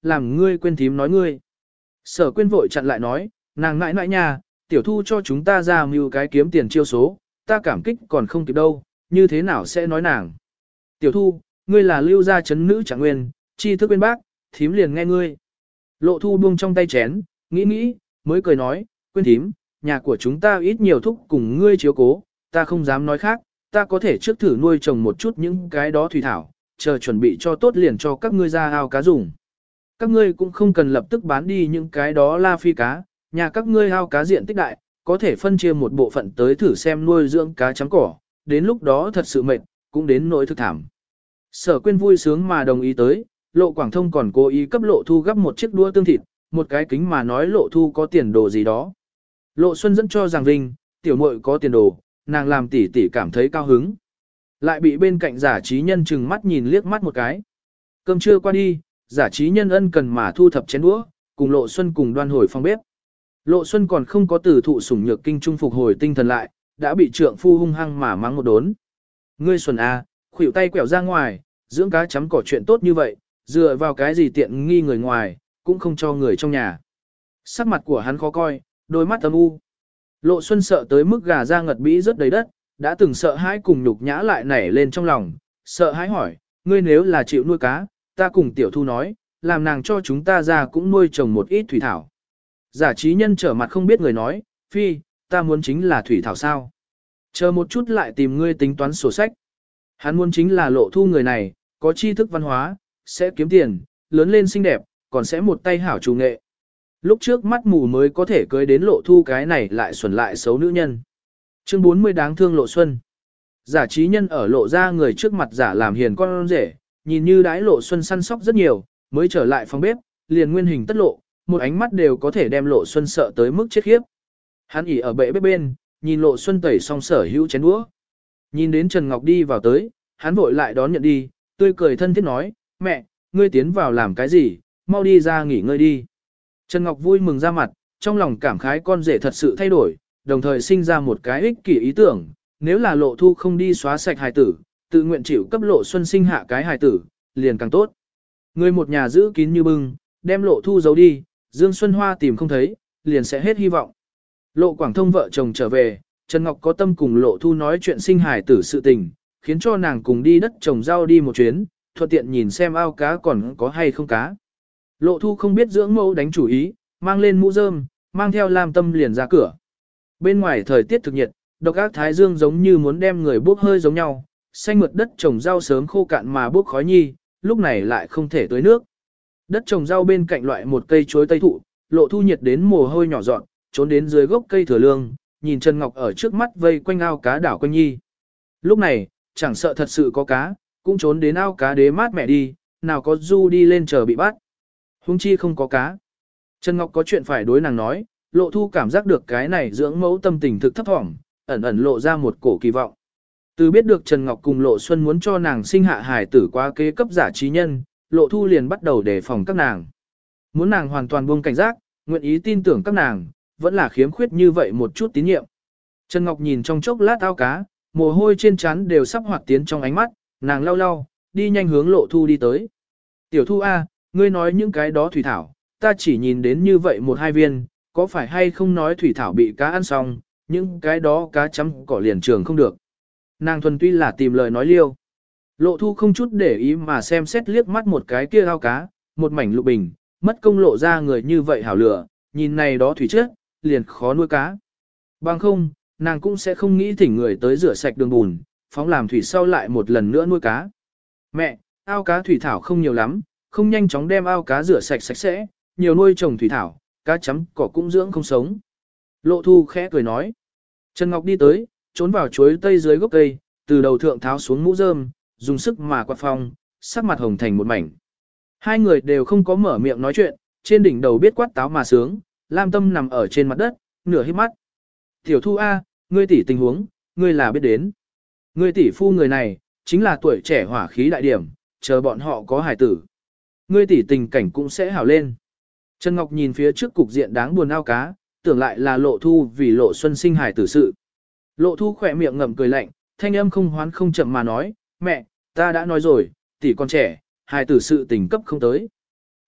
làm ngươi quên thím nói ngươi. Sở Quyên vội chặn lại nói, nàng ngại ngại nha, tiểu thu cho chúng ta ra mưu cái kiếm tiền chiêu số, ta cảm kích còn không kịp đâu, như thế nào sẽ nói nàng. Tiểu thu, ngươi là lưu gia chấn nữ trạng nguyên, chi thức bên bác, thím liền nghe ngươi. Lộ thu buông trong tay chén, nghĩ nghĩ, mới cười nói, Quyên thím, nhà của chúng ta ít nhiều thúc cùng ngươi chiếu cố, ta không dám nói khác, ta có thể trước thử nuôi trồng một chút những cái đó thủy thảo, chờ chuẩn bị cho tốt liền cho các ngươi ra ao cá dùng. Các ngươi cũng không cần lập tức bán đi những cái đó la phi cá, nhà các ngươi ao cá diện tích đại, có thể phân chia một bộ phận tới thử xem nuôi dưỡng cá chấm cỏ, đến lúc đó thật sự mệt, cũng đến nỗi thực thảm. Sở Quyên vui sướng mà đồng ý tới, Lộ Quảng Thông còn cố ý cấp Lộ Thu gấp một chiếc đũa tương thịt, một cái kính mà nói Lộ Thu có tiền đồ gì đó. Lộ Xuân dẫn cho rằng Vinh, tiểu muội có tiền đồ, nàng làm tỷ tỷ cảm thấy cao hứng. Lại bị bên cạnh giả trí nhân chừng mắt nhìn liếc mắt một cái. Cơm trưa qua đi, giả trí nhân ân cần mà thu thập chén đũa, cùng Lộ Xuân cùng đoan hồi phòng bếp. Lộ Xuân còn không có từ thụ sủng nhược kinh trung phục hồi tinh thần lại, đã bị trượng phu hung hăng mà mắng một đốn. Ngươi Xuân à, khuỷu tay quẹo ra ngoài, dưỡng cá chấm cỏ chuyện tốt như vậy, dựa vào cái gì tiện nghi người ngoài, cũng không cho người trong nhà. Sắc mặt của hắn khó coi, đôi mắt âm u. Lộ Xuân sợ tới mức gà ra ngật bĩ rất đầy đất, đã từng sợ hãi cùng nhục nhã lại nảy lên trong lòng, sợ hãi hỏi, ngươi nếu là chịu nuôi cá, ta cùng tiểu thu nói, làm nàng cho chúng ta ra cũng nuôi trồng một ít thủy thảo. Giả trí nhân trở mặt không biết người nói, phi, ta muốn chính là thủy thảo sao. Chờ một chút lại tìm ngươi tính toán sổ sách. Hắn muốn chính là Lộ Thu người này, có tri thức văn hóa, sẽ kiếm tiền, lớn lên xinh đẹp, còn sẽ một tay hảo chủ nghệ. Lúc trước mắt mù mới có thể cưới đến Lộ Thu cái này lại xuẩn lại xấu nữ nhân. Chương bốn mươi đáng thương Lộ Xuân. Giả trí nhân ở Lộ ra người trước mặt giả làm hiền con rể, nhìn như đái Lộ Xuân săn sóc rất nhiều, mới trở lại phòng bếp, liền nguyên hình tất lộ, một ánh mắt đều có thể đem Lộ Xuân sợ tới mức chết khiếp. Hắn ỉ ở bệ bếp bên, nhìn Lộ Xuân tẩy xong sở hữu chén đũa. Nhìn đến Trần Ngọc đi vào tới, hắn vội lại đón nhận đi, tươi cười thân thiết nói, mẹ, ngươi tiến vào làm cái gì, mau đi ra nghỉ ngơi đi. Trần Ngọc vui mừng ra mặt, trong lòng cảm khái con rể thật sự thay đổi, đồng thời sinh ra một cái ích kỷ ý tưởng, nếu là Lộ Thu không đi xóa sạch hài tử, tự nguyện chịu cấp Lộ Xuân sinh hạ cái hài tử, liền càng tốt. Người một nhà giữ kín như bưng, đem Lộ Thu giấu đi, Dương Xuân Hoa tìm không thấy, liền sẽ hết hy vọng. Lộ Quảng Thông vợ chồng trở về, Trần Ngọc có tâm cùng Lộ Thu nói chuyện sinh hài tử sự tình, khiến cho nàng cùng đi đất trồng rau đi một chuyến, thuận tiện nhìn xem ao cá còn có hay không cá. Lộ Thu không biết dưỡng mẫu đánh chủ ý, mang lên mũ rơm, mang theo Lam Tâm liền ra cửa. Bên ngoài thời tiết thực nhiệt, độc ác thái dương giống như muốn đem người bốc hơi giống nhau, xanh mượt đất trồng rau sớm khô cạn mà bốc khói nhi, lúc này lại không thể tưới nước. Đất trồng rau bên cạnh loại một cây chuối tây thụ, Lộ Thu nhiệt đến mồ hôi nhỏ dọn, trốn đến dưới gốc cây thừa lương, nhìn Trần Ngọc ở trước mắt vây quanh ao cá đảo quanh nhi. Lúc này, chẳng sợ thật sự có cá, cũng trốn đến ao cá đế mát mẹ đi, nào có du đi lên chờ bị bắt. Hung chi không có cá. Trần Ngọc có chuyện phải đối nàng nói, Lộ Thu cảm giác được cái này dưỡng mẫu tâm tình thực thấp thỏm, ẩn ẩn lộ ra một cổ kỳ vọng. Từ biết được Trần Ngọc cùng Lộ Xuân muốn cho nàng sinh hạ hài tử qua kế cấp giả trí nhân, Lộ Thu liền bắt đầu đề phòng các nàng. Muốn nàng hoàn toàn buông cảnh giác, nguyện ý tin tưởng các nàng, vẫn là khiếm khuyết như vậy một chút tín nhiệm. Trần Ngọc nhìn trong chốc lát ao cá, mồ hôi trên trán đều sắp hoạt tiến trong ánh mắt, nàng lau lau, đi nhanh hướng Lộ Thu đi tới. Tiểu Thu A, ngươi nói những cái đó thủy thảo, ta chỉ nhìn đến như vậy một hai viên, có phải hay không nói thủy thảo bị cá ăn xong, những cái đó cá chấm cỏ liền trường không được. Nàng thuần tuy là tìm lời nói liêu. Lộ Thu không chút để ý mà xem xét liếc mắt một cái kia ao cá, một mảnh lục bình, mất công lộ ra người như vậy hảo lửa, nhìn này đó thủy trước, liền khó nuôi cá. Bằng không, nàng cũng sẽ không nghĩ thỉnh người tới rửa sạch đường bùn, phóng làm thủy sau lại một lần nữa nuôi cá. Mẹ, ao cá thủy thảo không nhiều lắm, không nhanh chóng đem ao cá rửa sạch sạch sẽ, nhiều nuôi trồng thủy thảo, cá chấm cỏ cũng dưỡng không sống. Lộ Thu khẽ cười nói. Trần Ngọc đi tới, trốn vào chuối tây dưới gốc cây, từ đầu thượng tháo xuống mũ rơm, dùng sức mà quạt phong, sắc mặt hồng thành một mảnh. Hai người đều không có mở miệng nói chuyện, trên đỉnh đầu biết quát táo mà sướng, Lam Tâm nằm ở trên mặt đất, nửa hít mắt. Tiểu Thu A, ngươi tỷ tình huống, ngươi là biết đến. Ngươi tỷ phu người này, chính là tuổi trẻ hỏa khí đại điểm, chờ bọn họ có hài tử. Ngươi tỷ tình cảnh cũng sẽ hảo lên. Trần Ngọc nhìn phía trước cục diện đáng buồn ao cá, tưởng lại là Lộ Thu vì Lộ Xuân sinh hài tử sự. Lộ Thu khỏe miệng ngậm cười lạnh, thanh âm không hoán không chậm mà nói, mẹ, ta đã nói rồi, tỷ còn trẻ, hài tử sự tình cấp không tới.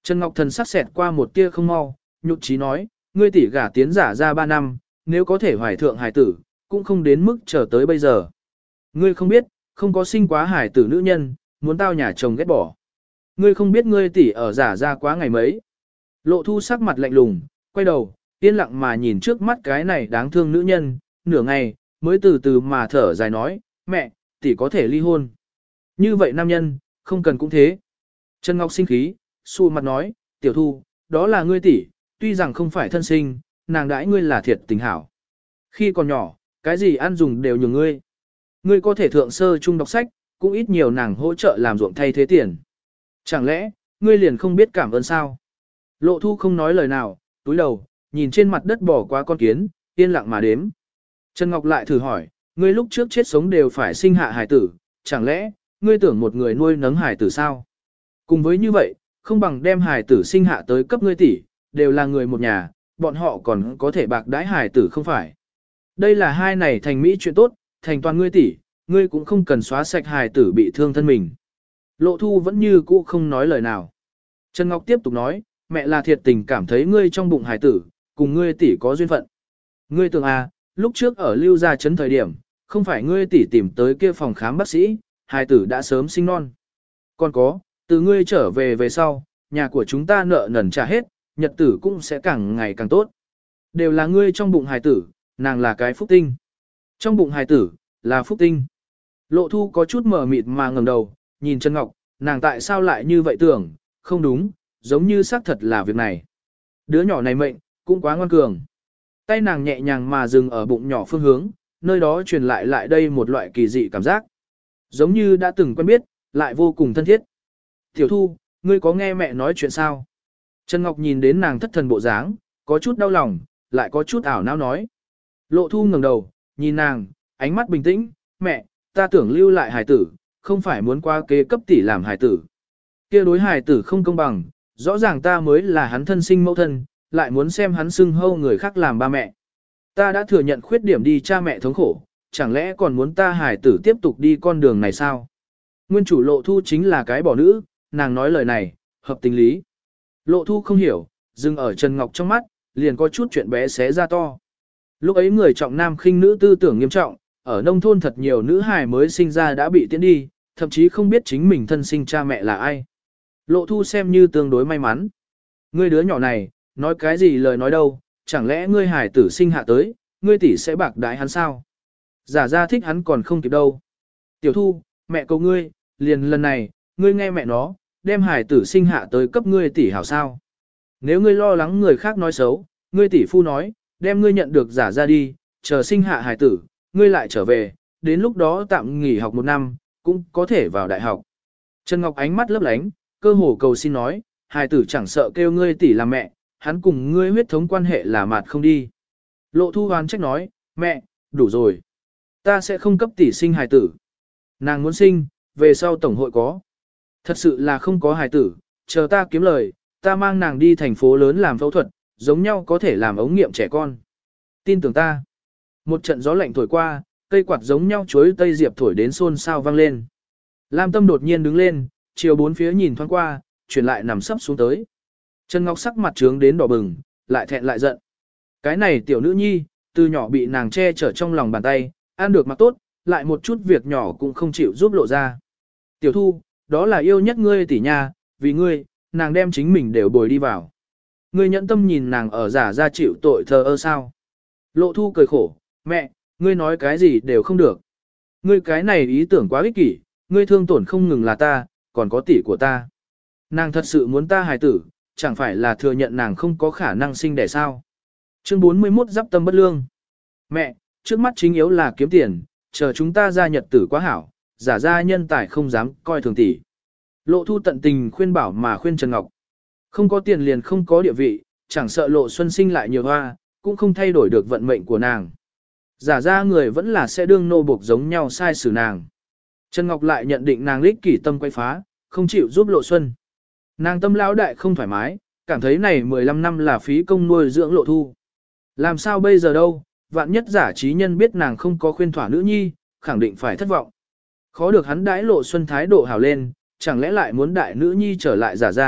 Trần Ngọc Thần sắc xẹt qua một tia không mau, nhục trí nói, ngươi tỷ gả tiến giả ra ba năm, nếu có thể hoài thượng hài tử, cũng không đến mức chờ tới bây giờ. Ngươi không biết, không có sinh quá hài tử nữ nhân, muốn tao nhà chồng ghét bỏ. Ngươi không biết ngươi tỷ ở giả ra quá ngày mấy. Lộ Thu sắc mặt lạnh lùng, quay đầu, yên lặng mà nhìn trước mắt cái này đáng thương nữ nhân, nửa ngày, mới từ từ mà thở dài nói, mẹ, tỷ có thể ly hôn. Như vậy nam nhân, không cần cũng thế. Trần Ngọc sinh khí, xù mặt nói, tiểu Thu, đó là ngươi tỷ, tuy rằng không phải thân sinh, nàng đãi ngươi là thiệt tình hảo. Khi còn nhỏ, cái gì ăn dùng đều nhường ngươi. Ngươi có thể thượng sơ trung đọc sách, cũng ít nhiều nàng hỗ trợ làm ruộng thay thế tiền. Chẳng lẽ, ngươi liền không biết cảm ơn sao? Lộ Thu không nói lời nào, túi đầu, nhìn trên mặt đất bỏ qua con kiến, yên lặng mà đếm. Trần Ngọc lại thử hỏi, ngươi lúc trước chết sống đều phải sinh hạ hài tử, chẳng lẽ, ngươi tưởng một người nuôi nấng hài tử sao? Cùng với như vậy, không bằng đem hài tử sinh hạ tới cấp ngươi tỷ, đều là người một nhà, bọn họ còn có thể bạc đãi hài tử không phải. Đây là hai này thành mỹ chuyện tốt, thành toàn ngươi tỷ, ngươi cũng không cần xóa sạch hài tử bị thương thân mình. Lộ Thu vẫn như cũ không nói lời nào. Trần Ngọc tiếp tục nói, mẹ là thiệt tình cảm thấy ngươi trong bụng hài tử, cùng ngươi tỷ có duyên phận. Ngươi tưởng à, lúc trước ở lưu gia trấn thời điểm, không phải ngươi tỷ tìm tới kia phòng khám bác sĩ, hài tử đã sớm sinh non. Còn có, từ ngươi trở về về sau, nhà của chúng ta nợ nần trả hết, nhật tử cũng sẽ càng ngày càng tốt. Đều là ngươi trong bụng hài tử, nàng là cái phúc tinh. Trong bụng hài tử, là phúc tinh. Lộ Thu có chút mờ mịt mà ngẩng đầu, nhìn Trần Ngọc, nàng tại sao lại như vậy tưởng, không đúng, giống như xác thật là việc này. Đứa nhỏ này mệnh, cũng quá ngoan cường. Tay nàng nhẹ nhàng mà dừng ở bụng nhỏ phương hướng, nơi đó truyền lại lại đây một loại kỳ dị cảm giác. Giống như đã từng quen biết, lại vô cùng thân thiết. Tiểu Thu, ngươi có nghe mẹ nói chuyện sao? Trần Ngọc nhìn đến nàng thất thần bộ dáng, có chút đau lòng, lại có chút ảo não nói. Lộ Thu ngẩng đầu, nhìn nàng, ánh mắt bình tĩnh, mẹ, ta tưởng lưu lại hài tử, không phải muốn qua kế cấp tỷ làm hài tử. Kia đối hài tử không công bằng, rõ ràng ta mới là hắn thân sinh mẫu thân, lại muốn xem hắn xưng hâu người khác làm ba mẹ. Ta đã thừa nhận khuyết điểm đi cha mẹ thống khổ, chẳng lẽ còn muốn ta hài tử tiếp tục đi con đường này sao? Nguyên chủ Lộ Thu chính là cái bỏ nữ, nàng nói lời này, hợp tình lý. Lộ Thu không hiểu, dừng ở Trần Ngọc trong mắt, liền có chút chuyện bé xé ra to. Lúc ấy người trọng nam khinh nữ tư tưởng nghiêm trọng, ở nông thôn thật nhiều nữ hài mới sinh ra đã bị tiễn đi, thậm chí không biết chính mình thân sinh cha mẹ là ai. Lộ Thu xem như tương đối may mắn. Ngươi đứa nhỏ này, nói cái gì lời nói đâu, chẳng lẽ ngươi hài tử sinh hạ tới, ngươi tỷ sẽ bạc đái hắn sao? Giả ra thích hắn còn không kịp đâu. Tiểu Thu, mẹ cầu ngươi, liền lần này, ngươi nghe mẹ nó, đem hài tử sinh hạ tới cấp ngươi tỷ hảo sao? Nếu ngươi lo lắng người khác nói xấu, ngươi tỷ phu nói, đem ngươi nhận được giả ra đi, chờ sinh hạ hài tử, ngươi lại trở về, đến lúc đó tạm nghỉ học một năm, cũng có thể vào đại học. Trần Ngọc ánh mắt lấp lánh, cơ hồ cầu xin nói, hài tử chẳng sợ kêu ngươi tỷ là mẹ, hắn cùng ngươi huyết thống quan hệ là mạt không đi. Lộ Thu hoán trách nói, mẹ, đủ rồi. Ta sẽ không cấp tỷ sinh hài tử. Nàng muốn sinh, về sau tổng hội có. Thật sự là không có hài tử, chờ ta kiếm lời, ta mang nàng đi thành phố lớn làm phẫu thuật, giống nhau có thể làm ống nghiệm trẻ con. Tin tưởng ta. Một trận gió lạnh thổi qua, cây quạt giống nhau chuối tây diệp thổi đến xôn xao vang lên. Lam Tâm đột nhiên đứng lên, chiều bốn phía nhìn thoáng qua, chuyển lại nằm sấp xuống tới. Trần Ngọc sắc mặt trướng đến đỏ bừng, lại thẹn lại giận. Cái này tiểu nữ nhi, từ nhỏ bị nàng che chở trong lòng bàn tay, ăn được mặc tốt, lại một chút việc nhỏ cũng không chịu giúp lộ ra. Tiểu Thu, đó là yêu nhất ngươi tỷ nha, vì ngươi, nàng đem chính mình đều bồi đi vào. Ngươi nhẫn tâm nhìn nàng ở giả ra chịu tội thờ ơ sao. Lộ Thu cười khổ, mẹ, ngươi nói cái gì đều không được. Ngươi cái này ý tưởng quá ích kỷ, ngươi thương tổn không ngừng là ta, còn có tỷ của ta. Nàng thật sự muốn ta hài tử, chẳng phải là thừa nhận nàng không có khả năng sinh đẻ sao. Chương bốn mươi mốt giáp tâm bất lương. Mẹ, trước mắt chính yếu là kiếm tiền, chờ chúng ta ra nhật tử quá hảo, giả ra nhân tài không dám coi thường tỷ. Lộ Thu tận tình khuyên bảo mà khuyên Trần Ngọc. Không có tiền liền không có địa vị, chẳng sợ Lộ Xuân sinh lại nhiều hoa, cũng không thay đổi được vận mệnh của nàng. Giả ra người vẫn là sẽ đương nô buộc giống nhau sai xử nàng. Trần Ngọc lại nhận định nàng lích kỷ tâm quay phá, không chịu giúp Lộ Xuân. Nàng tâm lão đại không thoải mái, cảm thấy này mười lăm năm là phí công nuôi dưỡng Lộ Thu. Làm sao bây giờ đâu, vạn nhất giả trí nhân biết nàng không có khuyên thỏa nữ nhi, khẳng định phải thất vọng. Khó được hắn đãi Lộ Xuân thái độ hảo lên, chẳng lẽ lại muốn đại nữ nhi trở lại giả ra,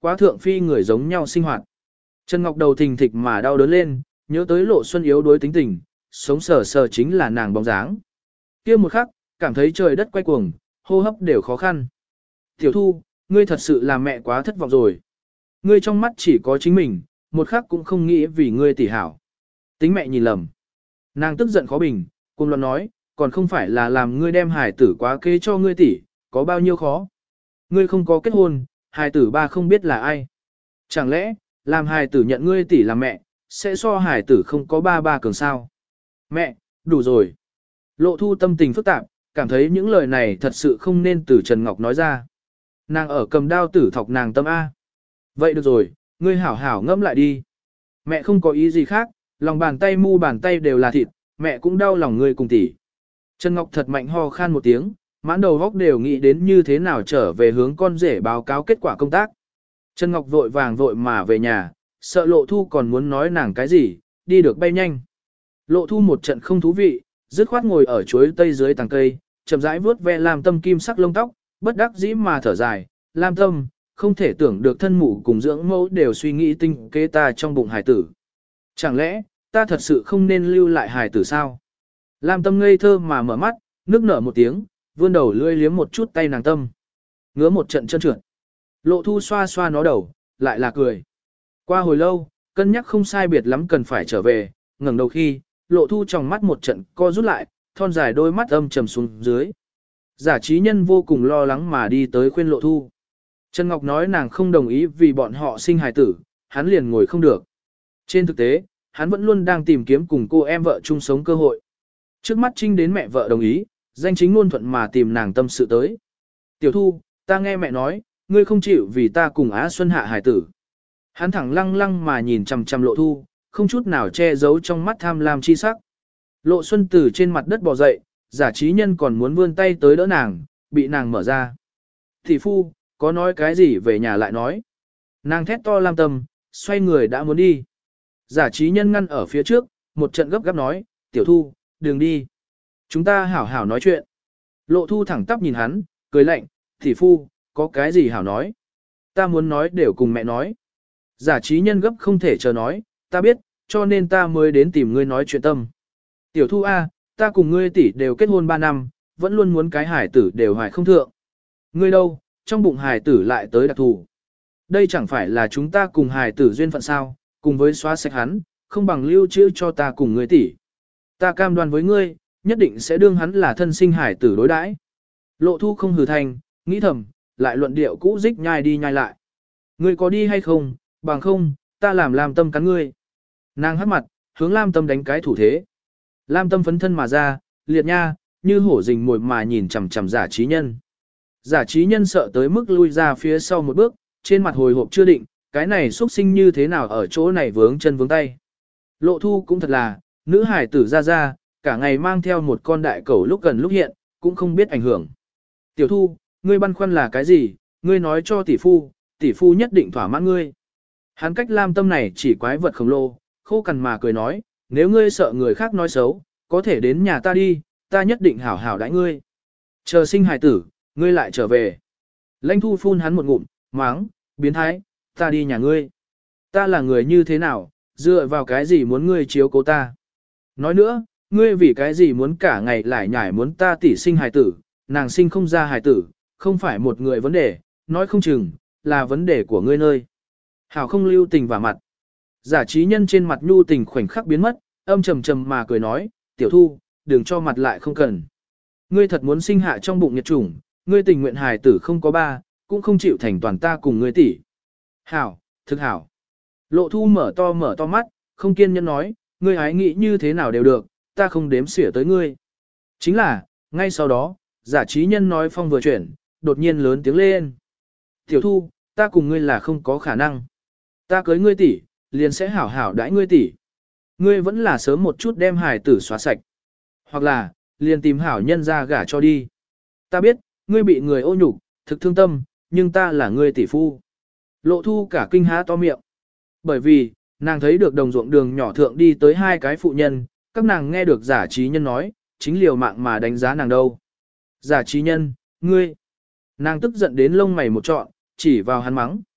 quá thượng phi người giống nhau sinh hoạt. Trần Ngọc đầu thình thịch mà đau đớn lên, nhớ tới Lộ Xuân yếu đuối tính tình, sống sờ sờ chính là nàng bóng dáng. Kia một khắc, cảm thấy trời đất quay cuồng, hô hấp đều khó khăn. Tiểu Thu, ngươi thật sự là mẹ quá thất vọng rồi. Ngươi trong mắt chỉ có chính mình, một khắc cũng không nghĩ vì ngươi tỉ hảo. Tính mẹ nhìn lầm. Nàng tức giận khó bình, cùng luận nói, còn không phải là làm ngươi đem hài tử quá kế cho ngươi tỷ, có bao nhiêu khó. Ngươi không có kết hôn, hài tử ba không biết là ai. Chẳng lẽ, làm hài tử nhận ngươi tỷ làm mẹ, sẽ so hài tử không có ba ba cường sao? Mẹ, đủ rồi. Lộ Thu tâm tình phức tạp, cảm thấy những lời này thật sự không nên từ Trần Ngọc nói ra. Nàng ở cầm đao tử thọc nàng tâm A. Vậy được rồi, ngươi hảo hảo ngẫm lại đi. Mẹ không có ý gì khác, lòng bàn tay mu bàn tay đều là thịt, mẹ cũng đau lòng ngươi cùng tỷ. Trần Ngọc thật mạnh ho khan một tiếng, mãn đầu góc đều nghĩ đến như thế nào trở về hướng con rể báo cáo kết quả công tác. Trần Ngọc vội vàng vội mà về nhà, sợ Lộ Thu còn muốn nói nàng cái gì, đi được bay nhanh. Lộ Thu một trận không thú vị, dứt khoát ngồi ở chuối tây dưới tàng cây, chậm rãi vuốt ve Lam Tâm kim sắc lông tóc, bất đắc dĩ mà thở dài, Lam Tâm, không thể tưởng được thân mụ cùng dưỡng mẫu đều suy nghĩ tinh kế ta trong bụng hài tử. Chẳng lẽ, ta thật sự không nên lưu lại hài tử sao? Lam Tâm ngây thơ mà mở mắt, nước nở một tiếng, vươn đầu lưỡi liếm một chút tay nàng Tâm. Ngứa một trận chân trượt. Lộ Thu xoa xoa nó đầu, lại là cười. Qua hồi lâu, cân nhắc không sai biệt lắm cần phải trở về, ngẩng đầu khi, Lộ Thu trong mắt một trận co rút lại, thon dài đôi mắt âm trầm xuống dưới. Giả trí nhân vô cùng lo lắng mà đi tới khuyên Lộ Thu. Trần Ngọc nói nàng không đồng ý vì bọn họ sinh hài tử, hắn liền ngồi không được. Trên thực tế, hắn vẫn luôn đang tìm kiếm cùng cô em vợ chung sống cơ hội. Trước mắt Trinh đến mẹ vợ đồng ý, danh chính ngôn thuận mà tìm nàng tâm sự tới. Tiểu Thu, ta nghe mẹ nói, ngươi không chịu vì ta cùng Á Xuân hạ hài tử. Hắn thẳng lăng lăng mà nhìn chằm chằm Lộ Thu, không chút nào che giấu trong mắt tham lam chi sắc. Lộ Xuân từ trên mặt đất bò dậy, giả trí nhân còn muốn vươn tay tới đỡ nàng, bị nàng mở ra. Thị phu, có nói cái gì về nhà lại nói. Nàng thét to Lam Tâm, xoay người đã muốn đi. Giả trí nhân ngăn ở phía trước, một trận gấp gáp nói, Tiểu Thu, đừng đi. Chúng ta hảo hảo nói chuyện. Lộ Thu thẳng tắp nhìn hắn, cười lạnh, thị phu, có cái gì hảo nói. Ta muốn nói đều cùng mẹ nói. Giả trí nhân gấp không thể chờ nói, ta biết, cho nên ta mới đến tìm ngươi nói chuyện tâm. Tiểu Thu A, ta cùng ngươi tỷ đều kết hôn ba năm, vẫn luôn muốn cái hải tử đều hoài không thượng. Ngươi đâu, trong bụng hải tử lại tới đặc thù. Đây chẳng phải là chúng ta cùng hải tử duyên phận sao, cùng với xóa sạch hắn, không bằng lưu trữ cho ta cùng ngươi tỷ. Ta cam đoan với ngươi, nhất định sẽ đương hắn là thân sinh hải tử đối đãi. Lộ Thu không hừ thành, nghĩ thầm, lại luận điệu cũ dích nhai đi nhai lại. Ngươi có đi hay không, bằng không, ta làm Lam Tâm cắn ngươi. Nàng hắt mặt, hướng Lam Tâm đánh cái thủ thế. Lam Tâm phấn thân mà ra, liệt nha, như hổ rình mồi mà nhìn chằm chằm giả trí nhân. Giả trí nhân sợ tới mức lui ra phía sau một bước, trên mặt hồi hộp chưa định, cái này xuất sinh như thế nào ở chỗ này vướng chân vướng tay. Lộ Thu cũng thật là, nữ hải tử ra ra, cả ngày mang theo một con đại cẩu lúc gần lúc hiện, cũng không biết ảnh hưởng. Tiểu Thu, ngươi băn khoăn là cái gì, ngươi nói cho tỷ phu, tỷ phu nhất định thỏa mãn ngươi. Hắn cách Lam Tâm này chỉ quái vật khổng lồ, khô cằn mà cười nói, nếu ngươi sợ người khác nói xấu, có thể đến nhà ta đi, ta nhất định hảo hảo đãi ngươi. Chờ sinh hài tử, ngươi lại trở về. Lãnh Thu phun hắn một ngụm, máng, biến thái, ta đi nhà ngươi. Ta là người như thế nào, dựa vào cái gì muốn ngươi chiếu cố ta. Nói nữa, ngươi vì cái gì muốn cả ngày lại nhải muốn ta tỉ sinh hài tử, nàng sinh không ra hài tử, không phải một người vấn đề, nói không chừng, là vấn đề của ngươi nơi. Hảo không lưu tình vào mặt. Giả trí nhân trên mặt nhu tình khoảnh khắc biến mất, âm trầm trầm mà cười nói, Tiểu Thu, đừng cho mặt lại không cần. Ngươi thật muốn sinh hạ trong bụng nhiệt chủng, ngươi tình nguyện hài tử không có ba, cũng không chịu thành toàn ta cùng ngươi tỷ. Hảo, thực hảo. Lộ Thu mở to mở to mắt, không kiên nhẫn nói, ngươi hái nghĩ như thế nào đều được, ta không đếm xỉa tới ngươi. Chính là, ngay sau đó, giả trí nhân nói phong vừa chuyển, đột nhiên lớn tiếng lên. Tiểu Thu, ta cùng ngươi là không có khả năng. Ta cưới ngươi tỷ, liền sẽ hảo hảo đãi ngươi tỷ. Ngươi vẫn là sớm một chút đem hài tử xóa sạch. Hoặc là, liền tìm hảo nhân ra gả cho đi. Ta biết, ngươi bị người ô nhục, thực thương tâm, nhưng ta là ngươi tỷ phu. Lộ Thu cả kinh há to miệng. Bởi vì, nàng thấy được đồng ruộng đường nhỏ thượng đi tới hai cái phụ nhân, các nàng nghe được giả trí nhân nói, chính liều mạng mà đánh giá nàng đâu. Giả trí nhân, ngươi. Nàng tức giận đến lông mày một trọn, chỉ vào hắn mắng.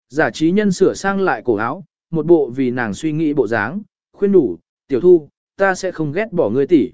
Giả trí nhân sửa sang lại cổ áo, một bộ vì nàng suy nghĩ bộ dáng, khuyên đủ, tiểu thu, ta sẽ không ghét bỏ ngươi tỷ.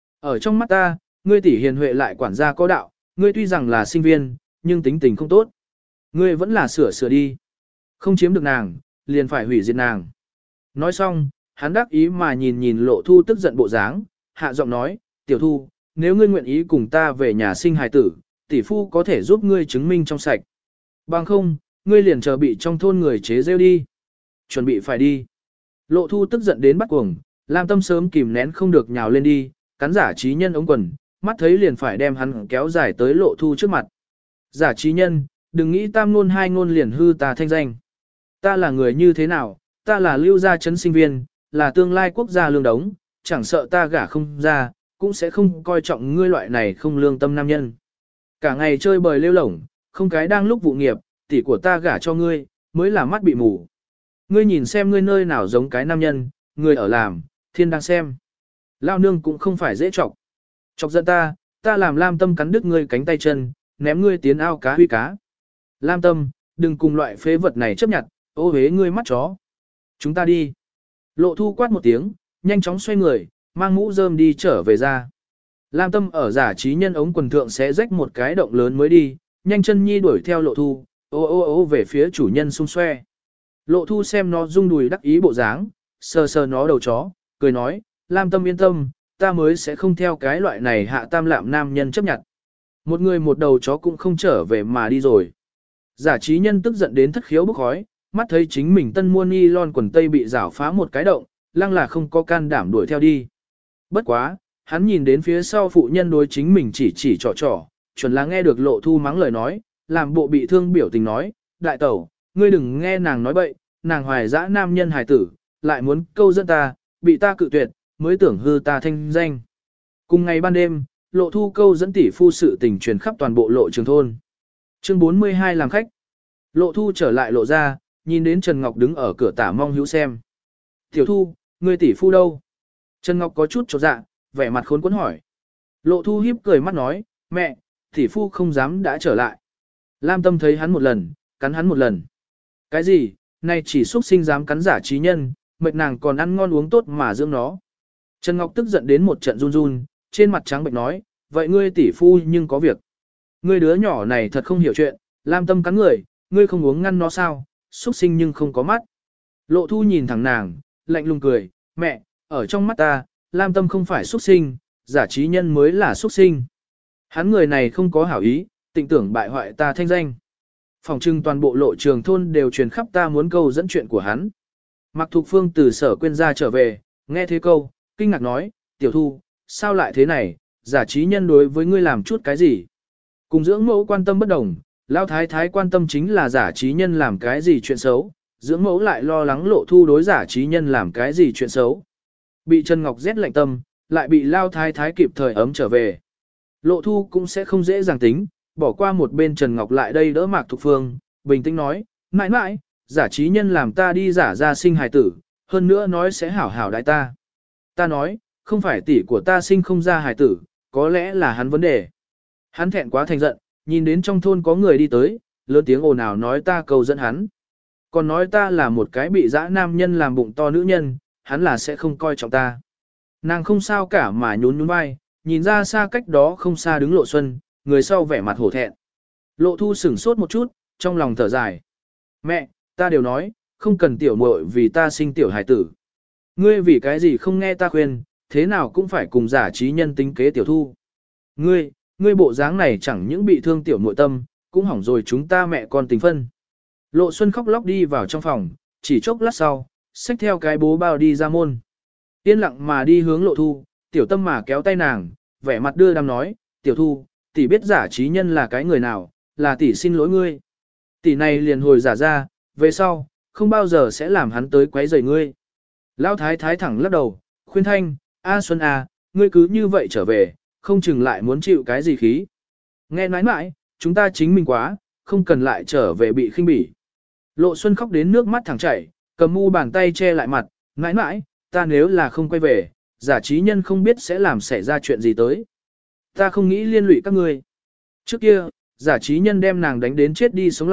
Ở trong mắt ta, ngươi tỷ hiền huệ lại quản gia có đạo, ngươi tuy rằng là sinh viên, nhưng tính tình không tốt. Ngươi vẫn là sửa sửa đi. Không chiếm được nàng, liền phải hủy diệt nàng. Nói xong, hắn đắc ý mà nhìn nhìn lộ thu tức giận bộ dáng, hạ giọng nói, tiểu thu, nếu ngươi nguyện ý cùng ta về nhà sinh hài tử, tỷ phu có thể giúp ngươi chứng minh trong sạch. Bằng không, ngươi liền chờ bị trong thôn người chế rêu đi. Chuẩn bị phải đi. Lộ thu tức giận đến bắt cuồng, Lam Tâm sớm kìm nén không được nhào lên đi, cắn giả trí nhân ống quần, mắt thấy liền phải đem hắn kéo dài tới lộ thu trước mặt. Giả trí nhân, đừng nghĩ tam ngôn hai ngôn liền hư ta thanh danh. Ta là người như thế nào, ta là lưu gia trấn sinh viên, là tương lai quốc gia lương đống, chẳng sợ ta gả không ra, cũng sẽ không coi trọng ngươi loại này không lương tâm nam nhân. Cả ngày chơi bời lêu lổng, không cái đang lúc vụ nghiệp, tỷ của ta gả cho ngươi, mới là mắt bị mù. Ngươi nhìn xem ngươi nơi nào giống cái nam nhân, người ở làm, thiên đang xem. Lao nương cũng không phải dễ chọc. Chọc giận ta, ta làm Lam Tâm cắn đứt ngươi cánh tay chân, ném ngươi tiến ao cá huy cá. Lam Tâm, đừng cùng loại phế vật này chấp nhận, ô hế ngươi mắt chó. Chúng ta đi. Lộ thu quát một tiếng, nhanh chóng xoay người, mang mũ rơm đi trở về ra. Lam Tâm ở giả trí nhân ống quần thượng sẽ rách một cái động lớn mới đi, nhanh chân nhi đuổi theo lộ thu, ô ô ô về phía chủ nhân xung xoe. Lộ thu xem nó rung đùi đắc ý bộ dáng, sờ sờ nó đầu chó, cười nói, Lam Tâm yên tâm, ta mới sẽ không theo cái loại này hạ tam lạm nam nhân chấp nhận. Một người một đầu chó cũng không trở về mà đi rồi. Giả trí nhân tức giận đến thất khiếu bốc khói, mắt thấy chính mình tân mua ni lon quần tây bị rảo phá một cái động, lăng là không có can đảm đuổi theo đi. Bất quá, hắn nhìn đến phía sau phụ nhân đối chính mình chỉ chỉ trò trò, chuẩn là nghe được lộ thu mắng lời nói, làm bộ bị thương biểu tình nói, đại tẩu, ngươi đừng nghe nàng nói bậy, nàng hoài dã nam nhân hài tử, lại muốn câu dẫn ta, bị ta cự tuyệt, mới tưởng hư ta thanh danh. Cùng ngày ban đêm, lộ thu câu dẫn tỷ phu sự tình truyền khắp toàn bộ lộ trường thôn. Chương bốn mươi hai làm khách. Lộ thu trở lại lộ ra, nhìn đến Trần Ngọc đứng ở cửa tả mong hữu xem. Tiểu thu, ngươi tỷ phu đâu? Trần Ngọc có chút chột dạ, vẻ mặt khốn quẫn hỏi. Lộ thu hiếp cười mắt nói, mẹ, tỷ phu không dám đã trở lại. Lam Tâm thấy hắn một lần, cắn hắn một lần. Cái gì, này chỉ xuất sinh dám cắn giả trí nhân, mệt nàng còn ăn ngon uống tốt mà dưỡng nó. Trần Ngọc tức giận đến một trận run run, trên mặt trắng bệnh nói, vậy ngươi tỷ phu nhưng có việc. Ngươi đứa nhỏ này thật không hiểu chuyện, Lam Tâm cắn người, ngươi không uống ngăn nó sao, xuất sinh nhưng không có mắt. Lộ thu nhìn thẳng nàng, lạnh lùng cười, mẹ, ở trong mắt ta, Lam Tâm không phải xuất sinh, giả trí nhân mới là xuất sinh. Hắn người này không có hảo ý, tịnh tưởng bại hoại ta thanh danh. Phòng trưng toàn bộ lộ trường thôn đều truyền khắp ta muốn câu dẫn chuyện của hắn. Mạc Thục Phương từ sở quên ra trở về, nghe thế câu, kinh ngạc nói, tiểu thu, sao lại thế này, giả trí nhân đối với ngươi làm chút cái gì? Cùng dưỡng mẫu quan tâm bất đồng, lao thái thái quan tâm chính là giả trí nhân làm cái gì chuyện xấu, dưỡng mẫu lại lo lắng lộ thu đối giả trí nhân làm cái gì chuyện xấu. Bị Trần Ngọc rét lạnh tâm, lại bị lao thái thái kịp thời ấm trở về. Lộ thu cũng sẽ không dễ dàng tính, bỏ qua một bên Trần Ngọc lại đây đỡ Mạc Thục Phương, bình tĩnh nói, mãi mãi, giả trí nhân làm ta đi giả ra sinh hài tử, hơn nữa nói sẽ hảo hảo đại ta. Ta nói, không phải tỷ của ta sinh không ra hài tử, có lẽ là hắn vấn đề. Hắn thẹn quá thành giận, nhìn đến trong thôn có người đi tới, lớn tiếng ồn ào nói ta cầu dẫn hắn. Còn nói ta là một cái bị dã nam nhân làm bụng to nữ nhân, hắn là sẽ không coi trọng ta. Nàng không sao cả mà nhún nhún vai, nhìn ra xa cách đó không xa đứng Lộ Xuân, người sau vẻ mặt hổ thẹn. Lộ thu sửng sốt một chút, trong lòng thở dài. Mẹ, ta đều nói, không cần tiểu muội vì ta sinh tiểu hài tử. Ngươi vì cái gì không nghe ta khuyên, thế nào cũng phải cùng giả trí nhân tính kế tiểu thu. Ngươi, ngươi bộ dáng này chẳng những bị thương tiểu muội tâm, cũng hỏng rồi chúng ta mẹ con tình phân. Lộ Xuân khóc lóc đi vào trong phòng, chỉ chốc lát sau, xách theo cái bố bao đi ra môn. Yên lặng mà đi hướng Lộ thu, tiểu tâm mà kéo tay nàng, vẻ mặt đưa đám nói, tiểu thu, tỷ biết giả trí nhân là cái người nào, là tỷ xin lỗi ngươi. Tỷ này liền hồi giả ra, về sau, không bao giờ sẽ làm hắn tới quấy rầy ngươi. Lão thái thái thẳng lắc đầu, khuyên thanh, A Xuân à, ngươi cứ như vậy trở về, không chừng lại muốn chịu cái gì khí. Nghe nói mãi, chúng ta chính mình quá, không cần lại trở về bị khinh bỉ. Lộ Xuân khóc đến nước mắt thẳng chảy, cầm mu bàn tay che lại mặt, mãi mãi, ta nếu là không quay về, giả trí nhân không biết sẽ làm xảy ra chuyện gì tới. Ta không nghĩ liên lụy các ngươi. Trước kia, giả trí nhân đem nàng đánh đến chết đi sống lại,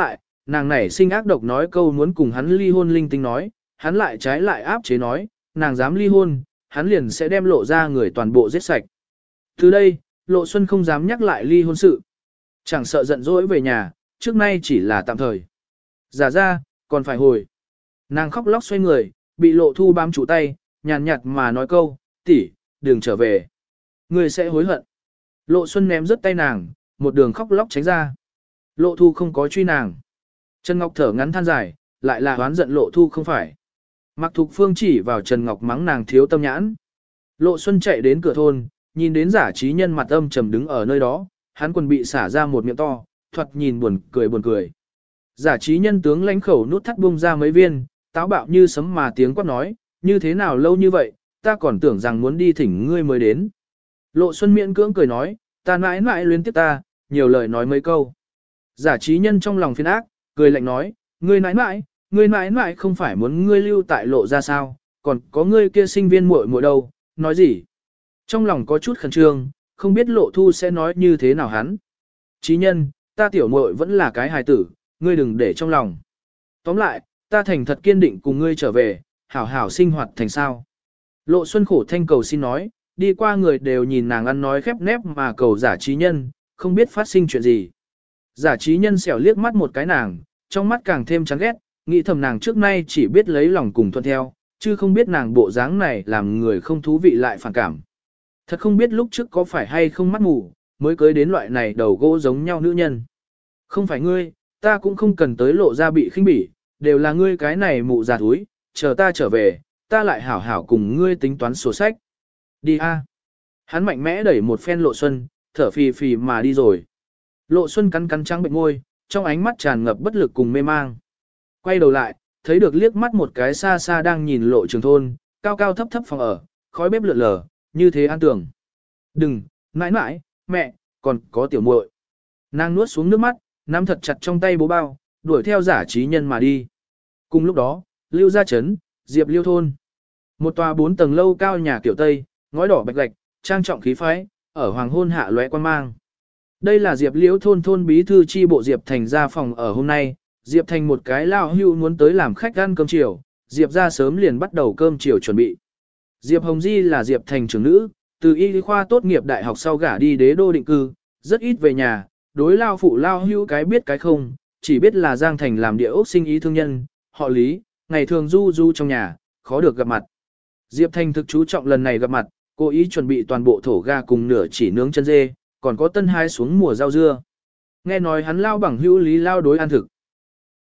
nàng nảy sinh ác độc nói câu muốn cùng hắn ly hôn linh tinh nói, hắn lại trái lại áp chế nói, nàng dám ly hôn, hắn liền sẽ đem lộ ra người toàn bộ giết sạch. Từ đây, Lộ Xuân không dám nhắc lại ly hôn sự. Chẳng sợ giận dỗi về nhà, trước nay chỉ là tạm thời. Giả ra, còn phải hồi. Nàng khóc lóc xoay người, bị Lộ Thu bám trụ tay, nhàn nhạt mà nói câu, tỷ, đừng trở về. Ngươi sẽ hối hận. Lộ Xuân ném rớt tay nàng, một đường khóc lóc tránh ra. Lộ Thu không có truy nàng. Trần Ngọc thở ngắn than dài, lại là oán giận Lộ Thu không phải. Mạc Thục Phương chỉ vào Trần Ngọc mắng nàng thiếu tâm nhãn. Lộ Xuân chạy đến cửa thôn, nhìn đến Giả Trí Nhân mặt âm trầm đứng ở nơi đó, hắn quần bị xả ra một miệng to, thoạt nhìn buồn cười buồn cười. Giả Trí Nhân tướng lãnh khẩu nút thắt bung ra mấy viên, táo bạo như sấm mà tiếng quát nói, như thế nào lâu như vậy, ta còn tưởng rằng muốn đi thỉnh ngươi mới đến. Lộ Xuân miễn cưỡng cười nói, ta mãi mãi luyến tiếp ta, nhiều lời nói mấy câu. Giả Trí Nhân trong lòng phiền ác, cười lạnh nói, ngươi mãi mãi, ngươi mãi mãi không phải muốn ngươi lưu tại Lộ ra sao, còn có ngươi kia sinh viên muội muội đâu, nói gì. Trong lòng có chút khẩn trương, không biết Lộ Thu sẽ nói như thế nào hắn. Trí Nhân, ta tiểu muội vẫn là cái hài tử, ngươi đừng để trong lòng. Tóm lại, ta thành thật kiên định cùng ngươi trở về, hảo hảo sinh hoạt thành sao. Lộ Xuân khổ thanh cầu xin nói, đi qua người đều nhìn nàng ăn nói khép nép mà cầu Giả Trí Nhân, không biết phát sinh chuyện gì. Giả Trí Nhân xẻo liếc mắt một cái nàng, trong mắt càng thêm chán ghét, nghĩ thầm nàng trước nay chỉ biết lấy lòng cùng thuận theo, chứ không biết nàng bộ dáng này làm người không thú vị lại phản cảm. Thật không biết lúc trước có phải hay không mắt mù, mới cưới đến loại này đầu gỗ giống nhau nữ nhân. Không phải ngươi, ta cũng không cần tới Lộ ra bị khinh bỉ, đều là ngươi cái này mụ già thúi, chờ ta trở về, ta lại hảo hảo cùng ngươi tính toán sổ sách. Đi a. Hắn mạnh mẽ đẩy một phen Lộ Xuân, thở phì phì mà đi rồi. Lộ Xuân cắn cắn trắng bệnh môi, trong ánh mắt tràn ngập bất lực cùng mê mang. Quay đầu lại, thấy được liếc mắt một cái xa xa đang nhìn Lộ Trường thôn, cao cao thấp thấp phòng ở, khói bếp lượn lờ, như thế an tưởng. Đừng, mãi mãi, mẹ, còn có tiểu muội. Nàng nuốt xuống nước mắt, nắm thật chặt trong tay bố bao, đuổi theo Giả Trí Nhân mà đi. Cùng lúc đó, Lưu Gia Trấn, Diệp Liêu thôn. Một tòa bốn tầng lâu cao nhà kiểu Tây, ngói đỏ bạch gạch, trang trọng khí phái, ở hoàng hôn hạ lóe quan mang. Đây là Diệp Liêu thôn thôn bí thư chi bộ Diệp Thành ra phòng ở hôm nay. Diệp Thành một cái lao hưu muốn tới làm khách ăn cơm chiều, Diệp ra sớm liền bắt đầu cơm chiều chuẩn bị. Diệp Hồng Di là Diệp Thành trưởng nữ, từ y khoa tốt nghiệp đại học sau gả đi đế đô định cư, rất ít về nhà, đối lao phụ lao hưu cái biết cái không, chỉ biết là Giang Thành làm địa ốc sinh ý thương nhân, họ Lý, ngày thường du du trong nhà, khó được gặp mặt. Diệp Thành thực chú trọng lần này gặp mặt, cố ý chuẩn bị toàn bộ thổ ga cùng nửa chỉ nướng chân dê, còn có tân hai xuống mùa rau dưa. Nghe nói hắn lao bằng hữu Lý lao đối ăn thực.